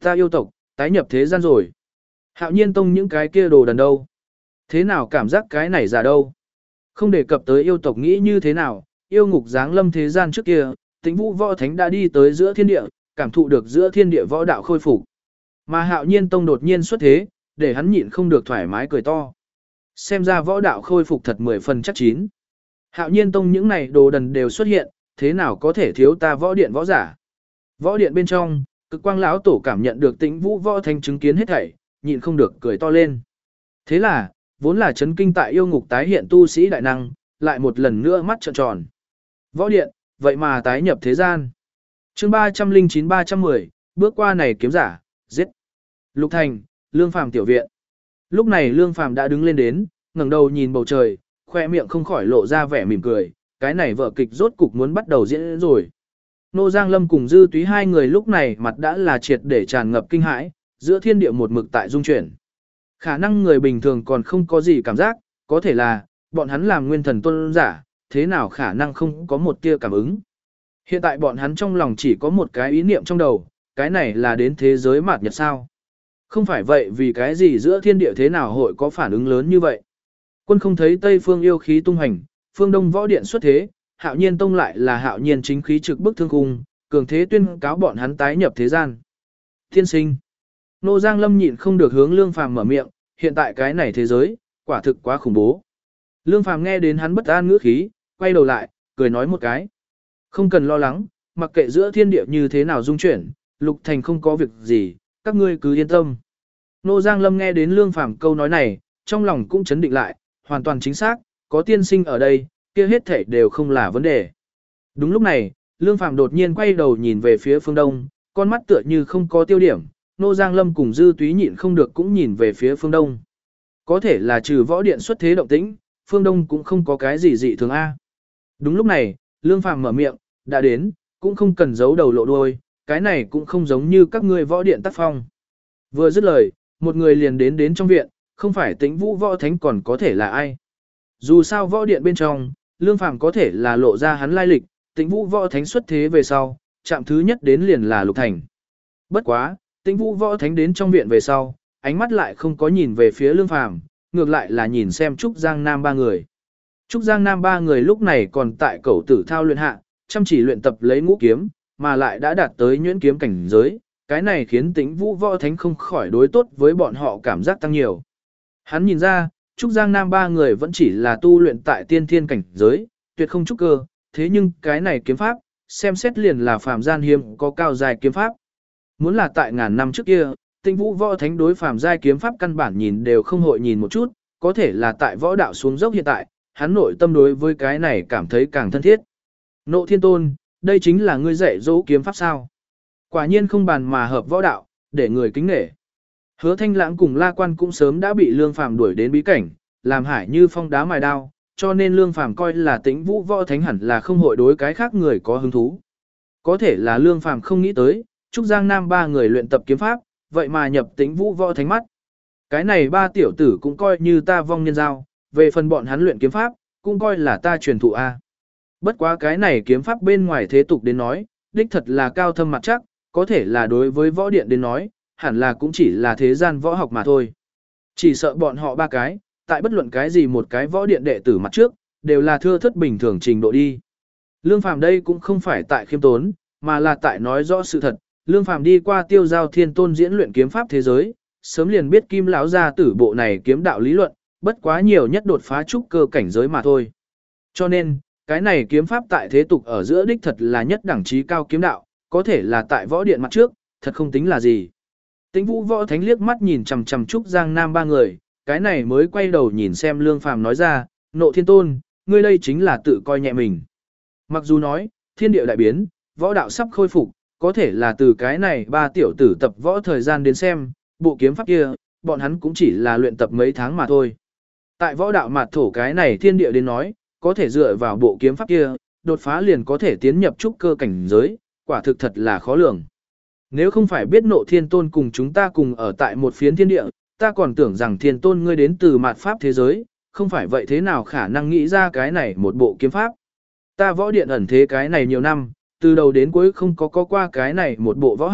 Ta yêu tộc, tái nhập thế gian rồi. Hạo nhiên tông những cái kia đồ đần đâu. Thế nào cảm giác cái này giả đâu. Không đề cập tới yêu tộc nghĩ như thế nào, yêu ngục giáng lâm thế gian trước kia, Tĩnh Vũ Võ Thánh đã đi tới giữa thiên địa, cảm thụ được giữa thiên địa võ đạo khôi phục. Mà Hạo Nhiên Tông đột nhiên xuất thế, để hắn nhịn không được thoải mái cười to. Xem ra võ đạo khôi phục thật mười phần chắc chín. Hạo Nhiên Tông những này đồ đần đều xuất hiện, thế nào có thể thiếu ta võ điện võ giả. Võ điện bên trong, Cực Quang lão tổ cảm nhận được Tĩnh Vũ Võ Thánh chứng kiến hết thảy, nhịn không được cười to lên. Thế là, vốn là chấn kinh tại yêu ngục tái hiện tu sĩ đại năng, lại một lần nữa mắt trợn tròn. Võ điện, vậy mà tái nhập thế gian. Chương ba trăm lẻ chín ba trăm mười, bước qua này kiếm giả, giết. Lục Thành, Lương Phàm tiểu viện. Lúc này Lương Phàm đã đứng lên đến, ngẩng đầu nhìn bầu trời, khoe miệng không khỏi lộ ra vẻ mỉm cười, cái này vở kịch rốt cục muốn bắt đầu diễn rồi. Nô Giang Lâm cùng Dư Túy hai người lúc này mặt đã là triệt để tràn ngập kinh hãi, giữa thiên địa một mực tại dung chuyển. Khả năng người bình thường còn không có gì cảm giác, có thể là, bọn hắn làm nguyên thần tôn giả, thế nào khả năng không có một tia cảm ứng. Hiện tại bọn hắn trong lòng chỉ có một cái ý niệm trong đầu, cái này là đến thế giới mạt nhật sao. Không phải vậy vì cái gì giữa thiên địa thế nào hội có phản ứng lớn như vậy. Quân không thấy Tây phương yêu khí tung hành, phương Đông võ điện xuất thế, Hạo Nhiên Tông lại là Hạo Nhiên chính khí trực bức thương cung, cường thế tuyên cáo bọn hắn tái nhập thế gian. Thiên sinh. Nô Giang Lâm nhịn không được hướng Lương Phàm mở miệng, hiện tại cái này thế giới, quả thực quá khủng bố. Lương Phàm nghe đến hắn bất an ngữ khí, quay đầu lại, cười nói một cái. Không cần lo lắng, mặc kệ giữa thiên địa như thế nào dung chuyển, Lục Thành không có việc gì, các ngươi cứ yên tâm. Nô Giang Lâm nghe đến Lương Phàm câu nói này, trong lòng cũng chấn định lại, hoàn toàn chính xác, có tiên sinh ở đây, kia hết thảy đều không là vấn đề. Đúng lúc này, Lương Phàm đột nhiên quay đầu nhìn về phía phương đông, con mắt tựa như không có tiêu điểm, Nô Giang Lâm cùng Dư Túy nhịn không được cũng nhìn về phía phương đông. Có thể là trừ võ điện xuất thế động tĩnh, phương đông cũng không có cái gì dị thường a. Đúng lúc này, Lương Phàm mở miệng, đã đến, cũng không cần giấu đầu lộ đuôi, cái này cũng không giống như các ngươi võ điện tác phong. Vừa dứt lời, một người liền đến đến trong viện, không phải Tĩnh Vũ Võ Thánh còn có thể là ai. Dù sao võ điện bên trong, Lương Phàm có thể là lộ ra hắn lai lịch, Tĩnh Vũ Võ Thánh xuất thế về sau, chạm thứ nhất đến liền là Lục Thành. Bất quá, Tĩnh Vũ Võ Thánh đến trong viện về sau, ánh mắt lại không có nhìn về phía Lương Phàm, ngược lại là nhìn xem Trúc Giang Nam ba người. Trúc Giang Nam ba người lúc này còn tại cẩu tử thao luyện hạ, chăm chỉ luyện tập lấy ngũ kiếm, mà lại đã đạt tới nhuyễn kiếm cảnh giới, cái này khiến Tĩnh Vũ Võ Thánh không khỏi đối tốt với bọn họ cảm giác tăng nhiều. Hắn nhìn ra, Trúc Giang Nam ba người vẫn chỉ là tu luyện tại tiên thiên cảnh giới, tuyệt không trúc cơ, thế nhưng cái này kiếm pháp, xem xét liền là phàm gian hiếm có cao dài kiếm pháp. Muốn là tại ngàn năm trước kia, Tĩnh Vũ Võ Thánh đối phàm giai kiếm pháp căn bản nhìn đều không hội nhìn một chút, có thể là tại võ đạo xuống dốc hiện tại, hắn nội tâm đối với cái này cảm thấy càng thân thiết. Nộ Thiên Tôn, đây chính là ngươi dạy dỗ kiếm pháp sao? Quả nhiên không bàn mà hợp võ đạo, để người kính nể. Hứa Thanh Lãng cùng La Quan cũng sớm đã bị Lương Phàm đuổi đến bí cảnh, làm Hải Như Phong đá mài đao, cho nên Lương Phàm coi là Tĩnh Vũ Võ Thánh hẳn là không hội đối cái khác người có hứng thú. Có thể là Lương Phàm không nghĩ tới, Trúc Giang Nam ba người luyện tập kiếm pháp, vậy mà nhập Tĩnh Vũ Võ Thánh mắt. Cái này ba tiểu tử cũng coi như ta vong nhân giao, về phần bọn hắn luyện kiếm pháp, cũng coi là ta truyền thụ a. Bất quá cái này kiếm pháp bên ngoài thế tục đến nói, đích thật là cao thâm mặt chắc, có thể là đối với võ điện đến nói, hẳn là cũng chỉ là thế gian võ học mà thôi. Chỉ sợ bọn họ ba cái, tại bất luận cái gì một cái võ điện đệ tử mặt trước, đều là thưa thất bình thường trình độ đi. Lương Phàm đây cũng không phải tại khiêm tốn, mà là tại nói rõ sự thật. Lương Phàm đi qua Tiêu Giao Thiên Tôn diễn luyện kiếm pháp thế giới, sớm liền biết Kim lão gia tử bộ này kiếm đạo lý luận, bất quá nhiều nhất đột phá trúc cơ cảnh giới mà thôi. Cho nên, cái này kiếm pháp tại thế tục ở giữa đích thật là nhất đẳng trí cao kiếm đạo, có thể là tại võ điện mặt trước, thật không tính là gì. Tĩnh Vũ Võ Thánh liếc mắt nhìn chằm chằm Trúc Giang Nam ba người, cái này mới quay đầu nhìn xem Lương Phàm nói ra, Nộ Thiên Tôn, ngươi đây chính là tự coi nhẹ mình. Mặc dù nói, thiên địa đại biến, võ đạo sắp khôi phục, có thể là từ cái này ba tiểu tử tập võ thời gian đến xem, bộ kiếm pháp kia, bọn hắn cũng chỉ là luyện tập mấy tháng mà thôi. Tại võ đạo mạt thổ cái này thiên địa đến nói, có thể dựa vào bộ kiếm pháp kia, đột phá liền có thể tiến nhập trúc cơ cảnh giới, quả thực thật là khó lường. Nếu không phải biết Nộ Thiên Tôn cùng chúng ta cùng ở tại một phiến thiên địa, ta còn tưởng rằng Thiên Tôn ngươi đến từ mạt pháp thế giới, không phải vậy thế nào khả năng nghĩ ra cái này một bộ kiếm pháp. Ta võ điện ẩn thế cái này nhiều năm, từ đầu đến cuối không có có qua cái này một bộ võ học,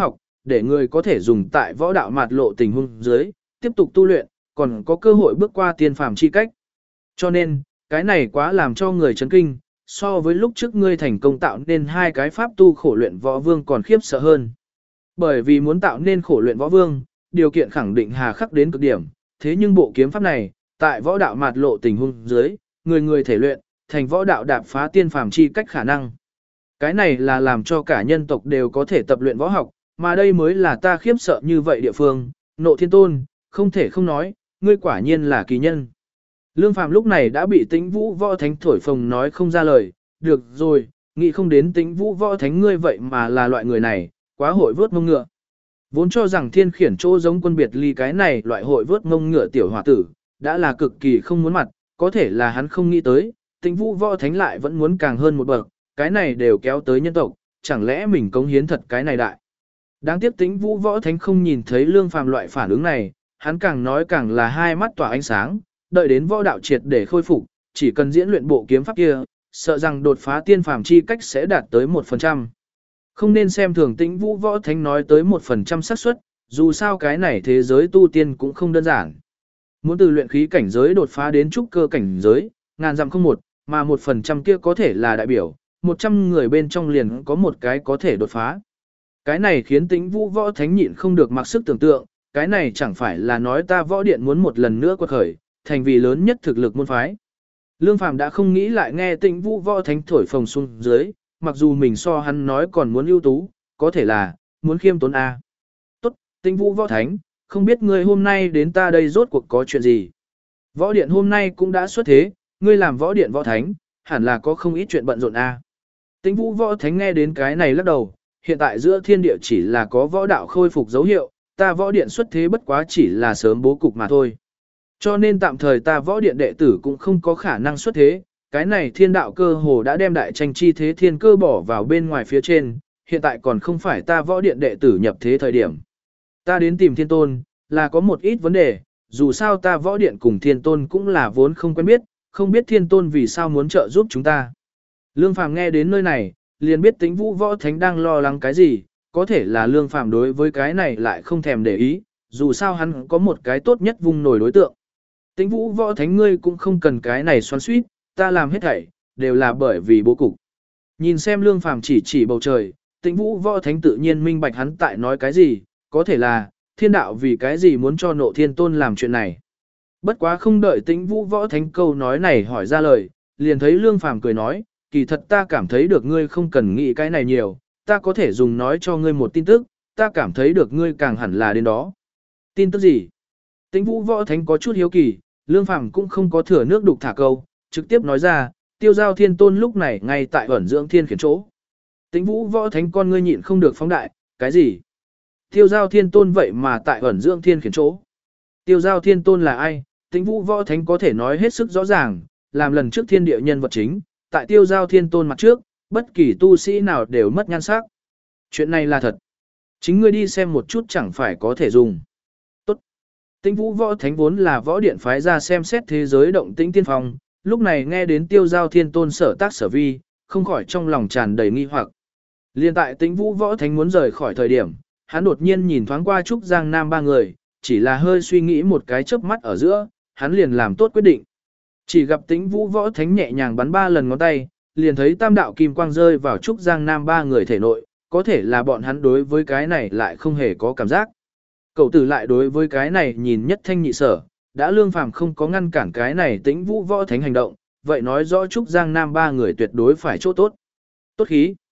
để người có thể dùng tại võ đạo mạt lộ tình huống dưới, tiếp tục tu luyện, còn có cơ hội bước qua tiên phàm chi cách. Cho nên, cái này quá làm cho người chấn kinh, so với lúc trước ngươi thành công tạo nên hai cái pháp tu khổ luyện võ vương còn khiếp sợ hơn. Bởi vì muốn tạo nên khổ luyện võ vương, điều kiện khẳng định hà khắc đến cực điểm, thế nhưng bộ kiếm pháp này, tại võ đạo mạt lộ tình huống dưới, người người thể luyện, thành võ đạo đạp phá tiên phàm chi cách khả năng. Cái này là làm cho cả nhân tộc đều có thể tập luyện võ học, mà đây mới là ta khiếp sợ như vậy địa phương, Nộ Thiên Tôn, không thể không nói, ngươi quả nhiên là kỳ nhân. Lương Phàm lúc này đã bị Tĩnh Vũ Võ Thánh thổi phồng nói không ra lời, được rồi, nghĩ không đến Tĩnh Vũ Võ Thánh ngươi vậy mà là loại người này, quá hội vớt mông ngựa. Vốn cho rằng thiên khiển chỗ giống quân biệt ly cái này loại hội vớt mông ngựa tiểu hòa tử, đã là cực kỳ không muốn mặt, có thể là hắn không nghĩ tới, Tĩnh Vũ Võ Thánh lại vẫn muốn càng hơn một bậc, cái này đều kéo tới nhân tộc, chẳng lẽ mình cống hiến thật cái này đại. Đáng tiếc Tĩnh Vũ Võ Thánh không nhìn thấy Lương Phàm loại phản ứng này, hắn càng nói càng là hai mắt tỏa ánh sáng, đợi đến võ đạo triệt để khôi phục, chỉ cần diễn luyện bộ kiếm pháp kia, sợ rằng đột phá tiên phàm chi cách sẽ đạt tới một phần trăm. Không nên xem thường Tĩnh Vũ Võ Thánh nói tới một phần trăm xác suất, dù sao cái này thế giới tu tiên cũng không đơn giản. Muốn từ luyện khí cảnh giới đột phá đến trúc cơ cảnh giới, ngàn dặm không một, mà một phần trăm kia có thể là đại biểu, một trăm người bên trong liền có một cái có thể đột phá. Cái này khiến Tĩnh Vũ Võ Thánh nhịn không được mặc sức tưởng tượng, cái này chẳng phải là nói ta võ điện muốn một lần nữa quật khởi, thành vì lớn nhất thực lực môn phái. Lương Phàm đã không nghĩ lại nghe Tĩnh Vũ Võ Thánh thổi phồng xuống dưới, mặc dù mình so hắn nói còn muốn ưu tú, có thể là, muốn khiêm tốn A. Tốt, Tĩnh Vũ Võ Thánh, không biết ngươi hôm nay đến ta đây rốt cuộc có chuyện gì. Võ điện hôm nay cũng đã xuất thế, ngươi làm võ điện võ thánh, hẳn là có không ít chuyện bận rộn A. Tĩnh Vũ Võ Thánh nghe đến cái này lắc đầu, hiện tại giữa thiên địa chỉ là có võ đạo khôi phục dấu hiệu, ta võ điện xuất thế bất quá chỉ là sớm bố cục mà thôi. Cho nên tạm thời ta võ điện đệ tử cũng không có khả năng xuất thế, cái này thiên đạo cơ hồ đã đem đại tranh chi thế thiên cơ bỏ vào bên ngoài phía trên, hiện tại còn không phải ta võ điện đệ tử nhập thế thời điểm. Ta đến tìm thiên tôn, là có một ít vấn đề, dù sao ta võ điện cùng thiên tôn cũng là vốn không quen biết, không biết thiên tôn vì sao muốn trợ giúp chúng ta. Lương Phàm nghe đến nơi này, liền biết Tĩnh Vũ Võ Thánh đang lo lắng cái gì, có thể là Lương Phàm đối với cái này lại không thèm để ý, dù sao hắn có một cái tốt nhất vùng nổi đối tượng. Tĩnh Vũ Võ Thánh ngươi cũng không cần cái này xoắn xuýt, ta làm hết thảy đều là bởi vì bố cục. Nhìn xem Lương Phàm chỉ chỉ bầu trời, Tĩnh Vũ Võ Thánh tự nhiên minh bạch hắn tại nói cái gì, có thể là thiên đạo vì cái gì muốn cho Nộ Thiên Tôn làm chuyện này. Bất quá không đợi Tĩnh Vũ Võ Thánh câu nói này hỏi ra lời, liền thấy Lương Phàm cười nói, kỳ thật ta cảm thấy được ngươi không cần nghĩ cái này nhiều, ta có thể dùng nói cho ngươi một tin tức, ta cảm thấy được ngươi càng hẳn là đến đó. Tin tức gì? Tĩnh Vũ Võ Thánh có chút hiếu kỳ, Lương Phàm cũng không có thừa nước đục thả câu, trực tiếp nói ra, Tiêu Giao Thiên Tôn lúc này ngay tại ẩn dưỡng thiên khiển chỗ. Tĩnh Vũ Võ Thánh con ngươi nhịn không được phóng đại, cái gì? Tiêu Giao Thiên Tôn vậy mà tại ẩn dưỡng thiên khiển chỗ. Tiêu Giao Thiên Tôn là ai? Tĩnh Vũ Võ Thánh có thể nói hết sức rõ ràng, làm lần trước thiên địa nhân vật chính, tại Tiêu Giao Thiên Tôn mặt trước, bất kỳ tu sĩ nào đều mất nhan sắc. Chuyện này là thật. Chính ngươi đi xem một chút chẳng phải có thể dùng. Tốt. Tĩnh Vũ Võ Thánh vốn là võ điện phái ra xem xét thế giới động tĩnh tiên phong, lúc này nghe đến Tiêu Giao Thiên Tôn sở tác sở vi, không khỏi trong lòng tràn đầy nghi hoặc. Liên tại Tĩnh Vũ Võ Thánh muốn rời khỏi thời điểm, hắn đột nhiên nhìn thoáng qua Trúc Giang Nam ba người, chỉ là hơi suy nghĩ một cái chớp mắt ở giữa, hắn liền làm tốt quyết định. Chỉ gặp Tĩnh Vũ Võ Thánh nhẹ nhàng bắn ba lần ngón tay, liền thấy tam đạo kim quang rơi vào Trúc Giang Nam ba người thể nội, có thể là bọn hắn đối với cái này lại không hề có cảm giác. Cậu tử lại đối với cái này nhìn nhất thanh nhị sở, đã Lương Phàm không có ngăn cản cái này Tĩnh Vũ Võ Thánh hành động, vậy nói rõ Trúc Giang Nam ba người tuyệt đối phải chỗ tốt. Tốt khí.